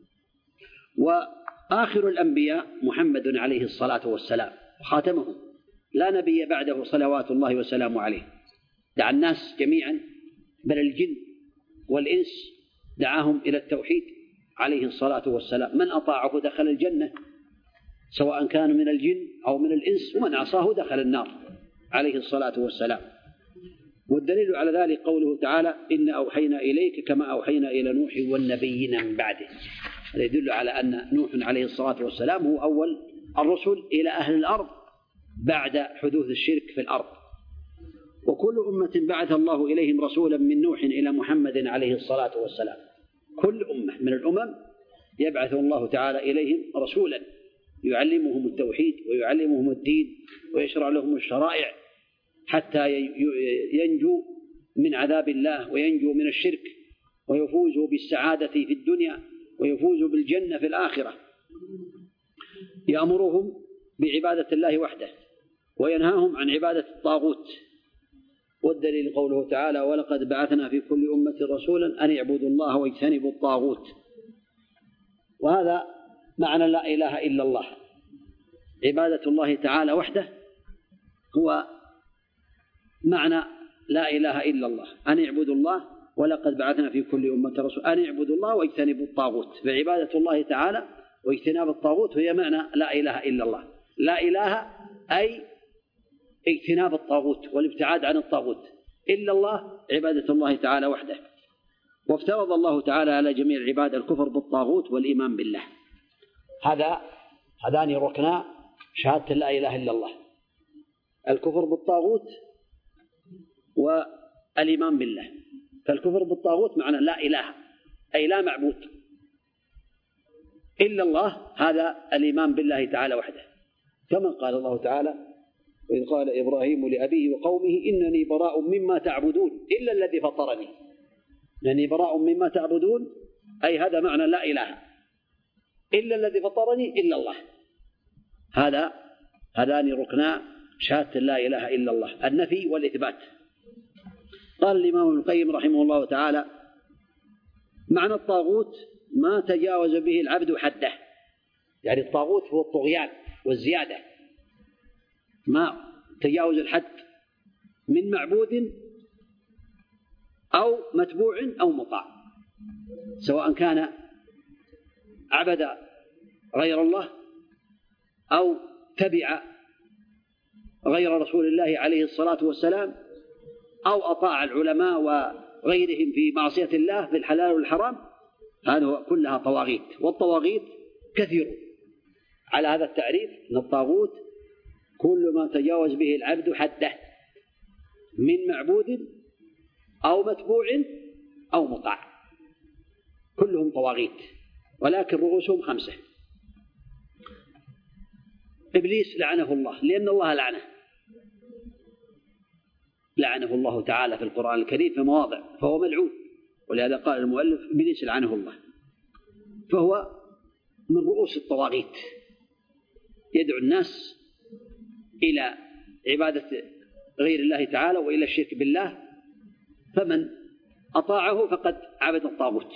Speaker 1: وآخر الأنبياء محمد عليه الصلاة والسلام خاتمهم، لا نبي بعده صلوات الله وسلامه عليه. دعا الناس جميعا، بل الجن والإنس دعاهم إلى التوحيد عليه الصلاة والسلام. من أطاعه دخل الجنة، سواء كان من الجن أو من الإنس، ومن عصاه دخل النار عليه الصلاة والسلام. والدليل على ذلك قوله تعالى: إن أوحينا إليك كما أوحينا إلى نوح والنبيين من بعده. هذا يدل على أن نوح عليه الصلاة والسلام هو أول الرسل إلى أهل الأرض بعد حدوث الشرك في الأرض. وكل أمة بعث الله إليهم رسولا من نوح إلى محمد عليه الصلاة والسلام. كل أمة من الأمم يبعث الله تعالى إليهم رسولا يعلمهم التوحيد ويعلمهم الدين ويشرع لهم الشرائع حتى ينجوا من عذاب الله وينجوا من الشرك ويفوزوا بالسعادة في الدنيا ويفوزوا بالجنة في الآخرة. يأمرهم بعبادة الله وحده وينهاهم عن عبادة الطاغوت. والدليل قوله تعالى: ولقد بعثنا في كل أمة رسولا أن يعبدوا الله واجتنبوا الطاغوت. وهذا معنى لا إله إلا الله. عبادة الله تعالى وحده هو معنى لا إله إلا الله، أن يعبدوا الله. ولقد بعثنا في كل أمة رسولا أن يعبدوا الله واجتنبوا الطاغوت. فعبادة الله تعالى واجتناب الطاغوت هي معنى لا إله إلا الله. لا إله أي اجتناب الطاغوت والابتعاد عن الطاغوت، إلا الله عبادة الله تعالى وحده. وافترض الله تعالى على جميع العباد الكفر بالطاغوت والإيمان بالله. هذان ركنا شهادة لا إله إلا الله: الكفر بالطاغوت والإيمان بالله. فالكفر بالطاغوت معنى لا إله أي لا معبود إلا الله، هذا الإيمان بالله تعالى وحده. كما قال الله تعالى: وإذ قال إبراهيم لأبيه وقومه إنني براء مما تعبدون إلا الذي فطرني. إنني براء مما تعبدون أي هذا معنى لا إله، إلا الذي فطرني إلا الله. هذان ركنا شهادة لا إله إلا الله، النفي والإثبات. قال الإمام ابن القيم رحمه الله تعالى: معنى الطاغوت ما تجاوز به العبد حده، يعني الطاغوت هو الطغيان والزيادة، ما تجاوز الحد من معبود أو متبوع أو مطاع، سواء كان عبد غير الله أو تبع غير رسول الله عليه الصلاة والسلام أو أطاع العلماء وغيرهم في معصية الله في الحلال والحرام، هذه كلها طواغيت. والطواغيت كثير. على هذا التعريف أن الطاغوت كل ما تجاوز به العبد حده من معبود أو متبوع أو مطاع، كلهم طواغيت، ولكن رؤوسهم 5. إبليس لعنه الله لأن الله لعنه الله تعالى في القرآن الكريم في مواضع، فهو ملعون، ولهذا قال المؤلف: إبليس لعنه الله، فهو من رؤوس الطواغيت، يدعو الناس إلى عبادة غير الله تعالى وإلى الشرك بالله، فمن أطاعه فقد عبد الطاغوت.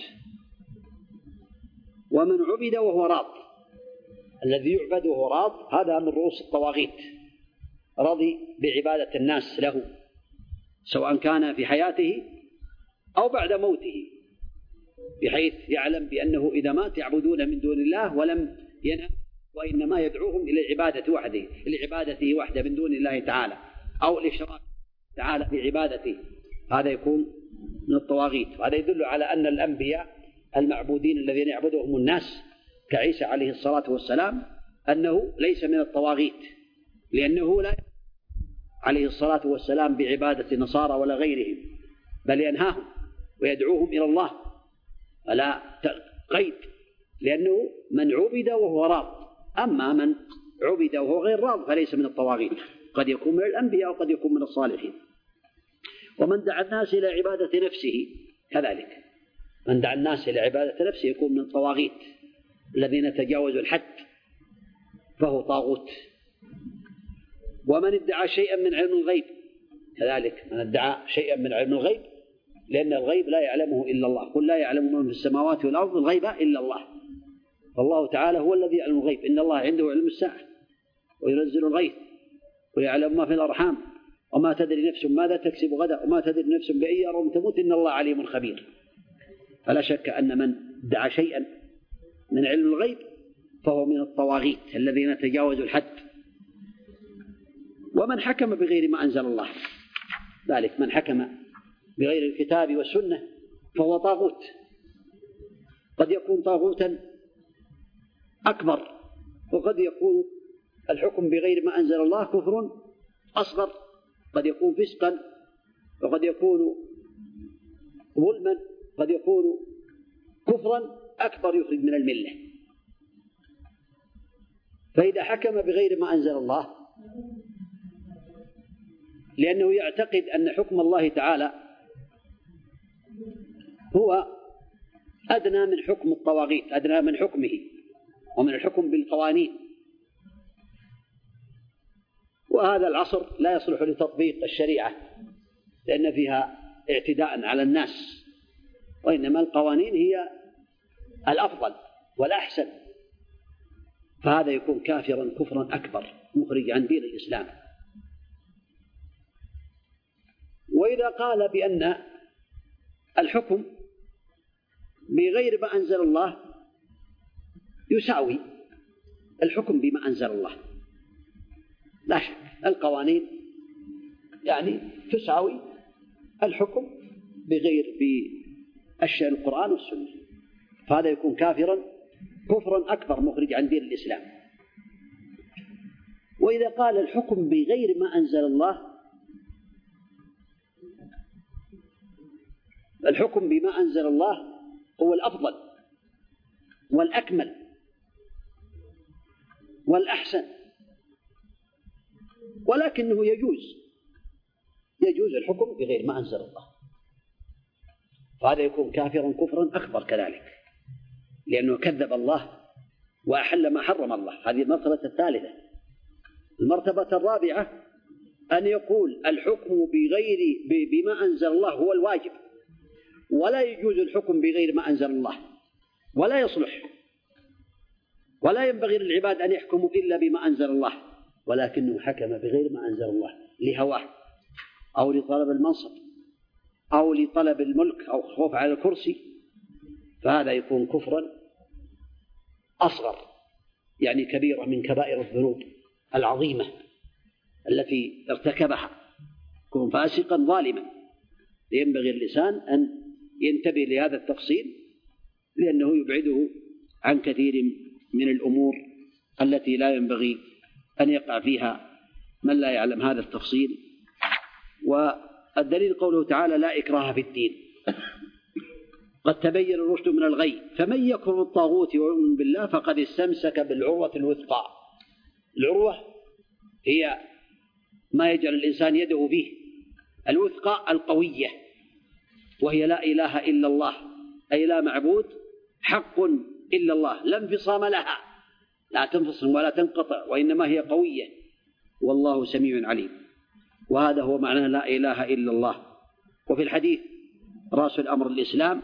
Speaker 1: ومن عبد وهو راض، الذي يعبد وهو راض، هذا من رؤوس الطواغيت، رضي بعبادة الناس له سواء كان في حياته أو بعد موته، بحيث يعلم بأنه إذا مات يعبدون من دون الله ولم ينام، وإنما يدعوهم إلى عبادته وحده من دون الله تعالى، أو الإشراك تعالى في عبادته، هذا يكون من الطواغيت. وهذا يدل على أن الأنبياء المعبودين الذين يعبدهم الناس كعيسى عليه الصلاة والسلام أنه ليس من الطواغيت، لأنه لا عليه الصلاة والسلام بعبادة نصارى ولا غيرهم، بل ينهاهم ويدعوهم إلى الله، فلا قيد، لأنه من عبد وهو راض. أما من عبد وهو غير راض فليس من الطواغيت، قد يكون من الأنبياء وقد يكون من الصالحين. ومن دعا الناس إلى عبادة نفسه كذلك، من دعا الناس إلى عبادة نفسه يكون من الطواغيت الذين تجاوزوا الحد، فهو طاغوت. ومن ادعى شيئا من علم الغيب كذلك، من ادعى شيئا من علم الغيب، لأن الغيب لا يعلمه إلا الله، قل لا يعلم من في السماوات والأرض الغيب إلا الله، فالله تعالى هو الذي يعلم الغيب. إن الله عنده علم الساعة وينزل الغيث ويعلم ما في الأرحام وما تدري نفس ماذا تكسب غدا وما تدري نفس بأي أرض تموت، إن الله عليم خبير. فلا شك أن من ادعى شيئا من علم الغيب فهو من الطواغيت الذين تجاوزوا الحد. ومن حكم بغير ما أنزل الله، ذلك من حكم بغير الكتاب والسنة فهو طاغوت، قد يكون طاغوتا أكبر، وقد يكون الحكم بغير ما أنزل الله كفر أصغر، قد يكون فسقا، وقد يكون ظلما، قد يكون كفرا أكبر يخرج من الملة. فإذا حكم بغير ما أنزل الله لأنه يعتقد أن حكم الله تعالى هو أدنى من حكم الطواغيت، أدنى من حكمه ومن الحكم بالقوانين، وهذا العصر لا يصلح لتطبيق الشريعة لأن فيها اعتداء على الناس، وإنما القوانين هي الأفضل والأحسن، فهذا يكون كافرا كفرا أكبر مخرج عن دين الإسلام. وإذا قال بأن الحكم بغير ما أنزل الله يساوي الحكم بما أنزل الله، لا شك القوانين يعني تساوي الحكم بغير بأشياء القرآن والسنة، فهذا يكون كافرا كفرا أكبر مخرج عن دين الإسلام. وإذا قال الحكم بغير ما أنزل الله، الحكم بما أنزل الله هو الأفضل والأكمل والأحسن، ولكنه يجوز الحكم بغير ما أنزل الله، فهذا يكون كافرا كفرا أكبر كذلك، لأنه كذب الله وأحل ما حرم الله. هذه المرتبة الثالثة. المرتبة الرابعة أن يقول الحكم بما أنزل الله هو الواجب، ولا يجوز الحكم بغير ما أنزل الله، ولا يصلح، ولا ينبغي للعباد أن يحكموا إلا بما أنزل الله، ولكنه حكم بغير ما أنزل الله لهواه أو لطلب المنصب أو لطلب الملك أو خوف على الكرسي، فهذا يكون كفرا أصغر، يعني كبيرة من كبائر الذنوب العظيمة التي ارتكبها، يكون فاسقا ظالما. ينبغي الإنسان أن ينتبه لهذا التفصيل، لأنه يبعده عن كثير من الأمور التي لا ينبغي أن يقع فيها من لا يعلم هذا التفصيل. والدليل قوله تعالى: لا إكراه في الدين قد تبين الرشد من الغي فمن يكفر بالطاغوت ويؤمن بالله فقد استمسك بالعروة الوثقى. العروة هي ما يجعل الإنسان يده فيه، الوثقى القوية، وهي لا إله إلا الله، أي لا معبود حق إلا الله، لا انفصام لها، لا تنفصل ولا تنقطع، وإنما هي قوية، والله سميع عليم. وهذا هو معنى لا إله إلا الله. وفي الحديث: رأس الأمر الإسلام،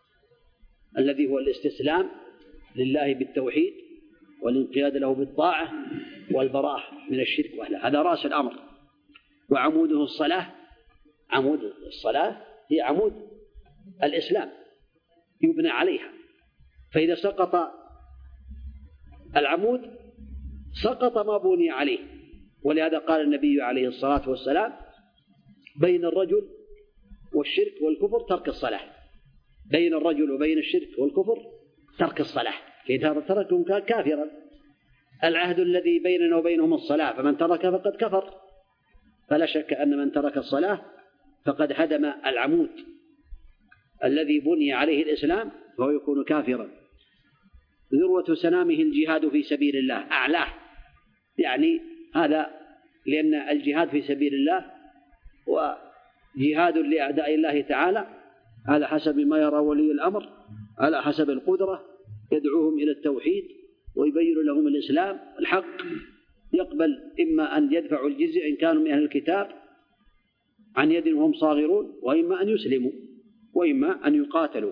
Speaker 1: الذي هو الاستسلام لله بالتوحيد والانقياد له بالطاعة والبراءة من الشرك وأهله، هذا رأس الأمر. وعموده الصلاة، عمود الصلاة هي عمود الإسلام يبنى عليها، فإذا سقط العمود سقط ما بني عليه. ولهذا قال النبي عليه الصلاة والسلام: بين الرجل والشرك والكفر ترك الصلاة. بين الرجل وبين الشرك والكفر ترك الصلاة، فإذا تركهم كان كافرا. العهد الذي بيننا وبينهم الصلاة، فمن ترك فقد كفر. فلا شك أن من ترك الصلاة فقد هدم العمود الذي بني عليه الإسلام، فهو يكون كافرا. ذروة سنامه الجهاد في سبيل الله، أعلاه، يعني هذا لأن الجهاد في سبيل الله وجهاد لأعداء الله تعالى على حسب ما يرى ولي الأمر، على حسب القدرة، يدعوهم إلى التوحيد ويبين لهم الإسلام الحق، يقبل إما أن يدفعوا الجزية إن كانوا من أهل الكتاب عن يد وهم صاغرون، وإما أن يسلموا، وإما أن يقاتلوا.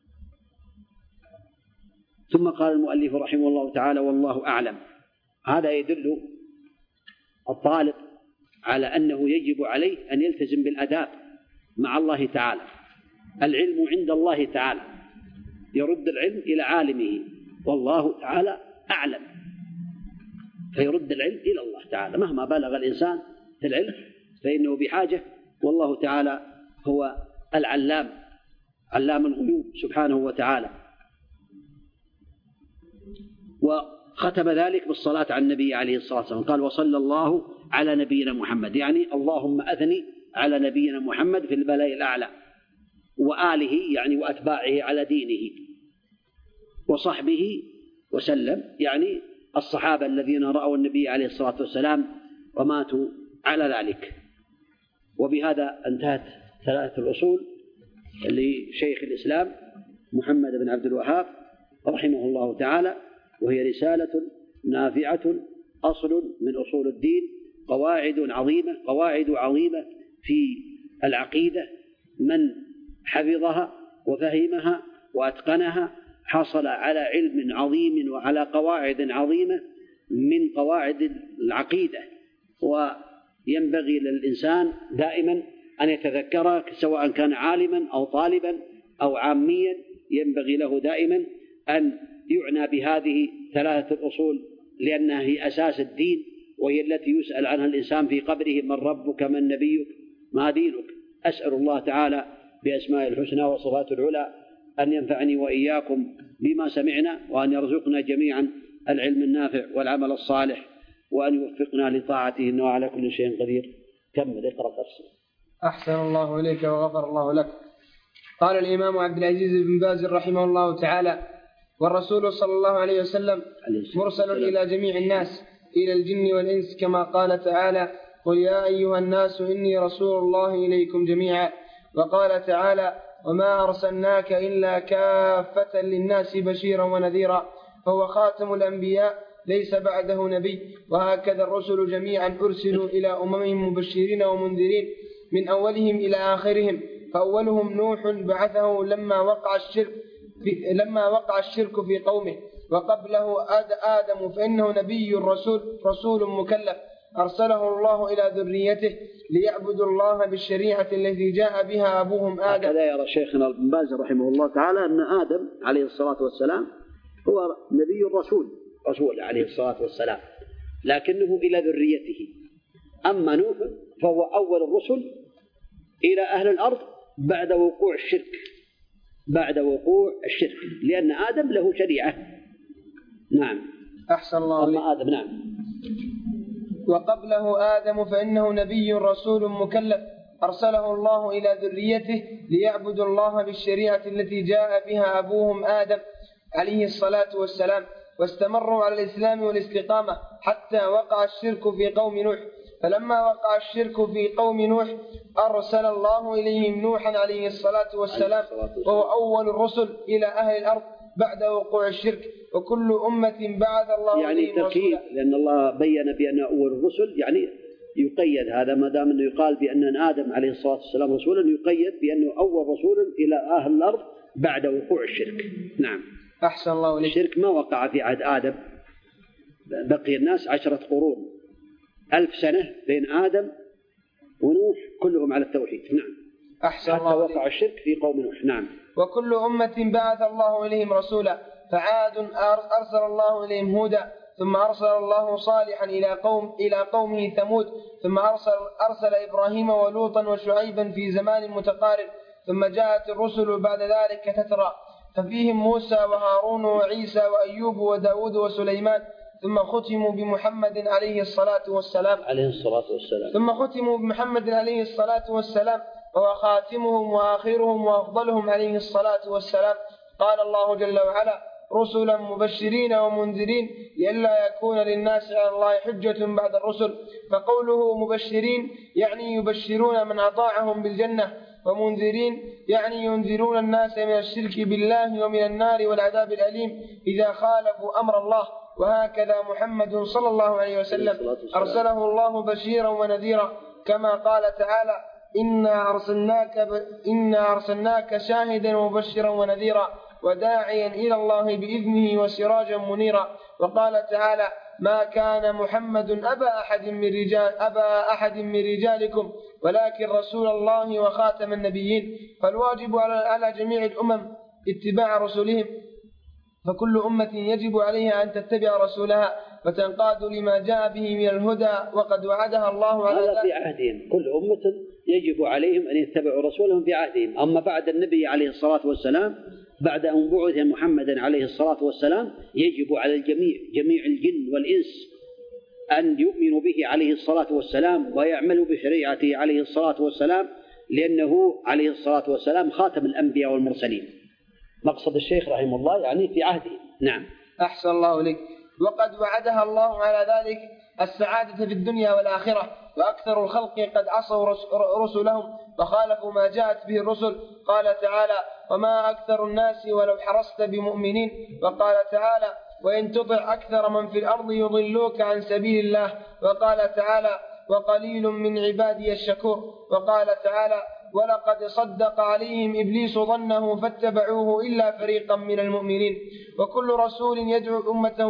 Speaker 1: ثم قال المؤلف رحمه الله تعالى: والله أعلم. هذا يدل الطالب على أنه يجب عليه أن يلتزم بالأداب مع الله تعالى. العلم عند الله تعالى، يرد العلم إلى عالمه، والله تعالى أعلم، فيرد العلم إلى الله تعالى. مهما بلغ الإنسان في العلم فإنه بحاجة، والله تعالى هو العلام، علام الغيوب سبحانه وتعالى. وختم ذلك بالصلاة على النبي عليه الصلاة والسلام، قال: وصلى الله على نبينا محمد، يعني اللهم أثني على نبينا محمد في الملأ الأعلى، وآله يعني وأتباعه على دينه، وصحبه وسلم يعني الصحابة الذين رأوا النبي عليه الصلاة والسلام وماتوا على ذلك. وبهذا انتهت 3 الأصول لشيخ الإسلام محمد بن عبد الوهاب رحمه الله تعالى، وهي رسالة نافعة، أصل من أصول الدين، قواعد عظيمة في العقيدة. من حفظها وفهمها وأتقنها حصل على علم عظيم وعلى قواعد عظيمة من قواعد العقيدة. وينبغي للإنسان دائما أن يتذكرها، سواء كان عالما أو طالبا أو عاميا، ينبغي له دائما أن يعنى بهذه 3 الأصول، لأنها هي أساس الدين، وهي التي يسأل عنها الإنسان في قبره: من ربك، من نبيك، ما دينك. أسأل الله تعالى بأسماء الحسنى وصفات العلى أن ينفعني وإياكم بما سمعنا، وأن يرزقنا جميعا العلم النافع والعمل الصالح، وأن يوفقنا لطاعته، إنه على كل شيء قدير. كمل اقرأ درسك.
Speaker 4: أحسن الله إليك وغفر الله لك. قال الإمام عبد العزيز بن باز رحمه الله تعالى: والرسول صلى الله عليه وسلم مرسل إلى جميع الناس، إلى الجن والإنس، كما قال تعالى: قل يا أيها الناس إني رسول الله إليكم جميعا. وقال تعالى: وما أرسلناك إلا كافة للناس بشيرا ونذيرا. فهو خاتم الأنبياء ليس بعده نبي. وهكذا الرسل جميعا أرسلوا إلى أممهم مبشرين ومنذرين من أولهم إلى آخرهم. فأولهم نوح بعثه لما وقع الشرك في قومه، وقبله آدم فإنه نبي رسول مكلف أرسله الله إلى ذريته ليعبدوا الله بالشريعة التي جاء بها أبوهم آدم.
Speaker 1: هكذا يرى شيخنا ابن باز رحمه الله تعالى أن آدم عليه الصلاة والسلام هو نبي رسول عليه الصلاة والسلام، لكنه إلى ذريته. أما نوح فهو أول الرسل إلى أهل الأرض بعد وقوع الشرك، لأن آدم له شريعة. نعم.
Speaker 4: أحسن الله عليك.
Speaker 1: أما آدم نعم.
Speaker 4: وقبله آدم فإنه نبي رسول مكلف أرسله الله إلى ذريته ليعبدوا الله بالشريعة التي جاء بها أبوهم آدم عليه الصلاة والسلام، واستمروا على الإسلام والاستقامة حتى وقع الشرك في قوم نوح. فلما وقع الشرك في قوم نوح أرسل الله إليهم نوحا عليه الصلاة والسلام، وهو أول الرسل إلى أهل الأرض بعد وقوع الشرك. وكل أمة بعث الله
Speaker 1: يعني
Speaker 4: إليهم
Speaker 1: تقييد، لأن الله بين بأن أول الرسل يعني يقيد هذا، ما دام أنه يقال بأن آدم عليه الصلاة والسلام رسولا يقيد بأنه أول رسول إلى أهل الأرض بعد وقوع الشرك. نعم.
Speaker 4: أحسن الله إليك.
Speaker 1: الشرك ما وقع في عهد آدم، بقي الناس 10 قرون 1000 سنة بين آدم ونوح كلهم على التوحيد. نعم.
Speaker 4: أحسن
Speaker 1: حتى
Speaker 4: الله
Speaker 1: وقع الشرك في قوم نوح. نعم.
Speaker 4: وكل أمة بعث الله إليهم رسولا، فعاد أرسل الله إليهم هودا، ثم أرسل الله صالحا إلى قومه ثمود، ثم أرسل إبراهيم ولوطا وشعيبا في زمان متقارب، ثم جاءت الرسل بعد ذلك تترى، ففيهم موسى وهارون وعيسى وأيوب وداود وسليمان، ثم ختموا بمحمد عليه الصلاة والسلام. ثم ختموا بمحمد عليه الصلاة والسلام، وهو خاتمهم وآخرهم وأفضلهم عليه الصلاة والسلام. قال الله جل وعلا: رسلا مبشرين ومنذرين لئلا يكون للناس على الله حجة بعد الرسل. فقوله مبشرين يعني يبشرون من أطاعهم بالجنة، ومنذرين يعني ينذرون الناس من الشرك بالله ومن النار والعذاب الأليم إذا خالفوا أمر الله. وهكذا محمد صلى الله عليه وسلم أرسله الله بشيرا ونذيرا، كما قال تعالى: إنا أرسلناك شاهدا ومبشرا ونذيرا وداعيا إلى الله بإذنه وسراجا منيرا. وقال تعالى: ما كان محمد أبا أحد من رجالكم ولكن رسول الله وخاتم النبيين. فالواجب على جميع الأمم اتباع رسولهم، فكل أمة يجب عليها أن تتبع رسولها وتنقاد لما جاء به من الهدى، وقد وعدها الله على
Speaker 1: هذا في عهدهم. كل أمة يجب عليهم أن يتبعوا رسولهم في عهدهم. أما بعد النبي عليه الصلاة والسلام، بعد أن بعث محمد عليه الصلاة والسلام، يجب على جميع الجن والإنس أن يؤمنوا به عليه الصلاة والسلام ويعملوا بشريعته عليه الصلاة والسلام، لأنه عليه الصلاة والسلام خاتم الأنبياء والمرسلين. مقصد الشيخ رحمه الله يعني في عهده. نعم.
Speaker 4: أحسن الله إليك. وقد وعدها الله على ذلك السعادة في الدنيا والآخرة، وأكثر الخلق قد عصوا رسلهم وخالفوا ما جاءت به الرسل. قال تعالى: وما أكثر الناس ولو حرصت بمؤمنين. وقال تعالى: وإن تطع أكثر من في الأرض يضلوك عن سبيل الله. وقال تعالى: وقليل من عبادي الشكور. وقال تعالى: ولقد صدق عليهم إبليس ظنه فاتبعوه إلا فريقا من المؤمنين. وكل رسول يدعو أمته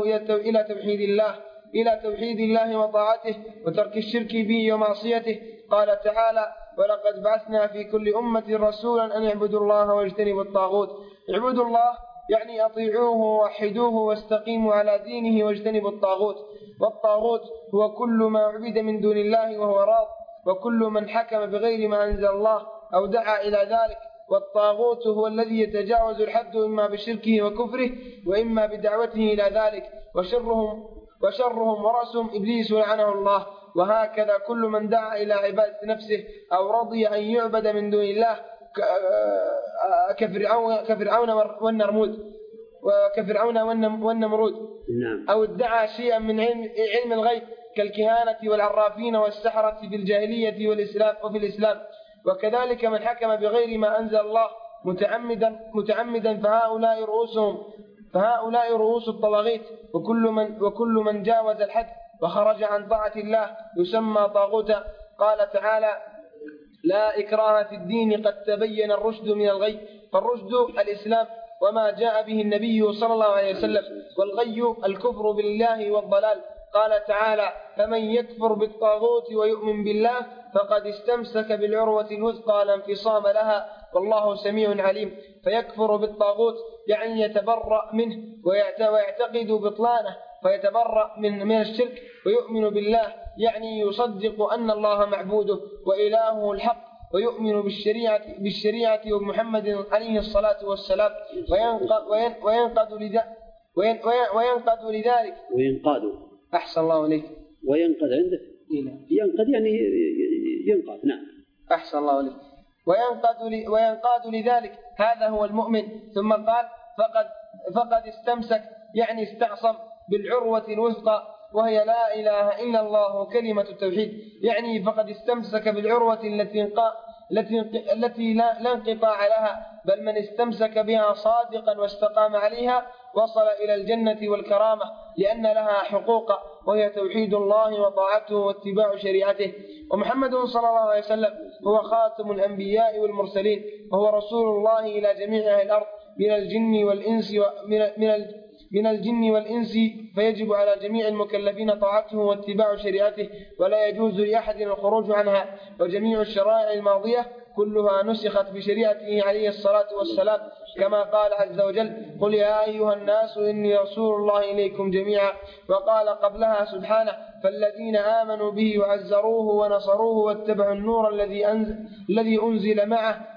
Speaker 4: إلى توحيد الله وطاعته وترك الشرك به ومعصيته. قال تعالى: ولقد بعثنا في كل أمة رسولا أن يعبدوا الله واجتنبوا الطاغوت. اعبدوا الله يعني أطيعوه ووحدوه واستقيموا على دينه واجتنبوا الطاغوت. والطاغوت هو كل ما عبد من دون الله وهو راض، وكل من حكم بغير ما أنزل الله أو دعا إلى ذلك. والطاغوت هو الذي يتجاوز الحد إما بشركه وكفره وإما بدعوته إلى ذلك، وشرهم ورأسهم إبليس لعنه الله. وهكذا كل من دعا إلى عبادة نفسه أو رضي أن يعبد من دون الله كفرعون والنمرود، أو ادعى شيئا من علم الغيب كالكهانة والعرافين والسحرة في الجاهلية وفي الإسلام. وكذلك من حكم بغير ما أنزل الله متعمدا فهؤلاء فهؤلاء رؤوس الطواغيت، وكل من جاوز الحد وخرج عن طاعة الله يسمى طاغوتا. قال تعالى: لا إكراه في الدين قد تبين الرشد من الغي، فالرشد الإسلام وما جاء به النبي صلى الله عليه وسلم، والغي الكفر بالله والضلال. قال تعالى: فمن يكفر بالطاغوت ويؤمن بالله فقد استمسك بالعروة الوثقى لا انفصام لها، والله سميع عليم. فيكفر بالطاغوت يعني يتبرأ منه ويعتقد بطلانه فيتبرأ من الشرك، ويؤمن بالله يعني يصدق أن الله معبوده وإلهه الحق، ويؤمن بالشريعة ومحمد عليه الصلاة والسلام، وينقاد لذلك. أحسن الله إليك.
Speaker 1: وينقاد عندك؟ ينقاد يعني ينقاد. نعم.
Speaker 4: أحسن الله إليك. وينقاد لذلك، هذا هو المؤمن. ثم قال: فقد استمسك يعني استعصم بالعروة الوثقى، وهي لا إله إلا الله كلمة التوحيد، يعني فقد استمسك بالعروة التي لا انقطاع لها، بل من استمسك بها صادقا واستقام عليها وصل إلى الجنة والكرامة، لأن لها حقوق، وهي توحيد الله وطاعته واتباع شريعته. ومحمد صلى الله عليه وسلم هو خاتم الأنبياء والمرسلين، وهو رسول الله إلى جميع الأرض من الجن والإنس، فيجب على جميع المكلفين طاعته واتباع شريعته، ولا يجوز لأحد الخروج عنها. وجميع الشرائع الماضية كلها نسخت بشريعته عليه الصلاة والسلام، كما قال عز وجل: قل يا أيها الناس إني رسول الله إليكم جميعا. وقال قبلها سبحانه: فالذين آمنوا به وعزروه ونصروه واتبعوا النور الذي أنزل معه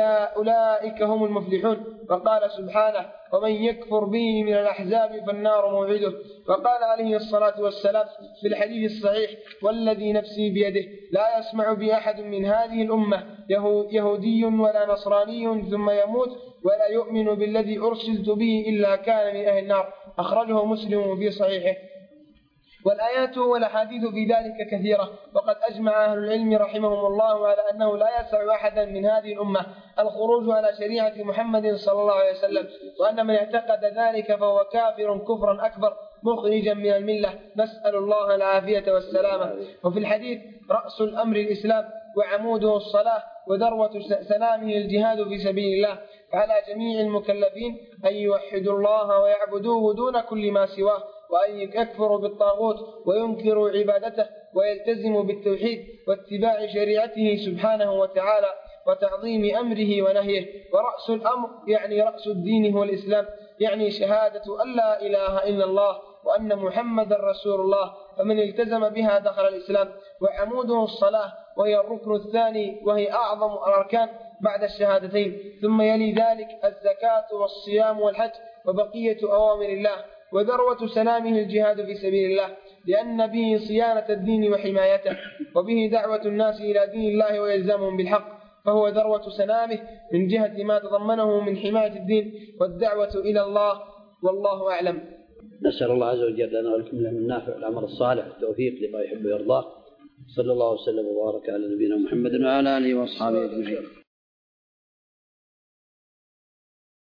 Speaker 4: أولئك هم المفلحون. وقال سبحانه: ومن يكفر به من الأحزاب فالنار موعده. وقال عليه الصلاة والسلام في الحديث الصحيح: والذي نفسي بيده لا يسمع بأحد من هذه الأمة يهودي ولا نصراني ثم يموت ولا يؤمن بالذي أرسلت به إلا كان من أهل النار. أخرجه مسلم في صحيحه. والآيات والأحاديث في ذلك كثيرة، وقد أجمع أهل العلم رحمهم الله على أنه لا يسع أحدا من هذه الأمة الخروج على شريعة محمد صلى الله عليه وسلم، وأن من اعتقد ذلك فهو كافر كفرا أكبر مخرجا من الملة، نسأل الله العافية والسلامة. وفي الحديث: رأس الأمر الإسلام وعموده الصلاة وذروة سنامه الجهاد في سبيل الله. فعلى جميع المكلفين أن يوحدوا الله ويعبدوه دون كل ما سواه، وأن يكفروا بالطاغوت وينكروا عبادته ويلتزموا بالتوحيد واتباع شريعته سبحانه وتعالى وتعظيم أمره ونهيه. ورأس الأمر يعني رأس الدين هو الإسلام، يعني شهادة أن لا إله إلا الله وأن محمد رسول الله، فمن التزم بها دخل الإسلام. وعموده الصلاة، وهي الركن الثاني، وهي أعظم الأركان بعد الشهادتين. ثم يلي ذلك الزكاة والصيام والحج وبقية أوامر الله. وذروة سنامه الجهاد في سبيل الله، لأن به صيانة الدين وحمايته، وبه دعوة الناس إلى دين الله وإلزامهم بالحق، فهو ذروة سنامه من جهة ما تضمنه من حماية الدين والدعوة إلى الله، والله أعلم.
Speaker 1: نسأل الله عز وجل لنا ولكم العلم النافع والعمل الصالح والتوفيق لما يحب ويرضاه. صلى الله وسلم وبارك على نبينا محمد وعلى آله وأصحابه أجمعين.